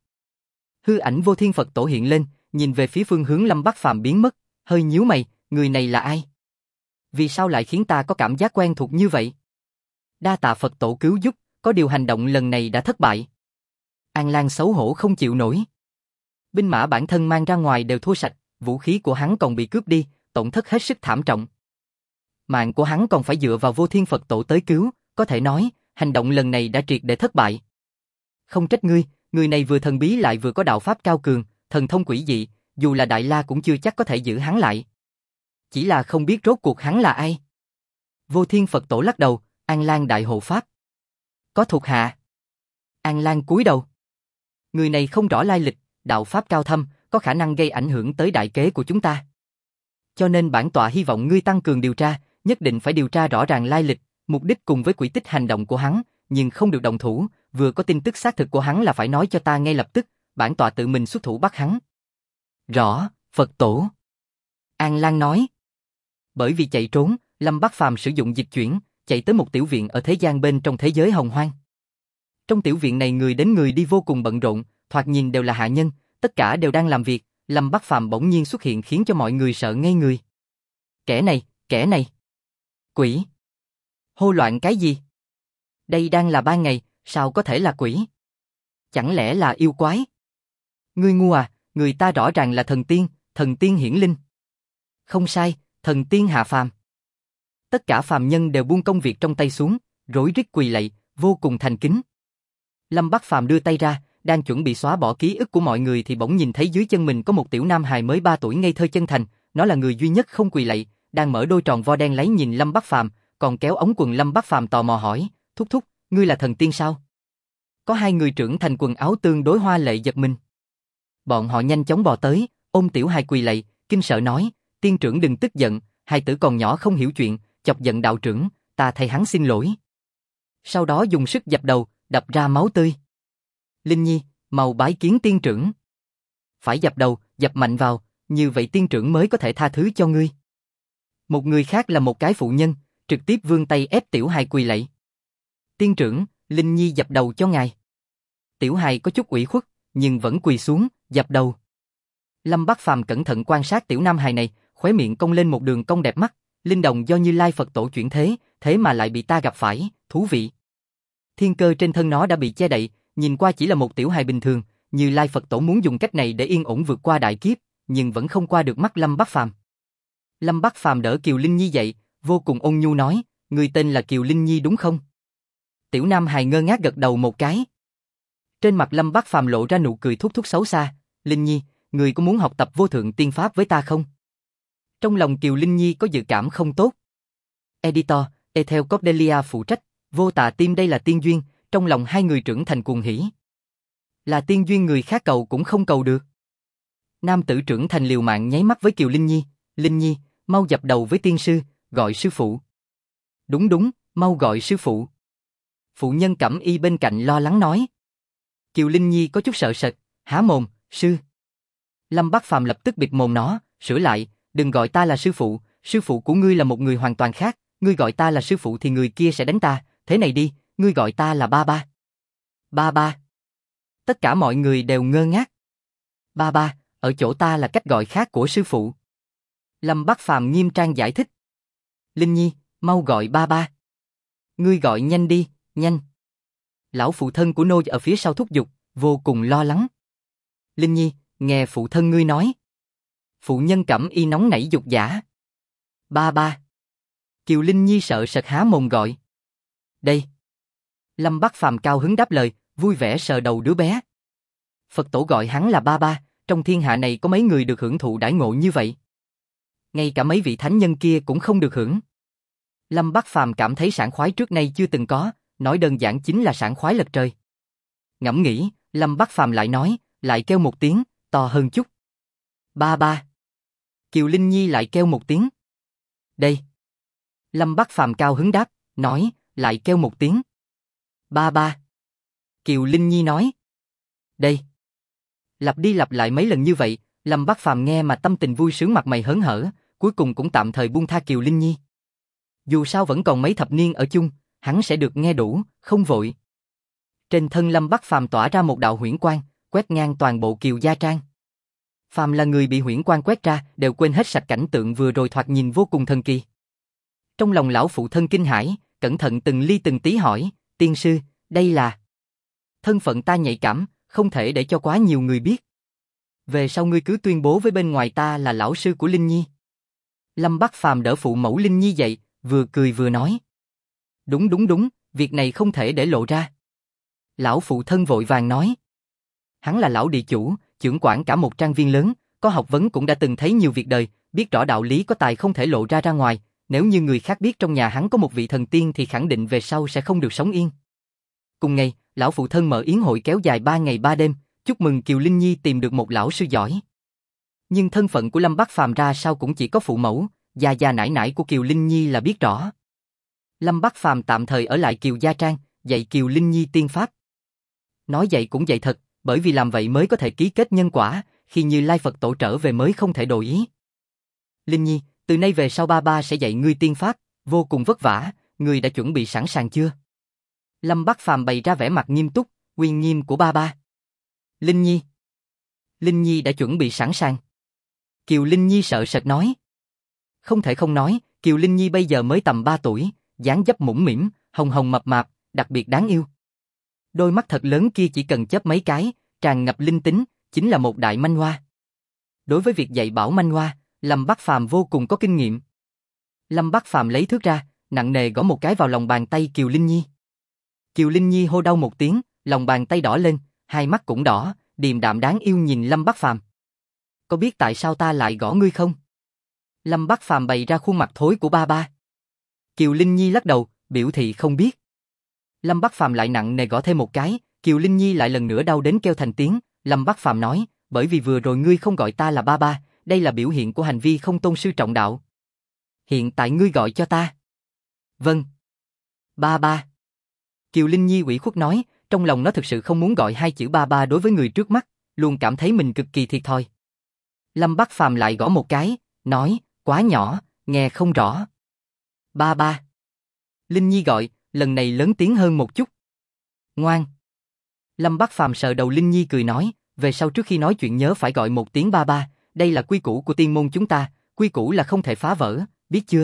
Hư ảnh vô thiên Phật tổ hiện lên, nhìn về phía phương hướng Lâm Bắc Phàm biến mất, hơi nhíu mày, người này là ai? Vì sao lại khiến ta có cảm giác quen thuộc như vậy? Đa tạ Phật tổ cứu giúp, có điều hành động lần này đã thất bại. An Lan xấu hổ không chịu nổi. Binh mã bản thân mang ra ngoài đều thua sạch, vũ khí của hắn còn bị cướp đi, tổn thất hết sức thảm trọng. Mạng của hắn còn phải dựa vào vô thiên Phật tổ tới cứu, có thể nói, hành động lần này đã triệt để thất bại. Không trách ngươi, người này vừa thần bí lại vừa có đạo pháp cao cường, thần thông quỷ dị, dù là Đại La cũng chưa chắc có thể giữ hắn lại. Chỉ là không biết rốt cuộc hắn là ai. Vô thiên Phật tổ lắc đầu, An Lan đại hộ pháp. Có thuộc hạ. An Lan cúi đầu. Người này không rõ lai lịch, đạo pháp cao thâm, có khả năng gây ảnh hưởng tới đại kế của chúng ta. Cho nên bản tọa hy vọng ngươi tăng cường điều tra, nhất định phải điều tra rõ ràng lai lịch, mục đích cùng với quỹ tích hành động của hắn, nhưng không được động thủ, vừa có tin tức xác thực của hắn là phải nói cho ta ngay lập tức, bản tọa tự mình xuất thủ bắt hắn. Rõ, Phật tổ. An Lan nói. Bởi vì chạy trốn, Lâm Bắc Phàm sử dụng dịch chuyển, chạy tới một tiểu viện ở thế gian bên trong thế giới hồng hoang. Trong tiểu viện này người đến người đi vô cùng bận rộn, thoạt nhìn đều là hạ nhân, tất cả đều đang làm việc, Lâm Bắc Phàm bỗng nhiên xuất hiện khiến cho mọi người sợ ngây người. Kẻ này. Quỷ. Hô loạn cái gì? Đây đang là ban ngày, sao có thể là quỷ? Chẳng lẽ là yêu quái? Ngươi ngu à, người ta rõ ràng là thần tiên hiển linh. Không sai, thần tiên hạ phàm. Tất cả phàm nhân đều buông công việc trong tay xuống, rối rít quỳ lạy, vô cùng thành kính. Lâm Bắc Phàm đưa tay ra, đang chuẩn bị xóa bỏ ký ức của mọi người thì bỗng nhìn thấy dưới chân mình có một tiểu nam hài mới 3 tuổi ngây thơ chân thành, nó là người duy nhất không quỳ lạy, đang mở đôi tròn vo đen lấy nhìn Lâm Bắc Phàm, còn kéo ống quần Lâm Bắc Phàm tò mò hỏi, thúc, ngươi là thần tiên sao? có hai người trưởng thành quần áo tương đối hoa lệ giật mình. Bọn họ nhanh chóng bò tới, ôm Tiểu Hài quỳ lạy, kinh sợ nói, tiên trưởng đừng tức giận, hài tử còn nhỏ không hiểu chuyện, chọc giận đạo trưởng, ta thay hắn xin lỗi. Sau đó dùng sức dập đầu, đập ra máu tươi. Linh Nhi, mau bái kiến tiên trưởng. Phải dập đầu, dập mạnh vào, như vậy tiên trưởng mới có thể tha thứ cho ngươi. Một người khác là một cái phụ nhân, trực tiếp vươn tay ép Tiểu Hài quỳ lạy. Tiên trưởng, Linh Nhi dập đầu cho ngài. Tiểu Hài có chút ủy khuất, nhưng vẫn quỳ xuống, dập đầu. Lâm Bắc Phàm cẩn thận quan sát Tiểu Nam Hài này, khóe miệng cong lên một đường cong đẹp mắt, linh đồng do Như Lai Phật Tổ chuyển thế, thế mà lại bị ta gặp phải, thú vị. Thiên cơ trên thân nó đã bị che đậy, nhìn qua chỉ là một tiểu hài bình thường, Như Lai Phật Tổ muốn dùng cách này để yên ổn vượt qua đại kiếp, nhưng vẫn không qua được mắt Lâm Bắc Phàm. Lâm Bắc Phàm đỡ Kiều Linh Nhi dậy, vô cùng ôn nhu nói, người tên là Kiều Linh Nhi đúng không? Tiểu Nam Hài ngơ ngác gật đầu một cái. Trên mặt Lâm Bắc Phàm lộ ra nụ cười thúc thúc xấu xa, Linh Nhi, người có muốn học tập vô thượng tiên pháp với ta không? Trong lòng Kiều Linh Nhi có dự cảm không tốt. Editor, Ethel Cordelia phụ trách, vô tà tim đây là tiên duyên, trong lòng hai người trưởng thành cuồng hỉ. Là tiên duyên người khác cầu cũng không cầu được. Nam tử trưởng thành liều mạng nháy mắt với Kiều Linh Nhi, mau dập đầu với tiên sư, gọi sư phụ. Đúng đúng, mau gọi sư phụ. Phụ nhân Cẩm Y bên cạnh lo lắng nói. Kiều Linh Nhi có chút sợ sệt, há mồm, sư. Lâm Bắc Phàm lập tức bịt mồm nó, sửa lại, đừng gọi ta là sư phụ của ngươi là một người hoàn toàn khác, ngươi gọi ta là sư phụ thì người kia sẽ đánh ta, thế này đi, ngươi gọi ta là ba ba. Ba ba. Tất cả mọi người đều ngơ ngác. Ba ba, ở chỗ ta là cách gọi khác của sư phụ. Lâm Bắc Phàm nghiêm trang giải thích. Linh Nhi, mau gọi ba ba. Ngươi gọi nhanh đi, nhanh. Lão phụ thân của Nô ở phía sau thúc giục, vô cùng lo lắng. Linh Nhi, nghe phụ thân ngươi nói. Phụ nhân Cẩm Y nóng nảy dục dã. Ba ba. Kiều Linh Nhi sợ sệt há mồm gọi. Đây. Lâm Bắc Phàm cao hứng đáp lời, vui vẻ sờ đầu đứa bé. Phật Tổ gọi hắn là ba ba, trong thiên hạ này có mấy người được hưởng thụ đãi ngộ như vậy. Ngay cả mấy vị thánh nhân kia cũng không được hưởng. Lâm Bắc Phàm cảm thấy sảng khoái trước nay chưa từng có, nói đơn giản chính là sảng khoái lật trời. Ngẫm nghĩ, Lâm Bắc Phàm lại nói, lại kêu một tiếng, to hơn chút. Ba ba. Kiều Linh Nhi lại kêu một tiếng. Đây. Lâm Bắc Phàm cao hứng đáp, nói, lại kêu một tiếng. Ba ba. Kiều Linh Nhi nói. Đây. Lặp đi lặp lại mấy lần như vậy, Lâm Bắc Phàm nghe mà tâm tình vui sướng mặt mày hớn hở, cuối cùng cũng tạm thời buông tha Kiều Linh Nhi. Dù sao vẫn còn mấy thập niên ở chung, hắn sẽ được nghe đủ, không vội. Trên thân Lâm Bắc Phàm tỏa ra một đạo huyễn quang, quét ngang toàn bộ Kiều gia trang. Phàm là người bị huyễn quang quét ra, đều quên hết sạch cảnh tượng vừa rồi thoạt nhìn vô cùng thần kỳ. Trong lòng lão phụ thân kinh hãi, cẩn thận từng ly từng tí hỏi, tiên sư, đây là... Thân phận ta nhạy cảm, không thể để cho quá nhiều người biết. Về sau ngươi cứ tuyên bố với bên ngoài ta là lão sư của Linh Nhi. Lâm Bắc Phàm đỡ phụ mẫu Linh Nhi dậy, vừa cười vừa nói. Đúng, việc này không thể để lộ ra. Lão phụ thân vội vàng nói. Hắn là lão địa chủ, trưởng quản cả một trang viên lớn, có học vấn cũng đã từng thấy nhiều việc đời, biết rõ đạo lý có tài không thể lộ ra ngoài, nếu như người khác biết trong nhà hắn có một vị thần tiên thì khẳng định về sau sẽ không được sống yên. Cùng ngày, lão phụ thân mở yến hội kéo dài 3 ngày 3 đêm, chúc mừng Kiều Linh Nhi tìm được một lão sư giỏi. Nhưng thân phận của Lâm Bắc Phàm ra sao cũng chỉ có phụ mẫu, già nải nải của Kiều Linh Nhi là biết rõ. Lâm Bắc Phàm tạm thời ở lại Kiều gia trang, dạy Kiều Linh Nhi tiên pháp. Nói dạy cũng dạy thật, bởi vì làm vậy mới có thể ký kết nhân quả, khi Như Lai Phật Tổ trở về mới không thể đổi ý. Linh Nhi, từ nay về sau ba ba sẽ dạy ngươi tiên pháp, vô cùng vất vả, ngươi đã chuẩn bị sẵn sàng chưa? Lâm Bắc Phàm bày ra vẻ mặt nghiêm túc, uy nghiêm của ba ba. Linh Nhi đã chuẩn bị sẵn sàng. Kiều Linh Nhi sợ sệt nói. Không thể không nói, Kiều Linh Nhi bây giờ mới tầm 3 tuổi, dáng dấp mũm mĩm, hồng hồng mập mạp, đặc biệt đáng yêu. Đôi mắt thật lớn kia chỉ cần chớp mấy cái, tràn ngập linh tính, chính là một đại manh hoa. Đối với việc dạy bảo manh hoa, Lâm Bắc Phàm vô cùng có kinh nghiệm. Lâm Bắc Phàm lấy thước ra, nặng nề gõ một cái vào lòng bàn tay Kiều Linh Nhi. Kiều Linh Nhi hô đau một tiếng, lòng bàn tay đỏ lên, hai mắt cũng đỏ, điềm đạm đáng yêu nhìn Lâm Bắc Phàm. Có biết tại sao ta lại gõ ngươi không? Lâm Bắc Phàm bày ra khuôn mặt thối của ba ba. Kiều Linh Nhi lắc đầu, biểu thị không biết. Lâm Bắc Phàm lại nặng nề gõ thêm một cái, Kiều Linh Nhi lại lần nữa đau đến kêu thành tiếng. Lâm Bắc Phàm nói, bởi vì vừa rồi ngươi không gọi ta là ba ba, đây là biểu hiện của hành vi không tôn sư trọng đạo. Hiện tại ngươi gọi cho ta. Vâng. Ba ba. Kiều Linh Nhi ủy khuất nói, trong lòng nó thực sự không muốn gọi hai chữ ba ba đối với người trước mắt, luôn cảm thấy mình cực kỳ thiệt thòi. Lâm Bắc Phàm lại gõ một cái, nói, quá nhỏ, nghe không rõ. Ba ba. Linh Nhi gọi, lần này lớn tiếng hơn một chút. Ngoan. Lâm Bắc Phàm sờ đầu Linh Nhi cười nói, về sau trước khi nói chuyện nhớ phải gọi một tiếng ba ba, đây là quy củ của tiên môn chúng ta, quy củ là không thể phá vỡ, biết chưa?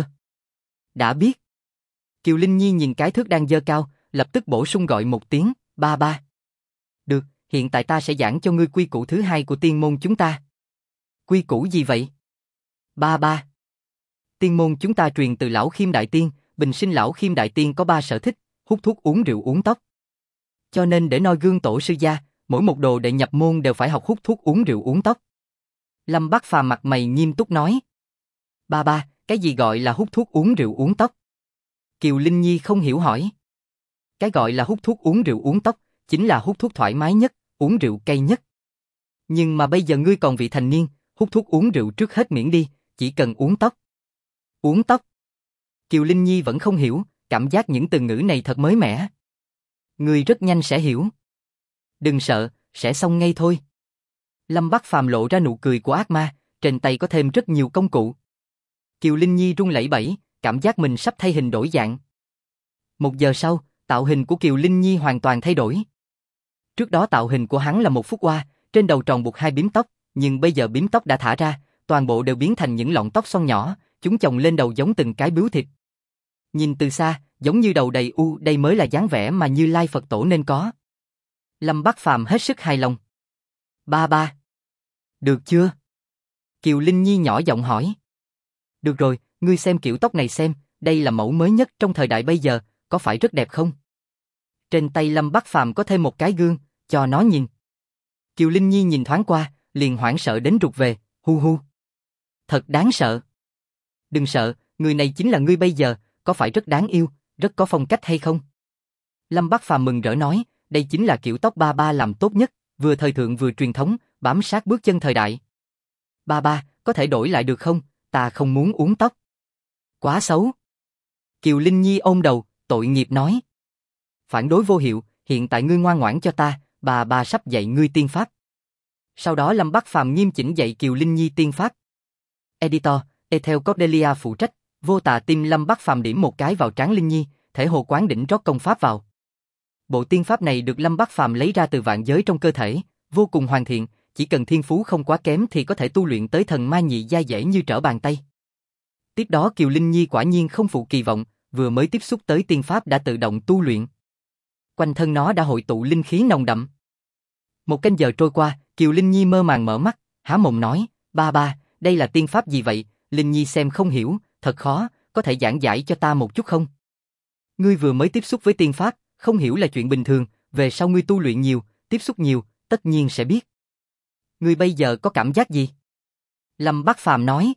Đã biết. Kiều Linh Nhi nhìn cái thước đang giơ cao, lập tức bổ sung gọi một tiếng, ba ba. Được, hiện tại ta sẽ giảng cho ngươi quy củ thứ hai của tiên môn chúng ta. Quy củ gì vậy? Ba ba. Tiên môn chúng ta truyền từ lão Khiêm Đại Tiên, bình sinh lão Khiêm Đại Tiên có ba sở thích, hút thuốc uống rượu uống tóc. Cho nên để noi gương tổ sư gia, mỗi một đồ đệ nhập môn đều phải học hút thuốc uống rượu uống tóc. Lâm Bắc Phàm mặt mày nghiêm túc nói. Ba ba, cái gì gọi là hút thuốc uống rượu uống tóc? Kiều Linh Nhi không hiểu hỏi. Cái gọi là hút thuốc uống rượu uống tóc, chính là hút thuốc thoải mái nhất, uống rượu cay nhất. Nhưng mà bây giờ ngươi còn vị thành niên, hút thuốc uống rượu trước hết miễn đi, chỉ cần uống tóc. Uống tóc. Kiều Linh Nhi vẫn không hiểu, cảm giác những từ ngữ này thật mới mẻ. Ngươi rất nhanh sẽ hiểu. Đừng sợ, sẽ xong ngay thôi. Lâm Bắc Phàm lộ ra nụ cười của ác ma, trên tay có thêm rất nhiều công cụ. Kiều Linh Nhi run lẩy bẩy, cảm giác mình sắp thay hình đổi dạng. 1 giờ sau, tạo hình của Kiều Linh Nhi hoàn toàn thay đổi. Trước đó tạo hình của hắn là một phúc oa, trên đầu tròn buộc 2 bím tóc, nhưng bây giờ bím tóc đã thả ra, toàn bộ đều biến thành những lọn tóc xoăn nhỏ, chúng chồng lên đầu giống từng cái bướu thịt. Nhìn từ xa, giống như đầu đầy u, đây mới là dáng vẻ mà Như Lai Phật Tổ nên có. Lâm Bắc Phàm hết sức hài lòng. Ba ba. Được chưa? Kiều Linh Nhi nhỏ giọng hỏi. Được rồi, ngươi xem kiểu tóc này xem, đây là mẫu mới nhất trong thời đại bây giờ, có phải rất đẹp không? Trên tay Lâm Bắc Phàm có thêm một cái gương, cho nó nhìn. Kiều Linh Nhi nhìn thoáng qua, liền hoảng sợ đến rụt về, hu hu. Thật đáng sợ. Đừng sợ, người này chính là ngươi bây giờ, có phải rất đáng yêu, rất có phong cách hay không? Lâm Bắc Phàm mừng rỡ nói, đây chính là kiểu tóc ba ba làm tốt nhất, vừa thời thượng vừa truyền thống, bám sát bước chân thời đại. Ba ba, có thể đổi lại được không? Ta không muốn uống tóc. Quá xấu. Kiều Linh Nhi ôm đầu, tội nghiệp nói. Phản đối vô hiệu, hiện tại ngươi ngoan ngoãn cho ta, bà ba sắp dạy ngươi tiên pháp. Sau đó Lâm Bắc Phàm nghiêm chỉnh dạy Kiều Linh Nhi tiên pháp. Editor, Ethel Cordelia phụ trách, vô tà tim Lâm Bắc Phàm điểm một cái vào trán Linh Nhi, thể hồ quán đỉnh rót công pháp vào. Bộ tiên pháp này được Lâm Bắc Phàm lấy ra từ vạn giới trong cơ thể, vô cùng hoàn thiện, chỉ cần thiên phú không quá kém thì có thể tu luyện tới thần ma nhị giai dễ như trở bàn tay. Tiếp đó Kiều Linh Nhi quả nhiên không phụ kỳ vọng, vừa mới tiếp xúc tới tiên pháp đã tự động tu luyện. Quanh thân nó đã hội tụ linh khí nồng đậm. 1 canh giờ trôi qua, Kiều Linh Nhi mơ màng mở mắt, há mồm nói, ba ba, đây là tiên pháp gì vậy? Linh Nhi xem không hiểu, thật khó, có thể giảng giải cho ta một chút không? Ngươi vừa mới tiếp xúc với tiên pháp, không hiểu là chuyện bình thường, về sau ngươi tu luyện nhiều, tiếp xúc nhiều, tất nhiên sẽ biết. Ngươi bây giờ có cảm giác gì? Lâm Bắc Phàm nói.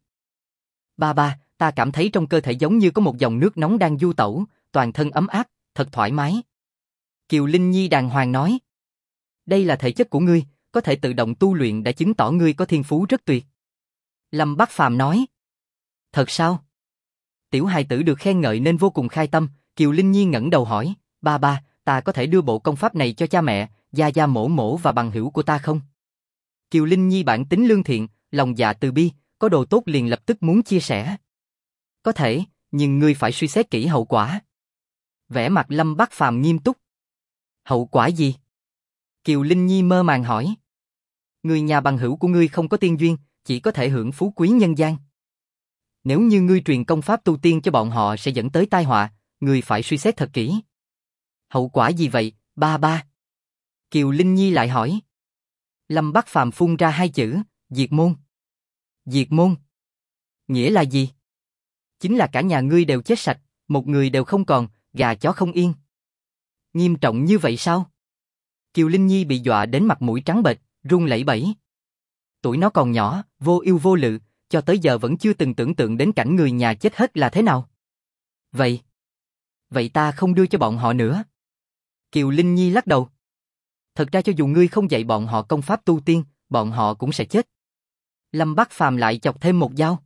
Ba ba, ta cảm thấy trong cơ thể giống như có một dòng nước nóng đang du tẩu, toàn thân ấm áp, thật thoải mái. Kiều Linh Nhi đàng hoàng nói. Đây là thể chất của ngươi, có thể tự động tu luyện đã chứng tỏ ngươi có thiên phú rất tuyệt. Lâm Bắc Phàm nói. Thật sao? Tiểu hài tử được khen ngợi nên vô cùng khai tâm, Kiều Linh Nhi ngẩng đầu hỏi, ba ba, ta có thể đưa bộ công pháp này cho cha mẹ, gia gia mổ mổ và bằng hữu của ta không? Kiều Linh Nhi bản tính lương thiện, lòng dạ từ bi, có đồ tốt liền lập tức muốn chia sẻ. Có thể, nhưng ngươi phải suy xét kỹ hậu quả. Vẻ mặt Lâm Bắc Phàm nghiêm túc. Hậu quả gì? Kiều Linh Nhi mơ màng hỏi. Người nhà bằng hữu của ngươi không có tiên duyên, chỉ có thể hưởng phú quý nhân gian. Nếu như ngươi truyền công pháp tu tiên cho bọn họ sẽ dẫn tới tai họa, ngươi phải suy xét thật kỹ. Hậu quả gì vậy, ba ba? Kiều Linh Nhi lại hỏi. Lâm Bắc Phàm phun ra 2 chữ, diệt môn. Diệt môn? Nghĩa là gì? Chính là cả nhà ngươi đều chết sạch, một người đều không còn, gà chó không yên. Nghiêm trọng như vậy sao? Kiều Linh Nhi bị dọa đến mặt mũi trắng bệch, run lẩy bẩy. Tuổi nó còn nhỏ, vô ưu vô lự, cho tới giờ vẫn chưa từng tưởng tượng đến cảnh người nhà chết hết là thế nào. Vậy ta không đưa cho bọn họ nữa. Kiều Linh Nhi lắc đầu. Thật ra cho dù ngươi không dạy bọn họ công pháp tu tiên, bọn họ cũng sẽ chết. Lâm Bắc Phàm lại chọc thêm một dao.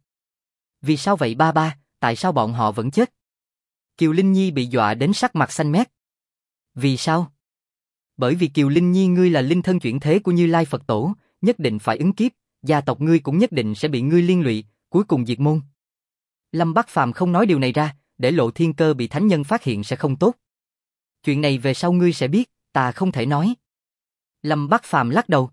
Vì sao vậy ba ba, tại sao bọn họ vẫn chết? Kiều Linh Nhi bị dọa đến sắc mặt xanh mét. Vì sao? Bởi vì Kiều Linh Nhi ngươi là linh thân chuyển thế của Như Lai Phật Tổ, nhất định phải ứng kiếp, gia tộc ngươi cũng nhất định sẽ bị ngươi liên lụy, cuối cùng diệt môn. Lâm Bắc Phàm không nói điều này ra, để Lộ Thiên Cơ bị thánh nhân phát hiện sẽ không tốt. Chuyện này về sau ngươi sẽ biết, ta không thể nói. Lâm Bắc Phàm lắc đầu.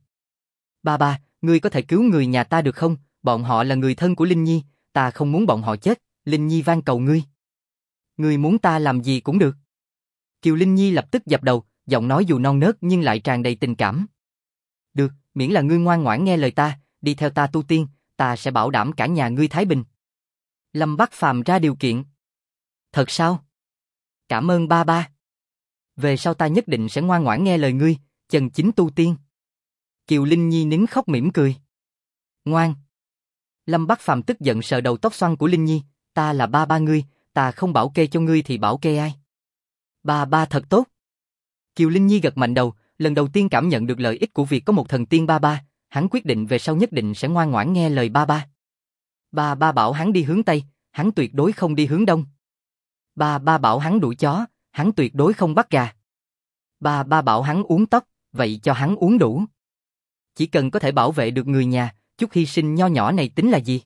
Ba ba, ngươi có thể cứu người nhà ta được không? Bọn họ là người thân của Linh Nhi, ta không muốn bọn họ chết, Linh Nhi van cầu ngươi. Ngươi muốn ta làm gì cũng được. Kiều Linh Nhi lập tức dập đầu, giọng nói dù non nớt nhưng lại tràn đầy tình cảm. Được, miễn là ngươi ngoan ngoãn nghe lời ta, đi theo ta tu tiên, ta sẽ bảo đảm cả nhà ngươi thái bình. Lâm Bắc Phàm ra điều kiện. Thật sao? Cảm ơn ba ba. Về sau ta nhất định sẽ ngoan ngoãn nghe lời ngươi, chân chính tu tiên. Kiều Linh Nhi nín khóc mỉm cười. Ngoan. Lâm Bắc Phàm tức giận sờ đầu tóc xoăn của Linh Nhi, ta là ba ba ngươi, ta không bảo kê cho ngươi thì bảo kê ai? Ba ba thật tốt. Kiều Linh Nhi gật mạnh đầu, lần đầu tiên cảm nhận được lợi ích của việc có một thần tiên ba ba, hắn quyết định về sau nhất định sẽ ngoan ngoãn nghe lời ba ba. Ba ba bảo hắn đi hướng Tây, hắn tuyệt đối không đi hướng Đông. Ba ba bảo hắn đuổi chó, hắn tuyệt đối không bắt gà. Ba ba bảo hắn uống tóc, vậy cho hắn uống đủ. Chỉ cần có thể bảo vệ được người nhà, chút hy sinh nho nhỏ này tính là gì?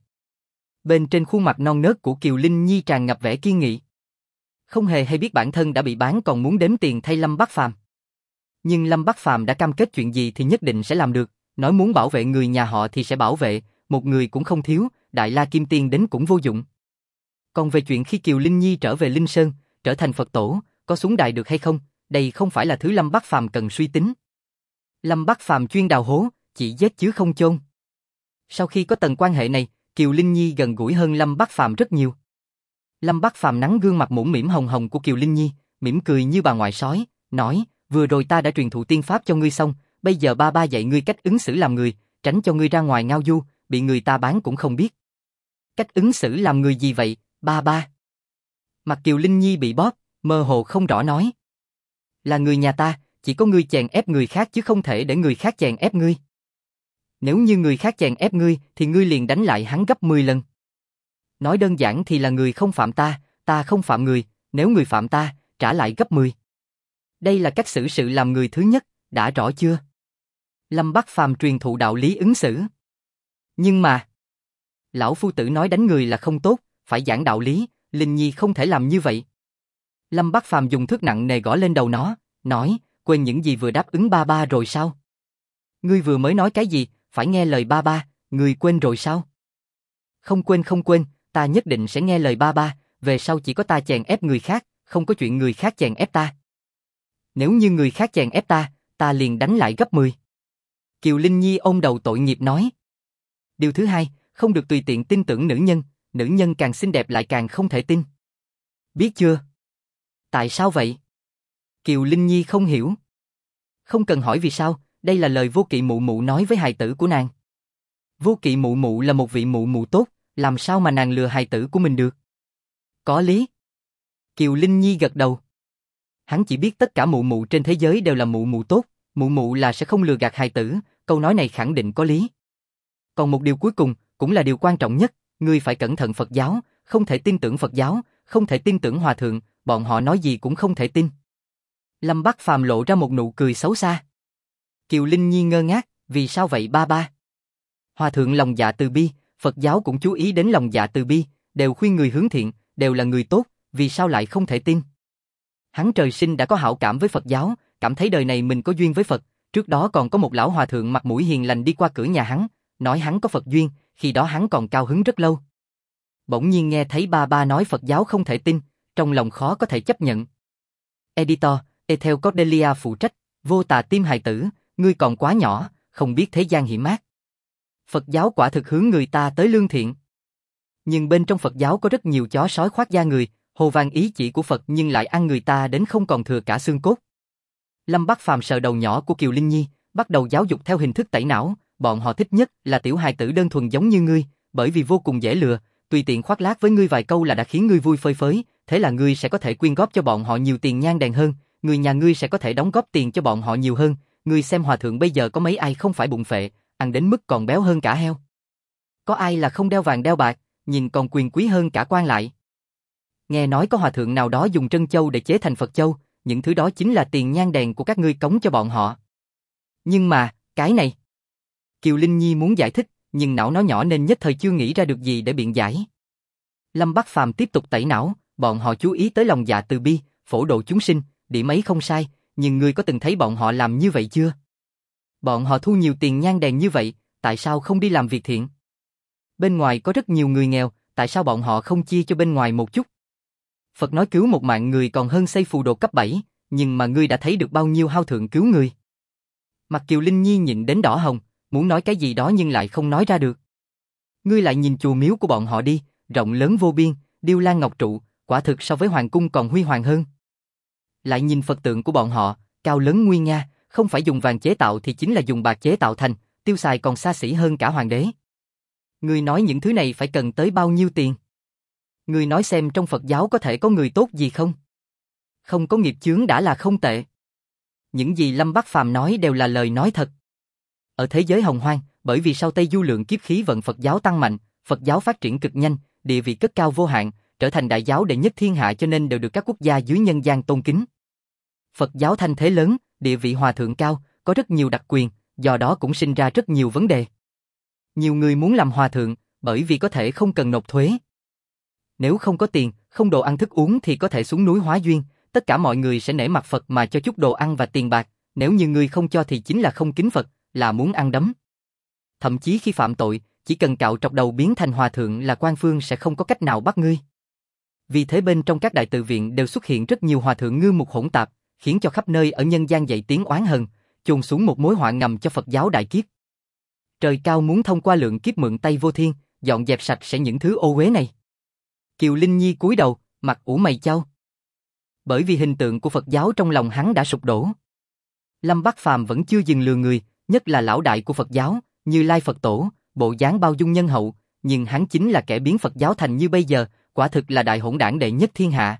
Bên trên khuôn mặt non nớt của Kiều Linh Nhi tràn ngập vẻ kiên nghị. Không hề hay biết bản thân đã bị bán còn muốn đếm tiền thay Lâm Bắc Phàm. Nhưng Lâm Bắc Phàm đã cam kết chuyện gì thì nhất định sẽ làm được, nói muốn bảo vệ người nhà họ thì sẽ bảo vệ, một người cũng không thiếu, Đại La Kim Tiên đến cũng vô dụng. Còn về chuyện khi Kiều Linh Nhi trở về Linh Sơn, trở thành Phật Tổ, có xuống đài được hay không, đây không phải là thứ Lâm Bắc Phàm cần suy tính. Lâm Bắc Phàm chuyên đào hố, chỉ giết chứ không chôn. Sau khi có tầng quan hệ này, Kiều Linh Nhi gần gũi hơn Lâm Bắc Phàm rất nhiều. Lâm Bắc Phàm nắng gương mặt mũm mĩm hồng hồng của Kiều Linh Nhi, mỉm cười như bà ngoại sói, nói, vừa rồi ta đã truyền thụ tiên pháp cho ngươi xong, bây giờ ba ba dạy ngươi cách ứng xử làm người, tránh cho ngươi ra ngoài ngao du, bị người ta bán cũng không biết. Cách ứng xử làm người gì vậy, ba ba? Mặt Kiều Linh Nhi bị bóp, mơ hồ không rõ nói. Là người nhà ta, chỉ có ngươi chèn ép người khác chứ không thể để người khác chèn ép ngươi. Nếu như người khác chèn ép ngươi thì ngươi liền đánh lại hắn gấp 10 lần. Nói đơn giản thì là người không phạm ta, ta không phạm người, nếu người phạm ta, trả lại gấp 10. Đây là cách xử sự làm người thứ nhất, đã rõ chưa? Lâm Bắc Phàm truyền thụ đạo lý ứng xử. Nhưng mà, lão phu tử nói đánh người là không tốt, phải giảng đạo lý, Linh Nhi không thể làm như vậy. Lâm Bắc Phàm dùng thước nặng nề gõ lên đầu nó, nói, quên những gì vừa đáp ứng ba ba rồi sao? Ngươi vừa mới nói cái gì, phải nghe lời ba ba, ngươi quên rồi sao? Không quên, ta nhất định sẽ nghe lời ba ba, về sau chỉ có ta chèn ép người khác, không có chuyện người khác chèn ép ta. Nếu như người khác chèn ép ta, ta liền đánh lại gấp 10. Kiều Linh Nhi ôm đầu tội nghiệp nói. Điều thứ hai, không được tùy tiện tin tưởng nữ nhân càng xinh đẹp lại càng không thể tin. Biết chưa? Tại sao vậy? Kiều Linh Nhi không hiểu. Không cần hỏi vì sao, đây là lời Vô Kỵ mụ mụ nói với hài tử của nàng. Vô Kỵ mụ mụ là một vị mụ mụ tốt, làm sao mà nàng lừa hài tử của mình được? Có lý. Kiều Linh Nhi gật đầu. Hắn chỉ biết tất cả mụ mụ trên thế giới đều là mụ mụ tốt, mụ mụ là sẽ không lừa gạt hài tử, câu nói này khẳng định có lý. Còn một điều cuối cùng, cũng là điều quan trọng nhất, ngươi phải cẩn thận Phật giáo, không thể tin tưởng Phật giáo, không thể tin tưởng hòa thượng, bọn họ nói gì cũng không thể tin. Lâm Bắc Phàm lộ ra một nụ cười xấu xa. Kiều Linh Nhi ngơ ngác, vì sao vậy ba ba? Hòa thượng lòng dạ từ bi, Phật giáo cũng chú ý đến lòng dạ từ bi, đều khuyên người hướng thiện, đều là người tốt, vì sao lại không thể tin? Hắn trời sinh đã có hảo cảm với Phật giáo, cảm thấy đời này mình có duyên với Phật, trước đó còn có một lão hòa thượng mặt mũi hiền lành đi qua cửa nhà hắn, nói hắn có Phật duyên, khi đó hắn còn cao hứng rất lâu. Bỗng nhiên nghe thấy ba ba nói Phật giáo không thể tin, trong lòng khó có thể chấp nhận. Editor, Ethel Cordelia phụ trách, Vô Tà Tim hài tử, ngươi còn quá nhỏ, không biết thế gian hiểm ác. Phật giáo quả thực hướng người ta tới lương thiện. Nhưng bên trong Phật giáo có rất nhiều chó sói khoác da người, hồ vang ý chỉ của Phật nhưng lại ăn người ta đến không còn thừa cả xương cốt. Lâm Bắc Phàm sờ đầu nhỏ của Kiều Linh Nhi, bắt đầu giáo dục theo hình thức tẩy não, bọn họ thích nhất là tiểu hài tử đơn thuần giống như ngươi, bởi vì vô cùng dễ lừa, tùy tiện khoác lác với ngươi vài câu là đã khiến ngươi vui phơi phới, thế là ngươi sẽ có thể quyên góp cho bọn họ nhiều tiền nhang đèn hơn, người nhà ngươi sẽ có thể đóng góp tiền cho bọn họ nhiều hơn, ngươi xem hòa thượng bây giờ có mấy ai không phải bụng phệ, ăn đến mức còn béo hơn cả heo. Có ai là không đeo vàng đeo bạc, nhìn còn quyền quý hơn cả quan lại. Nghe nói có hòa thượng nào đó dùng trân châu để chế thành Phật châu, những thứ đó chính là tiền nhang đèn của các ngươi cống cho bọn họ. Nhưng mà, cái này... Kiều Linh Nhi muốn giải thích, nhưng não nó nhỏ nên nhất thời chưa nghĩ ra được gì để biện giải. Lâm Bắc Phàm tiếp tục tẩy não, bọn họ chú ý tới lòng dạ từ bi, phổ độ chúng sinh, điểm ấy không sai, nhưng ngươi có từng thấy bọn họ làm như vậy chưa? Bọn họ thu nhiều tiền nhang đèn như vậy, tại sao không đi làm việc thiện? Bên ngoài có rất nhiều người nghèo, tại sao bọn họ không chia cho bên ngoài một chút? Phật nói cứu một mạng người còn hơn xây phù đồ cấp 7, nhưng mà ngươi đã thấy được bao nhiêu hao thượng cứu người. Mặt Kiều Linh Nhi nhịn đến đỏ hồng, muốn nói cái gì đó nhưng lại không nói ra được. Ngươi lại nhìn chùa miếu của bọn họ đi, rộng lớn vô biên, điêu lan ngọc trụ, quả thực so với hoàng cung còn huy hoàng hơn. Lại nhìn Phật tượng của bọn họ, cao lớn nguy nga, không phải dùng vàng chế tạo thì chính là dùng bạc chế tạo thành, tiêu xài còn xa xỉ hơn cả hoàng đế. Ngươi nói những thứ này phải cần tới bao nhiêu tiền? Ngươi nói xem trong Phật giáo có thể có người tốt gì không? Không có nghiệp chướng đã là không tệ. Những gì Lâm Bắc Phàm nói đều là lời nói thật. Ở thế giới hồng hoang, bởi vì sau Tây Du lượng kiếp khí vận Phật giáo tăng mạnh, Phật giáo phát triển cực nhanh, địa vị cất cao vô hạn, trở thành đại giáo đệ nhất thiên hạ cho nên đều được các quốc gia dưới nhân gian tôn kính. Phật giáo thanh thế lớn, địa vị hòa thượng cao, có rất nhiều đặc quyền, do đó cũng sinh ra rất nhiều vấn đề. Nhiều người muốn làm hòa thượng, bởi vì có thể không cần nộp thuế. Nếu không có tiền, không đồ ăn thức uống thì có thể xuống núi hóa duyên, tất cả mọi người sẽ nể mặt Phật mà cho chút đồ ăn và tiền bạc, nếu như người không cho thì chính là không kính Phật, là muốn ăn đấm. Thậm chí khi phạm tội, chỉ cần cạo trọc đầu biến thành hòa thượng là quan phương sẽ không có cách nào bắt ngươi. Vì thế bên trong các đại tự viện đều xuất hiện rất nhiều hòa thượng ngư mục hỗn tạp, khiến cho khắp nơi ở nhân gian dậy tiếng oán hờn, chôn xuống một mối họa ngầm cho Phật giáo đại kiếp. Trời cao muốn thông qua lượng kiếp mượn tay vô thiên, dọn dẹp sạch sẽ những thứ ô uế này. Kiều Linh Nhi cúi đầu, mặt ủ mày chau. Bởi vì hình tượng của Phật giáo trong lòng hắn đã sụp đổ. Lâm Bắc Phàm vẫn chưa dừng lừa người, nhất là lão đại của Phật giáo, Như Lai Phật Tổ, bộ dáng bao dung nhân hậu, nhưng hắn chính là kẻ biến Phật giáo thành như bây giờ, quả thực là đại hỗn đảng đệ nhất thiên hạ.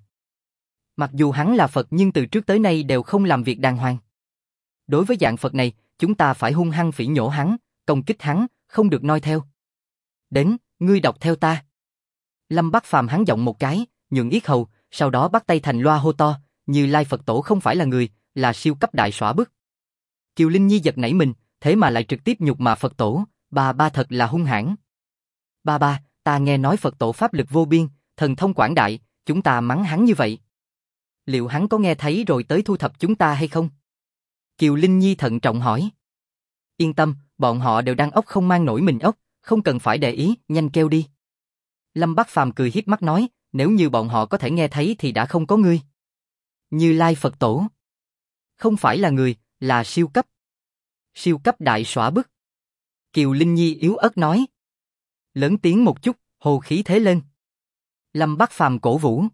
Mặc dù hắn là Phật nhưng từ trước tới nay đều không làm việc đàng hoàng. Đối với dạng Phật này, chúng ta phải hung hăng phỉ nhổ hắn, công kích hắn, không được noi theo. Đến, ngươi đọc theo ta. Lâm Bắc Phàm hắn giọng một cái, nhường yết hầu, sau đó bắt tay thành loa hô to, Như Lai Phật Tổ không phải là người, là siêu cấp đại xõa bức. Kiều Linh Nhi giật nảy mình, thế mà lại trực tiếp nhục mạ Phật Tổ, ba thật là hung hãn. Ba, ta nghe nói Phật Tổ pháp lực vô biên, thần thông quảng đại, chúng ta mắng hắn như vậy. Liệu hắn có nghe thấy rồi tới thu thập chúng ta hay không? Kiều Linh Nhi thận trọng hỏi. Yên tâm, bọn họ đều đang ốc không mang nổi mình ốc, không cần phải để ý, nhanh kêu đi. Lâm Bắc Phàm cười hiếp mắt nói, nếu như bọn họ có thể nghe thấy thì đã không có ngươi. Như Lai Phật Tổ. Không phải là người, là siêu cấp. Siêu cấp đại xõa bức. Kiều Linh Nhi yếu ớt nói. Lớn tiếng một chút, hồ khí thế lên. Lâm Bắc Phàm cổ vũ.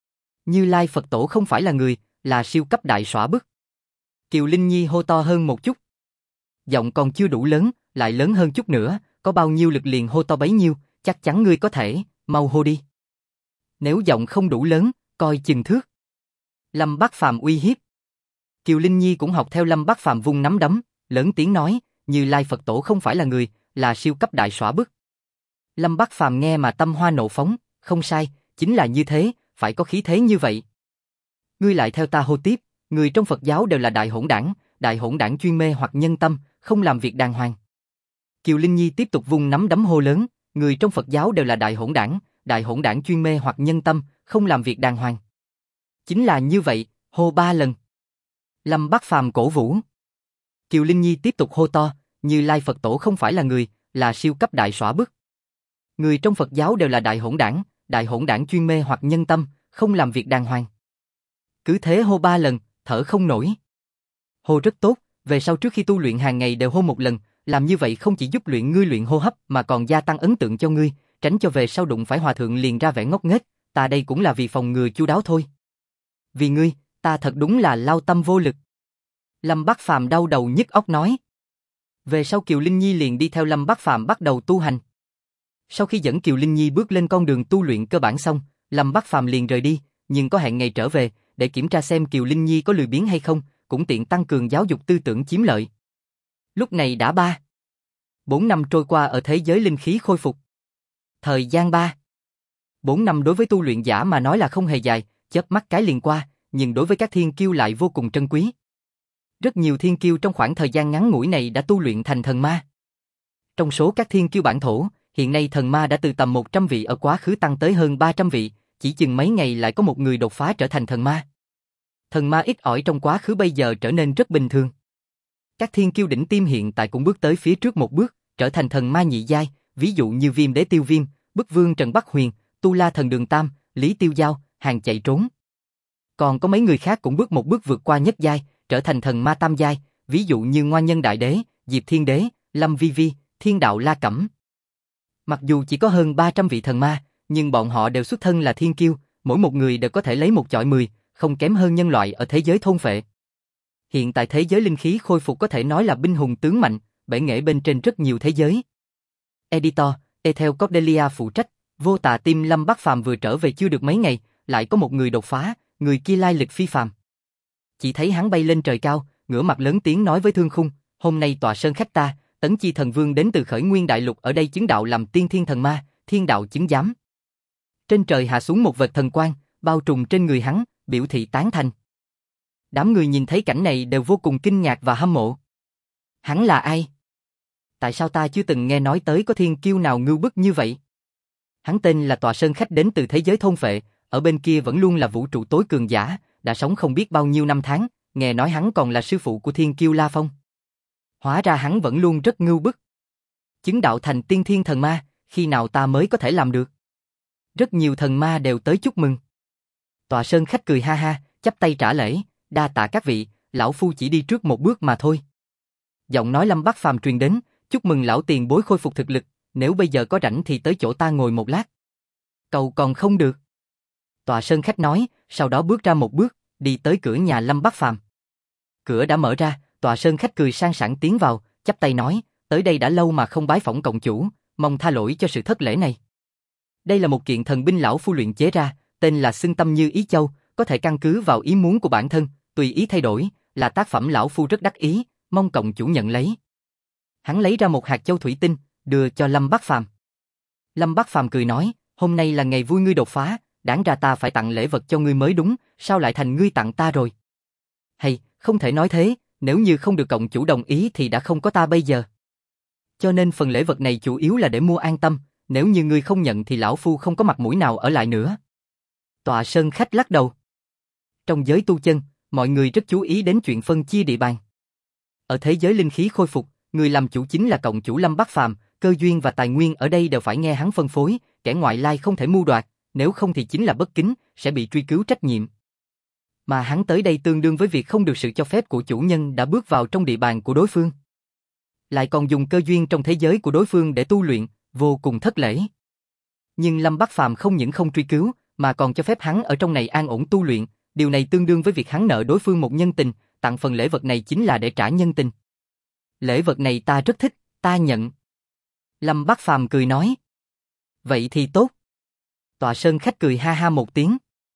Như Lai Phật Tổ không phải là người, là siêu cấp đại xõa bức. Kiều Linh Nhi hô to hơn một chút. Giọng còn chưa đủ lớn, lại lớn hơn chút nữa, có bao nhiêu lực liền hô to bấy nhiêu, chắc chắn ngươi có thể, mau hô đi. Nếu giọng không đủ lớn, coi chừng thước. Lâm Bắc Phàm uy hiếp. Kiều Linh Nhi cũng học theo Lâm Bắc Phàm vung nắm đấm, lớn tiếng nói, Như Lai Phật Tổ không phải là người, là siêu cấp đại xõa bức. Lâm Bắc Phàm nghe mà tâm hoa nộ phóng, không sai, chính là như thế, phải có khí thế như vậy. Ngươi lại theo ta hô tiếp, người trong Phật giáo đều là đại hỗn đảng chuyên mê hoặc nhân tâm, không làm việc đàng hoàng. Kiều Linh Nhi tiếp tục vung nắm đấm hô lớn, người trong Phật giáo đều là đại hỗn đảng chuyên mê hoặc nhân tâm, không làm việc đàng hoàng. Chính là như vậy, hô 3 lần. Lâm Bắc Phàm cổ vũ. Kiều Linh Nhi tiếp tục hô to, Như Lai Phật Tổ không phải là người, là siêu cấp đại xõa bức. Người trong Phật giáo đều là đại hỗn đảng chuyên mê hoặc nhân tâm, không làm việc đàng hoàng. Cứ thế hô 3 lần, thở không nổi. Hô rất tốt, về sau trước khi tu luyện hàng ngày đều hô một lần, làm như vậy không chỉ giúp ngươi luyện hô hấp mà còn gia tăng ấn tượng cho ngươi, tránh cho về sau đụng phải hòa thượng liền ra vẻ ngốc nghếch, ta đây cũng là vì phòng ngừa chu đáo thôi. Vì ngươi, ta thật đúng là lao tâm vô lực. Lâm Bắc Phàm đau đầu nhức óc nói. Về sau Kiều Linh Nhi liền đi theo Lâm Bắc Phàm bắt đầu tu hành. Sau khi dẫn Kiều Linh Nhi bước lên con đường tu luyện cơ bản xong, Lâm Bắc Phàm liền rời đi, nhưng có hẹn ngày trở về, để kiểm tra xem Kiều Linh Nhi có lười biếng hay không, cũng tiện tăng cường giáo dục tư tưởng chiếm lợi. Lúc này đã 4 năm trôi qua ở thế giới linh khí khôi phục. Thời gian 4 năm đối với tu luyện giả mà nói là không hề dài, chớp mắt cái liền qua, nhưng đối với các thiên kiêu lại vô cùng trân quý. Rất nhiều thiên kiêu trong khoảng thời gian ngắn ngủi này đã tu luyện thành thần ma. Trong số các thiên kiêu bản thổ, hiện nay thần ma đã từ tầm 100 vị ở quá khứ tăng tới hơn 300 vị, chỉ chừng mấy ngày lại có một người đột phá trở thành thần ma. Thần ma ít ỏi trong quá khứ bây giờ trở nên rất bình thường. Các thiên kiêu đỉnh tiêm hiện tại cũng bước tới phía trước một bước, trở thành thần ma nhị giai, ví dụ như Viêm Đế Tiêu Viêm, Bức Vương Trần Bắc Huyền, Tu La Thần Đường Tam, Lý Tiêu Giao, Hàng Chạy Trốn. Còn có mấy người khác cũng bước một bước vượt qua nhất giai, trở thành thần ma tam giai, ví dụ như Ngoa Nhân Đại Đế, Diệp Thiên Đế, Lâm Vi Vi, Thiên Đạo La Cẩm. Mặc dù chỉ có hơn 300 vị thần ma, nhưng bọn họ đều xuất thân là thiên kiêu, mỗi một người đều có thể lấy một chọi 10, không kém hơn nhân loại ở thế giới thôn phệ. Hiện tại thế giới linh khí khôi phục có thể nói là binh hùng tướng mạnh, bể nghệ bên trên rất nhiều thế giới. Editor, Ethel Cordelia phụ trách, Vô Tà Tim Lâm Bắc Phàm vừa trở về chưa được mấy ngày, lại có một người đột phá, người kia lai lịch phi phàm. Chỉ thấy hắn bay lên trời cao, ngửa mặt lớn tiếng nói với Thương Khung, hôm nay tọa sơn khách ta, Tấn Chi Thần Vương đến từ Khởi Nguyên Đại Lục ở đây chứng đạo làm tiên thiên thần ma, thiên đạo chứng giám. Trên trời hạ xuống một vệt thần quang, bao trùm trên người hắn, biểu thị tán thành. Đám người nhìn thấy cảnh này đều vô cùng kinh ngạc và hâm mộ. Hắn là ai? Tại sao ta chưa từng nghe nói tới có thiên kiêu nào ngưu bức như vậy? Hắn tên là Tọa Sơn Khách đến từ thế giới thôn phệ, ở bên kia vẫn luôn là vũ trụ tối cường giả, đã sống không biết bao nhiêu năm tháng, nghe nói hắn còn là sư phụ của thiên kiêu La Phong. Hóa ra hắn vẫn luôn rất ngưu bức. Chứng đạo thành tiên thiên thần ma, khi nào ta mới có thể làm được? Rất nhiều thần ma đều tới chúc mừng. Tọa Sơn Khách cười ha ha, chắp tay trả lễ, đa tạ các vị, lão phu chỉ đi trước một bước mà thôi. Giọng nói Lâm Bắc Phàm truyền đến, chúc mừng lão tiền bối khôi phục thực lực, nếu bây giờ có rảnh thì tới chỗ ta ngồi một lát. Cầu còn không được. Tọa Sơn Khách nói, sau đó bước ra một bước, đi tới cửa nhà Lâm Bắc Phàm. Cửa đã mở ra, Tọa Sơn Khách cười sang sảng tiến vào, chắp tay nói, tới đây đã lâu mà không bái phỏng cộng chủ, mong tha lỗi cho sự thất lễ này. Đây là một kiện thần binh lão phu luyện chế ra, tên là Xưng Tâm Như Ý Châu, có thể căn cứ vào ý muốn của bản thân, tùy ý thay đổi, là tác phẩm lão phu rất đắc ý, mong cộng chủ nhận lấy. Hắn lấy ra một hạt châu thủy tinh, đưa cho Lâm Bắc Phàm. Lâm Bắc Phàm cười nói, hôm nay là ngày vui ngươi đột phá, đáng ra ta phải tặng lễ vật cho ngươi mới đúng, sao lại thành ngươi tặng ta rồi? Hay, không thể nói thế, nếu như không được cộng chủ đồng ý thì đã không có ta bây giờ. Cho nên phần lễ vật này chủ yếu là để mua an tâm, nếu như ngươi không nhận thì lão phu không có mặt mũi nào ở lại nữa. Tọa Sơn Khách lắc đầu. Trong giới tu chân, mọi người rất chú ý đến chuyện phân chia địa bàn. Ở thế giới linh khí khôi phục, người làm chủ chính là cộng chủ Lâm Bắc Phàm, cơ duyên và tài nguyên ở đây đều phải nghe hắn phân phối, kẻ ngoại lai không thể mưu đoạt, nếu không thì chính là bất kính, sẽ bị truy cứu trách nhiệm. Mà hắn tới đây tương đương với việc không được sự cho phép của chủ nhân đã bước vào trong địa bàn của đối phương. Lại còn dùng cơ duyên trong thế giới của đối phương để tu luyện, vô cùng thất lễ. Nhưng Lâm Bắc Phàm không những không truy cứu, mà còn cho phép hắn ở trong này an ổn tu luyện, điều này tương đương với việc hắn nợ đối phương một nhân tình, tặng phần lễ vật này chính là để trả nhân tình. Lễ vật này ta rất thích, ta nhận. Lâm Bắc Phàm cười nói. Vậy thì tốt. Tọa Sơn Khách cười ha ha một tiếng.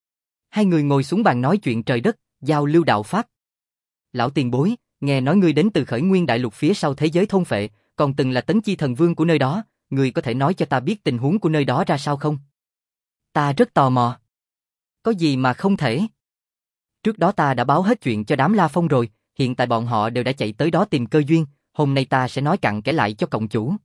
Hai người ngồi xuống bàn nói chuyện trời đất, giao lưu đạo pháp. Lão tiền bối, nghe nói ngươi đến từ Khởi Nguyên Đại Lục phía sau thế giới thôn phệ, còn từng là Tấn Chi Thần Vương của nơi đó, ngươi có thể nói cho ta biết tình huống của nơi đó ra sao không? Ta rất tò mò. Có gì mà không thể? Trước đó ta đã báo hết chuyện cho đám La Phong rồi, hiện tại bọn họ đều đã chạy tới đó tìm cơ duyên, hôm nay ta sẽ nói cặn kẽ lại cho cộng chủ.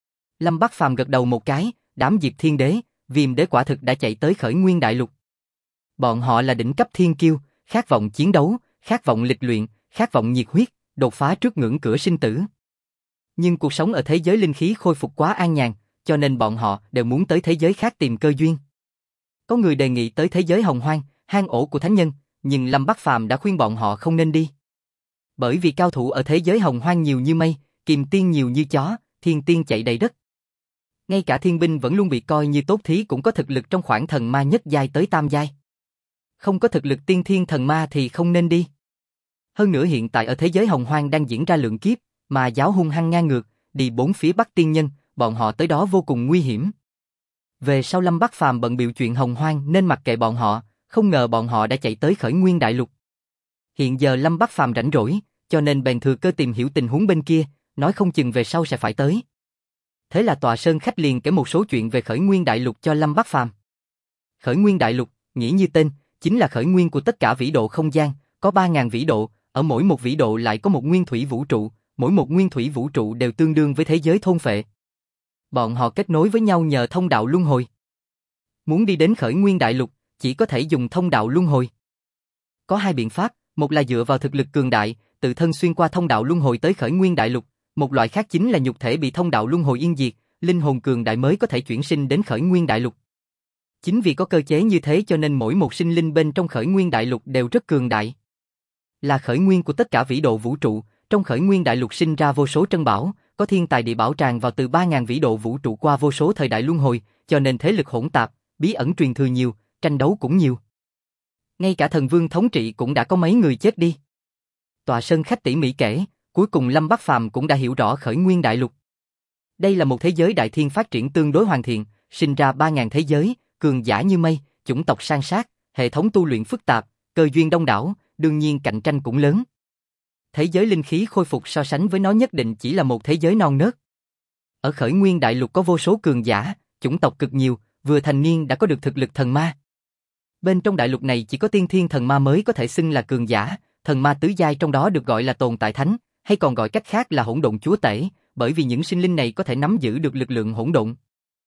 Lâm Bắc Phàm gật đầu một cái, đám Diệp Thiên Đế, Viêm Đế quả thực đã chạy tới Khởi Nguyên Đại Lục. Bọn họ là đỉnh cấp thiên kiêu, khát vọng chiến đấu, khát vọng lịch luyện, khát vọng nhiệt huyết, đột phá trước ngưỡng cửa sinh tử. Nhưng cuộc sống ở thế giới linh khí khôi phục quá an nhàn, cho nên bọn họ đều muốn tới thế giới khác tìm cơ duyên. Có người đề nghị tới thế giới hồng hoang, hang ổ của thánh nhân, nhưng Lâm Bắc Phàm đã khuyên bọn họ không nên đi. Bởi vì cao thủ ở thế giới hồng hoang nhiều như mây, kiềm tiên nhiều như chó, thiên tiên chạy đầy đất. Ngay cả thiên binh vẫn luôn bị coi như tốt thí cũng có thực lực trong khoảng thần ma nhất giai tới tam giai. Không có thực lực tiên thiên thần ma thì không nên đi. Hơn nữa hiện tại ở thế giới hồng hoang đang diễn ra lượng kiếp, mà giáo hung hăng ngang ngược, đi bốn phía bắt tiên nhân, bọn họ tới đó vô cùng nguy hiểm. Về sau Lâm Bắc Phàm bận bịu chuyện hồng hoang nên mặc kệ bọn họ, không ngờ bọn họ đã chạy tới Khởi Nguyên Đại Lục. Hiện giờ Lâm Bắc Phàm rảnh rỗi, cho nên bèn thừa cơ tìm hiểu tình huống bên kia, nói không chừng về sau sẽ phải tới. Thế là Tòa Sơn Khách liền kể một số chuyện về Khởi Nguyên Đại Lục cho Lâm Bắc Phàm. Khởi Nguyên Đại Lục, nghĩa như tên, chính là khởi nguyên của tất cả vĩ độ không gian, có 3.000 vĩ độ, ở mỗi một vĩ độ lại có một nguyên thủy vũ trụ, mỗi một nguyên thủy vũ trụ đều tương đương với thế giới thôn phệ. Bọn họ kết nối với nhau nhờ thông đạo luân hồi. Muốn đi đến Khởi Nguyên Đại Lục, chỉ có thể dùng thông đạo luân hồi. Có hai biện pháp, một là dựa vào thực lực cường đại, tự thân xuyên qua thông đạo luân hồi tới Khởi Nguyên Đại Lục, một loại khác chính là nhục thể bị thông đạo luân hồi yên diệt, linh hồn cường đại mới có thể chuyển sinh đến Khởi Nguyên Đại Lục. Chính vì có cơ chế như thế cho nên mỗi một sinh linh bên trong Khởi Nguyên Đại Lục đều rất cường đại. Là khởi nguyên của tất cả vĩ độ vũ trụ, trong Khởi Nguyên Đại Lục sinh ra vô số trân bảo, có thiên tài địa bảo tràn vào từ 3.000 vĩ độ vũ trụ qua vô số thời đại luân hồi, cho nên thế lực hỗn tạp, bí ẩn truyền thừa nhiều, tranh đấu cũng nhiều. Ngay cả thần vương thống trị cũng đã có mấy người chết đi. Tòa Sơn Khách tỉ mỉ kể, cuối cùng Lâm Bắc Phàm cũng đã hiểu rõ Khởi Nguyên Đại Lục. Đây là một thế giới đại thiên phát triển tương đối hoàn thiện, sinh ra 3.000 thế giới, cường giả như mây, chủng tộc san sát, hệ thống tu luyện phức tạp, cơ duyên đông đảo, đương nhiên cạnh tranh cũng lớn. Thế giới linh khí khôi phục so sánh với nó nhất định chỉ là một thế giới non nớt. Ở Khởi Nguyên Đại Lục có vô số cường giả, chủng tộc cực nhiều, vừa thành niên đã có được thực lực thần ma. Bên trong đại lục này chỉ có tiên thiên thần ma mới có thể xưng là cường giả, thần ma tứ giai trong đó được gọi là tồn tại thánh, hay còn gọi cách khác là hỗn độn chúa tể, bởi vì những sinh linh này có thể nắm giữ được lực lượng hỗn độn.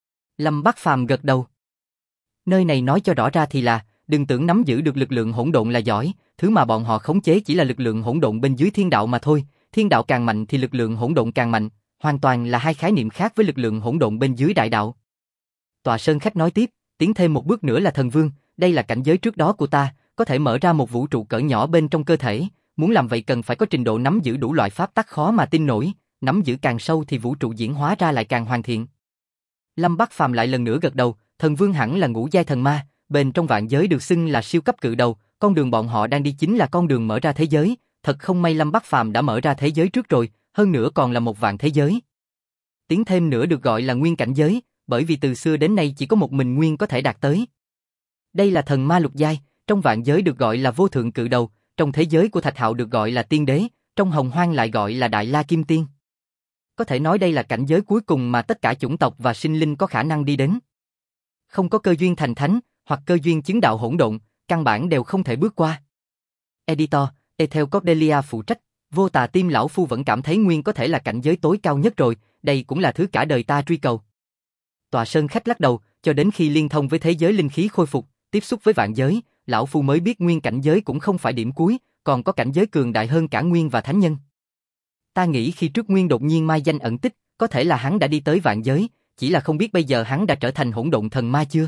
Lâm Bắc Phàm gật đầu. Nơi này nói cho rõ ra thì là, đừng tưởng nắm giữ được lực lượng hỗn độn là giỏi, thứ mà bọn họ khống chế chỉ là lực lượng hỗn độn bên dưới thiên đạo mà thôi, thiên đạo càng mạnh thì lực lượng hỗn độn càng mạnh, hoàn toàn là hai khái niệm khác với lực lượng hỗn độn bên dưới đại đạo. Tòa Sơn Khách nói tiếp, tiến thêm một bước nữa là thần vương, đây là cảnh giới trước đó của ta, có thể mở ra một vũ trụ cỡ nhỏ bên trong cơ thể, muốn làm vậy cần phải có trình độ nắm giữ đủ loại pháp tắc khó mà tin nổi, nắm giữ càng sâu thì vũ trụ diễn hóa ra lại càng hoàn thiện. Lâm Bắc Phàm lại lần nữa gật đầu, thần vương hẳn là ngũ giai thần ma, bên trong vạn giới được xưng là siêu cấp cự đầu, con đường bọn họ đang đi chính là con đường mở ra thế giới, thật không may Lâm Bắc Phàm đã mở ra thế giới trước rồi, hơn nữa còn là một vạn thế giới. Tiến thêm nữa được gọi là nguyên cảnh giới, bởi vì từ xưa đến nay chỉ có một mình nguyên có thể đạt tới. Đây là thần ma lục giai, trong vạn giới được gọi là vô thượng cự đầu, trong thế giới của Thạch Hạo được gọi là tiên đế, trong hồng hoang lại gọi là đại la kim tiên. Có thể nói đây là cảnh giới cuối cùng mà tất cả chủng tộc và sinh linh có khả năng đi đến. Không có cơ duyên thành thánh, hoặc cơ duyên chứng đạo hỗn độn, căn bản đều không thể bước qua. Editor, Ethel Cordelia phụ trách, Vô Tà Tim lão phu vẫn cảm thấy nguyên có thể là cảnh giới tối cao nhất rồi, đây cũng là thứ cả đời ta truy cầu. Tòa Sơn Khách lắc đầu, cho đến khi liên thông với thế giới linh khí khôi phục, tiếp xúc với vạn giới, lão phu mới biết nguyên cảnh giới cũng không phải điểm cuối, còn có cảnh giới cường đại hơn cả nguyên và thánh nhân. Ta nghĩ khi trước nguyên đột nhiên mai danh ẩn tích, có thể là hắn đã đi tới vạn giới, chỉ là không biết bây giờ hắn đã trở thành hỗn độn thần ma chưa.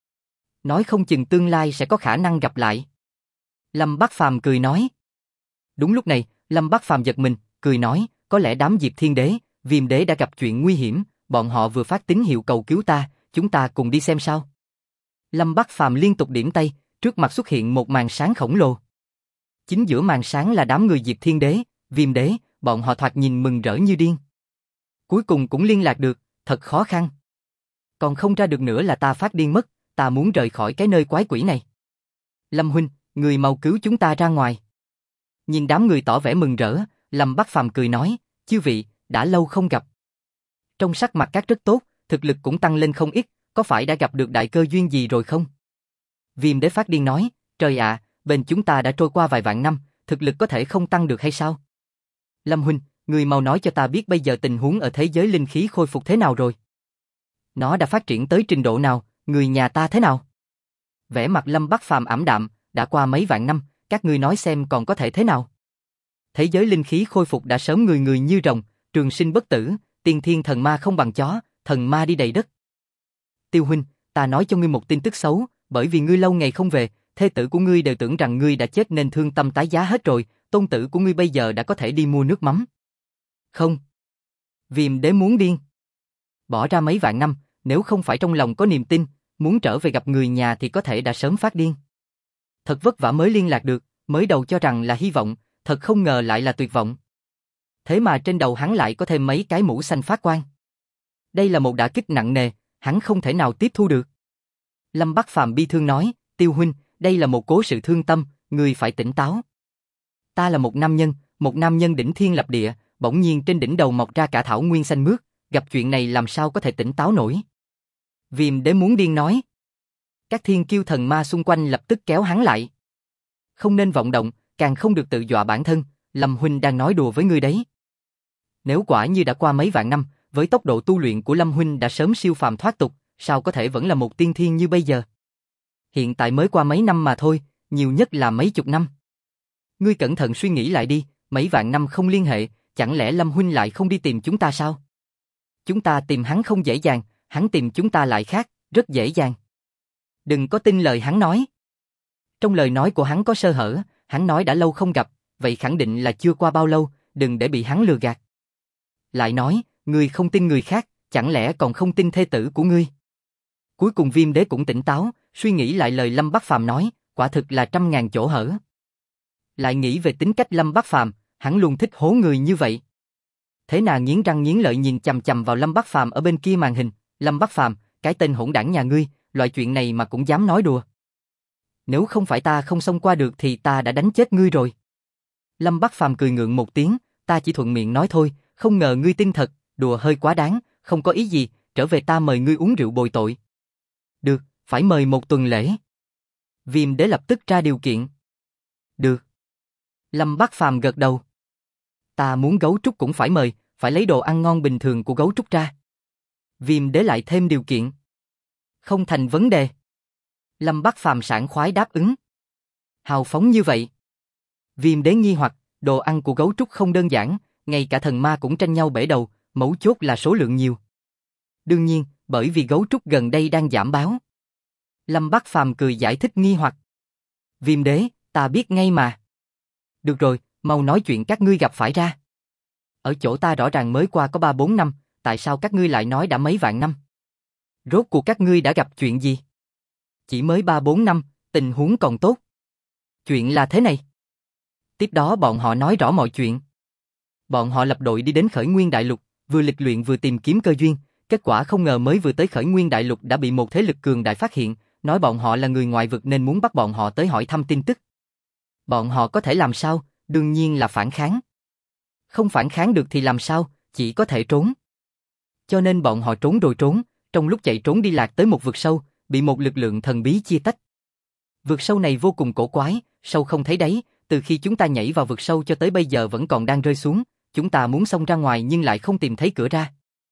Nói không chừng tương lai sẽ có khả năng gặp lại. Lâm Bắc Phàm cười nói. Đúng lúc này, Lâm Bắc Phàm giật mình, cười nói, có lẽ đám Diệp Thiên Đế, Viêm Đế đã gặp chuyện nguy hiểm, bọn họ vừa phát tín hiệu cầu cứu ta, chúng ta cùng đi xem sao. Lâm Bắc Phàm liên tục điểm tay, trước mặt xuất hiện một màn sáng khổng lồ. Chính giữa màn sáng là đám người Diệp Thiên Đế, Viêm Đế, bọn họ thoạt nhìn mừng rỡ như điên. Cuối cùng cũng liên lạc được, thật khó khăn. Còn không ra được nữa là ta phát điên mất, ta muốn rời khỏi cái nơi quái quỷ này. Lâm huynh, người mau cứu chúng ta ra ngoài. Nhìn đám người tỏ vẻ mừng rỡ, Lâm Bắc Phàm cười nói, chư vị, đã lâu không gặp. Trong sắc mặt các rất tốt, thực lực cũng tăng lên không ít, có phải đã gặp được đại cơ duyên gì rồi không? Viêm Đế phát điên nói, trời ạ, bên chúng ta đã trôi qua vài vạn năm, thực lực có thể không tăng được hay sao? Lâm huynh, người mau nói cho ta biết bây giờ tình huống ở thế giới linh khí khôi phục thế nào rồi? Nó đã phát triển tới trình độ nào, người nhà ta thế nào? Vẻ mặt Lâm Bắc Phàm ảm đạm, đã qua mấy vạn năm, các ngươi nói xem còn có thể thế nào? Thế giới linh khí khôi phục đã sớm người người như rồng, trường sinh bất tử, tiên thiên thần ma không bằng chó, thần ma đi đầy đất. Tiêu huynh, ta nói cho ngươi một tin tức xấu, bởi vì ngươi lâu ngày không về, thê tử của ngươi đều tưởng rằng ngươi đã chết nên thương tâm tái giá hết rồi, tôn tử của ngươi bây giờ đã có thể đi mua nước mắm. Không. Viêm Đế muốn điên. Bỏ ra mấy vạn năm, nếu không phải trong lòng có niềm tin, muốn trở về gặp người nhà thì có thể đã sớm phát điên. Thật vất vả mới liên lạc được, mới đầu cho rằng là hy vọng, thật không ngờ lại là tuyệt vọng. Thế mà trên đầu hắn lại có thêm mấy cái mũ xanh phát quang. Đây là một đả kích nặng nề, hắn không thể nào tiếp thu được. Lâm Bắc Phàm bi thương nói, Tiêu huynh, đây là một cố sự thương tâm, người phải tỉnh táo. Ta là một nam nhân đỉnh thiên lập địa, bỗng nhiên trên đỉnh đầu mọc ra cả thảo nguyên xanh mướt, gặp chuyện này làm sao có thể tỉnh táo nổi. Viêm đế muốn điên nói. Các thiên kiêu thần ma xung quanh lập tức kéo hắn lại. Không nên vọng động, càng không được tự dọa bản thân, Lâm huynh đang nói đùa với ngươi đấy. Nếu quả như đã qua mấy vạn năm, với tốc độ tu luyện của Lâm huynh đã sớm siêu phàm thoát tục, sao có thể vẫn là một tiên thiên như bây giờ? Hiện tại mới qua mấy năm mà thôi, nhiều nhất là mấy chục năm. Ngươi cẩn thận suy nghĩ lại đi, mấy vạn năm không liên hệ, chẳng lẽ Lâm huynh lại không đi tìm chúng ta sao? Chúng ta tìm hắn không dễ dàng, hắn tìm chúng ta lại khác, rất dễ dàng. Đừng có tin lời hắn nói. Trong lời nói của hắn có sơ hở, hắn nói đã lâu không gặp, vậy khẳng định là chưa qua bao lâu, đừng để bị hắn lừa gạt. Lại nói, ngươi không tin người khác, chẳng lẽ còn không tin thê tử của ngươi? Cuối cùng Viêm đế cũng tỉnh táo, suy nghĩ lại lời Lâm Bắc Phàm nói, quả thực là trăm ngàn chỗ hở. Lại nghĩ về tính cách Lâm Bắc Phàm, hắn luôn thích hố người như vậy. Thế nàng nghiến răng nghiến lợi nhìn chằm chằm vào Lâm Bắc Phàm ở bên kia màn hình, Lâm Bắc Phàm, cái tên hỗn đảng nhà ngươi, loại chuyện này mà cũng dám nói đùa. Nếu không phải ta không xông qua được thì ta đã đánh chết ngươi rồi. Lâm Bắc Phàm cười ngượng một tiếng, ta chỉ thuận miệng nói thôi, không ngờ ngươi tin thật, đùa hơi quá đáng, không có ý gì, trở về ta mời ngươi uống rượu bồi tội. Được, phải mời một tuần lễ. Viêm đế lập tức ra điều kiện. Được. Lâm Bắc Phàm gật đầu. Ta muốn gấu trúc cũng phải mời, phải lấy đồ ăn ngon bình thường của gấu trúc ra. Viêm đế lại thêm điều kiện. Không thành vấn đề. Lâm Bắc Phàm sảng khoái đáp ứng. Hào phóng như vậy. Viêm đế nghi hoặc, đồ ăn của gấu trúc không đơn giản, ngay cả thần ma cũng tranh nhau bể đầu, mấu chốt là số lượng nhiều. Đương nhiên, bởi vì gấu trúc gần đây đang giảm báo. Lâm Bắc Phàm cười giải thích nghi hoặc. Viêm đế, ta biết ngay mà. Được rồi, mau nói chuyện các ngươi gặp phải ra. Ở chỗ ta rõ ràng mới qua có 3-4 năm, tại sao các ngươi lại nói đã mấy vạn năm? Rốt cuộc các ngươi đã gặp chuyện gì? Chỉ mới 3-4 năm, tình huống còn tốt. Chuyện là thế này. Tiếp đó bọn họ nói rõ mọi chuyện. Bọn họ lập đội đi đến Khởi Nguyên Đại Lục, vừa lịch luyện vừa tìm kiếm cơ duyên, kết quả không ngờ mới vừa tới Khởi Nguyên Đại Lục đã bị một thế lực cường đại phát hiện, nói bọn họ là người ngoại vực nên muốn bắt bọn họ tới hỏi thăm tin tức. Bọn họ có thể làm sao? Đương nhiên là phản kháng. Không phản kháng được thì làm sao? Chỉ có thể trốn. Cho nên bọn họ trốn rồi trốn, trong lúc chạy trốn đi lạc tới một vực sâu, bị một lực lượng thần bí chia tách. Vực sâu này vô cùng cổ quái, sâu không thấy đáy, từ khi chúng ta nhảy vào vực sâu cho tới bây giờ vẫn còn đang rơi xuống, chúng ta muốn xông ra ngoài nhưng lại không tìm thấy cửa ra.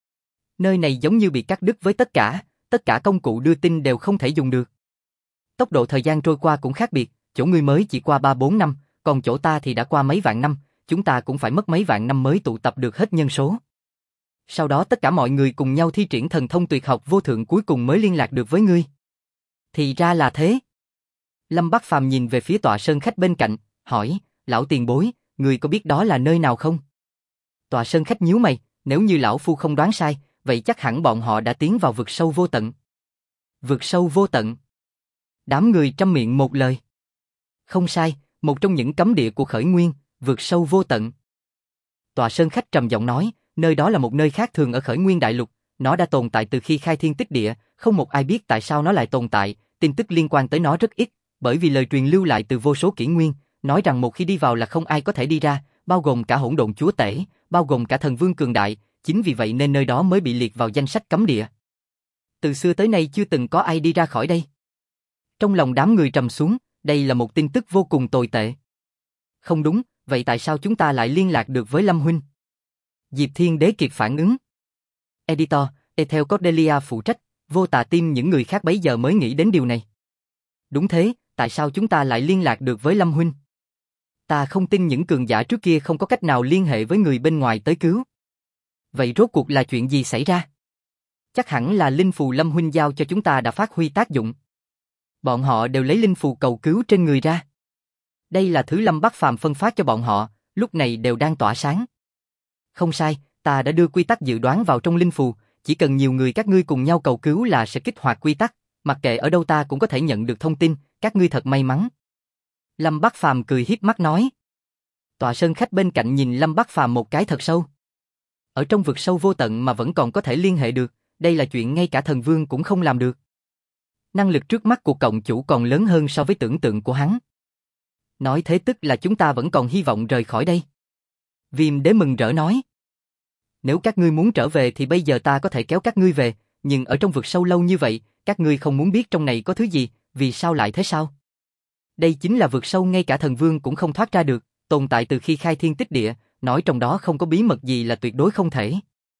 Nơi này giống như bị cắt đứt với tất cả công cụ đưa tin đều không thể dùng được. Tốc độ thời gian trôi qua cũng khác biệt, chỗ ngươi mới chỉ qua 3-4 năm, còn chỗ ta thì đã qua mấy vạn năm, chúng ta cũng phải mất mấy vạn năm mới tụ tập được hết nhân số. Sau đó tất cả mọi người cùng nhau thi triển thần thông tuyệt học vô thượng cuối cùng mới liên lạc được với ngươi. Thì ra là thế. Lâm Bắc Phàm nhìn về phía tọa sơn khách bên cạnh, hỏi, lão tiền bối, ngươi có biết đó là nơi nào không? Tọa sơn khách nhíu mày, nếu như lão phu không đoán sai, vậy chắc hẳn bọn họ đã tiến vào vực sâu vô tận. Vực sâu vô tận. Đám người trăm miệng một lời. Không sai, một trong những cấm địa của Khởi Nguyên, vực sâu vô tận. Tọa sơn khách trầm giọng nói, nơi đó là một nơi khác thường ở Khởi Nguyên Đại Lục, nó đã tồn tại từ khi khai thiên tích địa, không một ai biết tại sao nó lại tồn tại, tin tức liên quan tới nó rất ít, bởi vì lời truyền lưu lại từ vô số kỷ nguyên, nói rằng một khi đi vào là không ai có thể đi ra, bao gồm cả hỗn độn chúa tể, bao gồm cả thần vương cường đại, chính vì vậy nên nơi đó mới bị liệt vào danh sách cấm địa. Từ xưa tới nay chưa từng có ai đi ra khỏi đây. Trong lòng đám người trầm xuống, đây là một tin tức vô cùng tồi tệ. Không đúng, vậy tại sao chúng ta lại liên lạc được với Lâm huynh? Diệp Thiên Đế kịp phản ứng. Editor, Ethel Cordelia phụ trách, Vô Tà Tim những người khác bấy giờ mới nghĩ đến điều này. Đúng thế, tại sao chúng ta lại liên lạc được với Lâm huynh? Ta không tin những cường giả trước kia không có cách nào liên hệ với người bên ngoài tới cứu. Vậy rốt cuộc là chuyện gì xảy ra? Chắc hẳn là linh phù Lâm huynh giao cho chúng ta đã phát huy tác dụng. Bọn họ đều lấy linh phù cầu cứu trên người ra. Đây là thứ Lâm Bắc Phàm phân phát cho bọn họ, lúc này đều đang tỏa sáng. Không sai, ta đã đưa quy tắc dự đoán vào trong linh phù, chỉ cần nhiều người các ngươi cùng nhau cầu cứu là sẽ kích hoạt quy tắc, mặc kệ ở đâu ta cũng có thể nhận được thông tin, các ngươi thật may mắn. Lâm Bắc Phàm cười hiếp mắt nói. Tọa sơn khách bên cạnh nhìn Lâm Bắc Phàm một cái thật sâu. Ở trong vực sâu vô tận mà vẫn còn có thể liên hệ được, đây là chuyện ngay cả thần vương cũng không làm được. Năng lực trước mắt của cộng chủ còn lớn hơn so với tưởng tượng của hắn. Nói thế tức là chúng ta vẫn còn hy vọng rời khỏi đây. Viêm đế mừng rỡ nói. Nếu các ngươi muốn trở về thì bây giờ ta có thể kéo các ngươi về, nhưng ở trong vực sâu lâu như vậy, các ngươi không muốn biết trong này có thứ gì, vì sao lại thế sao? Đây chính là vực sâu ngay cả thần vương cũng không thoát ra được, tồn tại từ khi khai thiên tích địa, nói trong đó không có bí mật gì là tuyệt đối không thể.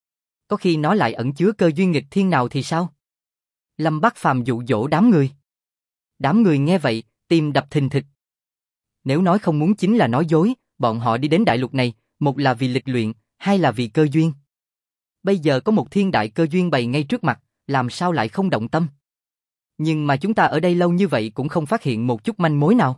Có khi nó lại ẩn chứa cơ duyên nghịch thiên nào thì sao? Lâm Bác Phàm dụ dỗ đám người. Đám người nghe vậy, tim đập thình thịch. Nếu nói không muốn chính là nói dối, bọn họ đi đến đại lục này, một là vì lịch luyện, hai là vì cơ duyên. Bây giờ có một thiên đại cơ duyên bày ngay trước mặt, làm sao lại không động tâm? Nhưng mà chúng ta ở đây lâu như vậy cũng không phát hiện một chút manh mối nào.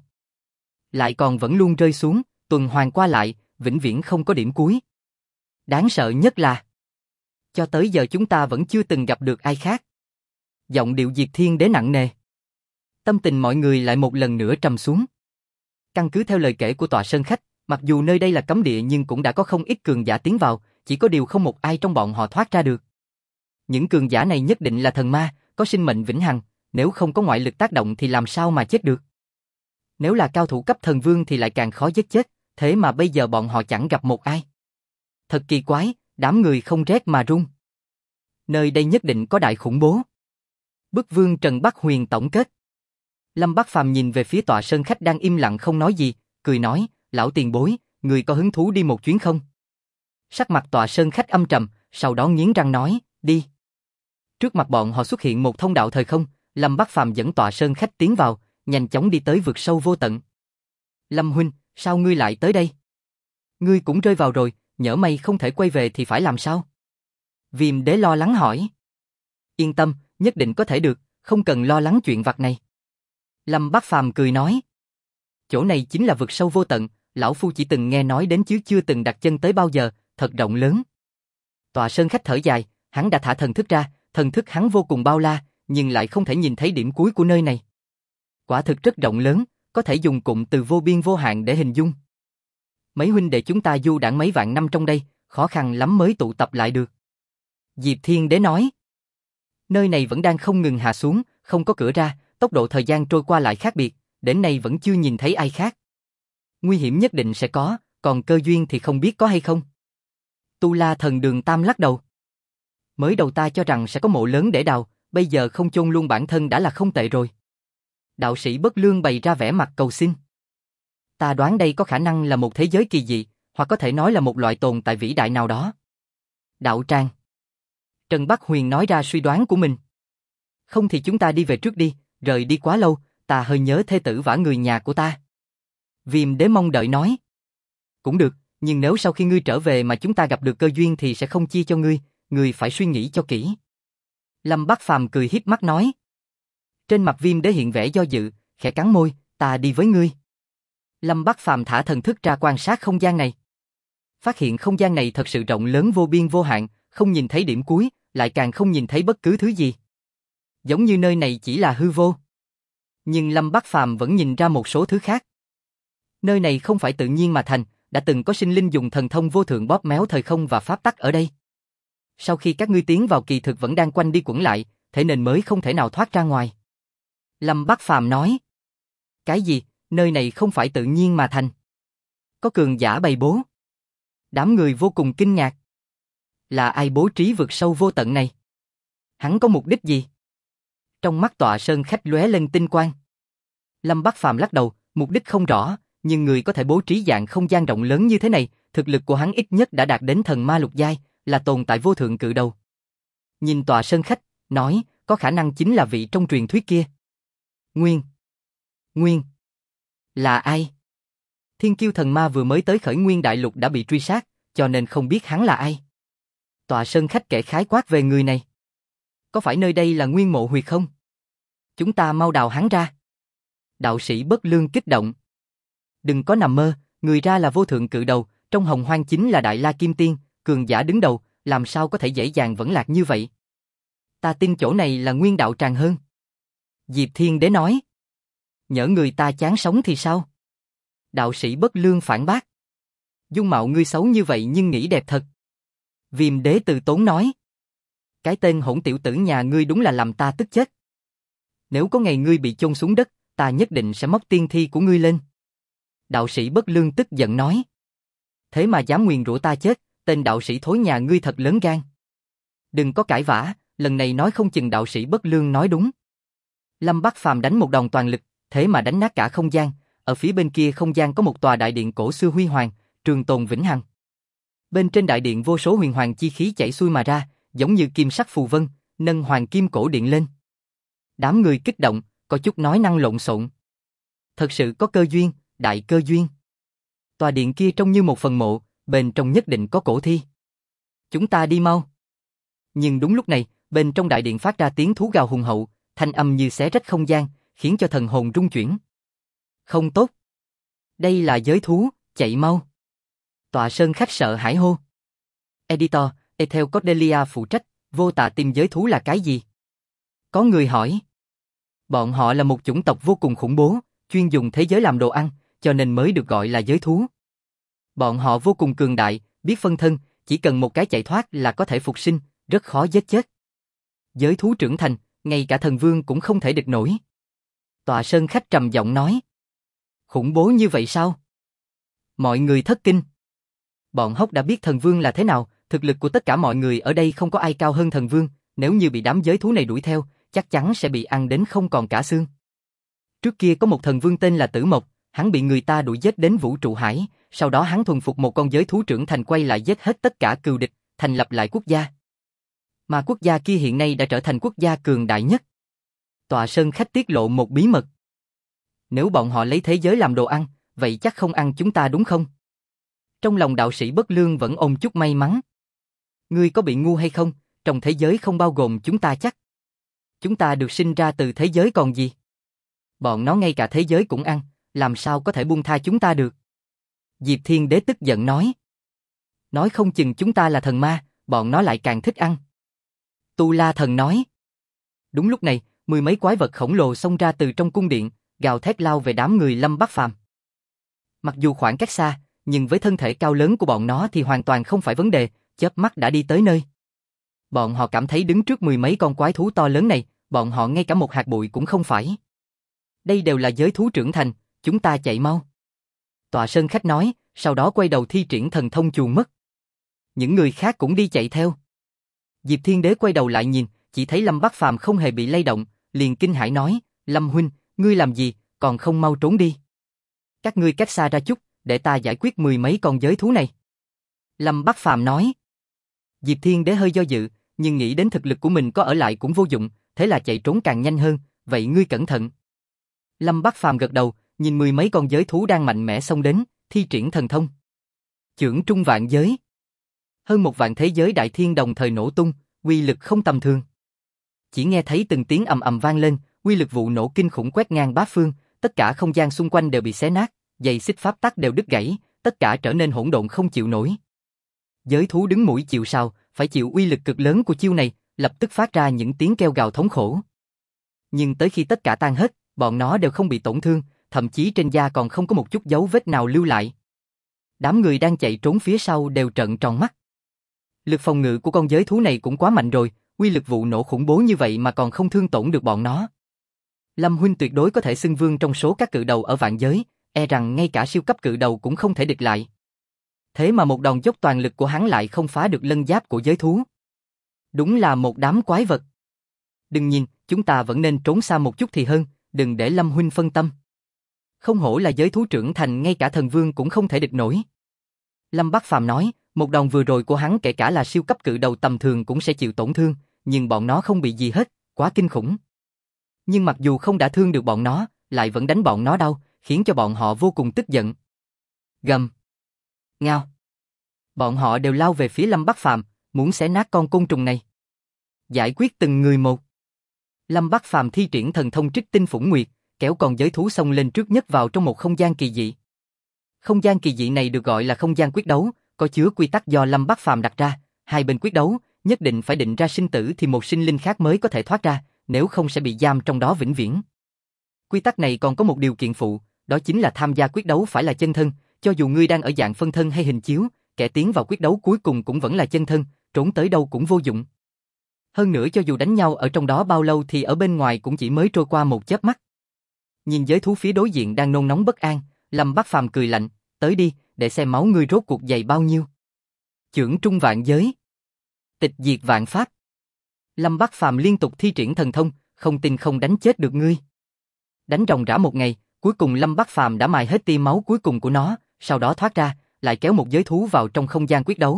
Lại còn vẫn luôn rơi xuống, tuần hoàn qua lại, vĩnh viễn không có điểm cuối. Đáng sợ nhất là cho tới giờ chúng ta vẫn chưa từng gặp được ai khác. Giọng điệu Diệt Thiên Đế nặng nề. Tâm tình mọi người lại một lần nữa trầm xuống. Căn cứ theo lời kể của tọa sơn khách, mặc dù nơi đây là cấm địa nhưng cũng đã có không ít cường giả tiến vào, chỉ có điều không một ai trong bọn họ thoát ra được. Những cường giả này nhất định là thần ma, có sinh mệnh vĩnh hằng, nếu không có ngoại lực tác động thì làm sao mà chết được. Nếu là cao thủ cấp thần vương thì lại càng khó giết chết, thế mà bây giờ bọn họ chẳng gặp một ai. Thật kỳ quái, đám người không rét mà run. Nơi đây nhất định có đại khủng bố. Bức vương Trần Bắc Huyền tổng kết. Lâm Bác Phàm nhìn về phía tọa sơn khách đang im lặng không nói gì, cười nói, lão tiền bối, người có hứng thú đi một chuyến không? Sắc mặt tọa sơn khách âm trầm, sau đó nghiến răng nói, đi. Trước mặt bọn họ xuất hiện một thông đạo thời không, Lâm Bác Phàm dẫn tọa sơn khách tiến vào, nhanh chóng đi tới vực sâu vô tận. Lâm huynh, sao ngươi lại tới đây? Ngươi cũng rơi vào rồi, nhỡ may không thể quay về thì phải làm sao? Viêm đế lo lắng hỏi. Yên tâm, nhất định có thể được, không cần lo lắng chuyện vặt này. Lâm Bác Phàm cười nói. Chỗ này chính là vực sâu vô tận, lão phu chỉ từng nghe nói đến chứ chưa từng đặt chân tới bao giờ, thật rộng lớn. Tọa sơn khách thở dài, hắn đã thả thần thức ra, thần thức hắn vô cùng bao la, nhưng lại không thể nhìn thấy điểm cuối của nơi này. Quả thực rất rộng lớn, có thể dùng cụm từ vô biên vô hạn để hình dung. Mấy huynh đệ chúng ta du đãng mấy vạn năm trong đây, khó khăn lắm mới tụ tập lại được. Diệp Thiên Đế nói. Nơi này vẫn đang không ngừng hạ xuống, không có cửa ra, tốc độ thời gian trôi qua lại khác biệt, đến nay vẫn chưa nhìn thấy ai khác. Nguy hiểm nhất định sẽ có, còn cơ duyên thì không biết có hay không. Tu La Thần Đường Tam lắc đầu. Mới đầu ta cho rằng sẽ có mộ lớn để đào, bây giờ không chôn luôn bản thân đã là không tệ rồi. Đạo sĩ Bất Lương bày ra vẻ mặt cầu xin. Ta đoán đây có khả năng là một thế giới kỳ dị, hoặc có thể nói là một loại tồn tại vĩ đại nào đó. Đạo Tràng. Trần Bắc Huyền nói ra suy đoán của mình. Không thì chúng ta đi về trước đi, rời đi quá lâu, ta hơi nhớ thê tử và người nhà của ta. Viêm Đế mong đợi nói. Cũng được, nhưng nếu sau khi ngươi trở về mà chúng ta gặp được cơ duyên thì sẽ không chia cho ngươi phải suy nghĩ cho kỹ. Lâm Bác Phàm cười hiếp mắt nói. Trên mặt Viêm Đế hiện vẻ do dự, khẽ cắn môi, ta đi với ngươi. Lâm Bác Phàm thả thần thức ra quan sát không gian này. Phát hiện không gian này thật sự rộng lớn vô biên vô hạn, không nhìn thấy điểm cuối, lại càng không nhìn thấy bất cứ thứ gì. Giống như nơi này chỉ là hư vô. Nhưng Lâm Bác Phàm vẫn nhìn ra một số thứ khác. Nơi này không phải tự nhiên mà thành, đã từng có sinh linh dùng thần thông vô thượng bóp méo thời không và pháp tắc ở đây. Sau khi các ngươi tiến vào kỳ thực vẫn đang quanh đi quẩn lại, thế nên mới không thể nào thoát ra ngoài. Lâm Bác Phàm nói. Cái gì, nơi này không phải tự nhiên mà thành? Có cường giả bày bố. Đám người vô cùng kinh ngạc. Là ai bố trí vực sâu vô tận này? Hắn có mục đích gì? Trong mắt tọa sơn khách lóe lên tinh quang. Lâm Bác Phàm lắc đầu, mục đích không rõ, nhưng người có thể bố trí dạng không gian rộng lớn như thế này, thực lực của hắn ít nhất đã đạt đến thần ma lục giai, là tồn tại vô thượng cự đầu. Nhìn tọa sơn khách, nói, có khả năng chính là vị trong truyền thuyết kia. Nguyên. Là ai? Thiên kiêu thần ma vừa mới tới Khởi Nguyên đại lục đã bị truy sát, cho nên không biết hắn là ai. Tọa sơn khách kể khái quát về người này. Có phải nơi đây là Nguyên Mộ Huyệt không? Chúng ta mau đào hắn ra. Đạo sĩ Bất Lương kích động. Đừng có nằm mơ, người ra là vô thượng cự đầu, trong hồng hoang chính là Đại La Kim Tiên, cường giả đứng đầu, làm sao có thể dễ dàng vẫn lạc như vậy? Ta tin chỗ này là Nguyên Đạo Tràng hơn. Diệp Thiên Đế nói. Nhỡ người ta chán sống thì sao? Đạo sĩ Bất Lương phản bác. Dung mạo ngươi xấu như vậy nhưng nghĩ đẹp thật. Viêm Đế từ tốn nói. Cái tên hỗn tiểu tử nhà ngươi đúng là làm ta tức chết. Nếu có ngày ngươi bị chôn xuống đất, ta nhất định sẽ móc tiên thi của ngươi lên. Đạo sĩ Bất Lương tức giận nói. Thế mà dám nguyền rủa ta chết, tên đạo sĩ thối nhà ngươi thật lớn gan. Đừng có cãi vã, lần này nói không chừng đạo sĩ Bất Lương nói đúng. Lâm Bắc Phàm đánh một đòn toàn lực, thế mà đánh nát cả không gian, ở phía bên kia không gian có một tòa đại điện cổ xưa huy hoàng, trường tồn vĩnh hằng. Bên trên đại điện vô số huyền hoàng chi khí chảy xuôi mà ra, giống như kim sắc phù vân, nâng hoàng kim cổ điện lên. Đám người kích động, có chút nói năng lộn xộn. Thật sự có cơ duyên, đại cơ duyên. Tòa điện kia trông như một phần mộ, bên trong nhất định có cổ thi. Chúng ta đi mau. Nhưng đúng lúc này, bên trong đại điện phát ra tiếng thú gào hùng hậu, thanh âm như xé rách không gian, khiến cho thần hồn rung chuyển. Không tốt. Đây là giới thú, chạy mau. Tọa Sơn Khách sợ hãi hô. Editor, Ethel Cordelia phụ trách, vô tà tim giới thú là cái gì? Có người hỏi. Bọn họ là một chủng tộc vô cùng khủng bố, chuyên dùng thế giới làm đồ ăn, cho nên mới được gọi là giới thú. Bọn họ vô cùng cường đại, biết phân thân, chỉ cần một cái chạy thoát là có thể phục sinh, rất khó giết chết. Giới thú trưởng thành, ngay cả thần vương cũng không thể địch nổi. Tọa Sơn Khách trầm giọng nói. Khủng bố như vậy sao? Mọi người thất kinh. Bọn hốc đã biết thần vương là thế nào, thực lực của tất cả mọi người ở đây không có ai cao hơn thần vương, nếu như bị đám giới thú này đuổi theo, chắc chắn sẽ bị ăn đến không còn cả xương. Trước kia có một thần vương tên là Tử Mộc, hắn bị người ta đuổi giết đến vũ trụ hải, sau đó hắn thuần phục một con giới thú trưởng thành quay lại giết hết tất cả cừu địch, thành lập lại quốc gia. Mà quốc gia kia hiện nay đã trở thành quốc gia cường đại nhất. Tọa Sơn Khách tiết lộ một bí mật. Nếu bọn họ lấy thế giới làm đồ ăn, vậy chắc không ăn chúng ta đúng không? Trong lòng đạo sĩ Bất Lương vẫn ôm chút may mắn. Ngươi có bị ngu hay không, trong thế giới không bao gồm chúng ta chắc. Chúng ta được sinh ra từ thế giới còn gì? Bọn nó ngay cả thế giới cũng ăn, làm sao có thể buông tha chúng ta được? Diệp Thiên Đế tức giận nói. Nói không chừng chúng ta là thần ma, bọn nó lại càng thích ăn. Tu La Thần nói. Đúng lúc này, mười mấy quái vật khổng lồ xông ra từ trong cung điện, gào thét lao về đám người Lâm Bắc Phàm. Mặc dù khoảng cách xa, nhưng với thân thể cao lớn của bọn nó thì hoàn toàn không phải vấn đề, chớp mắt đã đi tới nơi. Bọn họ cảm thấy đứng trước mười mấy con quái thú to lớn này, bọn họ ngay cả một hạt bụi cũng không phải. Đây đều là giới thú trưởng thành, chúng ta chạy mau. Tọa Sơn Khách nói, sau đó quay đầu thi triển thần thông chuồn mất. Những người khác cũng đi chạy theo. Diệp Thiên Đế quay đầu lại nhìn, chỉ thấy Lâm Bắc Phàm không hề bị lay động, liền kinh hãi nói, Lâm huynh, ngươi làm gì, còn không mau trốn đi. Các ngươi cách xa ra chút, để ta giải quyết mười mấy con giới thú này. Lâm Bắc Phàm nói. Diệp Thiên Đế hơi do dự, nhưng nghĩ đến thực lực của mình có ở lại cũng vô dụng, thế là chạy trốn càng nhanh hơn, vậy ngươi cẩn thận. Lâm Bắc Phàm gật đầu, nhìn mười mấy con giới thú đang mạnh mẽ xông đến, thi triển thần thông. Chưởng trung vạn giới. Hơn một vạn thế giới đại thiên đồng thời nổ tung, uy lực không tầm thường. Chỉ nghe thấy từng tiếng ầm ầm vang lên, uy lực vụ nổ kinh khủng quét ngang bát phương, tất cả không gian xung quanh đều bị xé nát, dây xích pháp tắc đều đứt gãy, tất cả trở nên hỗn độn không chịu nổi. Giới thú đứng mũi chịu sào, phải chịu uy lực cực lớn của chiêu này, lập tức phát ra những tiếng kêu gào thống khổ. Nhưng tới khi tất cả tan hết, bọn nó đều không bị tổn thương, thậm chí trên da còn không có một chút dấu vết nào lưu lại. Đám người đang chạy trốn phía sau đều trợn tròn mắt. Lực phòng ngự của con giới thú này cũng quá mạnh rồi, uy lực vụ nổ khủng bố như vậy mà còn không thương tổn được bọn nó. Lâm huynh tuyệt đối có thể xưng vương trong số các cự đầu ở vạn giới, e rằng ngay cả siêu cấp cự đầu cũng không thể địch lại. Thế mà một đòn dốc toàn lực của hắn lại không phá được lân giáp của giới thú. Đúng là một đám quái vật. Đừng nhìn, chúng ta vẫn nên trốn xa một chút thì hơn, đừng để Lâm huynh phân tâm. Không hổ là giới thú trưởng thành, ngay cả thần vương cũng không thể địch nổi. Lâm Bắc Phàm nói, một đòn vừa rồi của hắn kể cả là siêu cấp cự đầu tầm thường cũng sẽ chịu tổn thương, nhưng bọn nó không bị gì hết, quá kinh khủng. Nhưng mặc dù không đã thương được bọn nó, lại vẫn đánh bọn nó đau, khiến cho bọn họ vô cùng tức giận. Gầm. Ngao. Bọn họ đều lao về phía Lâm Bắc Phàm, muốn xé nát con côn trùng này. Giải quyết từng người một. Lâm Bắc Phàm thi triển thần thông Trích Tinh Phủng Nguyệt, kéo con giới thú xông lên trước nhất vào trong một không gian kỳ dị. Không gian kỳ dị này được gọi là không gian quyết đấu, có chứa quy tắc do Lâm Bắc Phàm đặt ra, hai bên quyết đấu, nhất định phải định ra sinh tử thì một sinh linh khác mới có thể thoát ra, nếu không sẽ bị giam trong đó vĩnh viễn. Quy tắc này còn có một điều kiện phụ, đó chính là tham gia quyết đấu phải là chân thân, cho dù ngươi đang ở dạng phân thân hay hình chiếu, kẻ tiến vào quyết đấu cuối cùng cũng vẫn là chân thân, trốn tới đâu cũng vô dụng. Hơn nữa cho dù đánh nhau ở trong đó bao lâu thì ở bên ngoài cũng chỉ mới trôi qua một chớp mắt. Nhìn giới thú phía đối diện đang nôn nóng bất an, Lâm Bắc Phàm cười lạnh, tới đi, để xem máu ngươi rốt cuộc dày bao nhiêu. Chưởng trung vạn giới. Tịch diệt vạn pháp. Lâm Bắc Phàm liên tục thi triển thần thông, không tin không đánh chết được ngươi. Đánh ròng rã một ngày, cuối cùng Lâm Bắc Phàm đã mài hết tia máu cuối cùng của nó, sau đó thoát ra, lại kéo một giới thú vào trong không gian quyết đấu.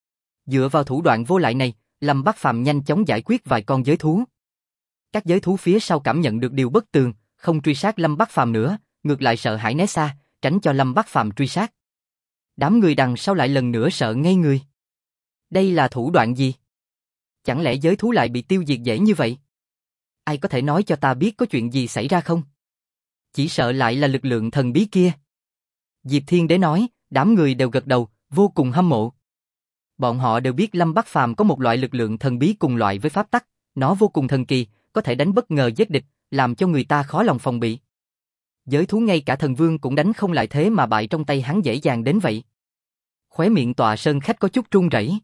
Dựa vào thủ đoạn vô lại này, Lâm Bắc Phàm nhanh chóng giải quyết vài con giới thú. Các giới thú phía sau cảm nhận được điều bất tường, không truy sát Lâm Bắc Phàm nữa, ngược lại sợ hãi né xa, tránh cho Lâm Bắc Phàm truy sát. Đám người đằng sau lại lần nữa sợ ngây người. Đây là thủ đoạn gì? Chẳng lẽ giới thú lại bị tiêu diệt dễ như vậy? Ai có thể nói cho ta biết có chuyện gì xảy ra không? Chỉ sợ lại là lực lượng thần bí kia. Diệp Thiên Đế nói, đám người đều gật đầu, vô cùng hâm mộ. Bọn họ đều biết Lâm Bắc Phàm có một loại lực lượng thần bí cùng loại với pháp tắc, nó vô cùng thần kỳ, có thể đánh bất ngờ giết địch, làm cho người ta khó lòng phòng bị. Giới thú ngay cả thần vương cũng đánh không lại thế mà bại trong tay hắn dễ dàng đến vậy. Khóe miệng Tòa Sơn Khách có chút run rẩy.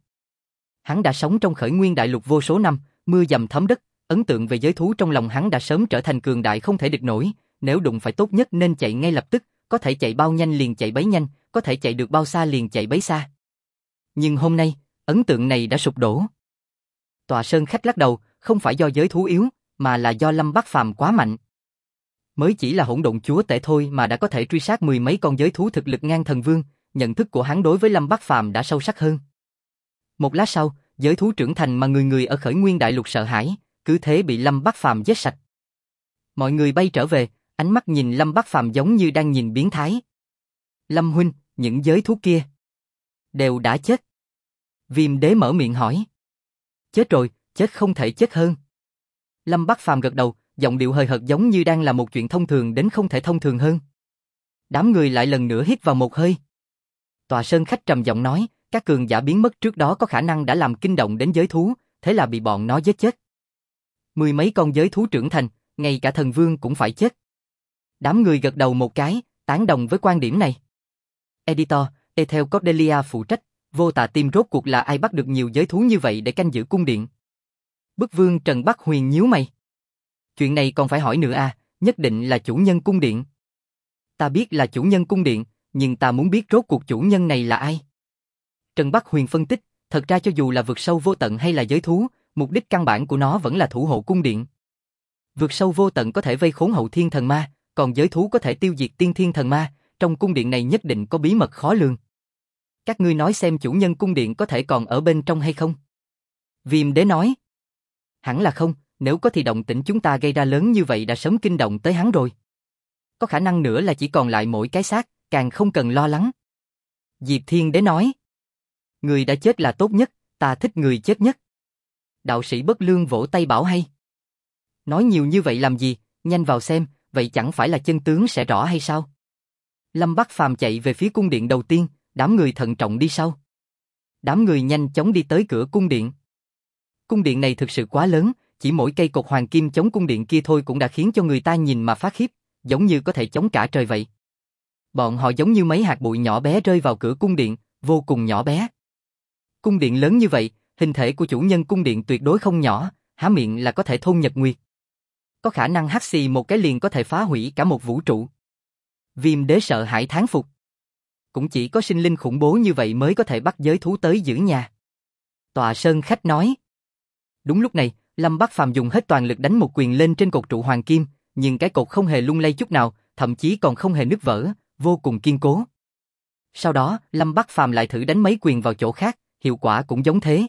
Hắn đã sống trong Khởi Nguyên Đại Lục vô số năm, mưa dầm thấm đất, ấn tượng về giới thú trong lòng hắn đã sớm trở thành cường đại không thể địch nổi, nếu đụng phải tốt nhất nên chạy ngay lập tức, có thể chạy bao nhanh liền chạy bấy nhanh, có thể chạy được bao xa liền chạy bấy xa. Nhưng hôm nay, ấn tượng này đã sụp đổ. Tòa Sơn Khách lắc đầu, không phải do giới thú yếu, mà là do Lâm Bắc Phàm quá mạnh. Mới chỉ là hỗn độn chúa tể thôi mà đã có thể truy sát mười mấy con giới thú thực lực ngang thần vương, nhận thức của hắn đối với Lâm Bắc Phàm đã sâu sắc hơn. Một lát sau, giới thú trưởng thành mà người người ở Khởi Nguyên Đại Lục sợ hãi, cứ thế bị Lâm Bắc Phàm giết sạch. Mọi người bay trở về, ánh mắt nhìn Lâm Bắc Phàm giống như đang nhìn biến thái. Lâm huynh, những giới thú kia đều đã chết. Viêm Đế mở miệng hỏi. Chết rồi, chết không thể chết hơn. Lâm Bắc Phàm gật đầu, giọng điệu hời hợt giống như đang là một chuyện thông thường đến không thể thông thường hơn. Đám người lại lần nữa hít vào một hơi. Tòa Sơn Khách trầm giọng nói, các cường giả biến mất trước đó có khả năng đã làm kinh động đến giới thú, thế là bị bọn nó giết chết. Mười mấy con giới thú trưởng thành, ngay cả thần vương cũng phải chết. Đám người gật đầu một cái, tán đồng với quan điểm này. Editor, Ethel Cordelia phụ trách, Vô Tà Tim rốt cuộc là ai bắt được nhiều giới thú như vậy để canh giữ cung điện? Bức vương Trần Bắc Huyền nhíu mày. Chuyện này còn phải hỏi nữa à, nhất định là chủ nhân cung điện. Ta biết là chủ nhân cung điện, nhưng ta muốn biết rốt cuộc chủ nhân này là ai? Trần Bắc Huyền phân tích, thật ra cho dù là vực sâu vô tận hay là giới thú, mục đích căn bản của nó vẫn là thủ hộ cung điện. Vực sâu vô tận có thể vây khốn hậu thiên thần ma, còn giới thú có thể tiêu diệt tiên thiên thần ma, trong cung điện này nhất định có bí mật khó lường. Các ngươi nói xem chủ nhân cung điện có thể còn ở bên trong hay không? Viêm Đế nói. Hẳn là không, nếu có thì động tĩnh chúng ta gây ra lớn như vậy đã sớm kinh động tới hắn rồi. Có khả năng nữa là chỉ còn lại mỗi cái xác, càng không cần lo lắng. Diệp Thiên Đế nói. Người đã chết là tốt nhất, ta thích người chết nhất. Đạo sĩ Bất Lương vỗ tay bảo hay. Nói nhiều như vậy làm gì, nhanh vào xem, vậy chẳng phải là chân tướng sẽ rõ hay sao? Lâm Bắc Phàm chạy về phía cung điện đầu tiên, đám người thận trọng đi sau. Đám người nhanh chóng đi tới cửa cung điện. Cung điện này thực sự quá lớn, chỉ mỗi cây cột hoàng kim chống cung điện kia thôi cũng đã khiến cho người ta nhìn mà phát khiếp, giống như có thể chống cả trời vậy. Bọn họ giống như mấy hạt bụi nhỏ bé rơi vào cửa cung điện, vô cùng nhỏ bé. Cung điện lớn như vậy, hình thể của chủ nhân cung điện tuyệt đối không nhỏ, há miệng là có thể thôn nhật nguyệt. Có khả năng hắt xì một cái liền có thể phá hủy cả một vũ trụ. Viêm Đế sợ hãi thán phục. Cũng chỉ có sinh linh khủng bố như vậy mới có thể bắt giới thú tới giữ nhà. Tòa Sơn Khách nói. Đúng lúc này, Lâm Bắc Phàm dùng hết toàn lực đánh một quyền lên trên cột trụ hoàng kim, nhưng cái cột không hề lung lay chút nào, thậm chí còn không hề nứt vỡ, vô cùng kiên cố. Sau đó, Lâm Bắc Phàm lại thử đánh mấy quyền vào chỗ khác, hiệu quả cũng giống thế.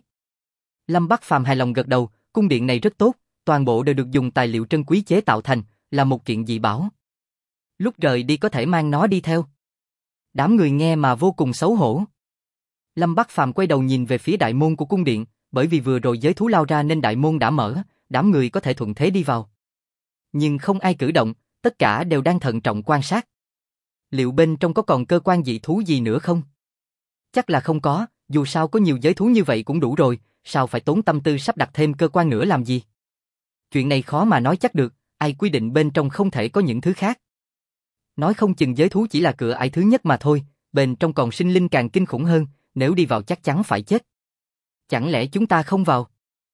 Lâm Bắc Phàm hài lòng gật đầu, cung điện này rất tốt, toàn bộ đều được dùng tài liệu trân quý chế tạo thành, là một kiện dị bảo. Lúc rời đi có thể mang nó đi theo. Đám người nghe mà vô cùng xấu hổ. Lâm Bắc Phàm quay đầu nhìn về phía đại môn của cung điện, bởi vì vừa rồi giới thú lao ra nên đại môn đã mở, đám người có thể thuận thế đi vào. Nhưng không ai cử động, tất cả đều đang thận trọng quan sát. Liệu bên trong có còn cơ quan dị thú gì nữa không? Chắc là không có, dù sao có nhiều giới thú như vậy cũng đủ rồi, sao phải tốn tâm tư sắp đặt thêm cơ quan nữa làm gì? Chuyện này khó mà nói chắc được, ai quy định bên trong không thể có những thứ khác. Nói không chừng giới thú chỉ là cửa ải thứ nhất mà thôi, bên trong còn sinh linh càng kinh khủng hơn, nếu đi vào chắc chắn phải chết. Chẳng lẽ chúng ta không vào?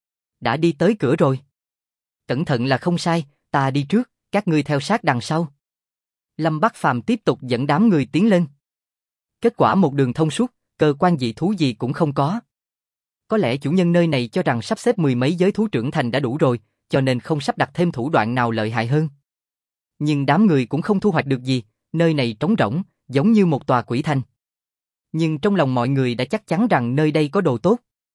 Đã đi tới cửa rồi. Cẩn thận là không sai, ta đi trước, các ngươi theo sát đằng sau. Lâm Bắc Phàm tiếp tục dẫn đám người tiến lên. Kết quả một đường thông suốt, cơ quan dị thú gì cũng không có. Có lẽ chủ nhân nơi này cho rằng sắp xếp mười mấy giới thú trưởng thành đã đủ rồi, cho nên không sắp đặt thêm thủ đoạn nào lợi hại hơn. Nhưng đám người cũng không thu hoạch được gì, nơi này trống rỗng, giống như một tòa quỷ thành. Nhưng trong lòng mọi người đã chắc chắn rằng nơi đây có đồ tốt.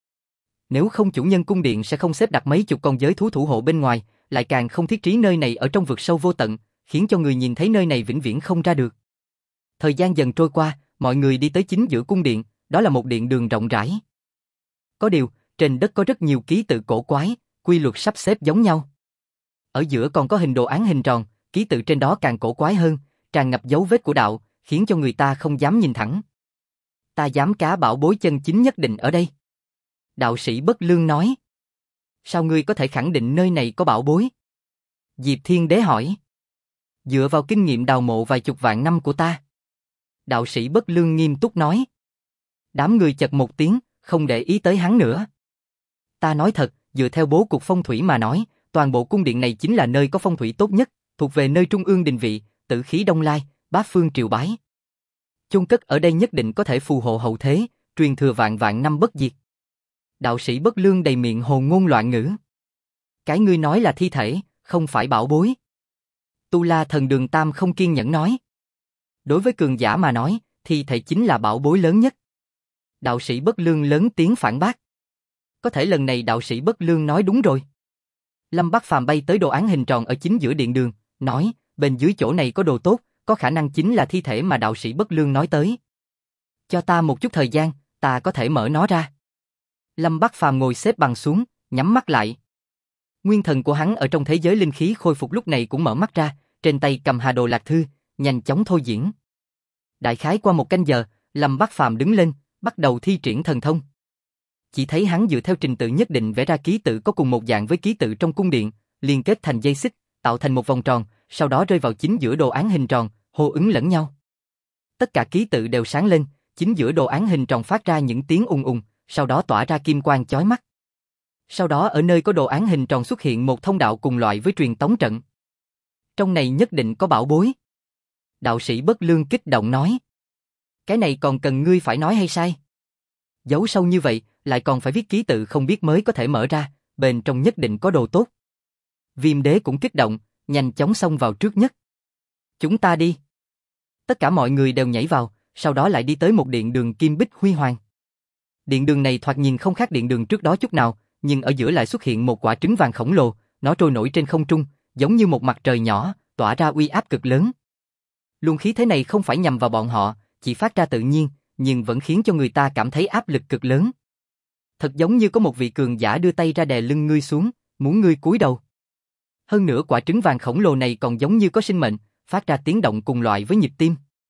Nếu không chủ nhân cung điện sẽ không xếp đặt mấy chục con giới thú thủ hộ bên ngoài, lại càng không thiết trí nơi này ở trong vực sâu vô tận, khiến cho người nhìn thấy nơi này vĩnh viễn không ra được. Thời gian dần trôi qua, mọi người đi tới chính giữa cung điện, đó là một điện đường rộng rãi. Có điều, trên đất có rất nhiều ký tự cổ quái, quy luật sắp xếp giống nhau. Ở giữa còn có hình đồ án hình tròn, ký tự trên đó càng cổ quái hơn, tràn ngập dấu vết của đạo, khiến cho người ta không dám nhìn thẳng. Ta dám cá bảo bối chân chính nhất định ở đây. Đạo sĩ Bất Lương nói. Sao ngươi có thể khẳng định nơi này có bảo bối? Diệp Thiên Đế hỏi. Dựa vào kinh nghiệm đào mộ vài chục vạn năm của ta. Đạo sĩ Bất Lương nghiêm túc nói. Đám người chật một tiếng, không để ý tới hắn nữa. Ta nói thật, dựa theo bố cục phong thủy mà nói, toàn bộ cung điện này chính là nơi có phong thủy tốt nhất, thuộc về nơi trung ương đình vị, tử khí đông lai, bát phương triều bái. Chôn cất ở đây nhất định có thể phù hộ hậu thế, truyền thừa vạn vạn năm bất diệt. Đạo sĩ Bất Lương đầy miệng hồ ngôn loạn ngữ. Cái ngươi nói là thi thể, không phải bảo bối. Tu La Thần Đường Tam không kiên nhẫn nói. Đối với cường giả mà nói, thi thể chính là bảo bối lớn nhất. Đạo sĩ Bất Lương lớn tiếng phản bác. Có thể lần này đạo sĩ Bất Lương nói đúng rồi. Lâm Bắc Phàm bay tới đồ án hình tròn ở chính giữa điện đường, nói, bên dưới chỗ này có đồ tốt, có khả năng chính là thi thể mà đạo sĩ Bất Lương nói tới. Cho ta một chút thời gian, ta có thể mở nó ra. Lâm Bắc Phàm ngồi xếp bằng xuống, nhắm mắt lại. Nguyên thần của hắn ở trong thế giới linh khí khôi phục lúc này cũng mở mắt ra, trên tay cầm Hà Đồ Lạc Thư, nhanh chóng thôi diễn. Đại khái qua một canh giờ, Lâm Bắc Phàm đứng lên, bắt đầu thi triển thần thông. Chỉ thấy hắn dựa theo trình tự nhất định vẽ ra ký tự có cùng một dạng với ký tự trong cung điện, liên kết thành dây xích, tạo thành một vòng tròn, sau đó rơi vào chính giữa đồ án hình tròn, hô ứng lẫn nhau. Tất cả ký tự đều sáng lên, chính giữa đồ án hình tròn phát ra những tiếng ùng ùng, sau đó tỏa ra kim quang chói mắt. Sau đó ở nơi có đồ án hình tròn xuất hiện một thông đạo cùng loại với truyền tống trận. Trong này nhất định có bảo bối. Đạo sĩ Bất Lương kích động nói. Cái này còn cần ngươi phải nói hay sai? Giấu sâu như vậy, lại còn phải viết ký tự không biết mới có thể mở ra, bên trong nhất định có đồ tốt. Viêm Đế cũng kích động, nhanh chóng xông vào trước nhất. Chúng ta đi. Tất cả mọi người đều nhảy vào, sau đó lại đi tới một điện đường kim bích huy hoàng. Điện đường này thoạt nhìn không khác điện đường trước đó chút nào, nhưng ở giữa lại xuất hiện một quả trứng vàng khổng lồ, nó trôi nổi trên không trung, giống như một mặt trời nhỏ, tỏa ra uy áp cực lớn. Luồng khí thế này không phải nhằm vào bọn họ, chỉ phát ra tự nhiên, nhưng vẫn khiến cho người ta cảm thấy áp lực cực lớn. Thật giống như có một vị cường giả đưa tay ra đè lưng ngươi xuống, muốn ngươi cúi đầu. Hơn nữa quả trứng vàng khổng lồ này còn giống như có sinh mệnh, phát ra tiếng động cùng loại với nhịp tim.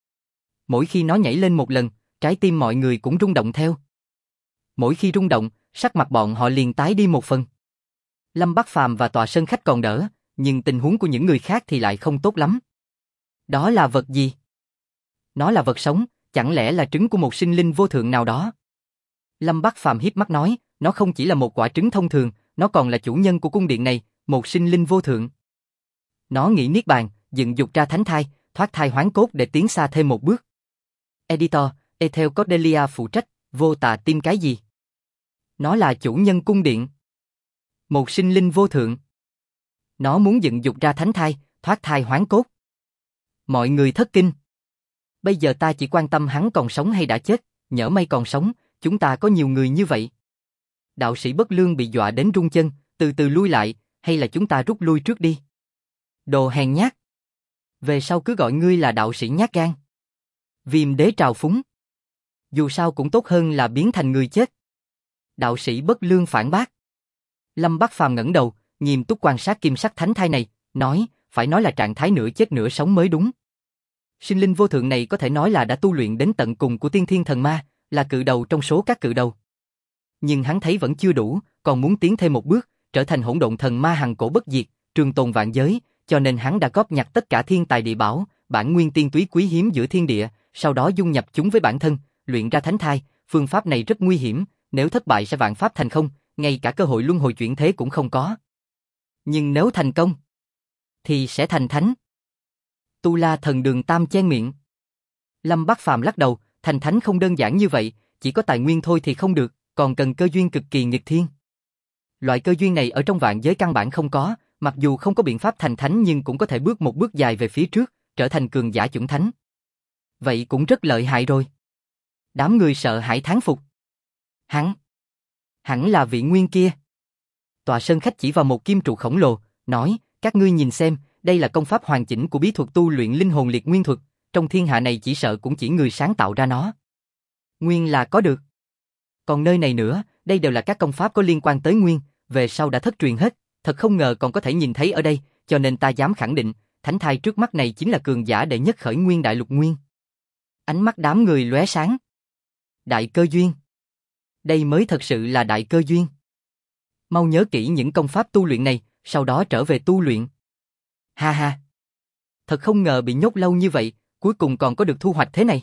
Mỗi khi nó nhảy lên một lần, trái tim mọi người cũng rung động theo. Mỗi khi rung động, sắc mặt bọn họ liền tái đi một phần. Lâm Bắc Phàm và Tòa Sơn Khách còn đỡ, nhưng tình huống của những người khác thì lại không tốt lắm. Đó là vật gì? Nó là vật sống, chẳng lẽ là trứng của một sinh linh vô thượng nào đó? Lâm Bắc Phàm híp mắt nói, nó không chỉ là một quả trứng thông thường, nó còn là chủ nhân của cung điện này, một sinh linh vô thượng. Nó nghĩ niết bàn, dựng dục ra thánh thai, thoát thai hoán cốt để tiến xa thêm một bước. Editor, Ethel Cordelia phụ trách, vô tà tim cái gì? Nó là chủ nhân cung điện. Một sinh linh vô thượng. Nó muốn dựng dục ra thánh thai, thoát thai hoán cốt. Mọi người thất kinh. Bây giờ ta chỉ quan tâm hắn còn sống hay đã chết, nhỡ may còn sống, chúng ta có nhiều người như vậy. Đạo sĩ Bất Lương bị dọa đến run chân, từ từ lui lại, hay là chúng ta rút lui trước đi. Đồ hèn nhát. Về sau cứ gọi ngươi là đạo sĩ nhát gan. Viêm Đế trào phúng. Dù sao cũng tốt hơn là biến thành người chết. Đạo sĩ Bất Lương phản bác. Lâm Bắc Phàm ngẩng đầu, nghiêm túc quan sát kim sắc thánh thai này, nói, phải nói là trạng thái nửa chết nửa sống mới đúng. Sinh linh vô thượng này có thể nói là đã tu luyện đến tận cùng của tiên thiên thần ma, là cự đầu trong số các cự đầu. Nhưng hắn thấy vẫn chưa đủ, còn muốn tiến thêm một bước, trở thành hỗn độn thần ma hằng cổ bất diệt, trường tồn vạn giới, cho nên hắn đã góp nhặt tất cả thiên tài địa bảo, bản nguyên tiên túy quý hiếm giữa thiên địa, sau đó dung nhập chúng với bản thân, luyện ra thánh thai. Phương pháp này rất nguy hiểm, nếu thất bại sẽ vạn pháp thành không, ngay cả cơ hội luân hồi chuyển thế cũng không có. Nhưng nếu thành công, thì sẽ thành thánh. Tu La Thần Đường Tam chen miệng. Lâm Bác Phàm lắc đầu, thành thánh không đơn giản như vậy, chỉ có tài nguyên thôi thì không được, còn cần cơ duyên cực kỳ nghịch thiên. Loại cơ duyên này ở trong vạn giới căn bản không có, mặc dù không có biện pháp thành thánh nhưng cũng có thể bước một bước dài về phía trước, trở thành cường giả chuẩn thánh. Vậy cũng rất lợi hại rồi. Đám người sợ hãi thán phục. Hẳn là vị nguyên kia. Tòa Sơn Khách chỉ vào một kim trụ khổng lồ, nói, các ngươi nhìn xem, đây là công pháp hoàn chỉnh của bí thuật tu luyện linh hồn liệt nguyên thuật, trong thiên hạ này chỉ sợ cũng chỉ người sáng tạo ra nó. Nguyên là có được. Còn nơi này nữa, đây đều là các công pháp có liên quan tới nguyên, về sau đã thất truyền hết, thật không ngờ còn có thể nhìn thấy ở đây, cho nên ta dám khẳng định, thánh thai trước mắt này chính là cường giả đệ nhất khởi nguyên đại lục nguyên. Ánh mắt đám người lóe sáng. Đại cơ duyên. Đây mới thật sự là đại cơ duyên. Mau nhớ kỹ những công pháp tu luyện này, sau đó trở về tu luyện. Ha ha. Thật không ngờ bị nhốt lâu như vậy, cuối cùng còn có được thu hoạch thế này.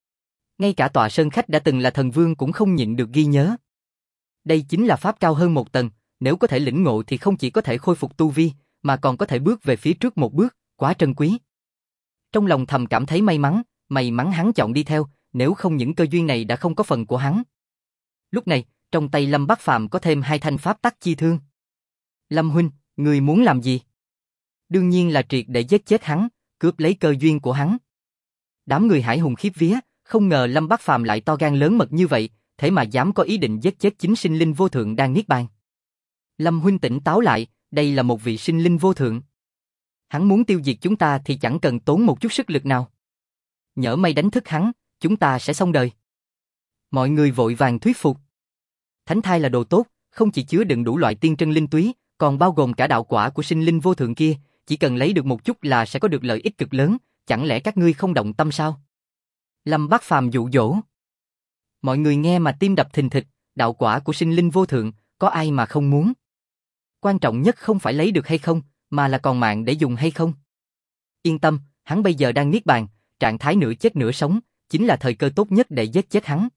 Ngay cả Tòa Sơn Khách đã từng là thần vương cũng không nhịn được ghi nhớ. Đây chính là pháp cao hơn một tầng, nếu có thể lĩnh ngộ thì không chỉ có thể khôi phục tu vi, mà còn có thể bước về phía trước một bước, quá trân quý. Trong lòng thầm cảm thấy may mắn hắn chọn đi theo, nếu không những cơ duyên này đã không có phần của hắn. Lúc này, trong tay Lâm Bác Phàm có thêm 2 thanh pháp tắc chi thương. Lâm huynh, người muốn làm gì? Đương nhiên là triệt để giết chết hắn, cướp lấy cơ duyên của hắn. Đám người hải hùng khiếp vía, không ngờ Lâm Bác Phàm lại to gan lớn mật như vậy, thế mà dám có ý định giết chết chính sinh linh vô thượng đang niết bàn. Lâm huynh tỉnh táo lại, đây là một vị sinh linh vô thượng. Hắn muốn tiêu diệt chúng ta thì chẳng cần tốn một chút sức lực nào. Nhỡ may đánh thức hắn, chúng ta sẽ xong đời. Mọi người vội vàng thuyết phục. Thánh thai là đồ tốt, không chỉ chứa đựng đủ loại tiên trân linh túy, còn bao gồm cả đạo quả của sinh linh vô thượng kia, chỉ cần lấy được một chút là sẽ có được lợi ích cực lớn, chẳng lẽ các ngươi không động tâm sao? Lâm Bác Phàm dụ dỗ. Mọi người nghe mà tim đập thình thịch, đạo quả của sinh linh vô thượng, có ai mà không muốn? Quan trọng nhất không phải lấy được hay không, mà là còn mạng để dùng hay không. Yên tâm, hắn bây giờ đang niết bàn, trạng thái nửa chết nửa sống, chính là thời cơ tốt nhất để giết chết hắn.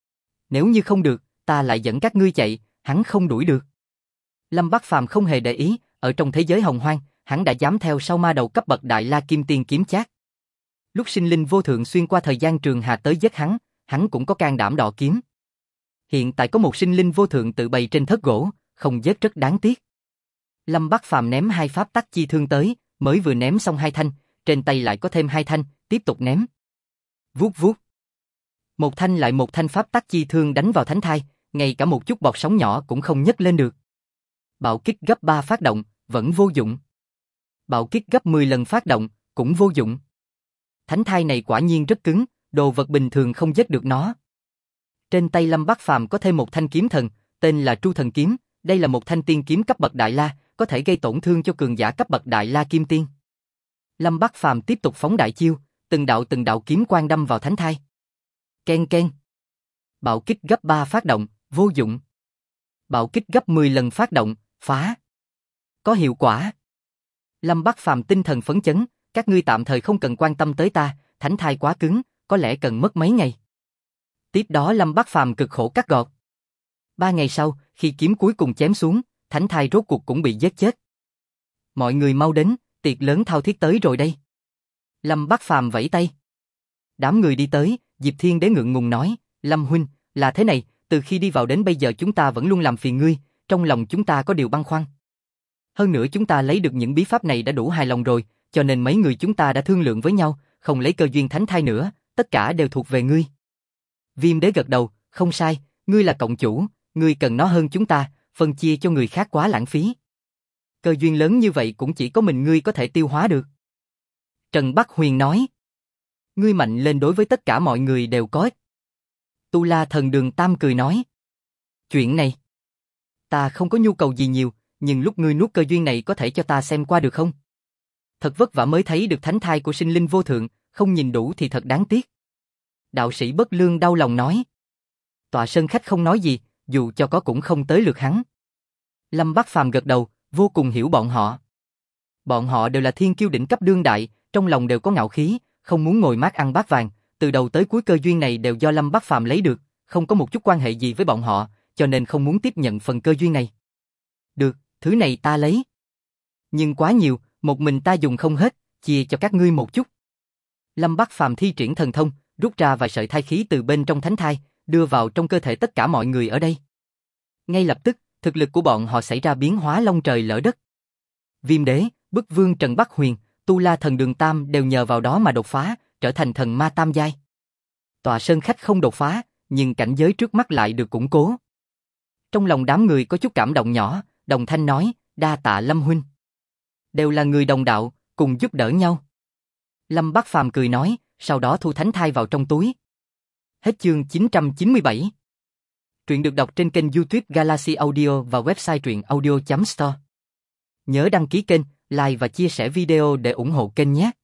Nếu như không được, ta lại dẫn các ngươi chạy, hắn không đuổi được. Lâm Bác Phàm không hề để ý, ở trong thế giới hồng hoang, hắn đã dám theo sau ma đầu cấp bậc Đại La Kim Tiên kiếm chát. Lúc sinh linh vô thượng xuyên qua thời gian trường hà tới giết hắn cũng có can đảm đọ kiếm. Hiện tại có một sinh linh vô thượng tự bày trên thớt gỗ, không giết rất đáng tiếc. Lâm Bác Phàm ném 2 pháp tắc chi thương tới, mới vừa ném xong 2 thanh, trên tay lại có thêm 2 thanh, tiếp tục ném. Vuốt vuốt. Một thanh lại một thanh pháp tắc chi thương đánh vào thánh thai, ngay cả một chút bọt sóng nhỏ cũng không nhấc lên được. Bạo kích gấp 3 phát động, vẫn vô dụng. Bạo kích gấp 10 lần phát động, cũng vô dụng. Thánh thai này quả nhiên rất cứng, đồ vật bình thường không giết được nó. Trên tay Lâm Bác Phàm có thêm một thanh kiếm thần, tên là Tru Thần Kiếm, đây là một thanh tiên kiếm cấp bậc Đại La, có thể gây tổn thương cho cường giả cấp bậc Đại La Kim Tiên. Lâm Bác Phàm tiếp tục phóng đại chiêu, từng đạo kiếm quang đâm vào thánh thai. Ken ken. Bạo kích gấp 3 phát động, vô dụng. Bạo kích gấp 10 lần phát động, phá. Có hiệu quả. Lâm Bác Phàm tinh thần phấn chấn, các ngươi tạm thời không cần quan tâm tới ta, thánh thai quá cứng, có lẽ cần mất mấy ngày. Tiếp đó Lâm Bác Phàm cực khổ cắt gọt. 3 ngày sau, khi kiếm cuối cùng chém xuống, thánh thai rốt cuộc cũng bị giết chết. Mọi người mau đến, tiệc lớn thao thiết tới rồi đây. Lâm Bác Phàm vẫy tay. Đám người đi tới, Diệp Thiên Đế ngượng ngùng nói, Lâm huynh, là thế này, từ khi đi vào đến bây giờ chúng ta vẫn luôn làm phiền ngươi, trong lòng chúng ta có điều băn khoăn. Hơn nữa chúng ta lấy được những bí pháp này đã đủ hài lòng rồi, cho nên mấy người chúng ta đã thương lượng với nhau, không lấy cơ duyên thánh thai nữa, tất cả đều thuộc về ngươi. Viêm Đế gật đầu, không sai, ngươi là cộng chủ, ngươi cần nó hơn chúng ta, phân chia cho người khác quá lãng phí. Cơ duyên lớn như vậy cũng chỉ có mình ngươi có thể tiêu hóa được. Trần Bắc Huyền nói, ngươi mạnh lên đối với tất cả mọi người đều có ích. Tu La Thần Đường Tam cười nói, chuyện này, ta không có nhu cầu gì nhiều, nhưng lúc ngươi nuốt cơ duyên này có thể cho ta xem qua được không? Thật vất vả mới thấy được thánh thai của sinh linh vô thượng, không nhìn đủ thì thật đáng tiếc. Đạo sĩ Bất Lương đau lòng nói. Tòa Sơn Khách không nói gì, dù cho có cũng không tới lượt hắn. Lâm Bác Phàm gật đầu, vô cùng hiểu bọn họ. Bọn họ đều là thiên kiêu đỉnh cấp đương đại, trong lòng đều có ngạo khí, không muốn ngồi mát ăn bát vàng, từ đầu tới cuối cơ duyên này đều do Lâm Bác Phàm lấy được, không có một chút quan hệ gì với bọn họ, cho nên không muốn tiếp nhận phần cơ duyên này. Được, thứ này ta lấy. Nhưng quá nhiều, một mình ta dùng không hết, chia cho các ngươi một chút. Lâm Bắc Phàm thi triển thần thông, rút ra vài sợi thai khí từ bên trong thánh thai, đưa vào trong cơ thể tất cả mọi người ở đây. Ngay lập tức, thực lực của bọn họ xảy ra biến hóa long trời lỡ đất. Viêm Đế, Bức Vương Trần Bắc Huyền, Tu La Thần Đường Tam đều nhờ vào đó mà đột phá, trở thành thần ma tam giai. Tọa sơn khách không đột phá, nhưng cảnh giới trước mắt lại được củng cố. Trong lòng đám người có chút cảm động nhỏ, đồng thanh nói, đa tạ Lâm huynh. Đều là người đồng đạo, cùng giúp đỡ nhau. Lâm Bắc Phàm cười nói, sau đó thu thánh thai vào trong túi. Hết chương 997. Truyện được đọc trên kênh YouTube Galaxy Audio và website truyệnaudio.store. Nhớ đăng ký kênh, like và chia sẻ video để ủng hộ kênh nhé.